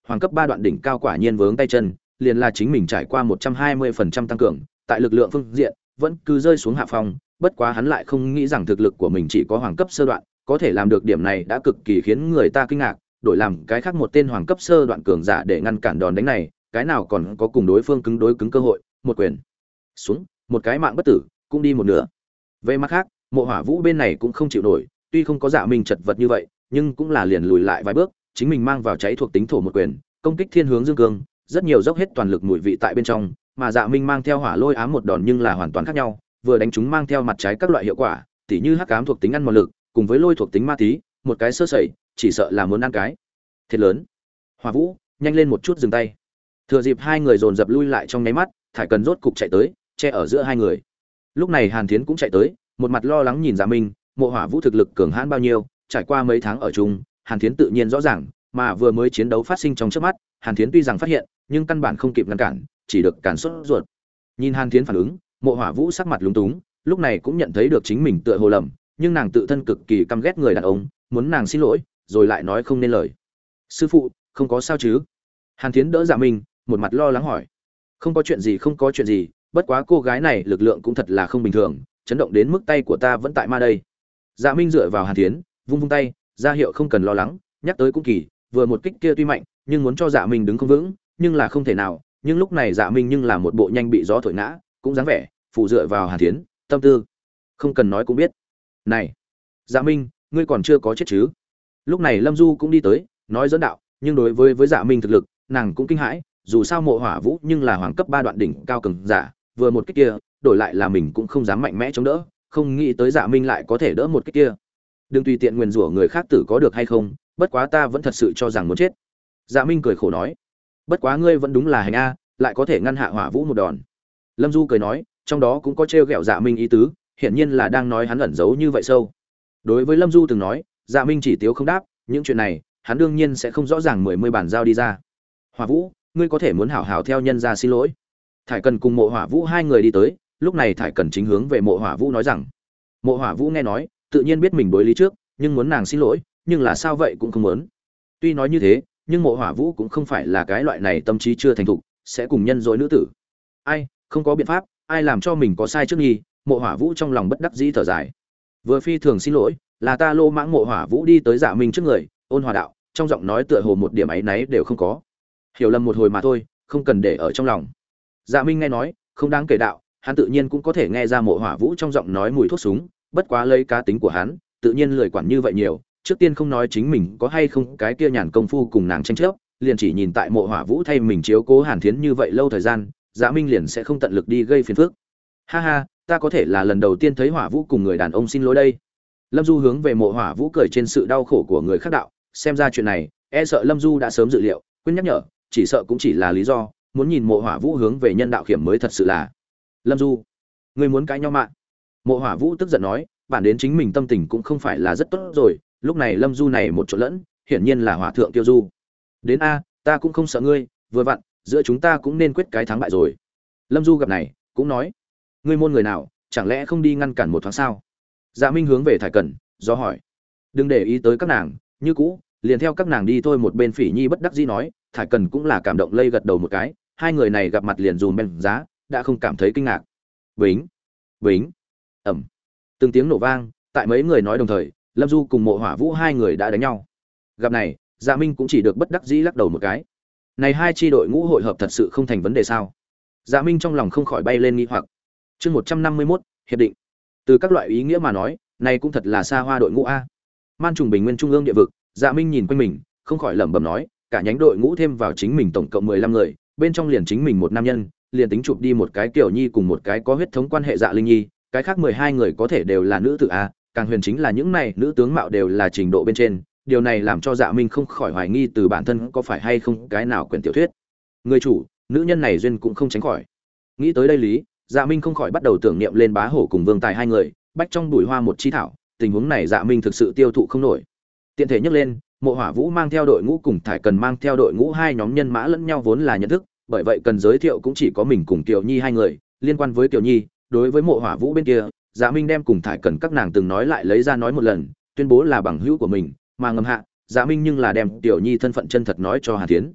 hoàng cấp 3 đoạn đỉnh cao quả nhiên vướng tay chân, liền là chính mình trải qua 120% tăng cường, tại lực lượng phương diện vẫn cứ rơi xuống hạ phong, bất quá hắn lại không nghĩ rằng thực lực của mình chỉ có hoàng cấp sơ đoạn, có thể làm được điểm này đã cực kỳ khiến người ta kinh ngạc, đổi làm cái khác một tên hoàng cấp sơ đoạn cường giả để ngăn cản đòn đánh này, cái nào còn có cùng đối phương cứng đối cứng cơ hội, một quyền xuống, một cái mạng bất tử, cũng đi một nửa. Về mặt khác, Mộ Hỏa Vũ bên này cũng không chịu nổi, tuy không có Dạ Minh chật vật như vậy, nhưng cũng là liền lùi lại vài bước, chính mình mang vào cháy thuộc tính thổ một quyền, công kích thiên hướng dương cương, rất nhiều dốc hết toàn lực mùi vị tại bên trong, mà Dạ Minh mang theo hỏa lôi ám một đòn nhưng là hoàn toàn khác nhau, vừa đánh chúng mang theo mặt trái các loại hiệu quả, tỉ như hắc ám thuộc tính ăn mòn lực, cùng với lôi thuộc tính ma tí, một cái sơ sẩy, chỉ sợ là muốn ăn cái thiệt lớn. Hỏa Vũ, nhanh lên một chút dừng tay. Thừa dịp hai người dồn dập lui lại trong nháy mắt, Thải Cần rốt cục chạy tới, che ở giữa hai người. Lúc này Hàn Thiến cũng chạy tới, một mặt lo lắng nhìn Dạ Minh, Mộ Hỏa Vũ thực lực cường hãn bao nhiêu, trải qua mấy tháng ở chung, Hàn Thiến tự nhiên rõ ràng, mà vừa mới chiến đấu phát sinh trong chớp mắt, Hàn Thiến tuy rằng phát hiện, nhưng căn bản không kịp ngăn cản, chỉ được cản sốt ruột. Nhìn Hàn Thiến phản ứng, Mộ Hỏa Vũ sắc mặt lúng túng, lúc này cũng nhận thấy được chính mình tựa hồ lầm, nhưng nàng tự thân cực kỳ căm ghét người đàn ông, muốn nàng xin lỗi, rồi lại nói không nên lời. "Sư phụ, không có sao chứ?" Hàn Thiến đỡ Dạ Minh, một mặt lo lắng hỏi. "Không có chuyện gì, không có chuyện gì, bất quá cô gái này lực lượng cũng thật là không bình thường, chấn động đến mức tay của ta vẫn tại ma đây." Dạ Minh dựa vào Hàn Thiến, vung vung tay, ra hiệu không cần lo lắng, nhắc tới cũng kỳ, vừa một kích kia tuy mạnh, nhưng muốn cho Dạ Minh đứng không vững, nhưng là không thể nào, nhưng lúc này Dạ Minh nhưng là một bộ nhanh bị gió thổi ngã, cũng dáng vẻ phụ dựa vào Hàn Thiến, tâm tư không cần nói cũng biết. "Này, Dạ Minh, ngươi còn chưa có chết chứ?" Lúc này Lâm Du cũng đi tới, nói dẫn đạo, nhưng đối với Dạ Minh thực lực, nàng cũng kinh hãi, dù sao Mộ Hỏa Vũ nhưng là hoàng cấp 3 đoạn đỉnh cao cường giả, vừa một kích kia, đổi lại là mình cũng không dám mạnh mẽ chống đỡ, không nghĩ tới Dạ Minh lại có thể đỡ một kích kia. "Đừng tùy tiện nguyền rủa người khác tử có được hay không, bất quá ta vẫn thật sự cho rằng muốn chết." Dạ Minh cười khổ nói. "Bất quá ngươi vẫn đúng là hành a, lại có thể ngăn hạ Hỏa Vũ một đòn." Lâm Du cười nói, trong đó cũng có trêu ghẹo Dạ Minh ý tứ, hiển nhiên là đang nói hắn ẩn giấu như vậy sâu. Đối với Lâm Du từng nói, Dạ Minh chỉ tiếu không đáp, những chuyện này, hắn đương nhiên sẽ không rõ ràng mươi bản giao đi ra. "Hỏa Vũ, ngươi có thể muốn hảo hảo theo nhân gia xin lỗi." Thải Cần cùng Mộ Hỏa Vũ hai người đi tới, lúc này Thải Cần chính hướng về Mộ Hỏa Vũ nói rằng. Mộ Hỏa Vũ nghe nói, tự nhiên biết mình đối lý trước, nhưng muốn nàng xin lỗi, nhưng là sao vậy cũng không muốn. Tuy nói như thế, nhưng Mộ Hỏa Vũ cũng không phải là cái loại này tâm trí chưa thành thục, sẽ cùng nhân dối nữ tử. Ai, không có biện pháp, ai làm cho mình có sai trước nghi, Mộ Hỏa Vũ trong lòng bất đắc dĩ thở dài. Vừa phi thường xin lỗi, là ta lô mãng. Mộ Hỏa Vũ đi tới Dạ Minh trước người, ôn hòa đạo, trong giọng nói tựa hồ một điểm áy náy đều không có. Hiểu lầm một hồi mà thôi, không cần để ở trong lòng. Dạ Minh nghe nói, không đáng kể đạo, hắn tự nhiên cũng có thể nghe ra Mộ Hỏa Vũ trong giọng nói mùi thuốc súng, bất quá lấy cá tính của hắn, tự nhiên lười quản như vậy nhiều, trước tiên không nói chính mình có hay không cái kia nhàn công phu cùng nàng tranh chấp, liền chỉ nhìn tại Mộ Hỏa Vũ thay mình chiếu cố Hàn Thiến như vậy lâu thời gian, Dạ Minh liền sẽ không tận lực đi gây phiền phức. "Ha ha, ta có thể là lần đầu tiên thấy Hỏa Vũ cùng người đàn ông xin lỗi đây." Lâm Du hướng về Mộ Hỏa Vũ cười trên sự đau khổ của người khác đạo, xem ra chuyện này, e sợ Lâm Du đã sớm dự liệu, quên nhắc nhở, chỉ sợ cũng chỉ là lý do, muốn nhìn Mộ Hỏa Vũ hướng về nhân đạo khiểm mới thật sự là. "Lâm Du, ngươi muốn cãi nhau mà?" Mộ Hỏa Vũ tức giận nói, bản đến chính mình tâm tình cũng không phải là rất tốt rồi, lúc này Lâm Du này một chỗ lẫn, hiển nhiên là Hỏa thượng Tiêu Du. "Đến a, ta cũng không sợ ngươi, vừa vặn, giữa chúng ta cũng nên quyết cái thắng bại rồi." Lâm Du gặp này, cũng nói, "Ngươi môn người nào, chẳng lẽ không đi ngăn cản một thoáng sao?" Dạ Minh hướng về Thải Cần, do hỏi. "Đừng để ý tới các nàng, như cũ, liền theo các nàng đi thôi." Một bên Phỉ Nhi bất đắc dĩ nói, Thải Cần cũng là cảm động lây gật đầu một cái, hai người này gặp mặt liền dùm bên giá, đã không cảm thấy kinh ngạc. Bính, bính, ầm. Từng tiếng nổ vang, tại mấy người nói đồng thời, Lâm Du cùng Mộ Hỏa Vũ hai người đã đánh nhau. Gặp này, Dạ Minh cũng chỉ được bất đắc dĩ lắc đầu một cái. Này hai chi đội ngũ hội hợp thật sự không thành vấn đề sao? Dạ Minh trong lòng không khỏi bay lên nghi hoặc. Chương 151, hiệp định. Từ các loại ý nghĩa mà nói, này cũng thật là xa hoa đội ngũ a. Man trùng bình nguyên trung ương địa vực, Dạ Minh nhìn quanh mình, không khỏi lẩm bẩm nói, cả nhánh đội ngũ thêm vào chính mình tổng cộng 15 người, bên trong liền chính mình một nam nhân, liền tính chụp đi một cái Kiều Nhi cùng một cái có huyết thống quan hệ Dạ Linh Nhi, cái khác 12 người có thể đều là nữ tử a, càng huyền chính là những này nữ tướng mạo đều là trình độ bên trên, điều này làm cho Dạ Minh không khỏi hoài nghi từ bản thân có phải hay không cái nào quyển tiểu thuyết. Người chủ, nữ nhân này duyên cũng không tránh khỏi. Nghĩ tới đây lý, Dạ Minh không khỏi bắt đầu tưởng niệm lên Bá Hổ cùng Vương Tài hai người, bách trong bụi hoa một chi thảo, tình huống này Dạ Minh thực sự tiêu thụ không nổi. Tiện thể nhắc lên, Mộ Hỏa Vũ mang theo đội ngũ cùng Thải Cần mang theo đội ngũ hai nhóm nhân mã lẫn nhau vốn là nhận thức, bởi vậy cần giới thiệu cũng chỉ có mình cùng Kiều Nhi hai người. Liên quan với Kiều Nhi, đối với Mộ Hỏa Vũ bên kia, Dạ Minh đem cùng Thải Cần các nàng từng nói lại lấy ra nói một lần, tuyên bố là bằng hữu của mình, mà ngầm hạ, Dạ Minh nhưng là đem Kiều Nhi thân phận chân thật nói cho Hàn Thiến.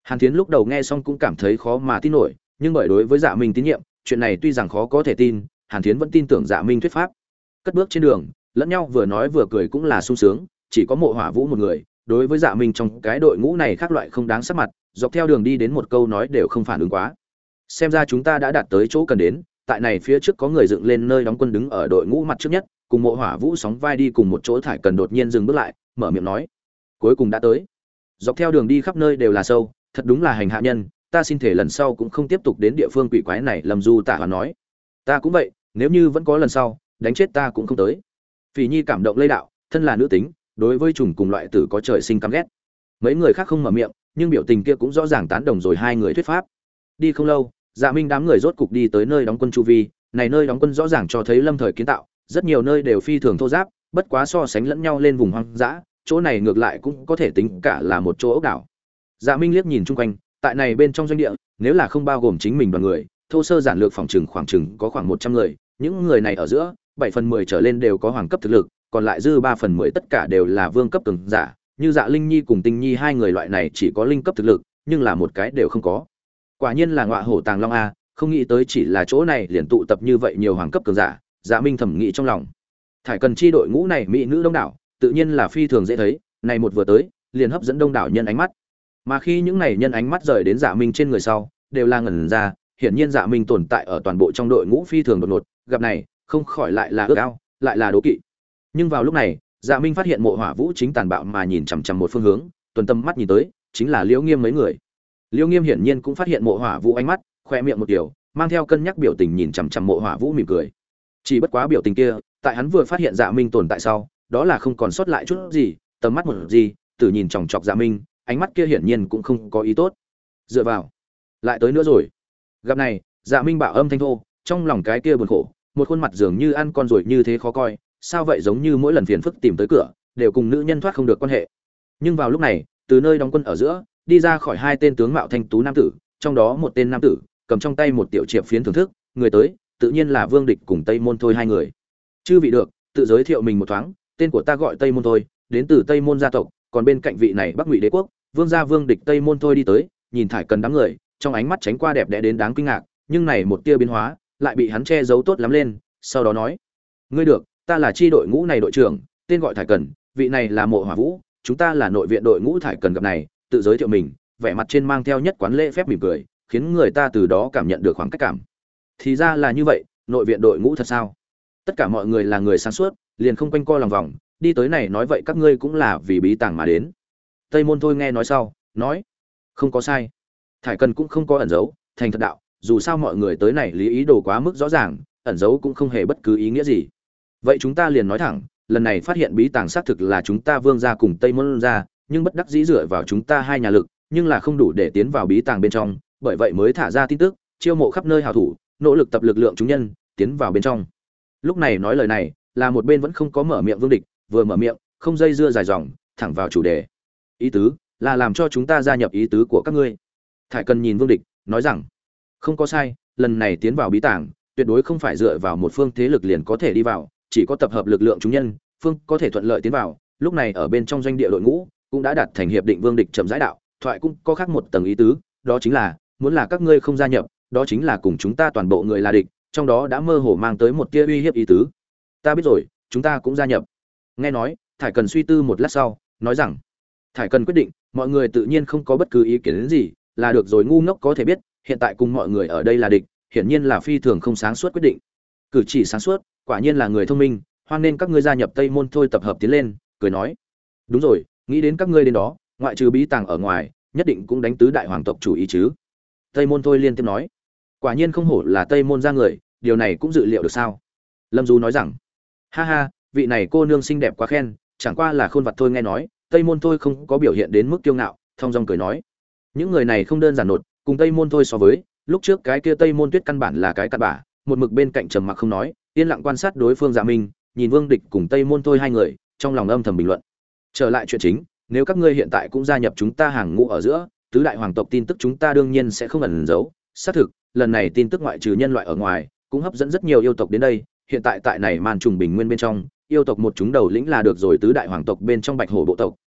Hàn Thiến lúc đầu nghe xong cũng cảm thấy khó mà tin nổi, nhưng bởi đối với Dạ Minh tín nhiệm, chuyện này tuy rằng khó có thể tin, Hàn Thiến vẫn tin tưởng Dạ Minh thuyết pháp. Cất bước trên đường, lẫn nhau vừa nói vừa cười cũng là sung sướng, chỉ có Mộ Hỏa Vũ một người, đối với Dạ Minh trong cái đội ngũ này khác loại không đáng sắc mặt, dọc theo đường đi đến một câu nói đều không phản ứng quá. Xem ra chúng ta đã đạt tới chỗ cần đến, tại này phía trước có người dựng lên nơi đóng quân đứng ở đội ngũ mặt trước nhất, cùng Mộ Hỏa Vũ sóng vai đi cùng một chỗ. Thải Cần đột nhiên dừng bước lại, mở miệng nói: "Cuối cùng đã tới." Dọc theo đường đi khắp nơi đều là sâu, thật đúng là hành hạ nhân, ta xin thể lần sau cũng không tiếp tục đến địa phương quỷ quái này. Lâm Du Tả Hoàn nói: "Ta cũng vậy, nếu như vẫn có lần sau, đánh chết ta cũng không tới." Phỉ Nhi cảm động lây đạo, thân là nữ tính, đối với trùng cùng loại tử có trời sinh căm ghét. Mấy người khác không mở miệng, nhưng biểu tình kia cũng rõ ràng tán đồng rồi hai người thuyết pháp. Đi không lâu, Dạ Minh đám người rốt cục đi tới nơi đóng quân chu vi. Này nơi đóng quân rõ ràng cho thấy lâm thời kiến tạo, rất nhiều nơi đều phi thường thô ráp, bất quá so sánh lẫn nhau lên vùng hoang dã, chỗ này ngược lại cũng có thể tính cả là một chỗ ốc đảo. Dạ Minh liếc nhìn chung quanh, tại này bên trong doanh địa, nếu là không bao gồm chính mình đoàn người, thô sơ giản lược phòng khoảng chừng có khoảng 100 người, những người này ở giữa, 7/10 trở lên đều có hoàng cấp thực lực, còn lại dư 3/10 tất cả đều là vương cấp cường giả, như Dạ Linh Nhi cùng Tinh Nhi hai người loại này chỉ có linh cấp thực lực, nhưng là một cái đều không có. Quả nhiên là ngọa hổ tàng long a, không nghĩ tới chỉ là chỗ này liền tụ tập như vậy nhiều hoàng cấp cường giả. Dạ Minh thầm nghĩ trong lòng. Thải Cần chi đội ngũ này mỹ nữ đông đảo, tự nhiên là phi thường dễ thấy, này một vừa tới, liền hấp dẫn đông đảo nhân ánh mắt. Mà khi những này nhân ánh mắt rời đến Dạ Minh trên người sau, đều là ngẩn ra, hiển nhiên Dạ Minh tồn tại ở toàn bộ trong đội ngũ phi thường đột ngột, gặp này, không khỏi lại là ước ao, lại là đố kỵ. Nhưng vào lúc này, Dạ Minh phát hiện Mộ Hỏa Vũ chính tàn bạo mà nhìn chằm chằm một phương hướng, tuần tâm mắt nhìn tới, chính là Liễu Nghiêm mấy người. Liễu Nghiêm hiển nhiên cũng phát hiện Mộ Hỏa Vũ ánh mắt, khoe miệng một điều, mang theo cân nhắc biểu tình nhìn chằm chằm Mộ Hỏa Vũ mỉm cười. Chỉ bất quá biểu tình kia, tại hắn vừa phát hiện Dạ Minh tồn tại sau, đó là không còn sót lại chút gì, tầm mắt một gì, tử nhìn chòng chọc Dạ Minh, ánh mắt kia hiển nhiên cũng không có ý tốt. Dựa vào, lại tới nữa rồi. Gặp này, Dạ Minh bạo âm thanh thô, trong lòng cái kia buồn khổ, một khuôn mặt dường như ăn con rồi như thế khó coi, sao vậy, giống như mỗi lần phiền phức tìm tới cửa, đều cùng nữ nhân thoát không được quan hệ. Nhưng vào lúc này, từ nơi đóng quân ở giữa, đi ra khỏi hai tên tướng mạo thanh tú nam tử, trong đó một tên nam tử cầm trong tay một tiểu triệp phiến thưởng thức, người tới, tự nhiên là Vương Địch cùng Tây Môn Thôi hai người. Chư vị được, tự giới thiệu mình một thoáng, tên của ta gọi Tây Môn Thôi, đến từ Tây Môn gia tộc, còn bên cạnh vị này Bắc Ngụy Đế quốc, Vương gia Vương Địch. Tây Môn Thôi đi tới, nhìn Thải Cần đám người, trong ánh mắt tránh qua đẹp đẽ đến đáng kinh ngạc, nhưng này một tia biến hóa, lại bị hắn che giấu tốt lắm lên, sau đó nói: "Ngươi được, ta là chi đội ngũ này đội trưởng, tên gọi Thải Cần, vị này là Mộ Hỏa Vũ, chúng ta là nội viện đội ngũ." Thải Cần gặp này, tự giới thiệu mình, vẻ mặt trên mang theo nhất quán lễ phép mỉm cười, khiến người ta từ đó cảm nhận được khoảng cách cảm. Thì ra là như vậy, nội viện đội ngũ thật sao? Tất cả mọi người là người sáng suốt, liền không quanh co lòng vòng, đi tới này nói vậy các ngươi cũng là vì bí tàng mà đến. Tây Môn Thôi nghe nói sau, nói: "Không có sai." Thải Cần cũng không có ẩn giấu, thành thật đạo, dù sao mọi người tới này lý ý đồ quá mức rõ ràng, ẩn giấu cũng không hề bất cứ ý nghĩa gì. Vậy chúng ta liền nói thẳng, lần này phát hiện bí tàng xác thực là chúng ta Vương gia cùng Tây Môn gia, nhưng bất đắc dĩ dựa vào chúng ta hai nhà lực, nhưng là không đủ để tiến vào bí tàng bên trong, bởi vậy mới thả ra tin tức, chiêu mộ khắp nơi hảo thủ, nỗ lực tập lực lượng chúng nhân, tiến vào bên trong. Lúc này nói lời này, là một bên vẫn không có mở miệng Vương Địch, vừa mở miệng, không dây dưa dài dòng, thẳng vào chủ đề. Ý tứ là làm cho chúng ta gia nhập ý tứ của các ngươi. Thải Cần nhìn Vương Địch, nói rằng: "Không có sai, lần này tiến vào bí tàng, tuyệt đối không phải dựa vào một phương thế lực liền có thể đi vào, chỉ có tập hợp lực lượng chúng nhân, phương có thể thuận lợi tiến vào." Lúc này ở bên trong doanh địa đội ngũ, cũng đã đạt thành hiệp định. Vương Địch chậm rãi đạo, thoại cũng có khác một tầng ý tứ, đó chính là muốn là các ngươi không gia nhập, đó chính là cùng chúng ta toàn bộ người là địch, trong đó đã mơ hồ mang tới một tia uy hiếp ý tứ. Ta biết rồi, chúng ta cũng gia nhập. Nghe nói, Thải Cần suy tư một lát sau, nói rằng: Thải Cần quyết định, mọi người tự nhiên không có bất cứ ý kiến gì, là được rồi. Ngu ngốc có thể biết, hiện tại cùng mọi người ở đây là địch, hiển nhiên là phi thường không sáng suốt quyết định. Cử chỉ sáng suốt, quả nhiên là người thông minh, hoan nên các ngươi gia nhập Tây Môn Thôi tập hợp tiến lên, cười nói: "Đúng rồi, nghĩ đến các ngươi đến đó, ngoại trừ bí tàng ở ngoài, nhất định cũng đánh tứ đại hoàng tộc chủ ý chứ?" Tây Môn Thôi liên tiếp nói: "Quả nhiên không hổ là Tây Môn gia người, điều này cũng dự liệu được sao?" Lâm Du nói rằng: "Ha ha, vị này cô nương xinh đẹp quá khen, chẳng qua là khôn vặt thôi." Nghe nói, Tây Môn Thôi không có biểu hiện đến mức kiêu ngạo, thong dong cười nói: "Những người này không đơn giản nột, cùng Tây Môn Thôi so với, lúc trước cái kia Tây Môn Tuyết căn bản là cái cặn bã." Một mực bên cạnh trầm mặc không nói, yên lặng quan sát đối phương Dạ Minh, nhìn Vương Địch cùng Tây Môn Thôi hai người, trong lòng âm thầm bình luận. Trở lại chuyện chính, nếu các ngươi hiện tại cũng gia nhập chúng ta hàng ngũ ở giữa, tứ đại hoàng tộc tin tức chúng ta đương nhiên sẽ không ẩn giấu. Xác thực, lần này tin tức ngoại trừ nhân loại ở ngoài, cũng hấp dẫn rất nhiều yêu tộc đến đây. Hiện tại tại này màn trùng bình nguyên bên trong, yêu tộc một chúng đầu lĩnh là được rồi tứ đại hoàng tộc bên trong Bạch Hổ bộ tộc,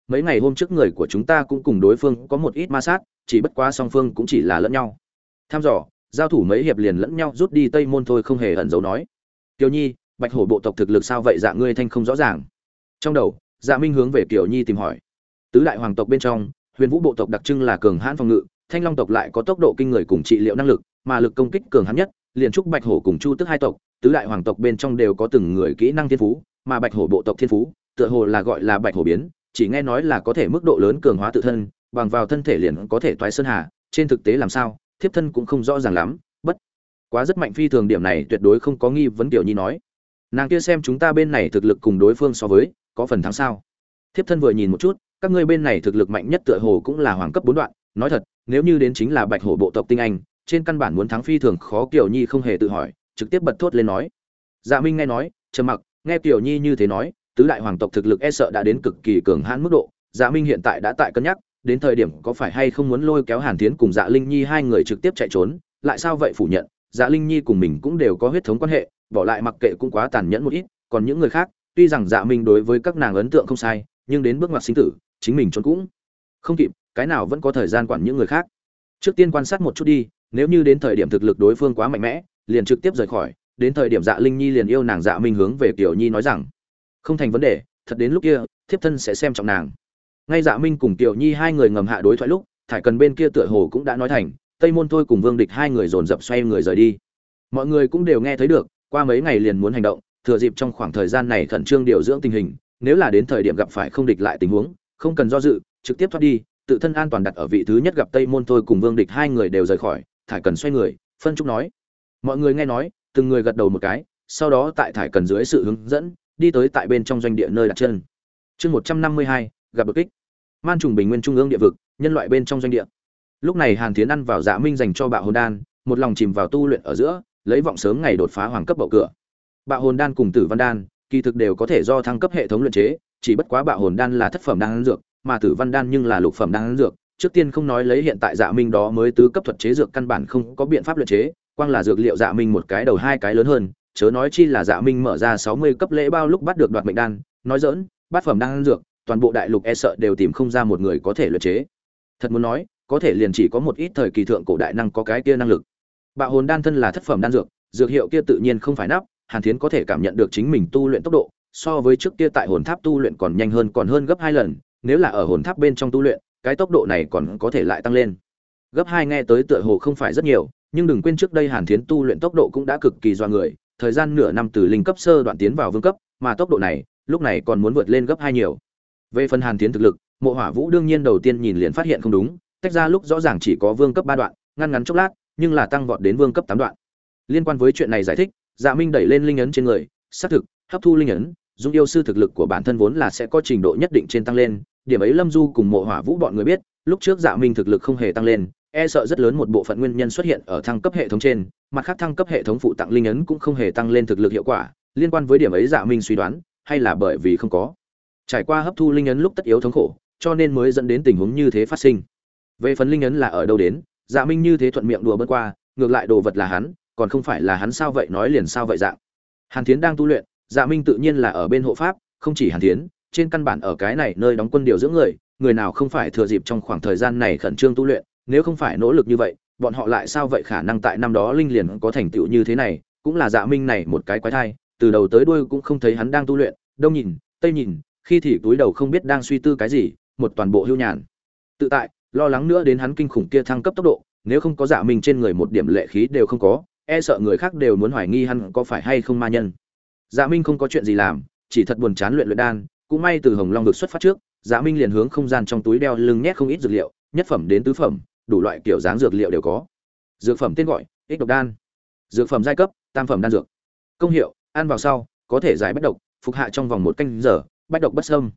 mấy ngày hôm trước người của chúng ta cũng cùng đối phương có một ít ma sát, chỉ bất quá song phương cũng chỉ là lẫn nhau tham dò, giao thủ mấy hiệp liền lẫn nhau rút đi Tây Môn thôi, không hề ẩn giấu nói. Kiều Nhi, Bạch Hổ bộ tộc thực lực sao vậy? Dạ ngươi thanh không rõ ràng. Trong đầu, Dạ Minh hướng về Kiều Nhi tìm hỏi. Tứ đại hoàng tộc bên trong, Huyền Vũ bộ tộc đặc trưng là cường hãn phòng ngự, Thanh Long tộc lại có tốc độ kinh người cùng trị liệu năng lực, mà lực công kích cường hãn nhất, liền trúc Bạch Hổ cùng Chu Tức hai tộc, tứ đại hoàng tộc bên trong đều có từng người kỹ năng thiên phú, mà Bạch Hổ bộ tộc thiên phú, tựa hồ là gọi là Bạch Hổ biến, chỉ nghe nói là có thể mức độ lớn cường hóa tự thân, bằng vào thân thể liền có thể toái sơn hà, trên thực tế làm sao, thiếp thân cũng không rõ ràng lắm, bất quá rất mạnh phi thường, điểm này tuyệt đối không có nghi vấn. Kiều Nhi nói, nàng kia xem chúng ta bên này thực lực cùng đối phương so với, có phần thắng sao? Thiếp thân vừa nhìn một chút, các ngươi bên này thực lực mạnh nhất tựa hồ cũng là hoàng cấp 4 đoạn, nói thật, nếu như đến chính là Bạch Hổ bộ tộc tinh anh, trên căn bản muốn thắng phi thường khó. Kiều Nhi không hề tự hỏi, trực tiếp bật thốt lên nói. Dạ Minh nghe nói, trầm mặc, nghe Kiều Nhi như thế nói, tứ đại hoàng tộc thực lực e sợ đã đến cực kỳ cường hãn mức độ. Dạ Minh hiện tại đã tại cân nhắc, đến thời điểm có phải hay không muốn lôi kéo Hàn Thiến cùng Dạ Linh Nhi hai người trực tiếp chạy trốn, lại sao vậy phủ nhận, Dạ Linh Nhi cùng mình cũng đều có huyết thống quan hệ, bỏ lại mặc kệ cũng quá tàn nhẫn một ít, còn những người khác, tuy rằng Dạ Minh đối với các nàng ấn tượng không sai, nhưng đến bước ngoặt sinh tử, chính mình trốn cũng không kịp, cái nào vẫn có thời gian quản những người khác. Trước tiên quan sát một chút đi, nếu như đến thời điểm thực lực đối phương quá mạnh mẽ, liền trực tiếp rời khỏi, đến thời điểm Dạ Linh Nhi liền yêu nàng. Dạ Minh hướng về Kiều Nhi nói rằng, không thành vấn đề, thật đến lúc kia, thiếp thân sẽ xem trọng nàng. Ngay Dạ Minh cùng Kiều Nhi hai người ngầm hạ đối thoại lúc, Thải Cần bên kia tựa hồ cũng đã nói thành, Tây Môn thôi cùng Vương Địch hai người dồn dập xoay người rời đi. Mọi người cũng đều nghe thấy được, qua mấy ngày liền muốn hành động, thừa dịp trong khoảng thời gian này khẩn trương điều dưỡng tình hình, nếu là đến thời điểm gặp phải không địch lại tình huống, không cần do dự, trực tiếp thoát đi, tự thân an toàn đặt ở vị thứ nhất. Gặp Tây Môn thôi cùng Vương Địch hai người đều rời khỏi, Thải Cần xoay người, phân trúc nói. Mọi người nghe nói, từng người gật đầu một cái, sau đó tại Thải Cần dưới sự hướng dẫn, đi tới tại bên trong doanh địa nơi đặt chân. Chương 152, gặp đột kích. Man trùng bình nguyên trung ương địa vực, nhân loại bên trong doanh địa. Lúc này Hàn Thiến ăn vào Dạ Minh dành cho Bạo Hồn đan, một lòng chìm vào tu luyện ở giữa, lấy vọng sớm ngày đột phá hoàng cấp bậu cửa. Bạo Hồn đan cùng Tử Văn đan, kỳ thực đều có thể do thăng cấp hệ thống luyện chế, chỉ bất quá Bạo Hồn đan là thất phẩm đan dược, mà Tử Văn đan nhưng là lục phẩm đan dược. Trước tiên không nói lấy hiện tại Dạ Minh đó mới tứ cấp thuật chế dược căn bản không có biện pháp luyện chế, quang là dược liệu Dạ Minh một cái đầu hai cái lớn hơn, chớ nói chi là Dạ Minh mở ra 60 cấp lễ bao lúc bắt được Đoạt mệnh đan, nói giỡn, bát phẩm đan dược, toàn bộ đại lục e sợ đều tìm không ra một người có thể luyện chế. Thật muốn nói, có thể liền chỉ có một ít thời kỳ thượng cổ đại năng có cái kia năng lực. Bạo Hồn đan thân là thất phẩm đan dược, dược hiệu kia tự nhiên không phải nắp, Hàn Thiến có thể cảm nhận được chính mình tu luyện tốc độ, so với trước kia tại hồn tháp tu luyện còn nhanh hơn, còn hơn gấp 2 lần, nếu là ở hồn tháp bên trong tu luyện, cái tốc độ này còn có thể lại tăng lên. Gấp 2 nghe tới tựa hồ không phải rất nhiều, nhưng đừng quên trước đây Hàn Thiến tu luyện tốc độ cũng đã cực kỳ doa người, thời gian nửa năm từ linh cấp sơ đoạn tiến vào vương cấp, mà tốc độ này, lúc này còn muốn vượt lên gấp 2 nhiều. Về phần Hàn Thiến thực lực, Mộ Hỏa Vũ đương nhiên đầu tiên nhìn liền phát hiện không đúng, tách ra lúc rõ ràng chỉ có vương cấp 3 đoạn, ngăn ngắn chốc lát, nhưng là tăng vọt đến vương cấp 8 đoạn. Liên quan với chuyện này giải thích, Dạ Minh đẩy lên linh ấn trên người, xác thực, hấp thu linh ấn, Dung yêu sư thực lực của bản thân vốn là sẽ có trình độ nhất định trên tăng lên, điểm ấy Lâm Du cùng Mộ Hỏa Vũ bọn người biết, lúc trước Dạ Minh thực lực không hề tăng lên, e sợ rất lớn một bộ phận nguyên nhân xuất hiện ở thăng cấp hệ thống trên, mặt khác thăng cấp hệ thống phụ tặng linh ấn cũng không hề tăng lên thực lực hiệu quả, liên quan với điểm ấy Dạ Minh suy đoán, hay là bởi vì không có trải qua hấp thu linh ấn lúc tất yếu thống khổ, cho nên mới dẫn đến tình huống như thế phát sinh. Về phần linh ấn là ở đâu đến, Dạ Minh như thế thuận miệng đùa bỡn qua, ngược lại đồ vật là hắn, còn không phải là hắn sao vậy nói liền sao vậy dạng. Hàn Thiến đang tu luyện, Dạ Minh tự nhiên là ở bên hộ pháp, không chỉ Hàn Thiến, trên căn bản ở cái này nơi đóng quân điều dưỡng người, người nào không phải thừa dịp trong khoảng thời gian này khẩn trương tu luyện, nếu không phải nỗ lực như vậy, bọn họ lại sao vậy khả năng tại năm đó linh liền có thành tựu như thế này, cũng là Dạ Minh này một cái quái thai, từ đầu tới đuôi cũng không thấy hắn đang tu luyện, đông nhìn, tây nhìn, khi thì túi đầu không biết đang suy tư cái gì, một toàn bộ hưu nhàn. Tự tại, lo lắng nữa đến hắn kinh khủng kia thăng cấp tốc độ, nếu không có Dạ Minh trên người một điểm lệ khí đều không có, e sợ người khác đều muốn hoài nghi hắn có phải hay không ma nhân. Dạ Minh không có chuyện gì làm, chỉ thật buồn chán luyện đan, cũng may từ Hồng Long vực xuất phát trước, Dạ Minh liền hướng không gian trong túi đeo lưng nhét không ít dược liệu, nhất phẩm đến tứ phẩm, đủ loại kiểu dáng dược liệu đều có. Dược phẩm tên gọi: Ích độc đan. Dược phẩm giai cấp: tam phẩm đan dược. Công hiệu: ăn vào sau có thể giải bách độc, phục hạ trong vòng 1 canh giờ, bách độc bất xâm.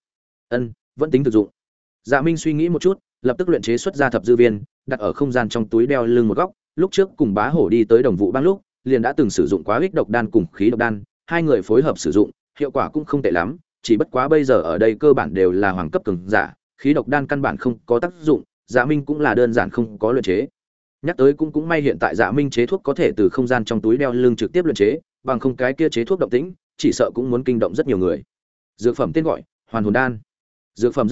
Vẫn tính thực dụng. Dạ Minh suy nghĩ một chút, lập tức luyện chế xuất ra thập dư viên, đặt ở không gian trong túi đeo lưng một góc. Lúc trước cùng Bá Hổ đi tới Đồng Vũ Bang lúc, liền đã từng sử dụng quá ích độc đan cùng khí độc đan, hai người phối hợp sử dụng, hiệu quả cũng không tệ lắm, chỉ bất quá bây giờ ở đây cơ bản đều là hoàng cấp cường giả, khí độc đan căn bản không có tác dụng, Dạ Minh cũng là đơn giản không có luyện chế. Nhắc tới cũng may hiện tại Dạ Minh chế thuốc có thể từ không gian trong túi đeo lưng trực tiếp luyện chế, bằng không cái kia chế thuốc động tĩnh, chỉ sợ cũng muốn kinh động rất nhiều người. Dược phẩm tên gọi: Hoàn hồn đan. Dược phẩm giai cấp: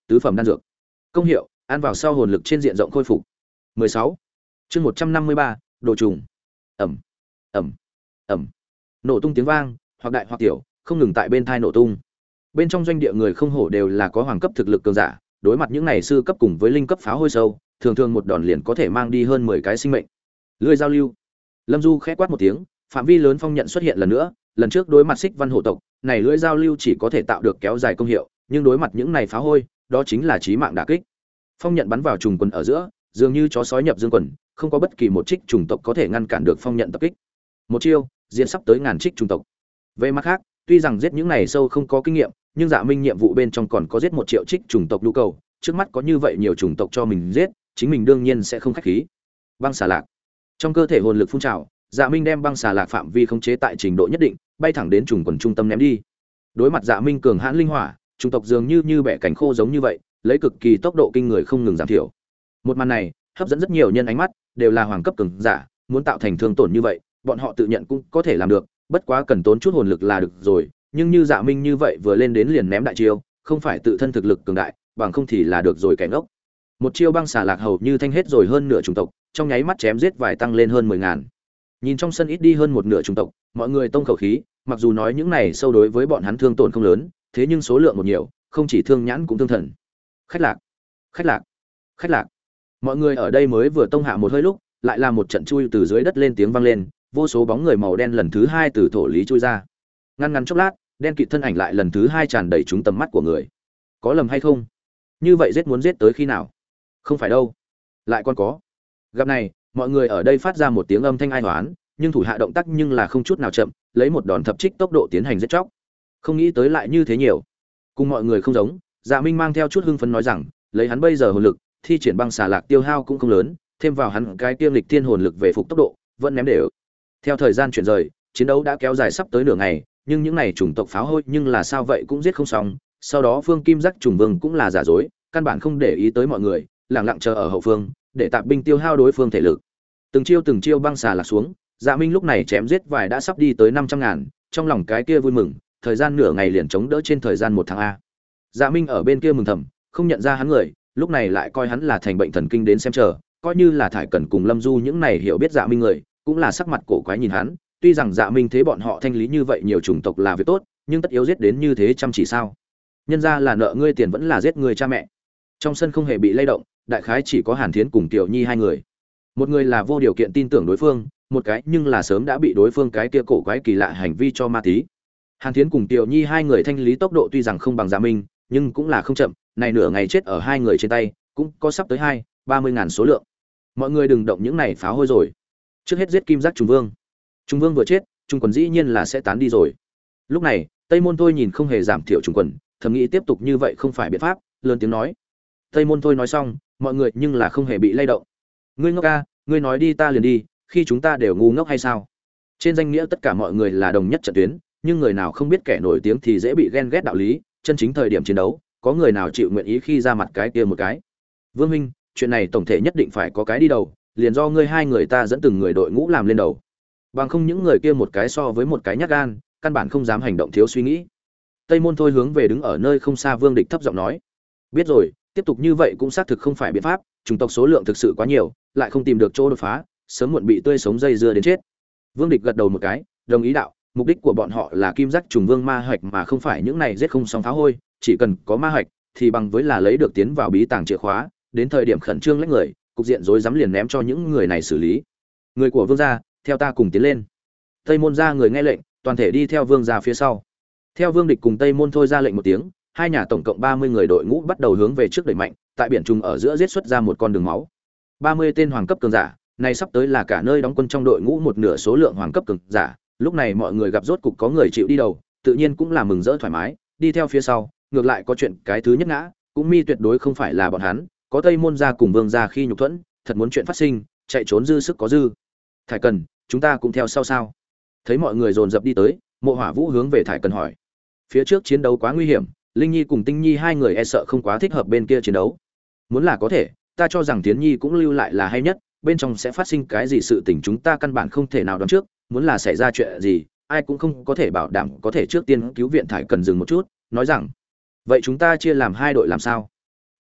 tứ phẩm đan dược. Công hiệu: ăn vào sau hồn lực trên diện rộng khôi phục. 16. Chương 153, đồ trùng. Ầm, ầm, ầm. Nổ tung tiếng vang, hoặc đại hoặc tiểu, không ngừng tại bên tai nổ tung. Bên trong doanh địa người không hổ đều là có hoàng cấp thực lực cường giả, đối mặt những này sư cấp cùng với linh cấp pháo hôi sâu, thường thường một đòn liền có thể mang đi hơn 10 cái sinh mệnh. Lưỡi giao lưu. Lâm Du khẽ quát một tiếng, phạm vi lớn phong nhận xuất hiện lần nữa, lần trước đối mặt Xích Văn hộ tộc, này lưỡi giao lưu chỉ có thể tạo được kéo dài công hiệu, nhưng đối mặt những này pháo hôi, đó chính là chí mạng đả kích. Phong nhận bắn vào trùng quần ở giữa, dường như chó sói nhập dương quần, không có bất kỳ một trích trùng tộc có thể ngăn cản được phong nhận tập kích. Một chiêu, diện sắp tới ngàn trích trùng tộc. Về mặt khác, tuy rằng giết những này sâu không có kinh nghiệm, nhưng Dạ Minh nhiệm vụ bên trong còn có giết 1 triệu trích trùng tộc nhu cầu, trước mắt có như vậy nhiều trùng tộc cho mình giết, chính mình đương nhiên sẽ không khách khí. Băng xà lạc. Trong cơ thể hồn lực phun trào, Dạ Minh đem băng xà lạc phạm vi khống chế tại trình độ nhất định, bay thẳng đến trùng quần trung tâm ném đi. Đối mặt Dạ Minh cường hãn linh hỏa, trùng tộc dường như bẻ cánh khô giống như vậy, lấy cực kỳ tốc độ kinh người không ngừng giảm thiểu. Một màn này hấp dẫn rất nhiều nhân ánh mắt, đều là hoàng cấp cường giả, muốn tạo thành thương tổn như vậy, bọn họ tự nhận cũng có thể làm được, bất quá cần tốn chút hồn lực là được rồi, nhưng như Dạ Minh như vậy vừa lên đến liền ném đại chiêu, không phải tự thân thực lực cường đại, bằng không thì là được rồi kẻ ngốc. Một chiêu băng xà lạc hầu như thanh hết rồi hơn nửa chủng tộc, trong nháy mắt chém giết vài tăng lên hơn 10.000. Nhìn trong sân ít đi hơn một nửa chủng tộc, mọi người tông khẩu khí, mặc dù nói những này sâu đối với bọn hắn thương tổn không lớn, thế nhưng số lượng một nhiều, không chỉ thương nhãn cũng thương thần. Khách lạc, khách lạc, khách lạc. Mọi người ở đây mới vừa tông hạ một hơi lúc, lại là một trận chui từ dưới đất lên tiếng vang lên, vô số bóng người màu đen lần thứ 2 từ thổ lý chui ra. Ngăn chốc lát, đen kịt thân ảnh lại lần thứ 2 tràn đầy trúng tầm mắt của người. Có lầm hay không? Như vậy giết muốn giết tới khi nào? Không phải đâu. Lại còn có. Gặp này, mọi người ở đây phát ra một tiếng âm thanh ai hoán, nhưng thủ hạ động tác nhưng là không chút nào chậm, lấy một đòn thập trích tốc độ tiến hành giết chóc. Không nghĩ tới lại như thế nhiều. Cùng mọi người không giống, Dạ Minh mang theo chút hưng phấn nói rằng, lấy hắn bây giờ hồn lực, thi triển băng xà lạc tiêu hao cũng không lớn, thêm vào hắn cái tiêu lịch thiên hồn lực về phục tốc độ, vẫn ném đều. Theo thời gian chuyển rời, chiến đấu đã kéo dài sắp tới nửa ngày, nhưng những này chủng tộc pháo hôi nhưng là sao vậy cũng giết không xong. Sau đó Phương Kim Giác trùng vương cũng là giả dối, căn bản không để ý tới mọi người, lặng lặng chờ ở hậu phương, để tạp binh tiêu hao đối phương thể lực. Từng chiêu băng xà lạc xuống, Dạ Minh lúc này chém giết vài đã sắp đi tới 500.000, trong lòng cái kia vui mừng, thời gian nửa ngày liền chống đỡ trên thời gian 1 tháng a. Dạ Minh ở bên kia mừng thầm, không nhận ra hắn người, lúc này lại coi hắn là thành bệnh thần kinh đến xem chờ, coi như là Thải Cẩn cùng Lâm Du những này hiểu biết Dạ Minh người, cũng là sắc mặt cổ quái nhìn hắn, tuy rằng Dạ Minh thế bọn họ thanh lý như vậy nhiều chủng tộc là việc tốt, nhưng tất yếu giết đến như thế chăm chỉ sao? Nhân ra là nợ ngươi tiền vẫn là giết người cha mẹ. Trong sân không hề bị lay động, đại khái chỉ có Hàn Thiến cùng Tiểu Nhi hai người. Một người là vô điều kiện tin tưởng đối phương, một cái nhưng là sớm đã bị đối phương cái kia cổ quái kỳ lạ hành vi cho ma tí. Hàn Thiến cùng Tiểu Nhi hai người thanh lý tốc độ tuy rằng không bằng Dạ Minh, nhưng cũng là không chậm, này nửa ngày chết ở hai người trên tay, cũng có sắp tới 20-30 ngàn số lượng. Mọi người đừng động những này pháo hôi rồi. Trước hết giết Kim Giác trùng vương. Trùng vương vừa chết, trùng quần dĩ nhiên là sẽ tán đi rồi. Lúc này, Tây Môn Thôi nhìn không hề giảm thiểu trùng quần, thầm nghĩ tiếp tục như vậy không phải biện pháp, lớn tiếng nói. Tây Môn Thôi nói xong, mọi người nhưng là không hề bị lay động. Ngươi ngốc a, ngươi nói đi ta liền đi, khi chúng ta đều ngu ngốc hay sao? Trên danh nghĩa tất cả mọi người là đồng nhất trận tuyến, nhưng người nào không biết kẻ nổi tiếng thì dễ bị ghen ghét đạo lý, chân chính thời điểm chiến đấu, có người nào chịu nguyện ý khi ra mặt cái kia một cái. Vương huynh, chuyện này tổng thể nhất định phải có cái đi đầu, liền do ngươi hai người ta dẫn từng người đội ngũ làm lên đầu. Bằng không những người kia một cái so với một cái nhát gan, căn bản không dám hành động thiếu suy nghĩ. Tây Môn Thôi hướng về đứng ở nơi không xa Vương Địch thấp giọng nói: biết rồi, tiếp tục như vậy cũng xác thực không phải biện pháp, chủng tộc số lượng thực sự quá nhiều, lại không tìm được chỗ đột phá, sớm muộn bị tươi sống dây dưa đến chết. Vương Địch gật đầu một cái, đồng ý đạo, mục đích của bọn họ là Kim Giác trùng vương ma hạch mà không phải những này giết không xong pháo hôi, chỉ cần có ma hạch thì bằng với là lấy được tiến vào bí tàng chìa khóa, đến thời điểm khẩn trương lách người, cục diện rối rắm liền ném cho những người này xử lý. Người của Vương gia, theo ta cùng tiến lên. Tây Môn gia người nghe lệnh, toàn thể đi theo Vương gia phía sau. Theo Vương Địch cùng Tây Môn Thôi ra lệnh một tiếng, hai nhà tổng cộng 30 người đội ngũ bắt đầu hướng về trước đẩy mạnh, tại biển trùng ở giữa giết xuất ra một con đường máu. 30 tên hoàng cấp cường giả, này sắp tới là cả nơi đóng quân trong đội ngũ một nửa số lượng hoàng cấp cường giả, lúc này mọi người gặp rốt cục có người chịu đi đầu, tự nhiên cũng là mừng rỡ thoải mái, đi theo phía sau, ngược lại có chuyện cái thứ nhất ngã, cũng mi tuyệt đối không phải là bọn hắn, có Tây Môn gia cùng Vương gia khi nhục thuẫn, thật muốn chuyện phát sinh, chạy trốn dư sức có dư. Thải Cần, chúng ta cũng theo sau sao? Thấy mọi người dồn dập đi tới, Mộ Hỏa Vũ hướng về Thải Cần hỏi. Phía trước chiến đấu quá nguy hiểm, Linh Nhi cùng Tinh Nhi hai người e sợ không quá thích hợp bên kia chiến đấu. Muốn là có thể, ta cho rằng Tiến Nhi cũng lưu lại là hay nhất, bên trong sẽ phát sinh cái gì sự tình chúng ta căn bản không thể nào đoán trước, muốn là xảy ra chuyện gì, ai cũng không có thể bảo đảm có thể trước tiên cứu viện. Thải Cần dừng một chút, nói rằng, vậy chúng ta chia làm hai đội làm sao?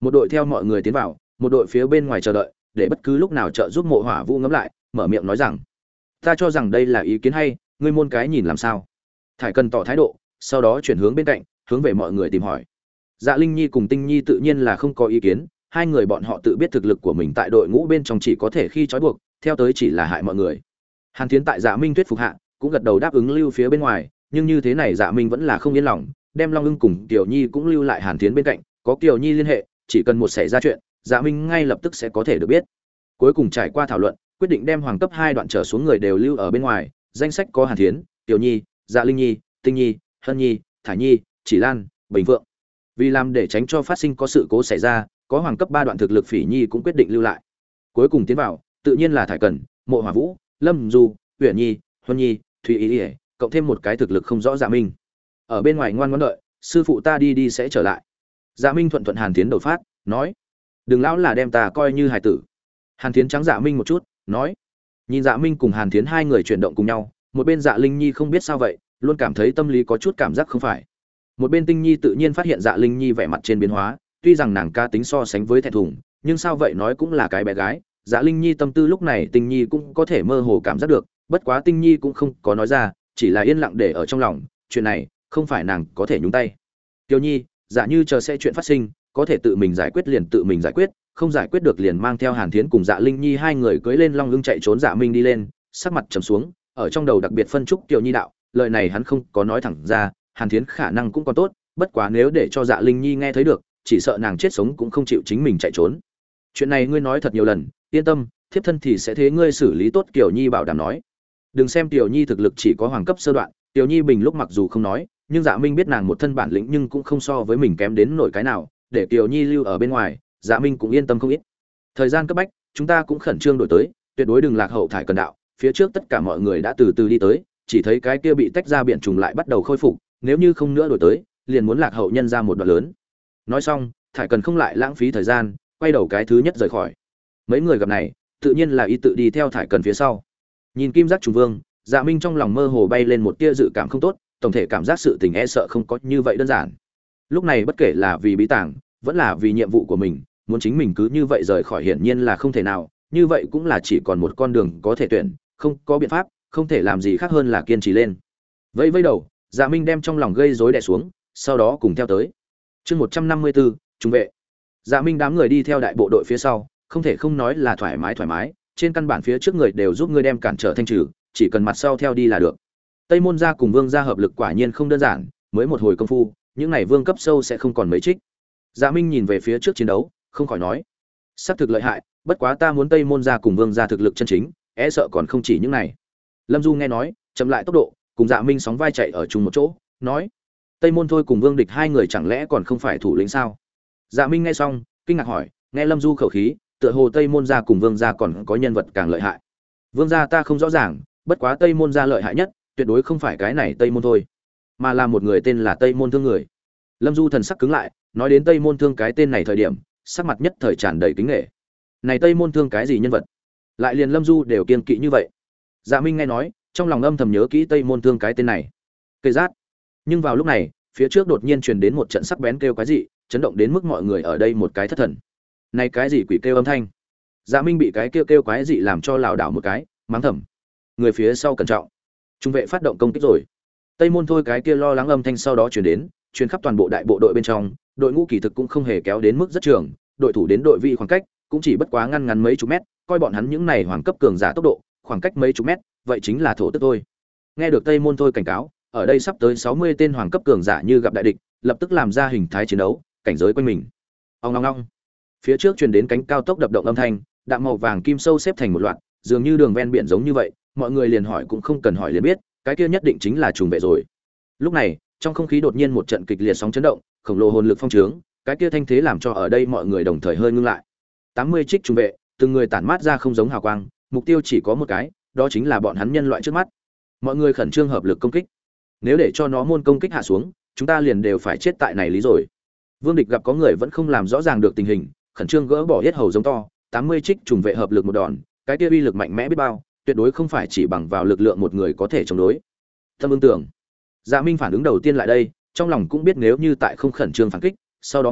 Một đội theo mọi người tiến vào, một đội phía bên ngoài chờ đợi, để bất cứ lúc nào trợ giúp Mộ Hỏa Vũ ngẫm lại, mở miệng nói rằng: "Ta cho rằng đây là ý kiến hay, ngươi môn cái nhìn làm sao?" Thải Cần tỏ thái độ, sau đó chuyển hướng bên cạnh, hướng về mọi người tìm hỏi. Dạ Linh Nhi cùng Tinh Nhi tự nhiên là không có ý kiến, hai người bọn họ tự biết thực lực của mình tại đội ngũ bên trong chỉ có thể khi trói buộc, theo tới chỉ là hại mọi người. Hàn Thiến tại Dạ Minh thuyết phục hạ, cũng gật đầu đáp ứng lưu phía bên ngoài, nhưng như thế này Dạ Minh vẫn là không yên lòng, đem Long Ưng cùng Kiều Nhi cũng lưu lại Hàn Thiến bên cạnh, có Kiều Nhi liên hệ, chỉ cần một xảy ra chuyện, Dạ Minh ngay lập tức sẽ có thể được biết. Cuối cùng trải qua thảo luận, quyết định đem hoàng cấp 2 đoạn trở xuống người đều lưu ở bên ngoài, danh sách có Hàn Thiến, Kiều Nhi, Dạ Linh Nhi, Tinh Nhi, Hân Nhi, Thải Nhi, Chỉ Lan, Bình Vượng. Vì làm để tránh cho phát sinh có sự cố xảy ra, có hoàng cấp 3 đoạn thực lực Phỉ Nhi cũng quyết định lưu lại. Cuối cùng tiến vào, tự nhiên là Thải Cần, Mộ Hỏa Vũ, Lâm Du, Uyển Nhi, Huân Nhi, Thùy Ý, cộng thêm một cái thực lực không rõ Dạ Minh. Ở bên ngoài ngoan ngoãn đợi, sư phụ ta đi sẽ trở lại. Dạ Minh thuận thuận Hàn Thiến đầu phát, nói: "Đừng lão là đem ta coi như hài tử." Hàn Thiến trắng Dạ Minh một chút, nói: Nhìn Dạ Minh cùng Hàn Thiến hai người chuyển động cùng nhau, một bên Dạ Linh Nhi không biết sao vậy, luôn cảm thấy tâm lý có chút cảm giác không phải. Một bên Tinh Nhi tự nhiên phát hiện Dạ Linh Nhi vẻ mặt trên biến hóa, tuy rằng nàng ca tính so sánh với thẹn thùng, nhưng sao vậy nói cũng là cái bé gái, Dạ Linh Nhi tâm tư lúc này Tinh Nhi cũng có thể mơ hồ cảm giác được, bất quá Tinh Nhi cũng không có nói ra, chỉ là yên lặng để ở trong lòng, chuyện này không phải nàng có thể nhúng tay. Kiều Nhi, Dạ Như chờ sẽ chuyện phát sinh, có thể tự mình giải quyết liền tự mình giải quyết, không giải quyết được liền mang theo Hàn Thiến cùng Dạ Linh Nhi hai người cưỡi lên Long Ưng chạy trốn. Dạ Minh đi lên, sắc mặt trầm xuống, ở trong đầu đặc biệt phân trúc Kiều Nhi đạo, lời này hắn không có nói thẳng ra, Hàn Thiến khả năng cũng còn tốt, bất quá nếu để cho Dạ Linh Nhi nghe thấy được, chỉ sợ nàng chết sống cũng không chịu chính mình chạy trốn. Chuyện này ngươi nói thật nhiều lần, yên tâm, thiếp thân thì sẽ thế ngươi xử lý tốt. Kiều Nhi bảo đảm nói. Đừng xem Kiều Nhi thực lực chỉ có hoàng cấp sơ đoạn, Kiều Nhi bình lúc mặc dù không nói, nhưng Dạ Minh biết nàng một thân bản lĩnh nhưng cũng không so với mình kém đến nổi cái nào, để Kiều Nhi lưu ở bên ngoài, Dạ Minh cũng yên tâm không ít. Thời gian cấp bách, chúng ta cũng khẩn trương đổi tới, tuyệt đối đừng lạc hậu Thải Cần đạo. Phía trước tất cả mọi người đã từ từ đi tới, chỉ thấy cái kia bị tách ra biển trùng lại bắt đầu khôi phục, nếu như không nữa đổi tới, liền muốn lạc hậu nhân ra một đoạn lớn. Nói xong, Thải Cần không lại lãng phí thời gian, quay đầu cái thứ nhất rời khỏi. Mấy người gặp này, tự nhiên là y tự đi theo Thải Cần phía sau. Nhìn Kim Giác Trùng Vương, Dạ Minh trong lòng mơ hồ bay lên một tia dự cảm không tốt, tổng thể cảm giác sự tình e sợ không có như vậy đơn giản. Lúc này bất kể là vì bí tàng, vẫn là vì nhiệm vụ của mình, muốn chính mình cứ như vậy rời khỏi hiển nhiên là không thể nào, như vậy cũng là chỉ còn một con đường có thể tuyển, không có biện pháp, không thể làm gì khác hơn là kiên trì lên. Vẫy vẫy đầu, Dạ Minh đem trong lòng gây rối đè xuống, sau đó cùng theo tới. Chương 154, trung vệ. Dạ Minh đám người đi theo đại bộ đội phía sau, không thể không nói là thoải mái, trên căn bản phía trước người đều giúp ngươi đem cản trở thanh trừ, chỉ cần mặt sau theo đi là được. Tây Môn gia cùng Vương gia hợp lực quả nhiên không đơn giản, mới một hồi công phu, những này vương cấp sâu sẽ không còn mấy trích. Dạ Minh nhìn về phía trước chiến đấu, không khỏi nói: "Sắp thực lợi hại, bất quá ta muốn Tây Môn gia cùng Vương gia thực lực chân chính, e sợ còn không chỉ những này." Lâm Du nghe nói, chậm lại tốc độ, cùng Dạ Minh sóng vai chạy ở chung một chỗ, nói: "Tây Môn thôi cùng Vương Địch hai người chẳng lẽ còn không phải thủ lĩnh sao?" Dạ Minh nghe xong, kinh ngạc hỏi, nghe Lâm Du khẩu khí, tựa hồ Tây Môn gia cùng Vương gia còn có nhân vật càng lợi hại. Vương gia ta không rõ ràng, bất quá Tây Môn gia lợi hại nhất, tuyệt đối không phải cái này Tây Môn thôi, mà là một người tên là Tây Môn Thương người. Lâm Du thần sắc cứng lại, nói đến Tây Môn Thương cái tên này thời điểm, sắc mặt nhất thời tràn đầy kính nể. Này Tây Môn Thương cái gì nhân vật? Lại liền Lâm Du đều kiên kỵ như vậy. Dạ Minh nghe nói, trong lòng âm thầm nhớ kỹ Tây Môn Thương cái tên này. Cây rát. Nhưng vào lúc này, phía trước đột nhiên truyền đến một trận sắc bén kêu quái dị, chấn động đến mức mọi người ở đây một cái thất thần. Này cái gì quỷ kêu âm thanh? Dạ Minh bị cái kêu quái dị làm cho lảo đảo một cái, mắng thầm. Người phía sau cẩn trọng. Trung vệ phát động công kích rồi. Tây Môn thôi cái kia lo lắng âm thanh sau đó truyền đến, truyền khắp toàn bộ đại bộ đội bên trong, đội ngũ kỳ thực cũng không hề kéo đến mức rất trường, đội thủ đến đội vị khoảng cách cũng chỉ bất quá ngăn ngắn mấy chục mét, coi bọn hắn những này hoàng cấp cường giả tốc độ, khoảng cách mấy chục mét, vậy chính là thổ tức thôi. Nghe được Tây Môn thôi cảnh cáo, ở đây sắp tới 60 tên hoàng cấp cường giả như gặp đại địch, lập tức làm ra hình thái chiến đấu, cảnh giới quanh mình. Ong ong ong. Phía trước truyền đến cánh cao tốc đập động âm thanh, đạm màu vàng kim sâu xếp thành một loạt, dường như đường ven biển giống như vậy, mọi người liền hỏi cũng không cần hỏi liền biết, cái kia nhất định chính là trùng vệ rồi. Lúc này, trong không khí đột nhiên một trận kịch liệt sóng chấn động, khổng lồ hồn lực phong trướng, cái kia thanh thế làm cho ở đây mọi người đồng thời hơi ngưng lại. 80 trích trùng vệ, từng người tản mát ra không giống hào quang, mục tiêu chỉ có một cái, đó chính là bọn hắn nhân loại trước mắt. Mọi người khẩn trương hợp lực công kích. Nếu để cho nó môn công kích hạ xuống, chúng ta liền đều phải chết tại này lý rồi. Vương Địch gặp có người vẫn không làm rõ ràng được tình hình, khẩn trương gỡ bỏ hết hầu giống to, 80 trích trùng vệ hợp lực một đòn, cái kia uy lực mạnh mẽ biết bao, tuyệt đối không phải chỉ bằng vào lực lượng một người có thể chống đối. Thâm Ưng tưởng, Dạ Minh phản ứng đầu tiên lại đây, trong lòng cũng biết nếu như tại không khẩn trương phản kích, sau đó ngã,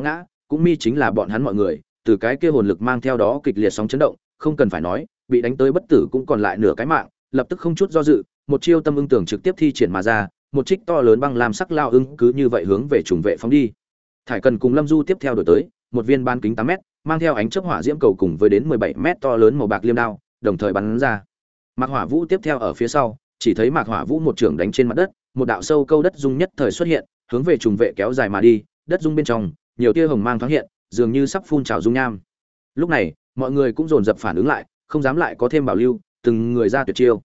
cũng mi chính là bọn hắn mọi người, từ cái kia hồn lực mang theo đó kịch liệt sóng chấn động, không cần phải nói, bị đánh tới bất tử cũng còn lại nửa cái mạng, lập tức không chút do dự, một chiêu tâm ưng tưởng trực tiếp thi triển mà ra, một trích to lớn băng lam sắc lao ưng cứ như vậy hướng về trùng vệ phóng đi. Thải Cần cùng Lâm Du tiếp theo đổi tới, một viên bán kính 8m, mang theo ánh chớp hỏa diễm cầu cùng với đến 17m to lớn màu bạc liêm đao, đồng thời bắn ra. Mạc Hỏa Vũ tiếp theo ở phía sau, chỉ thấy Mạc Hỏa Vũ một trường đánh trên mặt đất, một đạo sâu câu đất dung nhất thời xuất hiện, hướng về trùng vệ kéo dài mà đi, đất dung bên trong, nhiều tia hồng mang thoáng hiện, dường như sắp phun trào dung nham. Lúc này, mọi người cũng dồn dập phản ứng lại, không dám lại có thêm bảo lưu, từng người ra tuyệt chiêu.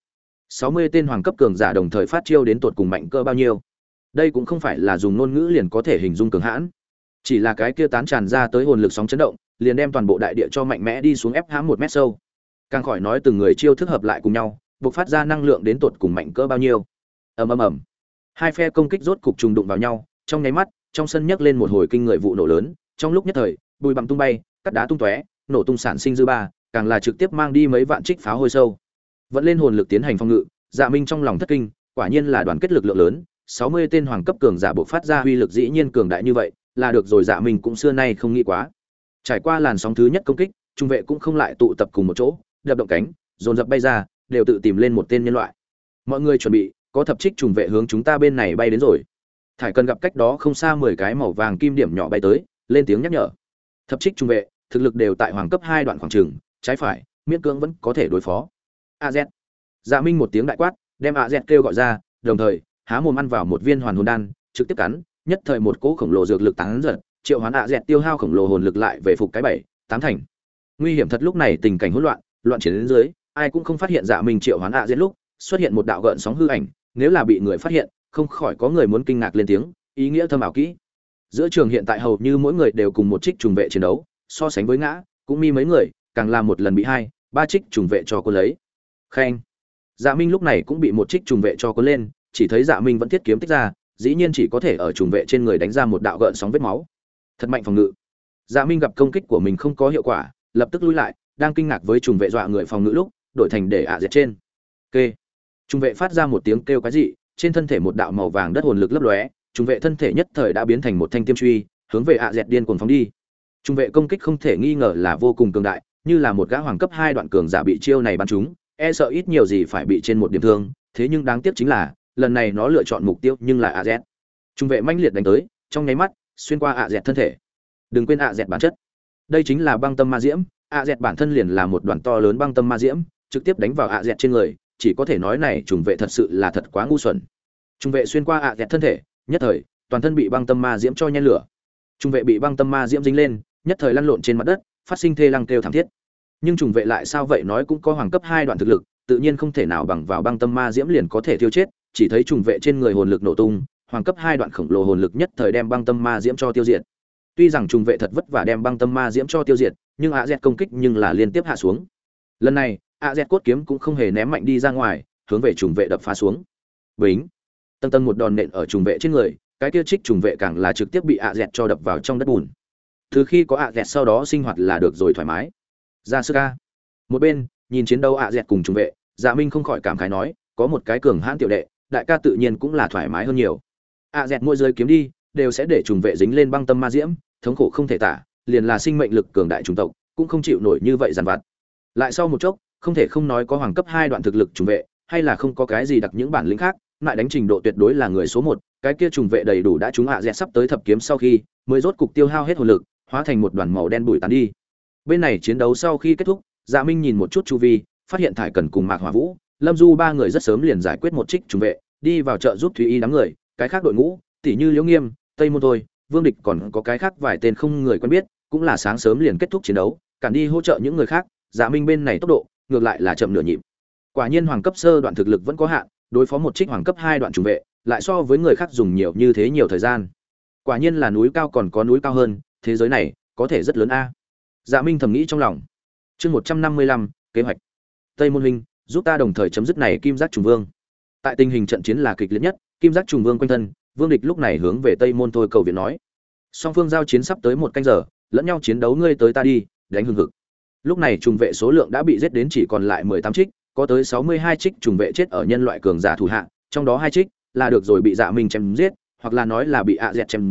60 tên hoàng cấp cường giả đồng thời phát chiêu đến tột cùng mạnh cơ bao nhiêu. Đây cũng không phải là dùng ngôn ngữ liền có thể hình dung cường hãn, chỉ là cái kia tán tràn ra tới hồn lực sóng chấn động, liền đem toàn bộ đại địa cho mạnh mẽ đi xuống ép hãm 1 mét sâu. Càng khỏi nói từng người chiêu thức hợp lại cùng nhau, bộc phát ra năng lượng đến tột cùng mạnh cỡ bao nhiêu. Ầm ầm ầm. Hai phe công kích rốt cục trùng đụng vào nhau, trong nháy mắt, trong sân nhấc lên một hồi kinh người vụ nổ lớn, trong lúc nhất thời, bụi bặm tung bay, cát đá tung tóe, nổ tung sản sinh dư ba, càng là trực tiếp mang đi mấy vạn trích pháo hôi sâu. Vẫn lên hồn lực tiến hành phòng ngự, Dạ Minh trong lòng thất kinh, quả nhiên là đoàn kết lực lượng lớn, 60 tên hoàng cấp cường giả bộc phát ra uy lực dĩ nhiên cường đại như vậy, là được rồi. Dạ Minh cũng xưa nay không nghĩ quá. Trải qua làn sóng thứ nhất công kích, trung vệ cũng không lại tụ tập cùng một chỗ, đập động cánh, dồn dập bay ra, đều tự tìm lên một tên nhân loại. Mọi người chuẩn bị, có thập trích trùng vệ hướng chúng ta bên này bay đến rồi. Thải Cần gặp cách đó không xa 10 cái màu vàng kim điểm nhỏ bay tới, lên tiếng nhắc nhở. Thập trích trùng vệ, thực lực đều tại hoàng cấp 2 đoạn khoảng chừng, trái phải, miễn cưỡng vẫn có thể đối phó. AZ. Dạ Minh một tiếng đại quát, đem AZ kêu gọi ra, đồng thời há mồm ăn vào một viên hoàn hồn đan, trực tiếp cắn, nhất thời một cỗ khổng lồ dược lực tán giật, triệu hoán AZ tiêu hao khổng lồ hồn lực lại về phục cái 7-8 thành. Nguy hiểm thật, lúc này tình cảnh hỗn loạn, loạn chiến đến dưới, ai cũng không phát hiện Dạ Minh triệu hoán AZ lúc, xuất hiện một đạo gợn sóng hư ảnh, nếu là bị người phát hiện, không khỏi có người muốn kinh ngạc lên tiếng, ý nghĩa thâm ảo kỹ. Giữa trường hiện tại hầu như mỗi người đều cùng một trích trùng vệ chiến đấu, so sánh với ngã, cũng mi mấy người, càng làm một lần bị 2-3 trích trùng vệ cho cuốn lấy. Khen. Dạ Minh lúc này cũng bị một trích trùng vệ cho cuốn lên, chỉ thấy Dạ Minh vẫn thiết kiếm tích ra, dĩ nhiên chỉ có thể ở trùng vệ trên người đánh ra một đạo gợn sóng vết máu. Thật mạnh phòng ngự. Dạ Minh gặp công kích của mình không có hiệu quả, lập tức lui lại, đang kinh ngạc với trùng vệ dọa người phòng ngự lúc, đổi thành để diệt trên. Kê. Trùng vệ phát ra một tiếng kêu quái dị, trên thân thể một đạo màu vàng đất hồn lực lấp lóe, trùng vệ thân thể nhất thời đã biến thành một thanh tiêm truy, hướng về diệt điên cuồng phóng đi. Trùng vệ công kích không thể nghi ngờ là vô cùng cường đại, như là một gã hoàng cấp 2 đoạn cường giả bị chiêu này bắn trúng, e sợ ít nhiều gì phải bị trên một điểm thương, thế nhưng đáng tiếc chính là, lần này nó lựa chọn mục tiêu nhưng là AZ. Trung vệ mãnh liệt đánh tới, trong nháy mắt, xuyên qua AZ thân thể. Đừng quên AZ bản chất. Đây chính là băng tâm ma diễm, AZ bản thân liền là một đoàn to lớn băng tâm ma diễm, trực tiếp đánh vào AZ trên người, chỉ có thể nói này trùng vệ thật sự là thật quá ngu xuẩn. Trung vệ xuyên qua AZ thân thể, nhất thời, toàn thân bị băng tâm ma diễm cho nhen lửa. Trung vệ bị băng tâm ma diễm dính lên, nhất thời lăn lộn trên mặt đất, phát sinh thê lăng kêu thảm thiết. Nhưng trùng vệ lại sao vậy, nói cũng có hoàng cấp 2 đoạn thực lực, tự nhiên không thể nào bằng vào băng tâm ma diễm liền có thể tiêu chết, chỉ thấy trùng vệ trên người hồn lực nổ tung, hoàng cấp 2 đoạn khổng lồ hồn lực nhất thời đem băng tâm ma diễm cho tiêu diệt. Tuy rằng trùng vệ thật vất vả đem băng tâm ma diễm cho tiêu diệt, nhưng AZ công kích nhưng là liên tiếp hạ xuống. Lần này, AZ cốt kiếm cũng không hề ném mạnh đi ra ngoài, hướng về trùng vệ đập phá xuống. Bính. Tầng tầng một đòn nện ở trùng vệ trên người, cái kia trích trùng vệ càng là trực tiếp bị AZ cho đập vào trong đất bùn. Từ khi có AZ sau đó sinh hoạt là được rồi thoải mái. Ra sức ca. Một bên, nhìn chiến đấu AZ cùng trùng vệ, Dạ Minh không khỏi cảm khái nói, có một cái cường hãn tiểu đệ, đại ca tự nhiên cũng là thoải mái hơn nhiều. AZ môi rơi kiếm đi, đều sẽ để trùng vệ dính lên băng tâm ma diễm, thống khổ không thể tả, liền là sinh mệnh lực cường đại chủng tộc, cũng không chịu nổi như vậy giàn vặt. Lại sau một chốc, không thể không nói có hoàng cấp 2 đoạn thực lực trùng vệ, hay là không có cái gì đặc những bản lĩnh khác, lại đánh trình độ tuyệt đối là người số 1, cái kia trùng vệ đầy đủ đã trúng AZ sắp tới thập kiếm sau khi, mới rốt cục tiêu hao hết hồn lực, hóa thành một đoàn màu đen bụi tán đi. Bên này chiến đấu sau khi kết thúc, Dạ Minh nhìn một chút chu vi, phát hiện Thải Cần cùng Mạc Hỏa Vũ, Lâm Du ba người rất sớm liền giải quyết một trích trùng vệ, đi vào trợ giúp Thúy Y đám người, cái khác đội ngũ, tỷ như Liễu Nghiêm, Tây Môn thôi, Vương Địch còn có cái khác vài tên không người quen biết, cũng là sáng sớm liền kết thúc chiến đấu, cản đi hỗ trợ những người khác, Dạ Minh bên này tốc độ ngược lại là chậm nửa nhịp. Quả nhiên hoàng cấp sơ đoạn thực lực vẫn có hạn, đối phó một trích hoàng cấp 2 đoạn trùng vệ, lại so với người khác dùng nhiều như thế nhiều thời gian. Quả nhiên là núi cao còn có núi cao hơn, thế giới này có thể rất lớn a. Dạ Minh thầm nghĩ trong lòng. Chương 155, kế hoạch. Tây Môn huynh, giúp ta đồng thời chấm dứt này Kim Giác Trùng Vương. Tại tình hình trận chiến là kịch liệt nhất, Kim Giác Trùng Vương quanh thân, Vương Địch lúc này hướng về Tây Môn thôi cầu viện nói. Song phương giao chiến sắp tới một canh giờ, lẫn nhau chiến đấu ngươi tới ta đi, đánh hừng hực. Lúc này trùng vệ số lượng đã bị giết đến chỉ còn lại 18 trích, có tới 62 trích trùng vệ chết ở nhân loại cường giả thủ hạ, trong đó 2 trích là được rồi bị Dạ Minh chém giết, hoặc là nói là bị dẹt chém giết,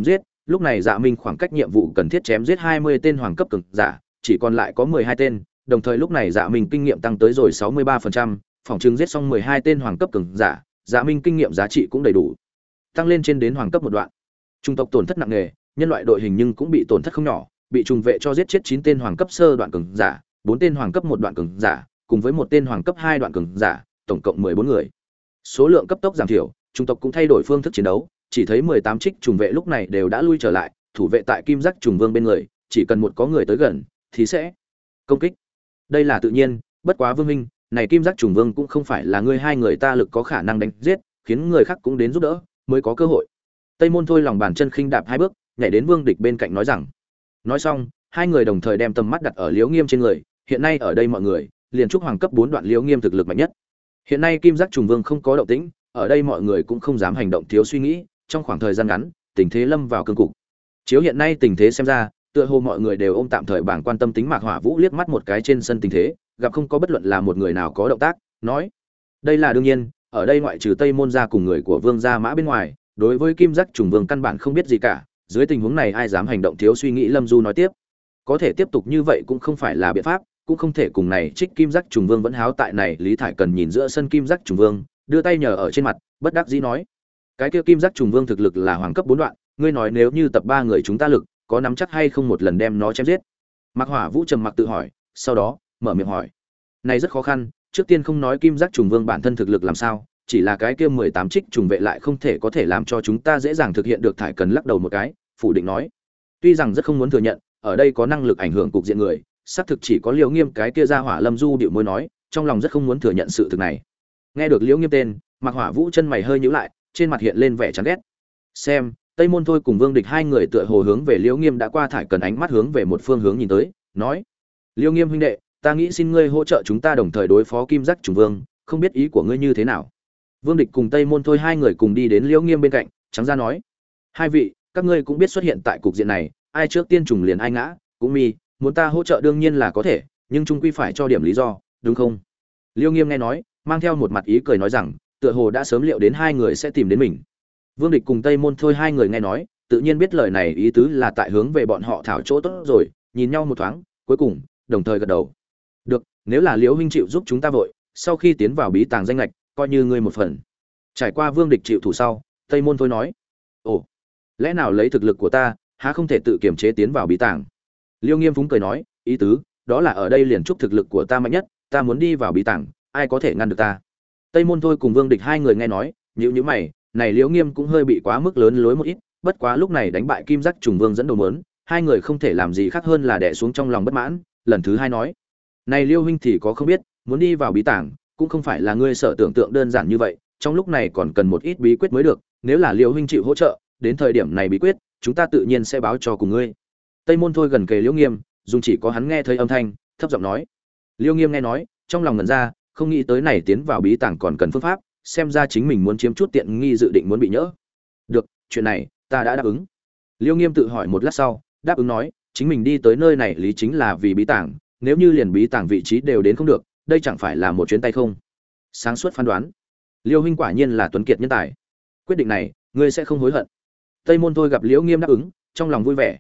lúc này Dạ Minh khoảng cách nhiệm vụ cần thiết chém giết 20 tên hoàng cấp cường giả, chỉ còn lại có 12 tên, đồng thời lúc này Dạ Minh kinh nghiệm tăng tới rồi 63%, phòng chứng giết xong 12 tên hoàng cấp cường giả, Dạ Minh kinh nghiệm giá trị cũng đầy đủ, tăng lên trên đến hoàng cấp một đoạn. Trung tộc tổn thất nặng nề, nhân loại đội hình nhưng cũng bị tổn thất không nhỏ, bị trùng vệ cho giết chết 9 tên hoàng cấp sơ đoạn cường giả, 4 tên hoàng cấp một đoạn cường giả, cùng với một tên hoàng cấp 2 đoạn cường giả, tổng cộng 14 người. Số lượng cấp tốc giảm thiểu, trung tộc cũng thay đổi phương thức chiến đấu, chỉ thấy 18 trích trùng vệ lúc này đều đã lui trở lại, thủ vệ tại Kim Giác trùng vương bên người, chỉ cần một có người tới gần thì sẽ công kích. Đây là tự nhiên, bất quá Vương minh, này Kim Giác trùng vương cũng không phải là ngươi hai người ta lực có khả năng đánh giết, khiến người khác cũng đến giúp đỡ, mới có cơ hội. Tây Môn Thôi lòng bàn chân khinh đạp hai bước, nhảy đến Vương Địch bên cạnh nói rằng. Nói xong, hai người đồng thời đem tầm mắt đặt ở Liễu Nghiêm trên người, hiện nay ở đây mọi người, liền chúc hoàng cấp 4 đoạn Liễu Nghiêm thực lực mạnh nhất. Hiện nay Kim Giác trùng vương không có động tĩnh, ở đây mọi người cũng không dám hành động thiếu suy nghĩ, trong khoảng thời gian ngắn, tình thế lâm vào cương cục. Chiếu hiện nay tình thế xem ra, tựa hồ mọi người đều ôm tạm thời bảng quan tâm tính Mạc Hỏa Vũ liếc mắt một cái trên sân tình thế, gặp không có bất luận là một người nào có động tác, nói: "Đây là đương nhiên, ở đây ngoại trừ Tây Môn gia cùng người của Vương gia Mã bên ngoài, đối với Kim Giác trùng vương căn bản không biết gì cả, dưới tình huống này ai dám hành động thiếu suy nghĩ." Lâm Du nói tiếp: "Có thể tiếp tục như vậy cũng không phải là biện pháp, cũng không thể cùng này trích Kim Giác trùng vương vẫn háo tại này." Lý Thải Cần nhìn giữa sân Kim Giác trùng vương, đưa tay nhờ ở trên mặt, bất đắc dĩ nói: "Cái kia Kim Giác trùng vương thực lực là hoàng cấp 4 đoạn, ngươi nói nếu như tập 3 người chúng ta lực, có nắm chắc hay không một lần đem nó chém giết?" Mạc Hỏa Vũ trầm mặc tự hỏi, sau đó mở miệng hỏi: "Này rất khó khăn, trước tiên không nói Kim Giác trùng vương bản thân thực lực làm sao, chỉ là cái kia 18 trích trùng vệ lại không thể có thể làm cho chúng ta dễ dàng thực hiện được." Thải Cần lắc đầu một cái, phủ định nói: "Tuy rằng rất không muốn thừa nhận, ở đây có năng lực ảnh hưởng cục diện người, xác thực chỉ có Liễu Nghiêm cái kia ra hỏa." Lâm Du điệu môi nói, trong lòng rất không muốn thừa nhận sự thực này. Nghe được Liễu Nghiêm tên, Mạc Hỏa Vũ chân mày hơi nhíu lại, trên mặt hiện lên vẻ chán ghét. Xem, Tây Môn Thôi cùng Vương Địch hai người tựa hồ hướng về Liễu Nghiêm đã qua. Thải Cần ánh mắt hướng về một phương hướng nhìn tới, nói: "Liễu Nghiêm huynh đệ, ta nghĩ xin ngươi hỗ trợ chúng ta đồng thời đối phó Kim Giác trùng vương, không biết ý của ngươi như thế nào?" Vương Địch cùng Tây Môn Thôi hai người cùng đi đến Liễu Nghiêm bên cạnh, trắng ra nói: "Hai vị, các ngươi cũng biết xuất hiện tại cục diện này, ai trước tiên trùng liền ai ngã, cũng muốn ta hỗ trợ đương nhiên là có thể, nhưng chung quy phải cho điểm lý do, đúng không?" Liễu Nghiêm nghe nói, mang theo một mặt ý cười nói rằng, tựa hồ đã sớm liệu đến hai người sẽ tìm đến mình. Vương Địch cùng Tây Môn Thôi hai người nghe nói, tự nhiên biết lời này ý tứ là tại hướng về bọn họ thảo chỗ tốt rồi, nhìn nhau một thoáng, cuối cùng đồng thời gật đầu. "Được, nếu là Liễu huynh chịu giúp chúng ta vội, sau khi tiến vào bí tàng danh ngạch, coi như ngươi một phần." Trải qua Vương Địch chịu thủ sau, Tây Môn Thôi nói: "Ồ, lẽ nào lấy thực lực của ta, há không thể tự kiềm chế tiến vào bí tàng?" Liễu Nghiêm phúng cười nói: "Ý tứ, đó là ở đây liền chúc thực lực của ta mạnh nhất, ta muốn đi vào bí tàng, ai có thể ngăn được ta?" Tây Môn Thôi cùng Vương Địch hai người nghe nói, nhíu mày, này Liễu Nghiêm cũng hơi bị quá mức lớn lối một ít, bất quá lúc này đánh bại Kim Giác trùng vương dẫn đầu mớn, hai người không thể làm gì khác hơn là đè xuống trong lòng bất mãn, lần thứ hai nói: "Này Liêu huynh thì có không biết, muốn đi vào bí tàng, cũng không phải là ngươi sợ tưởng tượng đơn giản như vậy, trong lúc này còn cần một ít bí quyết mới được, nếu là Liêu huynh chịu hỗ trợ, đến thời điểm này bí quyết, chúng ta tự nhiên sẽ báo cho cùng ngươi." Tây Môn Thôi gần kề Liễu Nghiêm, dùng chỉ có hắn nghe thấy âm thanh, thấp giọng nói. Liêu Nghiêm nghe nói, trong lòng ngẩn ra, không nghĩ tới này tiến vào bí tàng còn cần phương pháp, xem ra chính mình muốn chiếm chút tiện nghi dự định muốn bị nhỡ. "Được, chuyện này ta đã đáp ứng." Liêu Nghiêm tự hỏi một lát sau, đáp ứng nói, chính mình đi tới nơi này lý chính là vì bí tàng, nếu như liền bí tàng vị trí đều đến không được, đây chẳng phải là một chuyến tay không. Sáng suốt phán đoán. Liêu huynh quả nhiên là tuấn kiệt nhân tài. Quyết định này, ngươi sẽ không hối hận. Tây Môn Thôi gặp Liễu Nghiêm đáp ứng, trong lòng vui vẻ,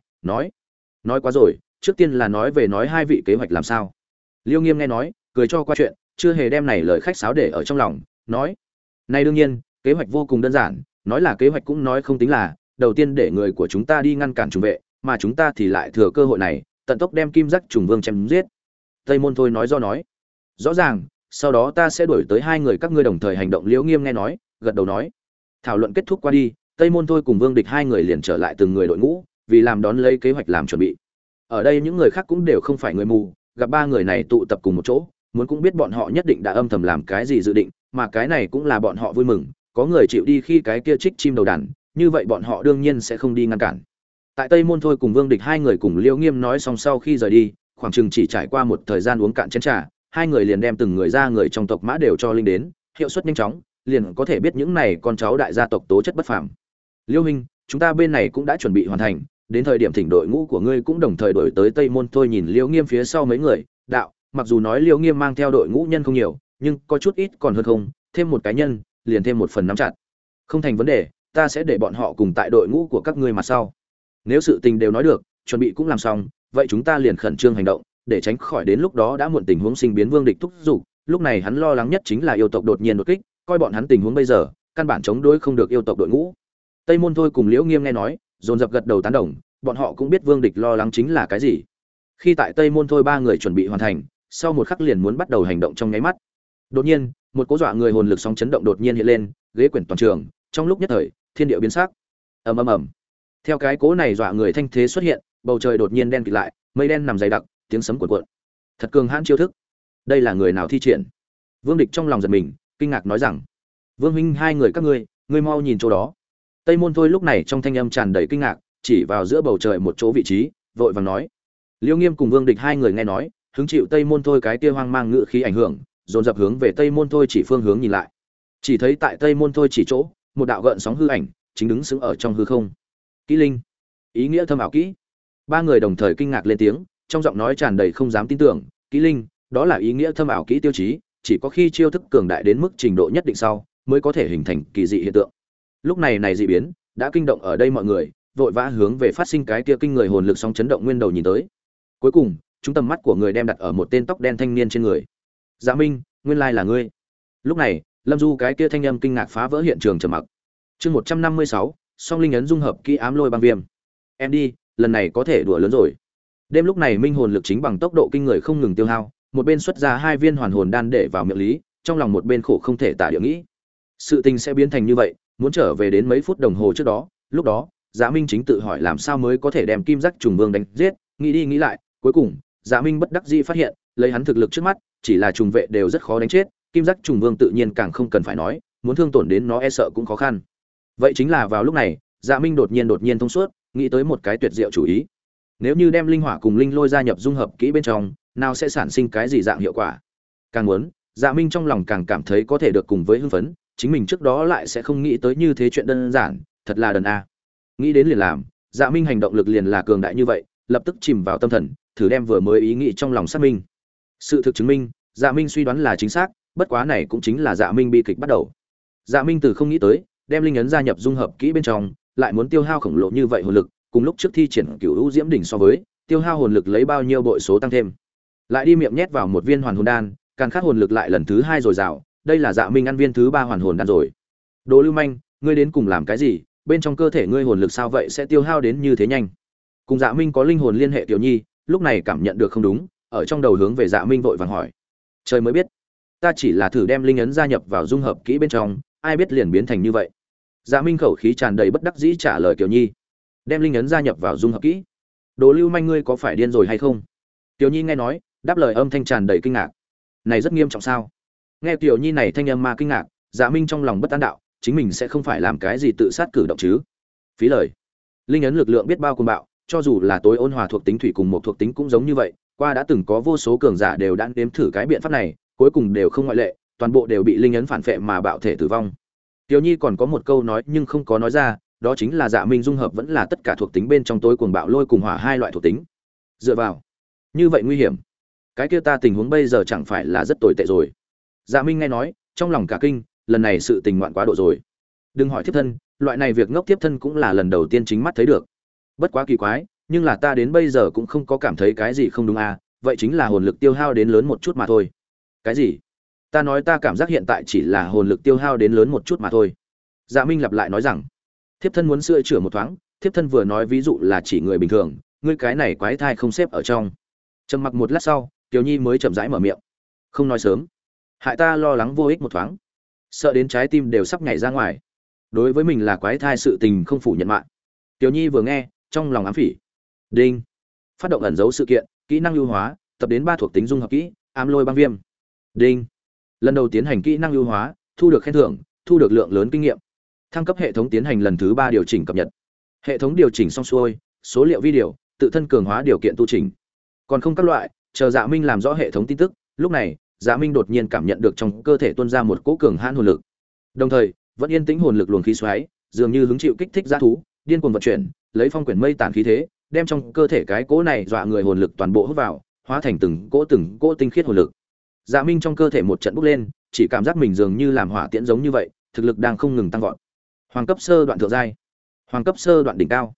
nói quá rồi, trước tiên là nói hai vị kế hoạch làm sao. Liêu Nghiêm nghe nói, cười cho qua chuyện, chưa hề đem này lời khách sáo để ở trong lòng, nói: "Này đương nhiên, kế hoạch vô cùng đơn giản, nói là kế hoạch cũng nói không tính là, đầu tiên để người của chúng ta đi ngăn cản trùng vệ, mà chúng ta thì lại thừa cơ hội này, tận tốc đem Kim Giác trùng vương chém giết." Tây Môn Thôi nói: "Rõ ràng, sau đó ta sẽ đuổi tới hai người các ngươi đồng thời hành động." Liễu Nghiêm nghe nói, gật đầu nói. Thảo luận kết thúc qua đi, Tây Môn Thôi cùng Vương Địch hai người liền trở lại từng người đội ngũ, vì làm đón lấy kế hoạch làm chuẩn bị. Ở đây những người khác cũng đều không phải người mù, gặp ba người này tụ tập cùng một chỗ, muốn cũng biết bọn họ nhất định đã âm thầm làm cái gì dự định, mà cái này cũng là bọn họ vui mừng, có người chịu đi khi cái kia trích chim đầu đàn, như vậy bọn họ đương nhiên sẽ không đi ngăn cản. Tại Tây Môn Thôi cùng Vương Địch hai người cùng Liễu Nghiêm nói xong sau khi rời đi, khoảng chừng chỉ trải qua một thời gian uống cạn chén trà, hai người liền đem từng người ra người trong tộc mã đều cho linh đến, hiệu suất nhanh chóng, liền có thể biết những này con cháu đại gia tộc tố chất bất phàm. "Liễu huynh, chúng ta bên này cũng đã chuẩn bị hoàn thành, đến thời điểm thỉnh đội ngũ của ngươi cũng đồng thời đổi tới." Tây Môn Thôi nhìn Liễu Nghiêm phía sau mấy người, đạo: "Mặc dù nói Liễu Nghiêm mang theo đội ngũ nhân không nhiều, nhưng có chút ít còn hơn không, thêm một cái nhân, liền thêm một phần nắm chặt. Không thành vấn đề, ta sẽ để bọn họ cùng tại đội ngũ của các ngươi mặt sau." Nếu sự tình đều nói được, chuẩn bị cũng làm xong, vậy chúng ta liền khẩn trương hành động, để tránh khỏi đến lúc đó đã muộn tình huống sinh biến Vương địch thúc giục. Lúc này hắn lo lắng nhất chính là yêu tộc đột nhiên đột kích, coi bọn hắn tình huống bây giờ, căn bản chống đối không được yêu tộc đội ngũ. Tây Môn Thôi cùng Liễu Nghiêm nghe nói, dồn dập gật đầu tán đồng, bọn họ cũng biết Vương địch lo lắng chính là cái gì. Khi tại Tây Môn Thôi ba người chuẩn bị hoàn thành, sau một khắc liền muốn bắt đầu hành động trong nháy mắt. Đột nhiên, một cỗ dọa người hồn lực sóng chấn động đột nhiên hiện lên, ghế quyển toàn trường, trong lúc nhất thời, thiên địa biến sắc. Ầm ầm ầm. Theo cái cỗ này dọa người thanh thế xuất hiện, bầu trời đột nhiên đen kịt lại, mây đen nằm dày đặc, tiếng sấm cuộn cuộn. Thật cường hãn chiêu thức. Đây là người nào thi triển? Vương Địch trong lòng giật mình, kinh ngạc nói rằng: "Vương huynh, hai người các ngươi mau nhìn chỗ đó." Tây Môn Thôi lúc này trong thanh âm tràn đầy kinh ngạc, chỉ vào giữa bầu trời một chỗ vị trí, vội vàng nói. Liêu Nghiêm cùng Vương Địch hai người nghe nói, hứng chịu Tây Môn Thôi cái kia hoang mang ngữ khí ảnh hưởng, dồn dập hướng về Tây Môn Thôi chỉ phương hướng nhìn lại. Chỉ thấy tại Tây Môn Thôi chỉ chỗ, một đạo gợn sóng hư ảnh, chính đứng sững ở trong hư không. Kỹ linh, ý nghĩa thâm ảo kỹ. Ba người đồng thời kinh ngạc lên tiếng, trong giọng nói tràn đầy không dám tin tưởng. Kỹ linh, đó là ý nghĩa thâm ảo kỹ tiêu chí, chỉ có khi chiêu thức cường đại đến mức trình độ nhất định sau, mới có thể hình thành kỳ dị hiện tượng. Lúc này dị biến đã kinh động ở đây mọi người, vội vã hướng về phát sinh cái kia kinh người hồn lực sóng chấn động nguyên đầu nhìn tới. Cuối cùng, chúng tầm mắt của người đem đặt ở một tên tóc đen thanh niên trên người. Dạ Minh, nguyên lai là ngươi. Lúc này, Lâm Du cái kia thanh âm kinh ngạc phá vỡ hiện trường trầm mặc. Chương 156, Song Linh ấn dung hợp kỹ ám lôi băng viêm. Em đi, lần này có thể đùa lớn rồi. Đêm lúc này minh hồn lực chính bằng tốc độ kinh người không ngừng tiêu hao, một bên xuất ra 2 viên hoàn hồn đan để vào miệng lý, trong lòng một bên khổ không thể tả địa nghĩ. Sự tình sẽ biến thành như vậy, muốn trở về đến mấy phút đồng hồ trước đó, lúc đó, Dạ Minh chính tự hỏi làm sao mới có thể đem Kim Giác Trùng Vương đánh giết, nghĩ đi nghĩ lại, cuối cùng, Dạ Minh bất đắc dĩ phát hiện, lấy hắn thực lực trước mắt, chỉ là trùng vệ đều rất khó đánh chết, Kim Giác Trùng Vương tự nhiên càng không cần phải nói, muốn thương tổn đến nó e sợ cũng khó khăn. Vậy chính là vào lúc này, Dạ Minh đột nhiên thông suốt, nghĩ tới một cái tuyệt diệu chủ ý. Nếu như đem linh hỏa cùng linh lôi gia nhập dung hợp kỹ bên trong, nào sẽ sản sinh cái gì dạng hiệu quả? Càng muốn, Dạ Minh trong lòng càng cảm thấy có thể được cùng với hưng phấn, chính mình trước đó lại sẽ không nghĩ tới như thế chuyện đơn giản, thật là đần a. Nghĩ đến liền làm, Dạ Minh hành động lực liền là cường đại như vậy, lập tức chìm vào tâm thần, thử đem vừa mới ý nghĩ trong lòng xác minh. Sự thực chứng minh, Dạ Minh suy đoán là chính xác, bất quá này cũng chính là Dạ Minh bi kịch bắt đầu. Dạ Minh từ không nghĩ tới, đem linh ấn gia nhập dung hợp kỹ bên trong, lại muốn tiêu hao khổng lồ như vậy hồn lực, cùng lúc trước thi triển Cửu Vũ Diễm đỉnh so với, tiêu hao hồn lực lấy bao nhiêu bội số tăng thêm. Lại đi miệng nhét vào một viên hoàn hồn đan, càng khát hồn lực lại lần thứ 2 rồi rào, đây là Dạ Minh ăn viên thứ 3 hoàn hồn đan rồi. Đồ lưu manh, ngươi đến cùng làm cái gì? Bên trong cơ thể ngươi hồn lực sao vậy sẽ tiêu hao đến như thế nhanh? Cùng Dạ Minh có linh hồn liên hệ Tiểu Nhi, lúc này cảm nhận được không đúng, ở trong đầu hướng về Dạ Minh vội vàng hỏi. Trời mới biết, ta chỉ là thử đem linh ấn gia nhập vào dung hợp kỹ bên trong, ai biết liền biến thành như vậy. Dạ Minh khẩu khí tràn đầy bất đắc dĩ trả lời Tiểu Nhi. Đem linh ấn gia nhập vào dung hợp kỹ? Đồ lưu manh, ngươi có phải điên rồi hay không? Tiểu Nhi nghe nói, đáp lời âm thanh tràn đầy kinh ngạc. Này rất nghiêm trọng sao? Nghe Tiểu Nhi này thanh âm ma kinh ngạc, Dạ Minh trong lòng bất an đạo, chính mình sẽ không phải làm cái gì tự sát cử động chứ? Phí lời. Linh ấn lực lượng biết bao cuồng bạo, cho dù là tối ôn hòa thuộc tính thủy cùng một thuộc tính cũng giống như vậy, qua đã từng có vô số cường giả đều đã nếm thử cái biện pháp này, cuối cùng đều không ngoại lệ, toàn bộ đều bị linh ấn phản phệ mà bạo thể tử vong. Tiểu Nhi còn có một câu nói nhưng không có nói ra, đó chính là Dạ Minh dung hợp vẫn là tất cả thuộc tính bên trong tối cuồng bạo lôi cùng hỏa hai loại thuộc tính. Dựa vào, như vậy nguy hiểm. Cái kia ta tình huống bây giờ chẳng phải là rất tồi tệ rồi. Dạ Minh nghe nói, trong lòng cả kinh, lần này sự tình ngoạn quá độ rồi. Đừng hỏi thiếp thân, loại này việc ngốc thiếp thân cũng là lần đầu tiên chính mắt thấy được. Bất quá kỳ quái, nhưng là ta đến bây giờ cũng không có cảm thấy cái gì không đúng à, vậy chính là hồn lực tiêu hao đến lớn một chút mà thôi. Cái gì? Ta nói ta cảm giác hiện tại chỉ là hồn lực tiêu hao đến lớn một chút mà thôi. Dạ Minh lặp lại nói rằng, thiếp thân muốn sửa chữa một thoáng, thiếp thân vừa nói ví dụ là chỉ người bình thường, ngươi cái này quái thai không xếp ở trong. Trầm mặc một lát sau, Tiểu Nhi mới chậm rãi mở miệng. Không nói sớm, hại ta lo lắng vô ích một thoáng, sợ đến trái tim đều sắp nhảy ra ngoài. Đối với mình là quái thai sự tình không phủ nhận mạng. Tiểu Nhi vừa nghe, trong lòng ám phỉ. Đinh. Phát động ẩn dấu sự kiện, kỹ năng ưu hóa, tập đến 3 thuộc tính dung hợp kỹ, ám lôi băng viêm. Đinh. Lần đầu tiến hành kỹ năng ưu hóa, thu được khen thưởng, thu được lượng lớn kinh nghiệm. Thăng cấp hệ thống tiến hành lần thứ 3 điều chỉnh cập nhật. Hệ thống điều chỉnh xong xuôi, số liệu video, tự thân cường hóa điều kiện tu chỉnh. Còn không các loại, chờ Dạ Minh làm rõ hệ thống tin tức, lúc này, Dạ Minh đột nhiên cảm nhận được trong cơ thể tuôn ra một cỗ cường hãn hồn lực. Đồng thời, vẫn yên tĩnh hồn lực luồng khí xoáy, dường như hứng chịu kích thích dã thú, điên cuồng vận chuyển, lấy phong quyển mây tản khí thế, đem trong cơ thể cái cỗ này dọa người hồn lực toàn bộ hút vào, hóa thành từng cỗ tinh khiết hồn lực. Dạ Minh trong cơ thể một trận bốc lên, chỉ cảm giác mình dường như làm hỏa tiễn giống như vậy, thực lực đang không ngừng tăng vọt. Hoàng cấp sơ đoạn thượng giai, hoàng cấp sơ đoạn đỉnh cao,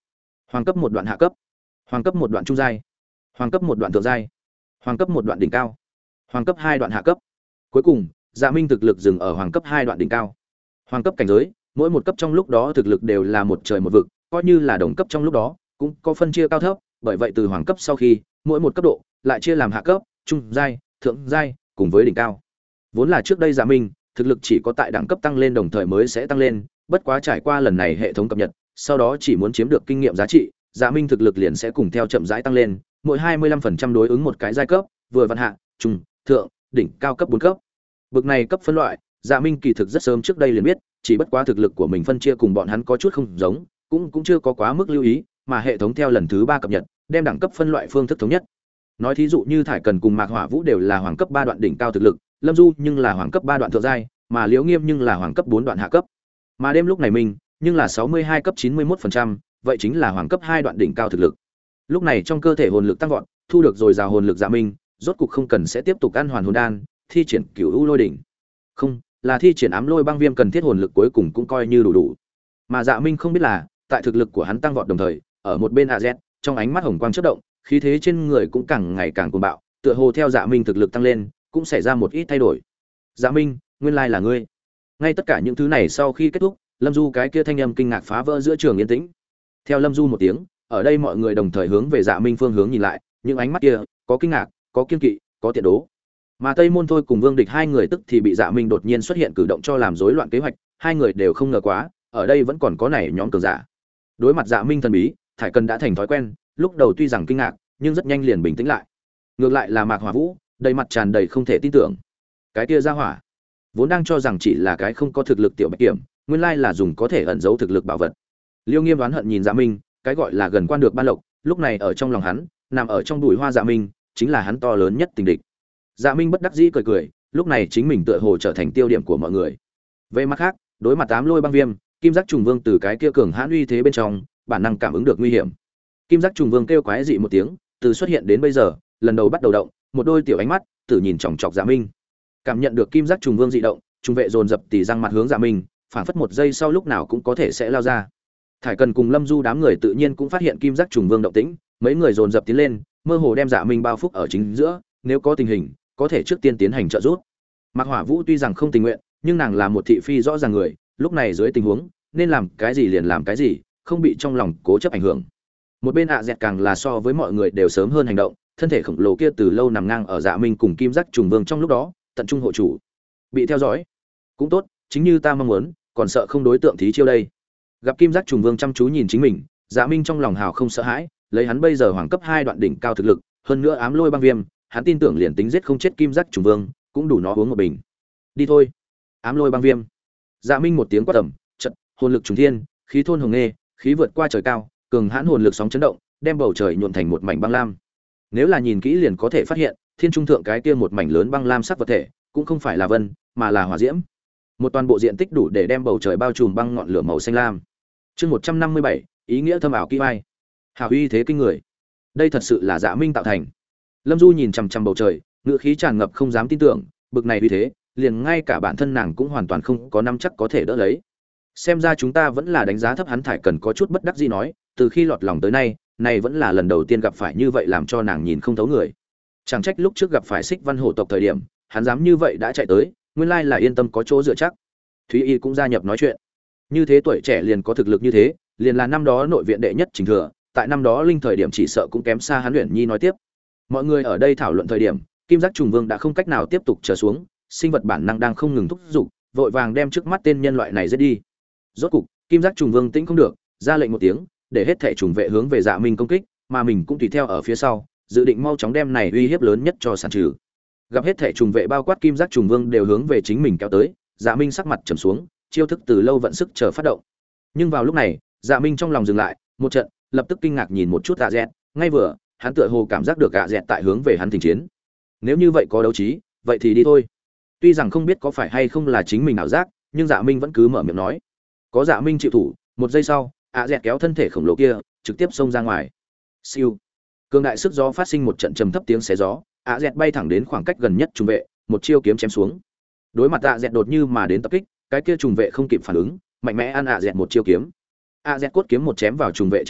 Hoàng cấp một đoạn hạ cấp, hoàng cấp một đoạn trung giai, hoàng cấp một đoạn thượng giai, hoàng cấp một đoạn đỉnh cao, hoàng cấp 2 đoạn hạ cấp. Cuối cùng, Dạ Minh thực lực dừng ở hoàng cấp 2 đoạn đỉnh cao. Hoàng cấp cảnh giới, mỗi một cấp trong lúc đó thực lực đều là một trời một vực, coi như là đồng cấp trong lúc đó, cũng có phân chia cao thấp, bởi vậy từ hoàng cấp sau khi, mỗi một cấp độ lại chia làm hạ cấp, trung giai, thượng giai, cùng với đỉnh cao. Vốn là trước đây Dạ Minh, thực lực chỉ có tại đẳng cấp tăng lên đồng thời mới sẽ tăng lên, bất quá trải qua lần này hệ thống cập nhật, sau đó chỉ muốn chiếm được kinh nghiệm giá trị, Dạ Minh thực lực liền sẽ cùng theo chậm rãi tăng lên, mỗi 25% đối ứng một cái giai cấp, vừa văn hạ, trung, thượng, đỉnh, cao cấp 4 cấp. Bực này cấp phân loại, Dạ Minh kỳ thực rất sớm trước đây liền biết, chỉ bất quá thực lực của mình phân chia cùng bọn hắn có chút không giống, cũng chưa có quá mức lưu ý, mà hệ thống theo lần thứ 3 cập nhật, đem đẳng cấp phân loại phương thức thống nhất. Nói thí dụ như Thải Cần cùng Mạc Hỏa Vũ đều là hoàng cấp 3 đoạn đỉnh cao thực lực, Lâm Du nhưng là hoàng cấp 3 đoạn thượng giai, mà Liễu Nghiêm nhưng là hoàng cấp 4 đoạn hạ cấp. Mà đêm lúc này mình, nhưng là 62 cấp 91%, vậy chính là hoàng cấp 2 đoạn đỉnh cao thực lực. Lúc này trong cơ thể hồn lực tăng vọt, thu được dồi dào hồn lực Dạ Minh, rốt cục không cần sẽ tiếp tục ăn hoàn hồn đan, thi triển Cửu U Lôi đỉnh. Không, là thi triển Ám Lôi Băng Viêm cần thiết hồn lực cuối cùng cũng coi như đủ. Mà Dạ Minh không biết là, tại thực lực của hắn tăng vọt đồng thời, ở một bên AZ, trong ánh mắt hồng quang chớp động, khí thế trên người cũng càng ngày càng cuồng bạo, tựa hồ theo Dạ Minh thực lực tăng lên, cũng xảy ra một ít thay đổi. Dạ Minh, nguyên lai là ngươi. Ngay tất cả những thứ này sau khi kết thúc, Lâm Du cái kia thanh âm kinh ngạc phá vỡ giữa trường yên tĩnh. Theo Lâm Du một tiếng, ở đây mọi người đồng thời hướng về Dạ Minh phương hướng nhìn lại, những ánh mắt kia có kinh ngạc, có kiên kỵ, có tiện đố. Mà Tây Môn Thôi cùng Vương Địch hai người tức thì bị Dạ Minh đột nhiên xuất hiện cử động cho làm rối loạn kế hoạch, hai người đều không ngờ quá, ở đây vẫn còn có này nhóm cường giả. Đối mặt Dạ Minh thần bí, Thải Cần đã thành thói quen, lúc đầu tuy rằng kinh ngạc, nhưng rất nhanh liền bình tĩnh lại. Ngược lại là Mạc Hỏa Vũ, đầy mặt tràn đầy không thể tin tưởng. Cái kia ra hỏa, vốn đang cho rằng chỉ là cái không có thực lực tiểu bạch kiểm, nguyên lai là dùng có thể ẩn giấu thực lực bảo vật. Liêu Nghiêm đoán hận nhìn Dạ Minh, cái gọi là gần quan được ban lộc, lúc này ở trong lòng hắn, nằm ở trong bụi hoa Dạ Minh, chính là hắn to lớn nhất tình địch. Dạ Minh bất đắc dĩ cười cười, lúc này chính mình tựa hồ trở thành tiêu điểm của mọi người. Về mặt khác, đối mặt Ám Lôi Băng Viêm, Kim Giác Trùng Vương từ cái kia cường hãn uy thế bên trong, bản năng cảm ứng được nguy hiểm. Kim Giác Trùng Vương kêu quái dị một tiếng, từ xuất hiện đến bây giờ, lần đầu bắt đầu động, một đôi tiểu ánh mắt, tự nhìn chòng chọc Dạ Minh. Cảm nhận được Kim Giác Trùng Vương dị động, trung vệ dồn dập tỉ răng mặt hướng Dạ Minh, phảng phất một giây sau lúc nào cũng có thể sẽ lao ra. Thải Cần cùng Lâm Du đám người tự nhiên cũng phát hiện Kim Giác Trùng Vương động tĩnh, mấy người dồn dập tiến lên, mơ hồ đem Dạ Minh bao phủ ở chính giữa, nếu có tình hình, có thể trước tiên tiến hành trợ giúp. Mạc Hỏa Vũ tuy rằng không tình nguyện, nhưng nàng là một thị phi rõ ràng người, lúc này dưới tình huống, nên làm cái gì liền làm cái gì, không bị trong lòng cố chấp ảnh hưởng. Một bên dẹt càng là so với mọi người đều sớm hơn hành động, thân thể khổng lồ kia từ lâu nằm ngang ở Dạ Minh cùng Kim Giác Trùng Vương trong lúc đó, tận trung hộ chủ. Bị theo dõi, cũng tốt, chính như ta mong muốn, còn sợ không đối tượng thí chiêu đây. Gặp Kim Giác Trùng Vương chăm chú nhìn chính mình, Dạ Minh trong lòng hào không sợ hãi, lấy hắn bây giờ hoàng cấp 2 đoạn đỉnh cao thực lực, hơn nữa Ám Lôi Băng Viêm, hắn tin tưởng liền tính giết không chết Kim Giác Trùng Vương, cũng đủ nó uống một bình. Đi thôi. Ám Lôi Băng Viêm. Dạ Minh một tiếng quát tầm, chợt, hồn lực trùng thiên, khí thôn hồng nghê, khí vượt qua trời cao, cường hãn hồn lực sóng chấn động, đem bầu trời nhuộm thành một mảnh băng lam. Nếu là nhìn kỹ liền có thể phát hiện, thiên trung thượng cái kia một mảnh lớn băng lam sắc vật thể, cũng không phải là vân, mà là hỏa diễm. Một toàn bộ diện tích đủ để đem bầu trời bao trùm băng ngọn lửa màu xanh lam. Chương 157, ý nghĩa thâm ảo kỳ vai. Hào uy thế kinh người. Đây thật sự là Dạ Minh tạo thành. Lâm Du nhìn chằm chằm bầu trời, ngữ khí tràn ngập không dám tin tưởng, bực này uy thế, liền ngay cả bản thân nàng cũng hoàn toàn không có nắm chắc có thể đỡ lấy. Xem ra chúng ta vẫn là đánh giá thấp hắn. Thải Cần có chút bất đắc dĩ nói, từ khi lọt lòng tới nay, này vẫn là lần đầu tiên gặp phải như vậy làm cho nàng nhìn không thấu người. Chẳng trách lúc trước gặp phải Xích Văn Hổ tộc thời điểm, hắn dám như vậy đã chạy tới, nguyên lai là yên tâm có chỗ dựa chắc. Thúy Y cũng gia nhập nói chuyện. Như thế tuổi trẻ liền có thực lực như thế, liền là năm đó nội viện đệ nhất Trình Thừa, tại năm đó linh thời điểm chỉ sợ cũng kém xa hắn. Uyển Nhi nói tiếp. Mọi người ở đây thảo luận thời điểm, Kim Giác Trùng Vương đã không cách nào tiếp tục chờ xuống, sinh vật bản năng đang không ngừng thúc giục, vội vàng đem trước mắt tên nhân loại này giết đi. Rốt cục, Kim Giác Trùng Vương tĩnh không được, ra lệnh một tiếng, để hết thảy trùng vệ hướng về Dạ Minh công kích, mà mình cũng tùy theo ở phía sau, dự định mau chóng đem này uy hiếp lớn nhất cho san trừ. Gặp hết thảy trùng vệ bao quát Kim Giác Trùng Vương đều hướng về chính mình kéo tới, Dạ Minh sắc mặt trầm xuống, chiêu thức từ lâu vận sức chờ phát động. Nhưng vào lúc này, Dạ Minh trong lòng dừng lại, một trận, lập tức kinh ngạc nhìn một chút dẹt, ngay vừa, hắn tựa hồ cảm giác được dẹt tại hướng về hắn thỉnh chiến. Nếu như vậy có đấu trí, vậy thì đi thôi. Tuy rằng không biết có phải hay không là chính mình ảo giác, nhưng Dạ Minh vẫn cứ mở miệng nói. Có Dạ Minh chịu thủ, một giây sau, dẹt kéo thân thể khổng lồ kia, trực tiếp xông ra ngoài. Siêu. Cường đại sức gió phát sinh một trận trầm thấp tiếng xé gió, dẹt bay thẳng đến khoảng cách gần nhất trùng vệ, một chiêu kiếm chém xuống. Đối mặt dẹt đột như mà đến tập kích, cái kia trùng vệ không kịp phản ứng, mạnh mẽ ăn dẹt một chiêu kiếm. Dẹt cốt kiếm một chém vào trùng vệ trên người,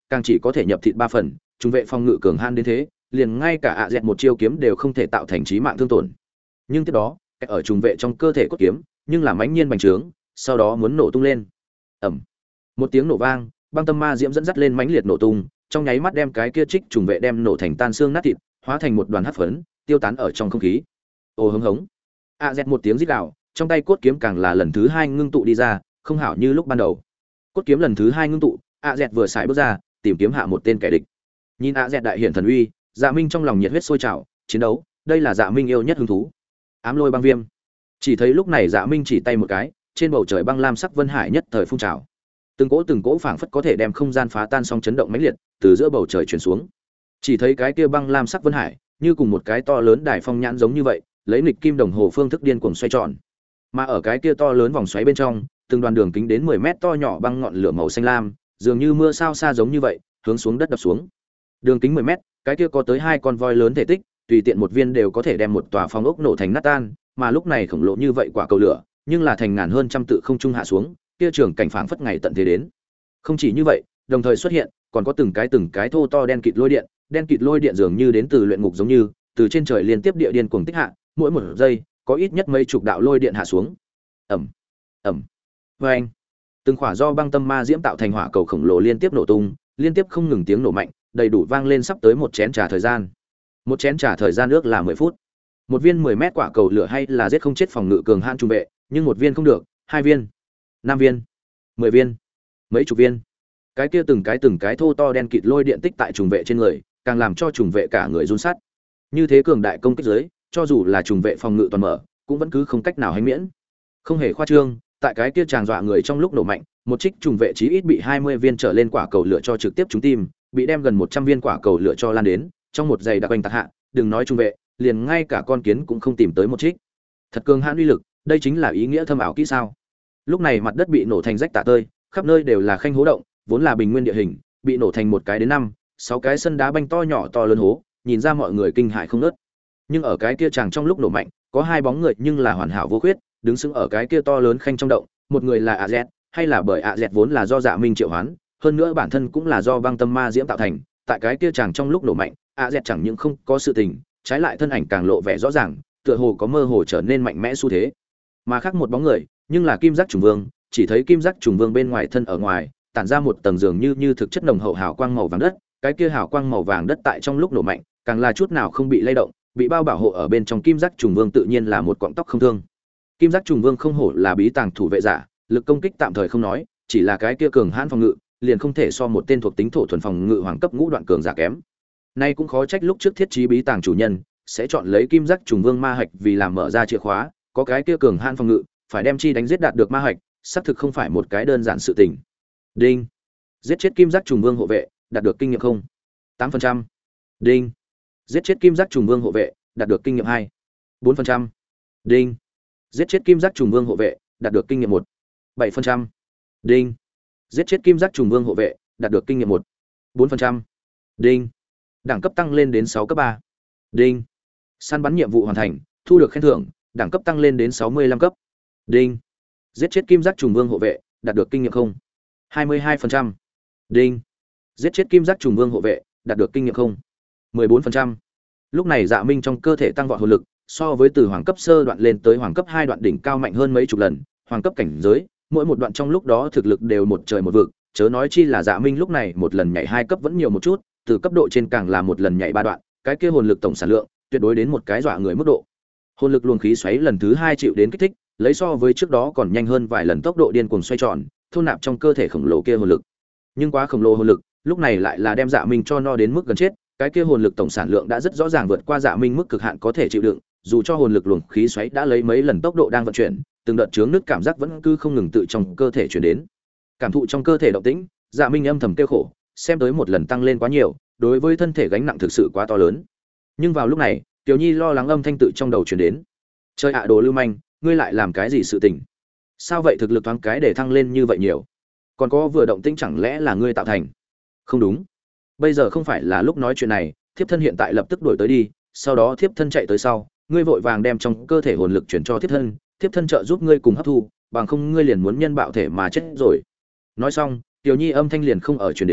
càng chỉ có thể nhập thịt 3 phần, trung vệ phòng ngự cường han đến thế, liền ngay cả ạ dẹt một chiêu kiếm đều không thể tạo thành chí mạng thương tổn. Nhưng tiếp đó, ở trung vệ trong cơ thể cốt kiếm, nhưng là mãnh nhiên bành trướng, sau đó muốn nổ tung lên. Ầm. Một tiếng nổ vang, băng tâm ma diễm dẫn dắt lên mãnh liệt nổ tung, trong nháy mắt đem cái kia trích trùng vệ đem nổ thành tan xương nát thịt, hóa thành một đoàn hắc phấn, tiêu tán ở trong không khí. Ồ hống hống. A Z một tiếng rít gào, trong tay cốt kiếm càng là lần thứ 2 ngưng tụ đi ra, không hảo như lúc ban đầu. Cốt kiếm lần thứ 2 ngưng tụ, A Z vừa xài bước ra, tìm kiếm hạ một tên kẻ địch. Nhìn A Z đại hiển thần uy, Dạ Minh trong lòng nhiệt huyết sôi trào, chiến đấu, đây là Dạ Minh yêu nhất hứng thú. Ám lôi băng viêm. Chỉ thấy lúc này Dạ Minh chỉ tay một cái, trên bầu trời băng lam sắc vân hải nhất thời phun trào. Từng cỗ phảng phất có thể đem không gian phá tan song chấn động mãnh liệt, từ giữa bầu trời truyền xuống. Chỉ thấy cái kia băng lam sắc vân hải, như cùng một cái to lớn đài phong nhãn giống như vậy, lấy nghịch kim đồng hồ phương thức điên cuồng xoay tròn. Mà ở cái kia to lớn vòng xoáy bên trong, từng đoàn đường kính đến 10 mét to nhỏ băng ngọn lửa màu xanh lam, dường như mưa sao xa giống như vậy, hướng xuống đất đập xuống. Đường kính 10 mét, cái kia có tới 2 con voi lớn thể tích, tùy tiện một viên đều có thể đem một tòa phong ốc nổ thành nát tan, mà lúc này khổng lồ như vậy quả cầu lửa, nhưng là thành ngàn hơn trăm tự không trung hạ xuống, kia trường cảnh phảng phất ngày tận thế đến. Không chỉ như vậy, đồng thời xuất hiện, còn có từng cái thô to đen kịt lôi điện dường như đến từ luyện ngục giống như, từ trên trời liên tiếp địa điên cuồng tích hạ, mỗi một giây có ít nhất mấy chục đạo lôi điện hạ xuống. Ầm, ầm, oeng. Từng khỏa do băng tâm ma diễm tạo thành hỏa cầu khổng lồ liên tiếp nổ tung, liên tiếp không ngừng tiếng nổ mạnh, đầy đủ vang lên sắp tới một chén trà thời gian. Một chén trà thời gian ước là 10 phút. Một viên 10 mét quả cầu lửa hay là giết không chết phòng ngự cường hãn trung vệ, nhưng một viên không được, 2 viên, 5 viên, 10 viên, mấy chục viên. Cái kia từng cái thô to đen kịt lôi điện tích tại trùng vệ trên người, càng làm cho trùng vệ cả người run sát. Như thế cường đại công kích dưới, cho dù là trùng vệ phòng ngự toàn mở, cũng vẫn cứ không cách nào hành miễn. Không hề khoa trương, tại cái kia tràng dọa người trong lúc nổ mạnh, một trích trùng vệ chí ít bị 20 viên trở lên quả cầu lửa cho trực tiếp trúng tim, bị đem gần 100 viên quả cầu lửa cho lan đến, trong một giây đặc quanh tạc hạ, đừng nói trùng vệ, liền ngay cả con kiến cũng không tìm tới một trích. Thật cường hãn uy lực, đây chính là ý nghĩa thâm ảo kỹ sao? Lúc này mặt đất bị nổ thành rách tả tơi, khắp nơi đều là khanh hố động, vốn là bình nguyên địa hình, bị nổ thành một cái đến 5, 6 cái sân đá banh to nhỏ to lớn hố, nhìn ra mọi người kinh hãi không ngớt. Nhưng ở cái kia chàng trong lúc nổ mạnh, có 2 bóng người nhưng là hoàn hảo vô khuyết, đứng sững ở cái kia to lớn khanh trong động, một người là AZ, hay là bởi AZ vốn là do Dạ Minh triệu hoán, hơn nữa bản thân cũng là do băng tâm ma diễm tạo thành, tại cái kia chàng trong lúc nổ mạnh, AZ chẳng những không có sự tình, trái lại thân ảnh càng lộ vẻ rõ ràng, tựa hồ có mơ hồ trở nên mạnh mẽ xu thế. Mà khác một bóng người, nhưng là Kim Giác Trùng Vương, chỉ thấy Kim Giác Trùng Vương bên ngoài thân ở ngoài, tản ra một tầng dường như thực chất nồng hậu hào quang màu vàng đất, cái kia hào quang màu vàng đất tại trong lúc nổ mạnh, càng là chút nào không bị lay động, bị bao bảo hộ ở bên trong. Kim Giác Trùng Vương tự nhiên là một cọng tóc không thương. Kim Giác Trùng Vương không hổ là bí tàng thủ vệ giả, lực công kích tạm thời không nói, chỉ là cái kia cường hãn phòng ngự, liền không thể so một tên thuộc tính thổ thuần phòng ngự hoàng cấp ngũ đoạn cường giả kém. Nay cũng khó trách lúc trước thiết trí bí tàng chủ nhân sẽ chọn lấy Kim Giác Trùng Vương ma hạch vì làm mở ra chìa khóa, có cái kia cường hãn phòng ngự, phải đem chi đánh giết đạt được ma hạch, xác thực không phải một cái đơn giản sự tình. Đinh. Giết chết Kim Giác Trùng Vương hộ vệ, đạt được kinh nghiệm không? 8%. Đinh. Giết chết Kim Giác Trùng Vương hộ vệ, đạt được kinh nghiệm 2. 4%. Đinh. Giết chết Kim Giác Trùng Vương hộ vệ, đạt được kinh nghiệm 1. 7%. Đinh. Giết chết Kim Giác Trùng Vương hộ vệ, đạt được kinh nghiệm 1. 4%. Đinh. Đẳng cấp tăng lên đến 6 cấp 3. Đinh. Săn bắn nhiệm vụ hoàn thành, thu được khen thưởng, đẳng cấp tăng lên đến 65 cấp. Đinh. Giết chết Kim Giác Trùng Vương hộ vệ, đạt được kinh nghiệm không? 22%. Đinh. Giết chết Kim Giác Trùng Vương hộ vệ, đạt được kinh nghiệm không? 14%. Lúc này Dạ Minh trong cơ thể tăng vọt hồn lực, so với từ hoàng cấp sơ đoạn lên tới hoàng cấp 2 đoạn đỉnh cao mạnh hơn mấy chục lần, hoàng cấp cảnh giới, mỗi một đoạn trong lúc đó thực lực đều một trời một vực, chớ nói chi là Dạ Minh lúc này một lần nhảy 2 cấp vẫn nhiều một chút, từ cấp độ trên càng là một lần nhảy 3 đoạn, cái kia hồn lực tổng sản lượng, tuyệt đối đến một cái dọa người mức độ. Hồn lực luồng khí xoáy lần thứ 2 chịu đến kích thích, lấy so với trước đó còn nhanh hơn vài lần tốc độ điên cuồng xoay tròn, thôn nạp trong cơ thể khổng lồ kia hồn lực. Nhưng quá khổng lồ hồn lực, lúc này lại là đem Dạ Minh cho no đến mức gần chết, cái kia hồn lực tổng sản lượng đã rất rõ ràng vượt qua Dạ Minh mức cực hạn có thể chịu đựng, dù cho hồn lực luồng khí xoáy đã lấy mấy lần tốc độ đang vận chuyển, từng đợt chướng nứt cảm giác vẫn cứ không ngừng tự trong cơ thể truyền đến. Cảm thụ trong cơ thể động tĩnh, Dạ Minh âm thầm kêu khổ, xem tới một lần tăng lên quá nhiều, đối với thân thể gánh nặng thực sự quá to lớn. Nhưng vào lúc này, Tiểu Nhi lo lắng âm thanh tự trong đầu truyền đến. Chơi ạ đồ lưu manh, ngươi lại làm cái gì sự tình? Sao vậy thực lực thoáng cái để thăng lên như vậy nhiều? Còn có vừa động tĩnh chẳng lẽ là ngươi tạo thành? Không đúng. Bây giờ không phải là lúc nói chuyện này, thiếp thân hiện tại lập tức đuổi tới đi, sau đó thiếp thân chạy tới sau, ngươi vội vàng đem trong cơ thể hồn lực chuyển cho thiếp thân trợ giúp ngươi cùng hấp thu, bằng không ngươi liền muốn nhân bạo thể mà chết rồi. Nói xong, Tiểu Nhi âm thanh liền không ở truyền đến,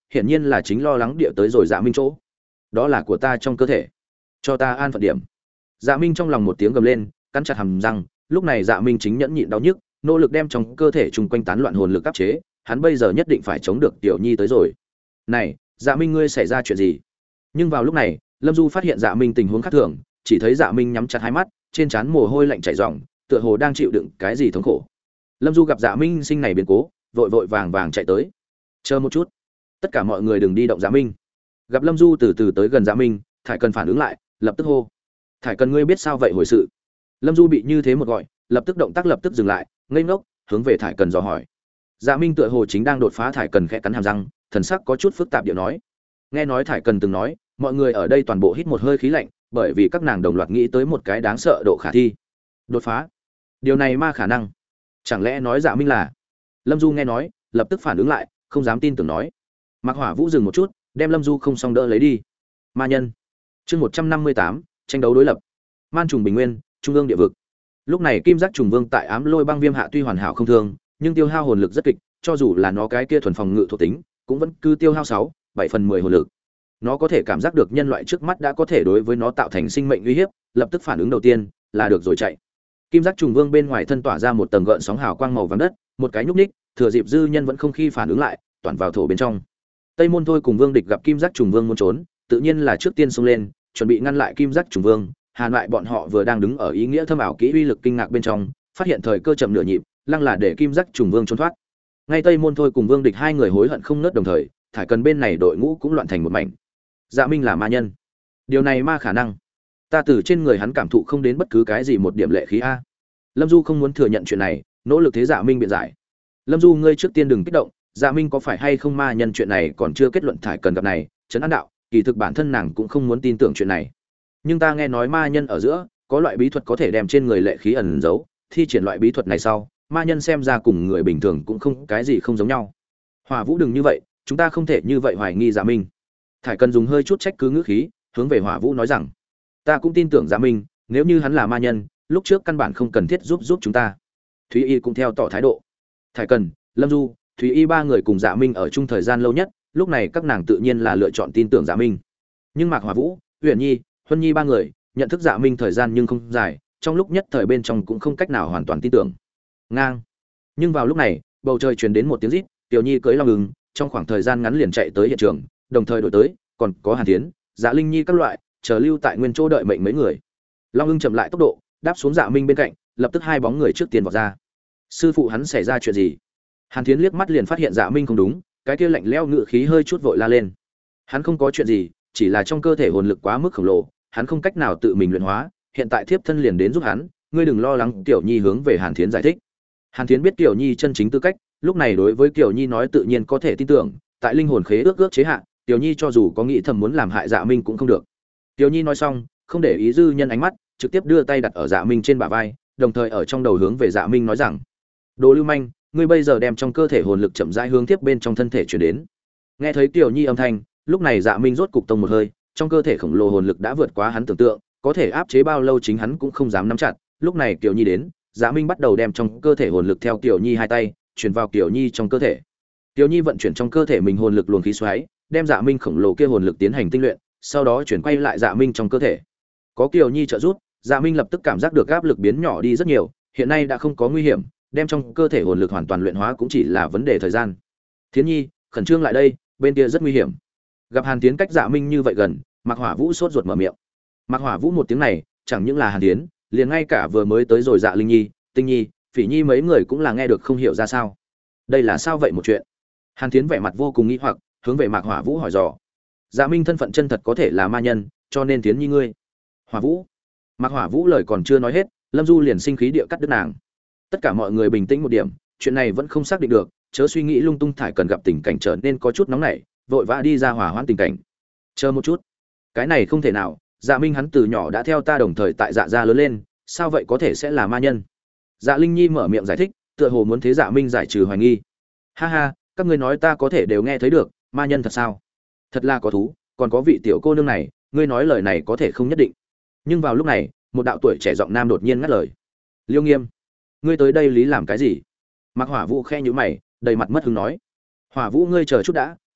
hiển nhiên là chính lo lắng địa tới rồi Dạ Minh chỗ. Đó là của ta trong cơ thể, cho ta an phận điểm. Dạ Minh trong lòng một tiếng gầm lên, cắn chặt hàm răng, lúc này Dạ Minh chính nhẫn nhịn đau nhức, nỗ lực đem trong cơ thể chung quanh tán loạn hồn lực áp chế, hắn bây giờ nhất định phải chống được Tiểu Nhi tới rồi. Này, Dạ Minh ngươi xảy ra chuyện gì? Nhưng vào lúc này, Lâm Du phát hiện Dạ Minh tình huống khác thường, chỉ thấy Dạ Minh nhắm chặt hai mắt, trên trán mồ hôi lạnh chảy ròng, tựa hồ đang chịu đựng cái gì thống khổ. Lâm Du gặp Dạ Minh sinh này biến cố, vội vội vàng vàng chạy tới. Chờ một chút, tất cả mọi người đừng đi động Dạ Minh. Gặp Lâm Du từ từ tới gần Dạ Minh, Thải Cần phản ứng lại, lập tức hô: Thải Cần ngươi biết sao vậy hồi sự? Lâm Du bị như thế một gọi, lập tức động tác lập tức dừng lại, ngây ngốc hướng về Thải Cần dò hỏi. Dạ Minh tựa hồ chính đang đột phá, Thải Cần khẽ cắn hàm răng, thần sắc có chút phức tạp điệu nói: nghe nói Thải Cần từng nói, mọi người ở đây toàn bộ hít một hơi khí lạnh, bởi vì các nàng đồng loạt nghĩ tới một cái đáng sợ độ khả thi. Đột phá? Điều này ma khả năng? Chẳng lẽ nói Dạ Minh là? Lâm Du nghe nói, lập tức phản ứng lại, không dám tin tưởng nói. Mạc Hỏa Vũ dừng một chút, đem Lâm Du không xong đỡ lấy đi. Ma nhân. Chương 158, tranh đấu đối lập. Man trùng bình nguyên, trung ương địa vực. Lúc này Kim Giác trùng vương tại Ám Lôi băng viêm hạ tuy hoàn hảo không thương, nhưng tiêu hao hồn lực rất kịch, cho dù là nó cái kia thuần phòng ngự thuộc tính, cũng vẫn cứ tiêu hao 6-7/10 hồn lực. Nó có thể cảm giác được nhân loại trước mắt đã có thể đối với nó tạo thành sinh mệnh uy hiếp, lập tức phản ứng đầu tiên là được rồi chạy. Kim Giác trùng vương bên ngoài thân tỏa ra một tầng gợn sóng hào quang màu vàng đất, một cái nhúc nhích, thừa dịp dư nhân vẫn không khi phản ứng lại, toàn vào thổ bên trong. Tây Môn Thôi cùng Vương Địch gặp Kim Giác trùng vương muốn trốn, tự nhiên là trước tiên xông lên, chuẩn bị ngăn lại Kim Giác trùng vương. Hàn lại bọn họ vừa đang đứng ở ý nghĩa thâm ảo kỹ uy lực kinh ngạc bên trong, phát hiện thời cơ chậm nửa nhịp, lăng là để Kim Giác trùng vương trốn thoát. Ngay Tây Môn Thôi cùng Vương Địch hai người hối hận không ngớt, đồng thời Thải Cần bên này đội ngũ cũng loạn thành một mảnh. Dạ Minh là ma nhân, điều này ma khả năng. Ta từ trên người hắn cảm thụ không đến bất cứ cái gì một điểm lệ khí a. Lâm Du không muốn thừa nhận chuyện này, nỗ lực thế Dạ Minh biện giải. Lâm Du ngươi trước tiên đừng kích động, Dạ Minh có phải hay không ma nhân chuyện này còn chưa kết luận. Thải Cần gặp này trấn an đạo, kỳ thực bản thân nàng cũng không muốn tin tưởng chuyện này, nhưng ta nghe nói ma nhân ở giữa có loại bí thuật có thể đem trên người lệ khí ẩn giấu, thi triển loại bí thuật này sau, ma nhân xem ra cùng người bình thường cũng không cái gì không giống nhau. Hỏa Vũ đừng như vậy, chúng ta không thể như vậy hoài nghi Dạ Minh. Thải Cần dùng hơi chút trách cứ ngữ khí hướng về Hỏa Vũ nói rằng, ta cũng tin tưởng Dạ Minh, nếu như hắn là ma nhân, lúc trước căn bản không cần thiết giúp chúng ta. Thúy Y cũng theo tỏ thái độ. Thải Cần, Lâm Du, Thúy Y ba người cùng Dạ Minh ở chung thời gian lâu nhất, lúc này các nàng tự nhiên là lựa chọn tin tưởng Dạ Minh. Nhưng Mạc Hỏa Vũ, Uyển Nhi, Huân Nhi ba người nhận thức Dạ Minh thời gian nhưng không dài, trong lúc nhất thời bên trong cũng không cách nào hoàn toàn tin tưởng. Ngang. Nhưng vào lúc này, bầu trời truyền đến một tiếng rít, Tiểu Nhi cưỡi long ưng, trong khoảng thời gian ngắn liền chạy tới hiện trường, đồng thời đổi tới, còn có Hàn Thiến, Dạ Linh Nhi các loại, chờ lưu tại nguyên chỗ đợi mệnh mấy người. Long ưng chậm lại tốc độ, đáp xuống Dạ Minh bên cạnh, lập tức hai bóng người trước tiên vọt ra. Sư phụ hắn xảy ra chuyện gì? Hàn Thiến liếc mắt liền phát hiện Dạ Minh không đúng, cái kia lạnh lẽo ngự khí hơi chút vội la lên. Hắn không có chuyện gì, chỉ là trong cơ thể hồn lực quá mức khổng lồ, hắn không cách nào tự mình luyện hóa, hiện tại thiếp thân liền đến giúp hắn, ngươi đừng lo lắng. Tiểu Nhi hướng về Hàn Thiến giải thích. Hàn Thiến biết Tiểu Nhi chân chính tư cách, lúc này đối với Tiểu Nhi nói tự nhiên có thể tin tưởng, tại linh hồn khế ước chế hạn, Tiểu Nhi cho dù có nghĩ thầm muốn làm hại Dạ Minh cũng không được. Tiểu Nhi nói xong, không để ý dư nhân ánh mắt, trực tiếp đưa tay đặt ở Dạ Minh trên bả vai, đồng thời ở trong đầu hướng về Dạ Minh nói rằng: "Đồ lưu manh, ngươi bây giờ đem trong cơ thể hồn lực chậm rãi hướng tiếp bên trong thân thể truyền đến." Nghe thấy Tiểu Nhi âm thanh, lúc này Dạ Minh rốt cục tông một hơi, trong cơ thể khổng lồ hồn lực đã vượt quá hắn tưởng tượng, có thể áp chế bao lâu chính hắn cũng không dám nắm chặt. Lúc này Tiểu Nhi đến, Dạ Minh bắt đầu đem trong cơ thể hồn lực theo Tiểu Nhi hai tay truyền vào Tiểu Nhi trong cơ thể. Tiểu Nhi vận chuyển trong cơ thể mình hồn lực luồng khí xoáy, đem Dạ Minh khổng lồ kia hồn lực tiến hành tinh luyện, sau đó chuyển quay lại Dạ Minh trong cơ thể. Có Tiểu Nhi trợ giúp, Dạ Minh lập tức cảm giác được áp lực biến nhỏ đi rất nhiều, hiện nay đã không có nguy hiểm, đem trong cơ thể hồn lực hoàn toàn luyện hóa cũng chỉ là vấn đề thời gian. Thiến Nhi, khẩn trương lại đây, bên kia rất nguy hiểm. Gặp Hàn Tiến cách Dạ Minh như vậy gần, Mạc Hỏa Vũ sốt ruột mở miệng. Mạc Hỏa Vũ một tiếng này, chẳng những là Hàn Tiến, liền ngay cả vừa mới tới rồi Dạ Linh Nhi, Tinh Nhi, Phỉ Nhi mấy người cũng là nghe được không hiểu ra sao. Đây là sao vậy một chuyện? Hàn Tiến vẻ mặt vô cùng nghi hoặc, hướng về Mạc Hỏa Vũ hỏi dò. Dạ Minh thân phận chân thật có thể là ma nhân, cho nên Tiến Nhi ngươi. Hỏa Vũ. Mạc Hỏa Vũ lời còn chưa nói hết, Lâm Du liền sinh khí địa cắt đứt nàng. Tất cả mọi người bình tĩnh một điểm, chuyện này vẫn không xác định được, chớ suy nghĩ lung tung. Thải Cần gặp tình cảnh trở nên có chút nóng nảy, vội vã đi ra hòa hoãn tình cảnh. Chờ một chút, cái này không thể nào, Dạ Minh hắn từ nhỏ đã theo ta đồng thời tại Dạ gia lớn lên, sao vậy có thể sẽ là ma nhân? Dạ Linh Nhi mở miệng giải thích, tựa hồ muốn thế Dạ Minh giải trừ hoài nghi. Ha ha, các ngươi nói ta có thể đều nghe thấy được, ma nhân thật sao? Thật là có thú, còn có vị tiểu cô nương này, ngươi nói lời này có thể không nhất định. Nhưng vào lúc này, một đạo tuổi trẻ giọng nam đột nhiên ngắt lời. Liêu Nghiêm, ngươi tới đây lý làm cái gì? Mạc Hỏa Vũ khe nhíu mày, đầy mặt mất hứng nói. Hỏa Vũ ngươi chờ chút đã,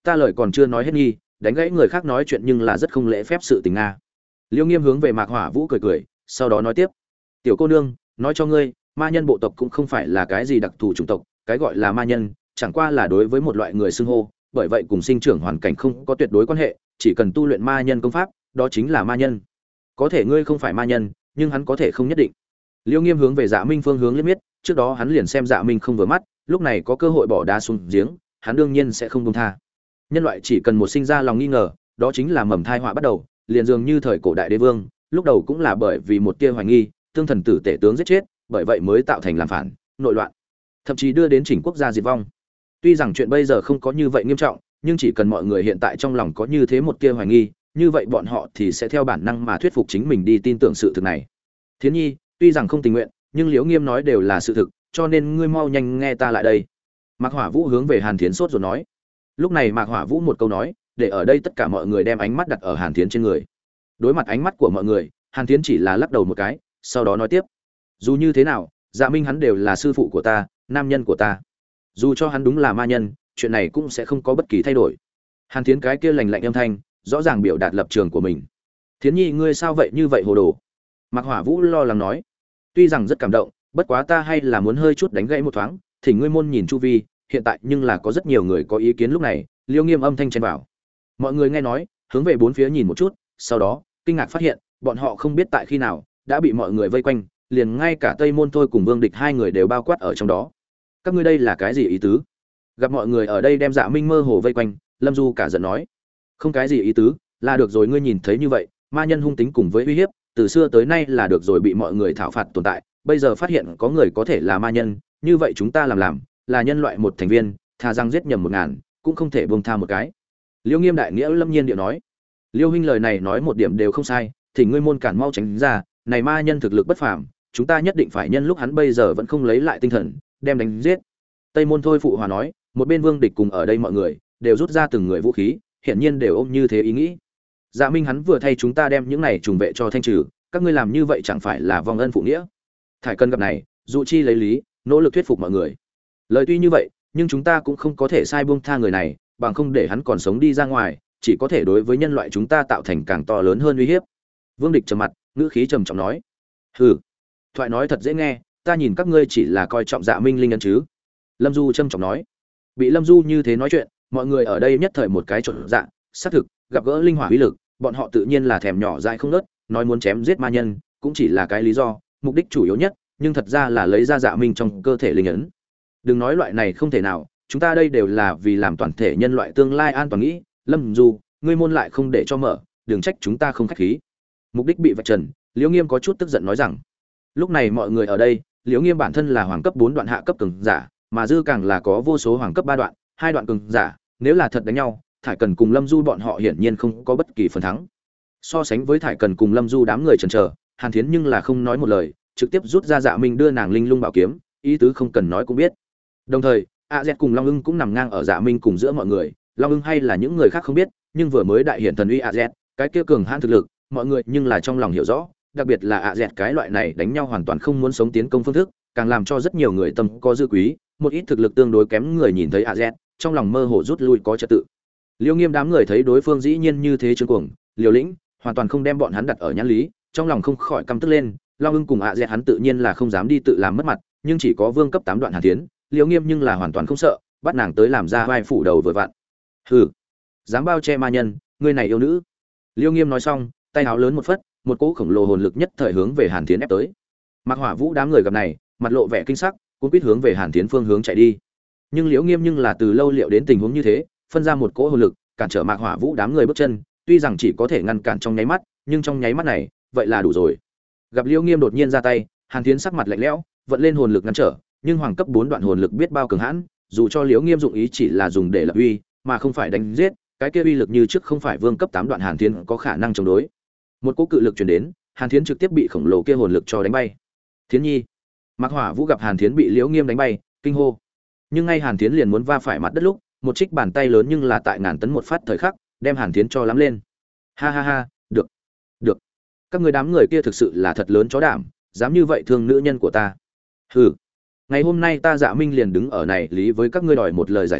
ta lời còn chưa nói hết nghi, đánh gãy người khác nói chuyện nhưng là rất không lễ phép sự tình nga. Liêu Nghiêm hướng về Mạc Hỏa Vũ cười cười, sau đó nói tiếp: "Tiểu cô nương, nói cho ngươi, ma nhân bộ tộc cũng không phải là cái gì đặc thù chủng tộc, cái gọi là ma nhân, chẳng qua là đối với một loại người xưng hô, bởi vậy cùng sinh trưởng hoàn cảnh không có tuyệt đối quan hệ, chỉ cần tu luyện ma nhân công pháp, đó chính là ma nhân. Có thể ngươi không phải ma nhân, nhưng hắn có thể không nhất định." Liêu Nghiêm hướng về Dạ Minh phương hướng liếc miết, trước đó hắn liền xem Dạ Minh không vừa mắt, lúc này có cơ hội bỏ đá xuống giếng, hắn đương nhiên sẽ không buông tha. Nhân loại chỉ cần một sinh ra lòng nghi ngờ, đó chính là mầm thai họa bắt đầu, liền dường như thời cổ đại đế vương, lúc đầu cũng là bởi vì một tia hoài nghi, tương thần tử tể tướng giết chết, bởi vậy mới tạo thành làm phản, nội loạn, thậm chí đưa đến chỉnh quốc gia diệt vong. Tuy rằng chuyện bây giờ không có như vậy nghiêm trọng, nhưng chỉ cần mọi người hiện tại trong lòng có như thế một tia hoài nghi, như vậy bọn họ thì sẽ theo bản năng mà thuyết phục chính mình đi tin tưởng sự thực này. Thiến Nhi, tuy rằng không tình nguyện, nhưng Liễu Nghiêm nói đều là sự thực, cho nên ngươi mau nhanh nghe ta lại đây. Mạc Hỏa Vũ hướng về Hàn Thiến sốt rồi nói. Lúc này Mạc Hỏa Vũ một câu nói, để ở đây tất cả mọi người đem ánh mắt đặt ở Hàn Thiến trên người. Đối mặt ánh mắt của mọi người, Hàn Thiến chỉ là lắc đầu một cái, sau đó nói tiếp: dù như thế nào, Dạ Minh hắn đều là sư phụ của ta, nam nhân của ta. Dù cho hắn đúng là ma nhân, chuyện này cũng sẽ không có bất kỳ thay đổi. Hàn Thiến cái kia lạnh lạnh âm thanh, rõ ràng biểu đạt lập trường của mình. Thiến Nhi ngươi sao vậy như vậy hồ đồ? Mạc Hỏa Vũ lo lắng nói. Tuy rằng rất cảm động, bất quá ta hay là muốn hơi chút đánh gãy một thoáng, thỉnh ngươi môn nhìn chu vi, hiện tại nhưng là có rất nhiều người có ý kiến lúc này. Liêu Nghiêm âm thanh chen vào. Mọi người nghe nói, hướng về bốn phía nhìn một chút, sau đó kinh ngạc phát hiện, bọn họ không biết tại khi nào đã bị mọi người vây quanh, liền ngay cả Tây Môn Thôi cùng Vương Địch hai người đều bao quát ở trong đó. Các ngươi đây là cái gì ý tứ? Gặp mọi người ở đây đem Dạ Minh mơ hồ vây quanh, Lâm Du cả giận nói: không cái gì ý tứ, là được rồi, ngươi nhìn thấy như vậy, ma nhân hung tính cùng với uy hiếp, từ xưa tới nay là được rồi bị mọi người thảo phạt tồn tại, bây giờ phát hiện có người có thể là ma nhân, như vậy chúng ta làm là nhân loại một thành viên, thà rằng giết nhầm 1000, cũng không thể buông tha một cái. Liêu Nghiêm đại nghĩa lâm nhiên điệu nói. Liêu huynh lời này nói một điểm đều không sai, thì ngươi môn cản mau tránh ra, này ma nhân thực lực bất phàm, chúng ta nhất định phải nhân lúc hắn bây giờ vẫn không lấy lại tinh thần, đem đánh giết. Tây Môn Thôi phụ hòa nói, một bên Vương Địch cùng ở đây mọi người đều rút ra từng người vũ khí, hiển nhiên đều ôm như thế ý nghĩ. Dạ Minh hắn vừa thay chúng ta đem những này trùng vệ cho thanh trừ, các ngươi làm như vậy chẳng phải là vong ân phụ nghĩa? Thải Cân gặp này, dụ chi lấy lý, nỗ lực thuyết phục mọi người. Lời tuy như vậy, nhưng chúng ta cũng không có thể sai buông tha người này, bằng không để hắn còn sống đi ra ngoài, chỉ có thể đối với nhân loại chúng ta tạo thành càng to lớn hơn uy hiếp. Vương Địch trầm mặt, ngữ khí trầm trọng nói: hừ, thoại nói thật dễ nghe, ta nhìn các ngươi chỉ là coi trọng Dạ Minh linh ân chứ. Lâm Du trầm trọng nói. Bị Lâm Du như thế nói chuyện, mọi người ở đây nhất thời một cái trộn dạ, xác thực, gặp gỡ linh hỏa uy lực, bọn họ tự nhiên là thèm nhỏ dại không nớt, nói muốn chém giết ma nhân, cũng chỉ là cái lý do, mục đích chủ yếu nhất, nhưng thật ra là lấy ra Dạ Minh trong cơ thể linh ấn. Đừng nói loại này không thể nào, chúng ta đây đều là vì làm toàn thể nhân loại tương lai an toàn nghĩ. Lâm Du, ngươi môn lại không để cho mở, đừng trách chúng ta không khách khí. Mục đích bị vạch trần, Liễu Nghiêm có chút tức giận nói rằng. Lúc này mọi người ở đây, Liễu Nghiêm bản thân là hoàng cấp 4 đoạn hạ cấp cường giả, mà dư càng là có vô số hoàng cấp 3 đoạn, 2 đoạn cường giả, nếu là thật đánh nhau, Thải Cần cùng Lâm Du bọn họ hiển nhiên không có bất kỳ phần thắng. So sánh với Thải Cần cùng Lâm Du đám người chần chờ, Hàn Thiến nhưng là không nói một lời, trực tiếp rút ra Dạ Minh đưa nàng linh lung bảo kiếm, ý tứ không cần nói cũng biết. Đồng thời, AZ cùng Long Ưng cũng nằm ngang ở Dạ Minh cùng giữa mọi người, Long Ưng hay là những người khác không biết, nhưng vừa mới đại hiện thần uy AZ, cái kia cường hãn thực lực, mọi người nhưng là trong lòng hiểu rõ, đặc biệt là AZ cái loại này đánh nhau hoàn toàn không muốn sống tiến công phương thức, càng làm cho rất nhiều người tâm có dư quý, một ít thực lực tương đối kém người nhìn thấy AZ, trong lòng mơ hồ rút lui có trật tự. Liêu Nghiêm đám người thấy đối phương dĩ nhiên như thế trương cuồng, liều lĩnh, hoàn toàn không đem bọn hắn đặt ở nhãn lý, trong lòng không khỏi căm tức lên. Long Ưng cùng AZ hắn tự nhiên là không dám đi tự làm mất mặt, nhưng chỉ có vương cấp 8 đoạn Hàn Thiến, Liêu Nghiêm nhưng là hoàn toàn không sợ, bắt nàng tới làm ra vai phủ đầu vừa vặn. Hừ, dám bao che ma nhân, ngươi này yêu nữ. Liêu Nghiêm nói xong, tay áo lớn một phất, một cỗ khổng lồ hồn lực nhất thời hướng về Hàn Thiến ép tới. Mạc Hỏa Vũ đám người gặp này, mặt lộ vẻ kinh sắc, cũng biết hướng về Hàn Thiến phương hướng chạy đi. Nhưng Liễu Nghiêm nhưng là từ lâu liệu đến tình huống như thế, phân ra một cỗ hồn lực, cản trở Mạc Hỏa Vũ đám người bước chân, tuy rằng chỉ có thể ngăn cản trong nháy mắt, nhưng trong nháy mắt này, vậy là đủ rồi. Gặp Liễu Nghiêm đột nhiên ra tay, Hàn Thiến sắc mặt lạnh lẽo, vận lên hồn lực ngăn trở, nhưng hoàng cấp 4 đoạn hồn lực biết bao cường hãn, dù cho Liễu Nghiêm dụng ý chỉ là dùng để lập uy, mà không phải đánh giết, cái kia uy lực như trước không phải vương cấp 8 đoạn Hàn Thiến có khả năng chống đối. Một cỗ cự lực truyền đến, Hàn Thiến trực tiếp bị khổng lồ kia hồn lực cho đánh bay. Thiến Nhi. Mạc Hỏa Vũ gặp Hàn Thiến bị Liễu Nghiêm đánh bay, kinh hô. Nhưng ngay Hàn Thiến liền muốn va phải mặt đất lúc, một trích bàn tay lớn nhưng là tại ngàn tấn một phát thời khắc, đem Hàn Thiến cho lắm lên. Ha ha ha, được, được. Các người đám người kia thực sự là thật lớn chó đảm, dám như vậy thương nữ nhân của ta. Hừ. Ngày hôm nay ta Dạ Minh liền đứng ở này lý với các ngươi đòi một lời giải thích,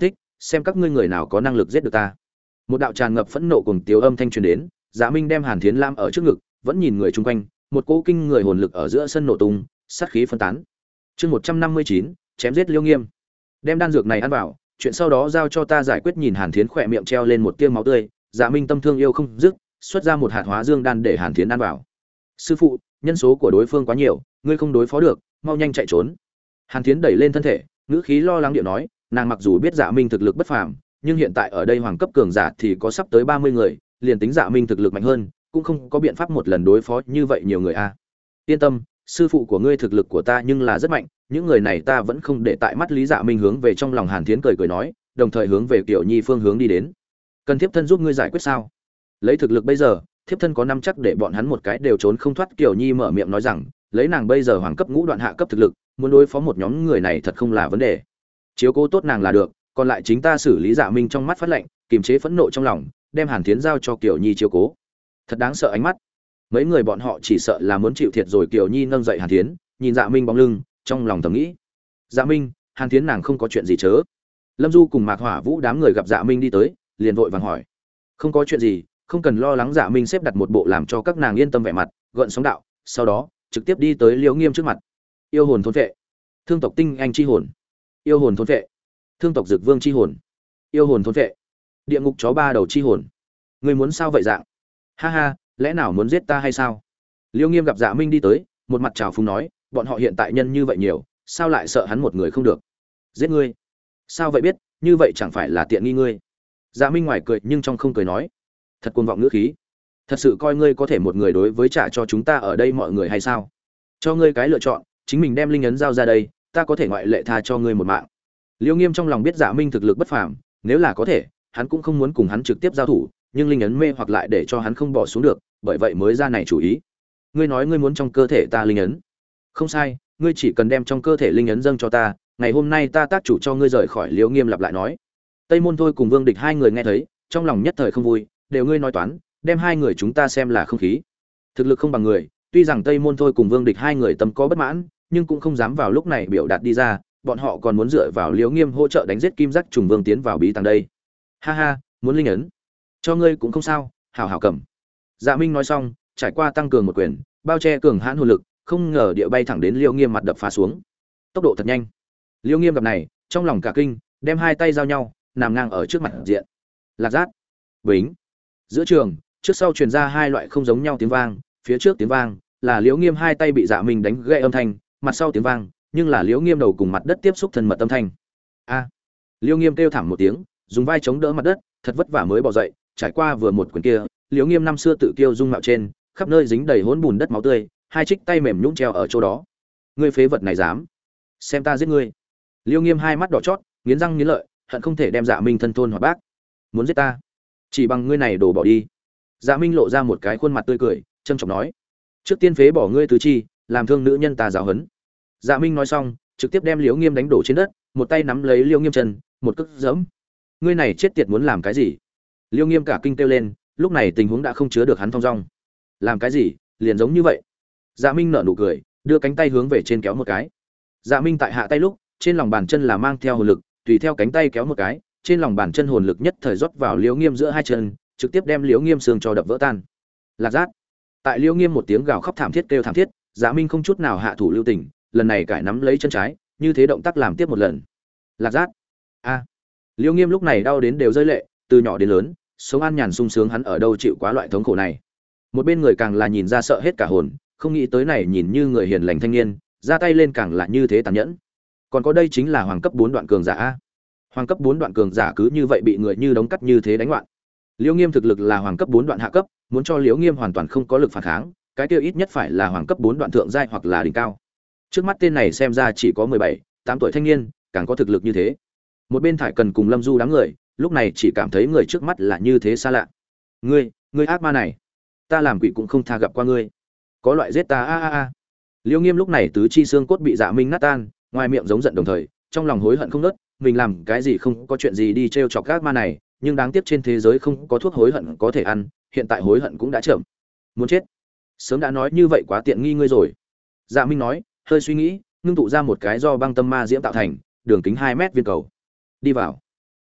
xem các ngươi người nào có năng lực giết được ta. Một đạo tràn ngập phẫn nộ cùng tiếu âm thanh truyền đến, Dạ Minh đem Hàn Thiến lam ở trước ngực, vẫn nhìn người chung quanh, một cỗ kinh người hồn lực ở giữa sân nổ tung, sát khí phân tán. Chương 159, chém giết Liêu Nghiêm. Đem đan dược này ăn vào, chuyện sau đó giao cho ta giải quyết. Nhìn Hàn Thiến khỏe miệng treo lên một tia máu tươi, Dạ Minh tâm thương yêu không dứt, xuất ra một hạt hóa dương đan để Hàn Thiến ăn vào. Sư phụ, nhân số của đối phương quá nhiều, ngươi không đối phó được, mau nhanh chạy trốn. Hàn Thiến đẩy lên thân thể, ngữ khí lo lắng điệu nói, nàng mặc dù biết Dạ Minh thực lực bất phàm, nhưng hiện tại ở đây hoàng cấp cường giả thì có sắp tới 30 người, liền tính Dạ Minh thực lực mạnh hơn, cũng không có biện pháp một lần đối phó như vậy nhiều người a. Yên tâm, sư phụ của ngươi thực lực của ta nhưng là rất mạnh, những người này ta vẫn không để tại mắt. Lý Dạ Minh hướng về trong lòng Hàn Thiến cười cười nói, đồng thời hướng về Kiều Nhi phương hướng đi đến. Cần thiếp thân giúp ngươi giải quyết sao? Lấy thực lực bây giờ, thiếp thân có năm chắc để bọn hắn một cái đều trốn không thoát. Kiều Nhi mở miệng nói rằng, lấy nàng bây giờ hoàng cấp ngũ đoạn hạ cấp thực lực, muốn đối phó một nhóm người này thật không là vấn đề. Chiếu cố tốt nàng là được, còn lại chính ta xử lý. Dạ Minh trong mắt phát lạnh, kiềm chế phẫn nộ trong lòng, đem Hàn Thiến giao cho Kiều Nhi chiếu cố. Thật đáng sợ ánh mắt. Mấy người bọn họ chỉ sợ là muốn chịu thiệt rồi. Kiều Nhi nâng dậy Hàn Thiến, nhìn Dạ Minh bóng lưng, trong lòng thầm nghĩ, Dạ Minh, Hàn Thiến nàng không có chuyện gì chớ. Lâm Du cùng Mạc Hỏa Vũ đám người gặp Dạ Minh đi tới, liền vội vàng hỏi, không có chuyện gì, không cần lo lắng. Dạ Minh xếp đặt một bộ làm cho các nàng yên tâm vẻ mặt, gợn sóng đạo, sau đó trực tiếp đi tới Liễu Nghiêm trước mặt. Yêu hồn thôn vệ, thương tộc tinh anh chi hồn. Yêu hồn thôn vệ, thương tộc dực vương chi hồn. Yêu hồn thôn vệ, địa ngục chó ba đầu chi hồn. Ngươi muốn sao vậy dạng? Ha ha, lẽ nào muốn giết ta hay sao? Liễu Nghiêm gặp Dạ Minh đi tới, một mặt trào phúng nói, bọn họ hiện tại nhân như vậy nhiều, sao lại sợ hắn một người không được? Giết ngươi? Sao vậy biết, như vậy chẳng phải là tiện nghi ngươi? Dạ Minh ngoài cười nhưng trong không cười nói, thật cuồng vọng ngữ khí. Thật sự coi ngươi có thể một người đối với trả cho chúng ta ở đây mọi người hay sao? Cho ngươi cái lựa chọn, chính mình đem linh ấn giao ra đây, ta có thể ngoại lệ tha cho ngươi một mạng. Liễu Nghiêm trong lòng biết Dạ Minh thực lực bất phàm, nếu là có thể, hắn cũng không muốn cùng hắn trực tiếp giao thủ, nhưng linh ấn mê hoặc lại để cho hắn không bỏ xuống được, bởi vậy mới ra này chủ ý. Ngươi nói ngươi muốn trong cơ thể ta linh ấn? Không sai, ngươi chỉ cần đem trong cơ thể linh ấn dâng cho ta, ngày hôm nay ta tác chủ cho ngươi rời khỏi. Liễu Nghiêm lặp lại nói. Tây Môn Thôi cùng Vương Địch hai người nghe thấy, trong lòng nhất thời không vui, đều ngươi nói toán, đem hai người chúng ta xem là không khí. Thực lực không bằng người, tuy rằng Tây Môn Thôi cùng Vương Địch hai người tâm có bất mãn, nhưng cũng không dám vào lúc này biểu đạt đi ra, bọn họ còn muốn dựa vào Liễu Nghiêm hỗ trợ đánh giết Kim Giác Trùng Vương tiến vào bí tàng đây. Ha ha, muốn linh ấn, cho ngươi cũng không sao, hảo hảo cầm. Dạ Minh nói xong, trải qua tăng cường một quyền, bao che cường hãn hồn lực, không ngờ địa bay thẳng đến Liễu Nghiêm mặt đập phá xuống. Tốc độ thật nhanh. Liễu Nghiêm gặp này, trong lòng cả kinh, đem hai tay giao nhau, nằm ngang ở trước mặt diện. Lạc giác, bính. Giữa trường, trước sau truyền ra hai loại không giống nhau tiếng vang, phía trước tiếng vang là Liễu Nghiêm hai tay bị Dạ Minh đánh gãy âm thanh, mặt sau tiếng vang, nhưng là Liễu Nghiêm đầu cùng mặt đất tiếp xúc thân mật âm thanh. A! Liễu Nghiêm kêu thảm một tiếng, dùng vai chống đỡ mặt đất, thật vất vả mới bò dậy, trải qua vừa một quyền kia, Liễu Nghiêm năm xưa tự kiêu dung mạo trên, khắp nơi dính đầy hỗn bùn đất máu tươi, hai trích tay mềm nhũn treo ở chỗ đó. Ngươi phế vật này dám xem ta giết ngươi! Liễu Nghiêm hai mắt đỏ chót, nghiến răng nghiến lợi, hận không thể đem Dạ Minh thân thôn hoặc bác. Muốn giết ta, chỉ bằng ngươi này đổ bỏ đi. Dạ Minh lộ ra một cái khuôn mặt tươi cười, trâm trọng nói, trước tiên phế bỏ ngươi tứ chi, làm thương nữ nhân ta giáo huấn. Dạ Minh nói xong, trực tiếp đem Liễu Nghiêm đánh đổ trên đất, một tay nắm lấy Liễu Nghiêm chân, một cước giẫm. Ngươi này chết tiệt muốn làm cái gì? Liễu Nghiêm cả kinh kêu lên, lúc này tình huống đã không chứa được hắn thong dong. Làm cái gì? Liền giống như vậy. Dạ Minh nở nụ cười, đưa cánh tay hướng về trên kéo một cái. Dạ Minh tại hạ tay lúc, trên lòng bàn chân là mang theo hồn lực, tùy theo cánh tay kéo một cái, trên lòng bàn chân hồn lực nhất thời rót vào Liễu Nghiêm giữa hai chân, trực tiếp đem Liễu Nghiêm xương cho đập vỡ tan. Lạc giác. Tại Liễu Nghiêm một tiếng gào khóc thảm thiết kêu thảm thiết, Dạ Minh không chút nào hạ thủ lưu tình, lần này cải nắm lấy chân trái, như thế động tác làm tiếp một lần. Lạc giác. A. Liễu Nghiêm lúc này đau đến đều rơi lệ, từ nhỏ đến lớn, sống an nhàn sung sướng hắn ở đâu chịu quá loại thống khổ này. Một bên người càng là nhìn ra sợ hết cả hồn, không nghĩ tới này nhìn như người hiền lành thanh niên, ra tay lên càng là như thế tàn nhẫn. Còn có đây chính là hoàng cấp 4 đoạn cường giả a. Hoàng cấp 4 đoạn cường giả cứ như vậy bị người như đống cắt như thế đánh loạn. Liễu Nghiêm thực lực là hoàng cấp 4 đoạn hạ cấp, muốn cho Liễu Nghiêm hoàn toàn không có lực phản kháng, cái kia ít nhất phải là hoàng cấp 4 đoạn thượng giai hoặc là đỉnh cao. Trước mắt tên này xem ra chỉ có 17, 8 tuổi thanh niên, càng có thực lực như thế. Một bên Thải Cần cùng Lâm Du đám người, lúc này chỉ cảm thấy người trước mắt là như thế xa lạ. Ngươi ác ma này, ta làm quỷ cũng không tha gặp qua ngươi. Có loại giết ta a a a. Liễu Nghiêm lúc này tứ chi xương cốt bị Dạ Minh nát tan, ngoài miệng giống giận đồng thời, trong lòng hối hận không ngớt, mình làm cái gì không có chuyện gì đi trêu chọc ác ma này, nhưng đáng tiếc trên thế giới không có thuốc hối hận có thể ăn, hiện tại hối hận cũng đã chậm. Muốn chết. Sớm đã nói như vậy quá tiện nghi ngươi rồi. Dạ Minh nói, hơi suy nghĩ, ngưng tụ ra một cái do băng tâm ma diễm tạo thành, đường kính 2 mét viên cầu. Đi vào.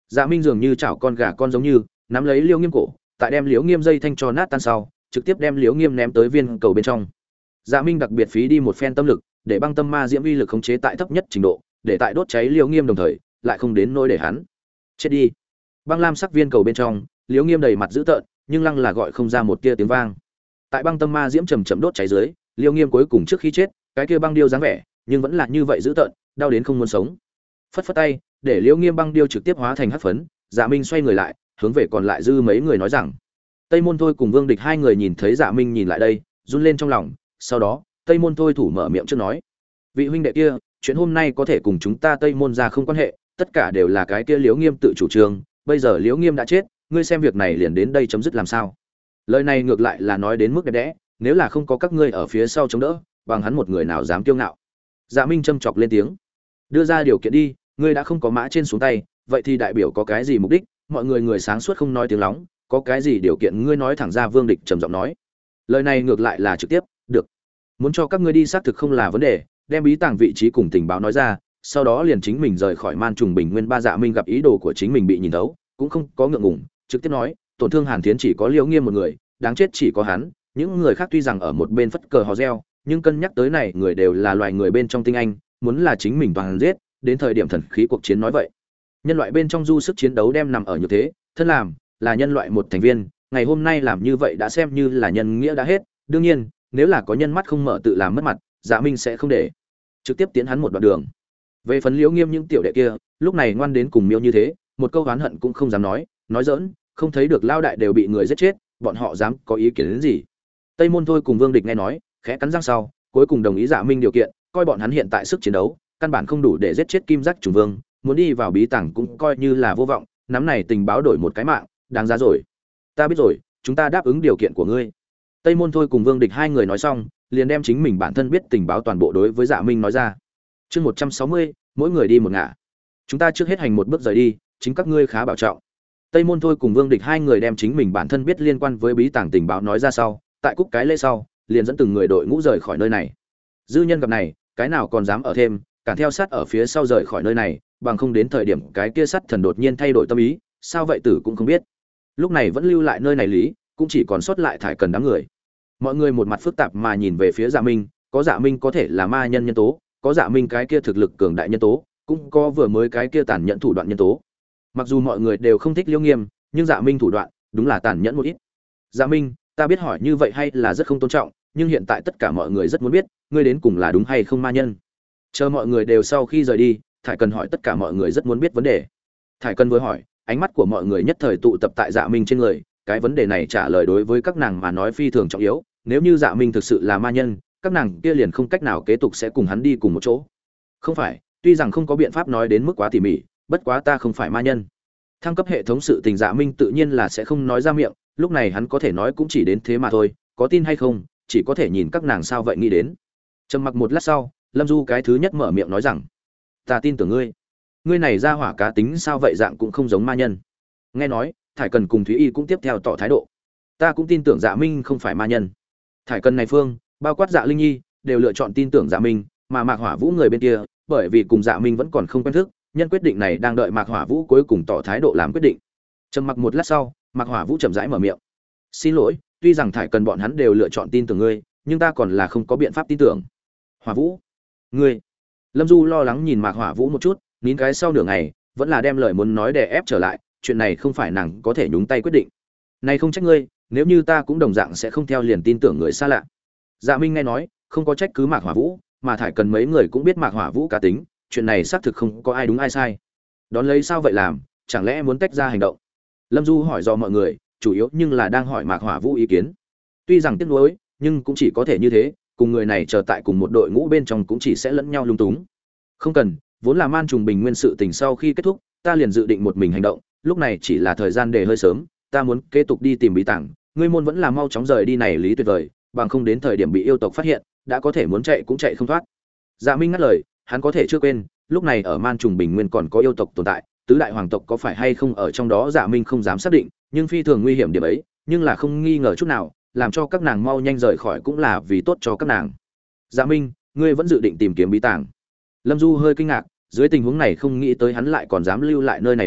Dạ Minh dường như chảo con gà con giống như nắm lấy Liễu Nghiêm cổ, tại đem Liễu Nghiêm dây thanh cho nát tan sau, trực tiếp đem Liễu Nghiêm ném tới viên cầu bên trong. Dạ Minh đặc biệt phí đi một phen tâm lực, để băng tâm ma diễm uy lực khống chế tại thấp nhất trình độ, để tại đốt cháy Liễu Nghiêm đồng thời, lại không đến nỗi để hắn chết đi. Băng lam sắc viên cầu bên trong, Liễu Nghiêm đầy mặt dữ tợn, nhưng lăng là gọi không ra một tia tiếng vang. Tại băng tâm ma diễm chậm chậm đốt cháy dưới, Liễu Nghiêm cuối cùng trước khi chết, cái kia băng điêu dáng vẻ, nhưng vẫn là như vậy dữ tợn, đau đến không muốn sống. Phất phất tay, để Liễu Nghiêm băng điêu trực tiếp hóa thành hắc phấn. Dạ Minh xoay người lại, hướng về còn lại dư mấy người nói rằng: Tây Môn Thôi cùng Vương Địch hai người nhìn thấy Dạ Minh nhìn lại đây, run lên trong lòng. Sau đó, Tây Môn Thôi thủ mở miệng trước nói: vị huynh đệ kia, chuyện hôm nay có thể cùng chúng ta Tây Môn gia không quan hệ, tất cả đều là cái kia Liễu Nghiêm tự chủ trương. Bây giờ Liễu Nghiêm đã chết, ngươi xem việc này liền đến đây chấm dứt làm sao? Lời này ngược lại là nói đến mức đẹp đẽ, nếu là không có các ngươi ở phía sau chống đỡ, bằng hắn một người nào dám kiêu ngạo. Dạ Minh châm chọc lên tiếng: đưa ra điều kiện đi, ngươi đã không có mã trên xuống tay, vậy thì đại biểu có cái gì mục đích? Mọi người người sáng suốt không nói tiếng lóng, có cái gì điều kiện ngươi nói thẳng ra. Vương Địch trầm giọng nói. Lời này ngược lại là trực tiếp, được. Muốn cho các ngươi đi xác thực không là vấn đề, đem bí tàng vị trí cùng tình báo nói ra, sau đó liền chính mình rời khỏi Man Trùng Bình Nguyên. Dạ Minh gặp ý đồ của chính mình bị nhìn thấu, cũng không có ngượng ngùng, trực tiếp nói, tổn thương Hàn Thiến chỉ có Liễu Nghiêm một người, đáng chết chỉ có hắn, những người khác tuy rằng ở một bên phất cờ hò reo, nhưng cân nhắc tới này người đều là loài người bên trong tinh anh, muốn là chính mình toàn giết, đến thời điểm thần khí cuộc chiến nói vậy. Nhân loại bên trong du sức chiến đấu đem nằm ở như thế, thân làm là nhân loại một thành viên, ngày hôm nay làm như vậy đã xem như là nhân nghĩa đã hết. Đương nhiên, nếu là có nhân mắt không mở tự làm mất mặt, Dạ Minh sẽ không để, trực tiếp tiến hắn một đoạn đường. Về phần Liễu Nghiêm những tiểu đệ kia, lúc này ngoan đến cùng miêu như thế, một câu oán hận cũng không dám nói giỡn, không thấy được lao đại đều bị người giết chết, bọn họ dám có ý kiến đến gì? Tây Môn Thôi cùng Vương Địch nghe nói, khẽ cắn răng sau, cuối cùng đồng ý Dạ Minh điều kiện, coi bọn hắn hiện tại sức chiến đấu, căn bản không đủ để giết chết Kim Giác Trùng Vương, muốn đi vào bí tàng cũng coi như là vô vọng, nắm này tình báo đổi một cái mạng, đáng giá rồi. Ta biết rồi, chúng ta đáp ứng điều kiện của ngươi. Tây Môn Thôi cùng Vương Địch hai người nói xong, liền đem chính mình bản thân biết tình báo toàn bộ đối với Dạ Minh nói ra. Chương 160, mỗi người đi một ngả. Chúng ta trước hết hành một bước rời đi, chính các ngươi khá bảo trọng. Tây Môn Thôi cùng Vương Địch hai người đem chính mình bản thân biết liên quan với bí tàng tình báo nói ra sau, tại cúc cái lễ sau, liền dẫn từng người đội ngũ rời khỏi nơi này. Dư nhân gặp này, cái nào còn dám ở thêm, cản theo sát ở phía sau rời khỏi nơi này, bằng không đến thời điểm cái kia sắt thần đột nhiên thay đổi tâm ý, sao vậy tử cũng không biết. Lúc này vẫn lưu lại nơi này lý, cũng chỉ còn sót lại Thải Cần đám người. Mọi người một mặt phức tạp mà nhìn về phía Dạ Minh, có Dạ Minh có thể là ma nhân nhân tố, có Dạ Minh cái kia thực lực cường đại nhân tố, cũng có vừa mới cái kia tàn nhẫn thủ đoạn nhân tố. Mặc dù mọi người đều không thích Liễu Nghiêm, nhưng Dạ Minh thủ đoạn đúng là tàn nhẫn một ít. Dạ Minh, ta biết hỏi như vậy hay là rất không tôn trọng, nhưng hiện tại tất cả mọi người rất muốn biết, ngươi đến cùng là đúng hay không ma nhân. Chờ mọi người đều sau khi rời đi, Thải Cần hỏi tất cả mọi người rất muốn biết vấn đề. Thải Cần vừa hỏi, ánh mắt của mọi người nhất thời tụ tập tại Dạ Minh trên người, cái vấn đề này trả lời đối với các nàng mà nói phi thường trọng yếu, nếu như Dạ Minh thực sự là ma nhân, các nàng kia liền không cách nào kế tục sẽ cùng hắn đi cùng một chỗ. Không phải, tuy rằng không có biện pháp nói đến mức quá tỉ mỉ, bất quá ta không phải ma nhân. Thăng cấp hệ thống sự tình Dạ Minh tự nhiên là sẽ không nói ra miệng, lúc này hắn có thể nói cũng chỉ đến thế mà thôi, có tin hay không, chỉ có thể nhìn các nàng sao vậy nghĩ đến. Trầm mặc một lát sau, Lâm Du cái thứ nhất mở miệng nói rằng: ta tin tưởng ngươi, ngươi này ra hỏa cá tính sao vậy dạng cũng không giống ma nhân. Nghe nói, Thải Cần cùng Thúy Y cũng tiếp theo tỏ thái độ. Ta cũng tin tưởng Dạ Minh không phải ma nhân. Thải Cần này phương, bao quát Dạ Linh Nhi, đều lựa chọn tin tưởng Dạ Minh, mà Mạc Hỏa Vũ người bên kia, bởi vì cùng Dạ Minh vẫn còn không quen thức, nhân quyết định này đang đợi Mạc Hỏa Vũ cuối cùng tỏ thái độ làm quyết định. Trầm mặc một lát sau, Mạc Hỏa Vũ chậm rãi mở miệng: xin lỗi, tuy rằng Thải Cần bọn hắn đều lựa chọn tin tưởng ngươi, nhưng ta còn là không có biện pháp tin tưởng. Hỏa Vũ, ngươi. Lâm Du lo lắng nhìn Mạc Hỏa Vũ một chút, nín cái sau nửa ngày, vẫn là đem lời muốn nói đè ép trở lại, chuyện này không phải nàng có thể nhúng tay quyết định. Này không trách ngươi, nếu như ta cũng đồng dạng sẽ không theo liền tin tưởng người xa lạ. Dạ Minh nghe nói, không có trách cứ Mạc Hỏa Vũ, mà Thải Cần mấy người cũng biết Mạc Hỏa Vũ cá tính, chuyện này xác thực không có ai đúng ai sai. Đón lấy sao vậy làm, chẳng lẽ muốn tách ra hành động? Lâm Du hỏi do mọi người, chủ yếu nhưng là đang hỏi Mạc Hỏa Vũ ý kiến. Tuy rằng tiếc nuối, nhưng cũng chỉ có thể như thế, cùng người này chờ tại cùng một đội ngũ bên trong cũng chỉ sẽ lẫn nhau lung túng. Không cần, vốn là Man Trùng Bình Nguyên sự tình sau khi kết thúc, ta liền dự định một mình hành động, lúc này chỉ là thời gian để hơi sớm, ta muốn kế tục đi tìm bí tàng, ngươi môn vẫn là mau chóng rời đi này lý tuyệt vời, bằng không đến thời điểm bị yêu tộc phát hiện, đã có thể muốn chạy cũng chạy không thoát. Dạ Minh ngắt lời, hắn có thể chưa quên, lúc này ở Man Trùng Bình Nguyên còn có yêu tộc tồn tại, tứ đại hoàng tộc có phải hay không ở trong đó Dạ Minh không dám xác định, nhưng phi thường nguy hiểm điểm ấy, nhưng là không nghi ngờ chút nào, làm cho các nàng mau nhanh rời khỏi cũng là vì tốt cho các nàng. Dạ Minh, ngươi vẫn dự định tìm kiếm bí tàng? Lâm Du hơi kinh ngạc, dưới tình huống này không nghĩ tới hắn lại còn dám lưu lại nơi này lý,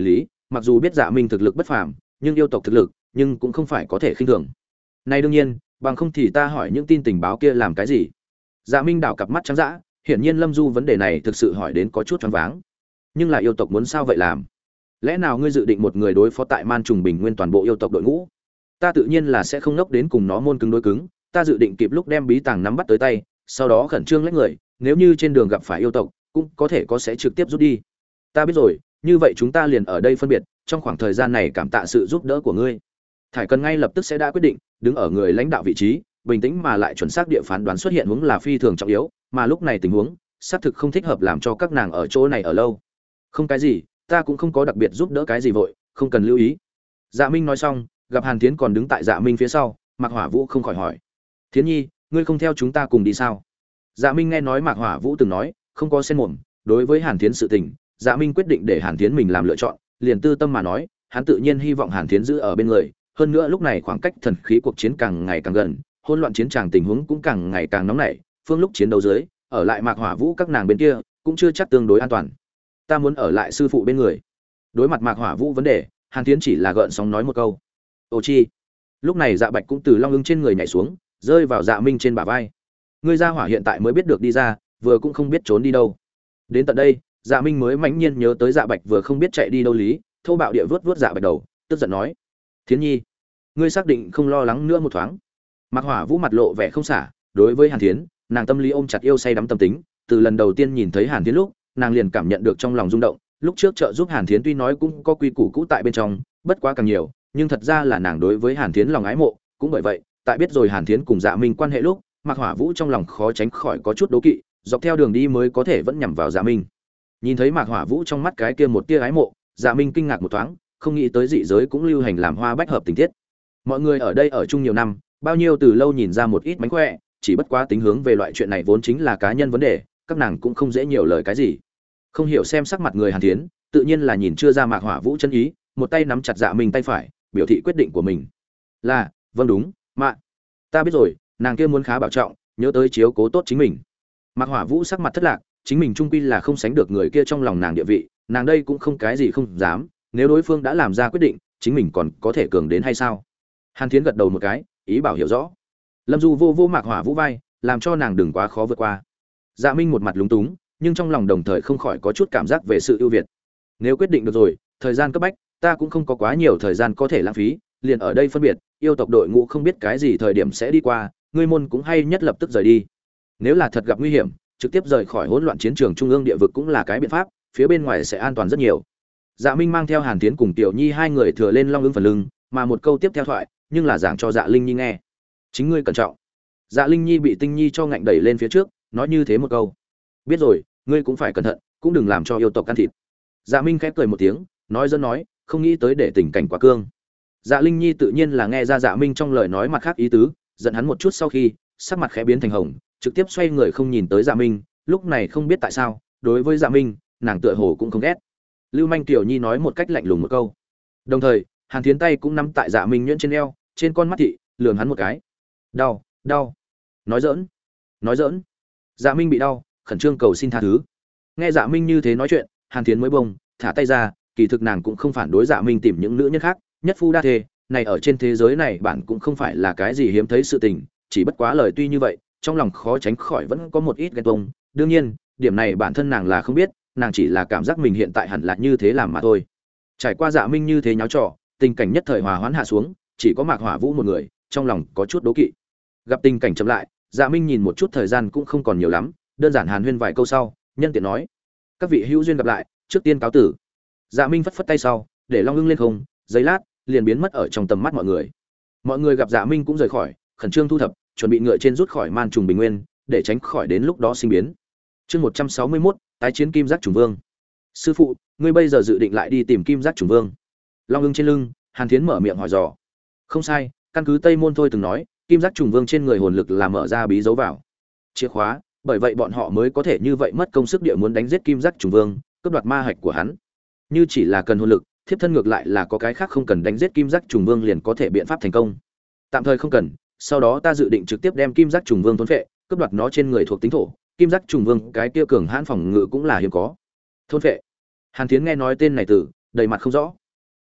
mặc dù biết Dạ Minh thực lực bất phàm, nhưng yêu tộc thực lực, nhưng cũng không phải có thể khinh thường. Này đương nhiên, bằng không thì ta hỏi những tin tình báo kia làm cái gì? Dạ Minh đảo cặp mắt trắng dã, hiển nhiên Lâm Du vấn đề này thực sự hỏi đến có chút choáng váng. Nhưng là yêu tộc muốn sao vậy làm? Lẽ nào ngươi dự định một người đối phó tại Man Trùng Bình Nguyên toàn bộ yêu tộc đội ngũ? Ta tự nhiên là sẽ không nốc đến cùng nó môn cứng đối cứng, ta dự định kịp lúc đem bí tàng nắm bắt tới tay, sau đó khẩn trương lấy người, nếu như trên đường gặp phải yêu tộc, cũng có thể sẽ trực tiếp rút đi. Ta biết rồi, như vậy chúng ta liền ở đây phân biệt, trong khoảng thời gian này cảm tạ sự giúp đỡ của ngươi. Thải Cần ngay lập tức sẽ đã quyết định, đứng ở người lãnh đạo vị trí, bình tĩnh mà lại chuẩn xác địa phán đoán xuất hiện huống là phi thường trọng yếu, mà lúc này tình huống xác thực không thích hợp làm cho các nàng ở chỗ này ở lâu. Không cái gì, ta cũng không có đặc biệt giúp đỡ cái gì vội, không cần lưu ý. Dạ Minh nói xong, gặp Hàn Thiến còn đứng tại Dạ Minh phía sau, Mạc Hỏa Vũ không khỏi hỏi: "Thiến Nhi, ngươi không theo chúng ta cùng đi sao?" Dạ Minh nghe nói Mạc Hỏa Vũ từng nói, không có xen mồm, đối với Hàn Thiến sự tình, Dạ Minh quyết định để Hàn Thiến mình làm lựa chọn, liền tư tâm mà nói, hắn tự nhiên hy vọng Hàn Thiến giữ ở bên người, hơn nữa lúc này khoảng cách thần khí cuộc chiến càng ngày càng gần, hỗn loạn chiến tràng tình huống cũng càng ngày càng nóng nảy, phương lúc chiến đấu dưới, ở lại Mạc Hỏa Vũ các nàng bên kia, cũng chưa chắc tương đối an toàn. Ta muốn ở lại sư phụ bên người. Đối mặt Mạc Hỏa Vũ vấn đề, Hàn Thiến chỉ là gợn sóng nói một câu. Ô chi. Lúc này Dạ Bạch cũng từ long ưng trên người nhảy xuống, rơi vào Dạ Minh trên bả vai. Ngươi gia hỏa hiện tại mới biết được đi ra, vừa cũng không biết trốn đi đâu. Đến tận đây, Dạ Minh mới mãnh nhiên nhớ tới Dạ Bạch vừa không biết chạy đi đâu lý, thô bạo địa vớt Dạ Bạch đầu, tức giận nói: "Thiến Nhi, ngươi xác định không lo lắng nữa một thoáng?" Mạc Hỏa Vũ mặt lộ vẻ không xả, đối với Hàn Thiến, nàng tâm lý ôm chặt yêu say đắm tâm tính, từ lần đầu tiên nhìn thấy Hàn Thiến lúc, nàng liền cảm nhận được trong lòng rung động, lúc trước trợ giúp Hàn Thiến tuy nói cũng có quy củ cũ tại bên trong, bất quá càng nhiều, nhưng thật ra là nàng đối với Hàn Thiến lòng ái mộ, cũng bởi vậy, tại biết rồi Hàn Thiến cùng Dạ Minh quan hệ lúc, Mạc Hỏa Vũ trong lòng khó tránh khỏi có chút đố kỵ, dọc theo đường đi mới có thể vẫn nhằm vào Dạ Minh. Nhìn thấy Mạc Hỏa Vũ trong mắt cái kia một tia ái mộ, Dạ Minh kinh ngạc một thoáng, không nghĩ tới dị giới cũng lưu hành làm hoa bách hợp tình tiết. Mọi người ở đây ở chung nhiều năm, bao nhiêu từ lâu nhìn ra một ít mánh khỏe, chỉ bất quá tính hướng về loại chuyện này vốn chính là cá nhân vấn đề, các nàng cũng không dễ nhiều lời cái gì. Không hiểu xem sắc mặt người Hàn Thiến, tự nhiên là nhìn chưa ra Mạc Hỏa Vũ chân ý, một tay nắm chặt Dạ Minh tay phải, biểu thị quyết định của mình. Là, vâng đúng, mạ. Ta biết rồi, nàng kia muốn khá bảo trọng, nhớ tới chiếu cố tốt chính mình. Mạc Hỏa Vũ sắc mặt thất lạc, chính mình trung quy là không sánh được người kia trong lòng nàng địa vị, nàng đây cũng không cái gì không dám, nếu đối phương đã làm ra quyết định, chính mình còn có thể cường đến hay sao? Hàn Thiến gật đầu một cái, ý bảo hiểu rõ. Lâm Du vô vô Mạc Hỏa Vũ vai, làm cho nàng đừng quá khó vượt qua. Dạ Minh một mặt lúng túng, nhưng trong lòng đồng thời không khỏi có chút cảm giác về sự ưu việt. Nếu quyết định được rồi, thời gian cấp bách, ta cũng không có quá nhiều thời gian có thể lãng phí, liền ở đây phân biệt, yêu tộc đội ngũ không biết cái gì thời điểm sẽ đi qua, ngươi môn cũng hay nhất lập tức rời đi. Nếu là thật gặp nguy hiểm, trực tiếp rời khỏi hỗn loạn chiến trường trung ương địa vực cũng là cái biện pháp, phía bên ngoài sẽ an toàn rất nhiều. Dạ Minh mang theo Hàn Thiến cùng Tiểu Nhi hai người thừa lên long ưng phần lưng, mà một câu tiếp theo thoại, nhưng là giảng cho Dạ Linh Nhi nghe. Chính ngươi cẩn trọng. Dạ Linh Nhi bị Tinh Nhi cho ngạnh đẩy lên phía trước, nói như thế một câu. Biết rồi, ngươi cũng phải cẩn thận, cũng đừng làm cho yêu tộc can thịt. Dạ Minh khẽ cười một tiếng, nói dẫn nói, không nghĩ tới để tình cảnh quá cương. Dạ Linh Nhi tự nhiên là nghe ra Dạ Minh trong lời nói mặt khác ý tứ, giận hắn một chút sau khi, sắc mặt khẽ biến thành hồng, trực tiếp xoay người không nhìn tới Dạ Minh, lúc này không biết tại sao, đối với Dạ Minh, nàng tựa hồ cũng không ghét. Lưu Manh Tiểu Nhi nói một cách lạnh lùng một câu. Đồng thời, Hàn Thiến tay cũng nắm tại Dạ Minh nhuyễn trên eo, trên con mắt thị, lườm hắn một cái. Đau, đau. Nói giỡn. Nói giỡn. Dạ Minh bị đau, khẩn trương cầu xin tha thứ. Nghe Dạ Minh như thế nói chuyện, Hàn Thiến mới bông, thả tay ra, kỳ thực nàng cũng không phản đối Dạ Minh tìm những nữ nhân khác, nhất phu đa thê, này ở trên thế giới này bản cũng không phải là cái gì hiếm thấy sự tình, chỉ bất quá lời tuy như vậy, trong lòng khó tránh khỏi vẫn có một ít ghen tuông, đương nhiên, điểm này bản thân nàng là không biết, nàng chỉ là cảm giác mình hiện tại hẳn là như thế làm mà thôi. Trải qua Dạ Minh như thế nháo trò, tình cảnh nhất thời hòa hoãn hạ xuống, chỉ có Mạc Hỏa Vũ một người, trong lòng có chút đố kỵ. Gặp tình cảnh chậm lại, Dạ Minh nhìn một chút thời gian cũng không còn nhiều lắm, đơn giản hàn huyên vài câu sau, nhân tiện nói: "Các vị hữu duyên gặp lại, trước tiên cáo tử." Dạ Minh phất phất tay sau, để long ưng lên không, giây lát, liền biến mất ở trong tầm mắt mọi người. Mọi người gặp Dạ Minh cũng rời khỏi, khẩn trương thu thập, chuẩn bị ngựa trên rút khỏi Man Trùng Bình Nguyên, để tránh khỏi đến lúc đó sinh biến. Chương 161, tái chiến Kim Giác Trùng Vương. Sư phụ, ngươi bây giờ dự định lại đi tìm Kim Giác Trùng Vương? Long ưng trên lưng, Hàn Thiến mở miệng hỏi dò. Không sai, căn cứ Tây Môn thôi từng nói, Kim Giác Trùng Vương trên người hồn lực là mở ra bí dấu vào chìa khóa, bởi vậy bọn họ mới có thể như vậy mất công sức địa muốn đánh giết Kim Giác Trùng Vương, cướp đoạt ma hạch của hắn. Như chỉ là cần hồn lực, thiếp thân ngược lại là có cái khác không cần đánh giết Kim Giác Trùng Vương liền có thể biện pháp thành công. Tạm thời không cần, sau đó ta dự định trực tiếp đem Kim Giác Trùng Vương thôn phệ, cướp đoạt nó trên người thuộc tính thổ. Kim Giác Trùng Vương cái kia cường hãn phòng ngự cũng là hiếm có. Thôn phệ. Hàn Thiến nghe nói tên này từ, đầy mặt không rõ.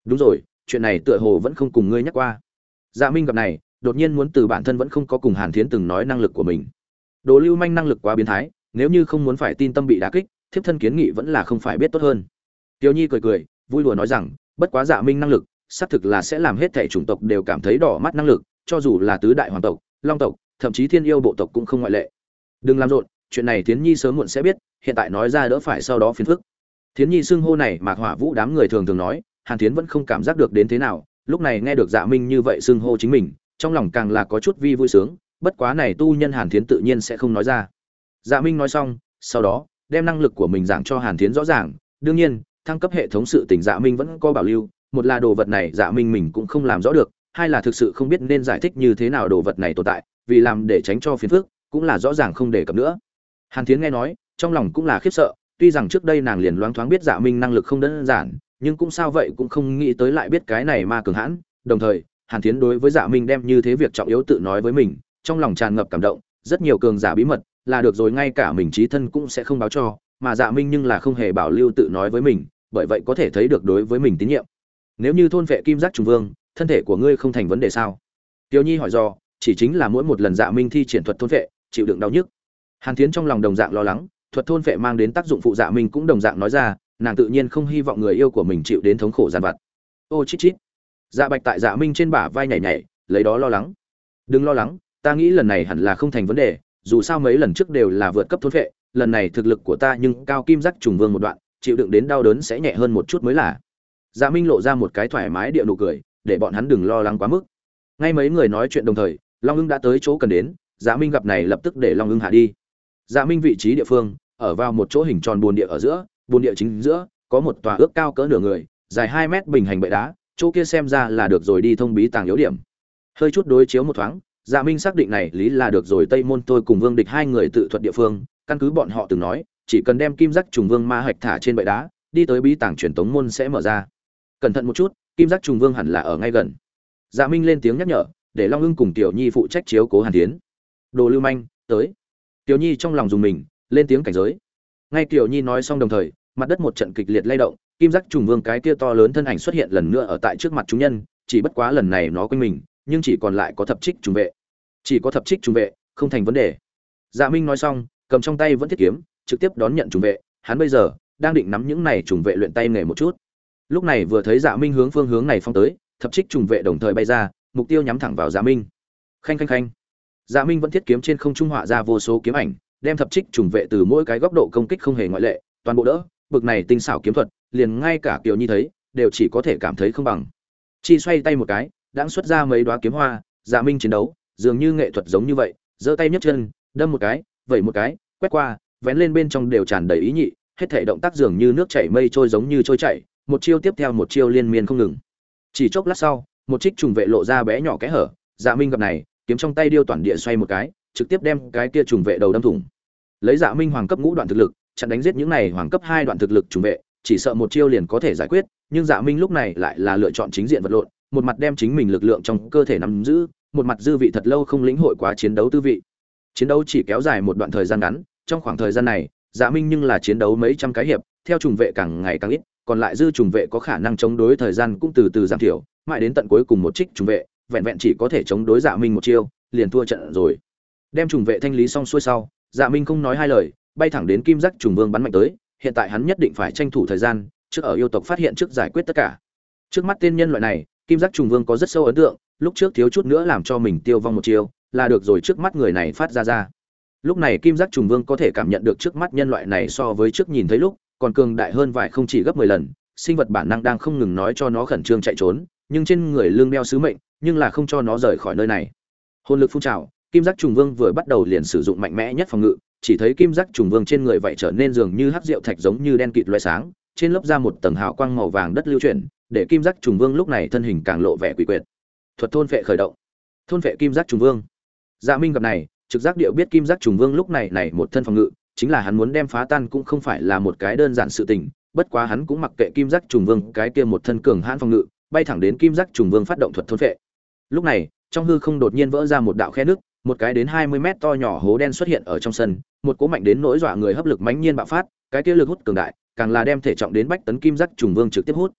đúng rồi, chuyện này tựa hồ vẫn không cùng ngươi nhắc qua. Dạ Minh gặp này, đột nhiên muốn từ bản thân vẫn không có cùng Hàn Thiến từng nói năng lực của mình. Đồ lưu manh năng lực quá biến thái, nếu như không muốn phải tin tâm bị đả kích, thiếp thân kiến nghị vẫn là không phải biết tốt hơn. Tiêu Nhi cười cười, vui đùa nói rằng, bất quá Dạ Minh năng lực, xác thực là sẽ làm hết thảy chủng tộc đều cảm thấy đỏ mắt năng lực, cho dù là tứ đại hoàng tộc, long tộc, thậm chí thiên yêu bộ tộc cũng không ngoại lệ. Đừng làm rộn, chuyện này Thiến Nhi sớm muộn sẽ biết, hiện tại nói ra đỡ phải sau đó phiền phức. Thiến Nhi xưng hô này Mạc Hỏa Vũ đám người thường thường nói, Hàn Thiến vẫn không cảm giác được đến thế nào, lúc này nghe được Dạ Minh như vậy xưng hô chính mình, trong lòng càng là có chút vui sướng, bất quá này tu nhân Hàn Thiến tự nhiên sẽ không nói ra. Dạ Minh nói xong, sau đó đem năng lực của mình giảng cho Hàn Thiến rõ ràng, đương nhiên, thăng cấp hệ thống sự tình Dạ Minh vẫn có bảo lưu, một là đồ vật này Dạ Minh mình cũng không làm rõ được, hai là thực sự không biết nên giải thích như thế nào đồ vật này tồn tại, vì làm để tránh cho phiền phức, cũng là rõ ràng không đề cập nữa. Hàn Thiến nghe nói, trong lòng cũng là khiếp sợ, tuy rằng trước đây nàng liền loáng thoáng biết Dạ Minh năng lực không đơn giản, nhưng cũng sao vậy cũng không nghĩ tới lại biết cái này ma cường hãn, đồng thời, Hàn Thiến đối với Dạ Minh đem như thế việc trọng yếu tự nói với mình, trong lòng tràn ngập cảm động, rất nhiều cường giả bí mật, là được rồi ngay cả mình chí thân cũng sẽ không báo cho, mà Dạ Minh nhưng là không hề bảo lưu tự nói với mình, bởi vậy có thể thấy được đối với mình tín nhiệm. Nếu như thôn vệ kim giác trùng vương, thân thể của ngươi không thành vấn đề sao? Tiêu Nhi hỏi do, chỉ chính là mỗi một lần Dạ Minh thi triển thuật thôn vệ, chịu đựng đau nhức. Hàn Thiến trong lòng đồng dạng lo lắng, thuật thôn vệ mang đến tác dụng phụ Dạ Minh cũng đồng dạng nói ra, nàng tự nhiên không hy vọng người yêu của mình chịu đến thống khổ gian vặt. Ô chít chít. Dạ Bạch tại Dạ Minh trên bả vai nhảy nhảy, lấy đó lo lắng. Đừng lo lắng, ta nghĩ lần này hẳn là không thành vấn đề, dù sao mấy lần trước đều là vượt cấp thôn vệ, lần này thực lực của ta nhưng cao kim giác trùng vương một đoạn, chịu đựng đến đau đớn sẽ nhẹ hơn một chút mới là. Dạ Minh lộ ra một cái thoải mái địa nụ cười, để bọn hắn đừng lo lắng quá mức. Ngay mấy người nói chuyện đồng thời, Long Ưng đã tới chỗ cần đến, Dạ Minh gặp này lập tức để Long Ưng hạ đi. Dạ Minh vị trí địa phương, ở vào một chỗ hình tròn bồn địa ở giữa, bồn địa chính giữa có một tòa ước cao cỡ nửa người, dài 2 mét bình hành bệ đá, chỗ kia xem ra là được rồi đi thông bí tàng yếu điểm. Hơi chút đối chiếu một thoáng, Dạ Minh xác định này lý là được rồi Tây Môn tôi cùng Vương Địch hai người tự thuật địa phương, căn cứ bọn họ từng nói, chỉ cần đem kim giác trùng vương ma hạch thả trên bệ đá, đi tới bí tàng truyền tống môn sẽ mở ra. Cẩn thận một chút, kim giác trùng vương hẳn là ở ngay gần. Dạ Minh lên tiếng nhắc nhở, để Long Ưng cùng Tiểu Nhi phụ trách chiếu cố Hàn Thiến. Đồ lưu manh, tới. Tiểu Nhi trong lòng dùng mình, lên tiếng cảnh giới. Ngay Tiểu Nhi nói xong đồng thời, mặt đất một trận kịch liệt lay động, kim giác trùng vương cái kia to lớn thân ảnh xuất hiện lần nữa ở tại trước mặt chúng nhân, chỉ bất quá lần này nó quanh mình, nhưng chỉ còn lại có thập trích trùng vệ. Chỉ có thập trích trùng vệ, không thành vấn đề. Dạ Minh nói xong, cầm trong tay vẫn thiết kiếm, trực tiếp đón nhận trùng vệ, hắn bây giờ đang định nắm những này trùng vệ luyện tay nghề một chút. Lúc này vừa thấy Dạ Minh hướng phương hướng này phong tới, thập trích trùng vệ đồng thời bay ra, mục tiêu nhắm thẳng vào Dạ Minh. Khanh khanh khanh. Dạ Minh vẫn thiết kiếm trên không trung họa ra vô số kiếm ảnh, đem thập trích trùng vệ từ mỗi cái góc độ công kích không hề ngoại lệ, toàn bộ đỡ, bực này tinh xảo kiếm thuật, liền ngay cả Kiều Nhi thấy, đều chỉ có thể cảm thấy không bằng. Chi xoay tay một cái, đãng xuất ra mấy đóa kiếm hoa, Dạ Minh chiến đấu, dường như nghệ thuật giống như vậy, giơ tay nhấc chân, đâm một cái, vẩy một cái, quét qua, vén lên bên trong đều tràn đầy ý nhị, hết thảy động tác dường như nước chảy mây trôi giống như trôi chảy, một chiêu tiếp theo một chiêu liên miên không ngừng. Chỉ chốc lát sau, một trích trùng vệ lộ ra bé nhỏ kẽ hở, Dạ Minh gặp này, kiếm trong tay điêu toàn địa xoay một cái, trực tiếp đem cái kia trùng vệ đầu đâm thủng. Lấy Dạ Minh hoàng cấp ngũ đoạn thực lực, chặn đánh giết những này hoàng cấp 2 đoạn thực lực trùng vệ, chỉ sợ một chiêu liền có thể giải quyết, nhưng Dạ Minh lúc này lại là lựa chọn chính diện vật lộn, một mặt đem chính mình lực lượng trong cơ thể nắm giữ, một mặt dư vị thật lâu không lĩnh hội quá chiến đấu tư vị. Chiến đấu chỉ kéo dài một đoạn thời gian ngắn, trong khoảng thời gian này, Dạ Minh nhưng là chiến đấu mấy trăm cái hiệp, theo trùng vệ càng ngày càng ít, còn lại dư trùng vệ có khả năng chống đối thời gian cũng từ từ giảm thiểu, mãi đến tận cuối cùng một trích trùng vệ, vẹn vẹn chỉ có thể chống đối Dạ Minh một chiêu, liền thua trận rồi. Đem trùng vệ thanh lý xong xuôi sau, Dạ Minh không nói hai lời, bay thẳng đến kim giác trùng vương bắn mạnh tới, hiện tại hắn nhất định phải tranh thủ thời gian, trước ở yêu tộc phát hiện trước giải quyết tất cả. Trước mắt tên nhân loại này, kim giác trùng vương có rất sâu ấn tượng, lúc trước thiếu chút nữa làm cho mình tiêu vong một chiêu, là được rồi trước mắt người này phát ra. Lúc này kim giác trùng vương có thể cảm nhận được trước mắt nhân loại này so với trước nhìn thấy lúc, còn cường đại hơn vài không chỉ gấp 10 lần, sinh vật bản năng đang không ngừng nói cho nó khẩn trương chạy trốn, nhưng trên người lương đeo sứ mệnh, nhưng là không cho nó rời khỏi nơi này. Hồn lực phun trào, kim giác trùng vương vừa bắt đầu liền sử dụng mạnh mẽ nhất phòng ngự, chỉ thấy kim giác trùng vương trên người vậy trở nên dường như hắc rượu thạch giống như đen kịt loé sáng, trên lớp ra một tầng hào quang màu vàng đất lưu chuyển, để kim giác trùng vương lúc này thân hình càng lộ vẻ quỷ quyệt. Thuật thôn phệ khởi động. Thôn phệ kim giác trùng vương. Dạ Minh gặp này, trực giác điệu biết kim giác trùng vương lúc này một thân phòng ngự, chính là hắn muốn đem phá tan cũng không phải là một cái đơn giản sự tình, bất quá hắn cũng mặc kệ kim giác trùng vương cái kia một thân cường hãn phòng ngự, bay thẳng đến kim giác trùng vương phát động thuật thôn phệ. Lúc này, trong hư không đột nhiên vỡ ra một đạo khe nước, một cái đến 20 mét to nhỏ hố đen xuất hiện ở trong sân, một cỗ mạnh đến nỗi dọa người hấp lực mãnh nhiên bạo phát, cái kia lực hút cường đại, càng là đem thể trọng đến bách tấn kim giác trùng vương trực tiếp hút.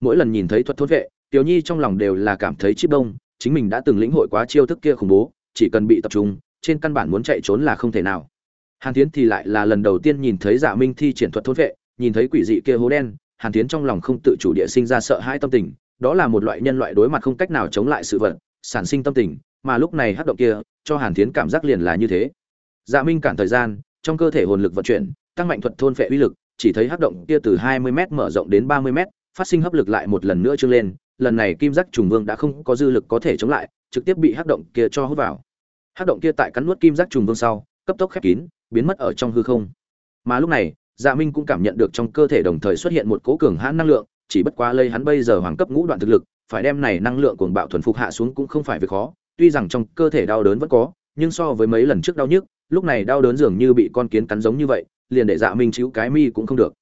mỗi lần nhìn thấy thuật thôn vệ, Tiểu Nhi trong lòng đều là cảm thấy chip đông, chính mình đã từng lĩnh hội quá chiêu thức kia khủng bố, chỉ cần bị tập trung, trên căn bản muốn chạy trốn là không thể nào. Hàn Thiến thì lại là lần đầu tiên nhìn thấy Dạ Minh thi triển thuật thôn vệ, nhìn thấy quỷ dị kia hố đen, Hàn Thiến trong lòng không tự chủ địa sinh ra sợ hãi tâm tình, đó là một loại nhân loại đối mặt không cách nào chống lại sự vật, sản sinh tâm tình, mà lúc này hắc động kia, cho Hàn Thiến cảm giác liền là như thế. Dạ Minh cản thời gian, trong cơ thể hồn lực vận chuyển, tăng mạnh thuật thôn phệ uy lực, chỉ thấy hắc động kia từ 20m mở rộng đến 30m, phát sinh hấp lực lại một lần nữa trương lên, lần này Kim Giác trùng vương đã không có dư lực có thể chống lại, trực tiếp bị hắc động kia cho hút vào. Hắc động kia tại cắn nuốt Kim Giác trùng vương sau, cấp tốc khép kín, biến mất ở trong hư không. Mà lúc này, Dạ Minh cũng cảm nhận được trong cơ thể đồng thời xuất hiện một cỗ cường hãn năng lượng, chỉ bất quá lây hắn bây giờ hoàng cấp ngũ đoạn thực lực, phải đem này năng lượng cuồng bạo thuần phục hạ xuống cũng không phải việc khó, tuy rằng trong cơ thể đau đớn vẫn có, nhưng so với mấy lần trước đau nhức, lúc này đau đớn dường như bị con kiến cắn giống như vậy, liền để Dạ Minh chíu cái mi cũng không được.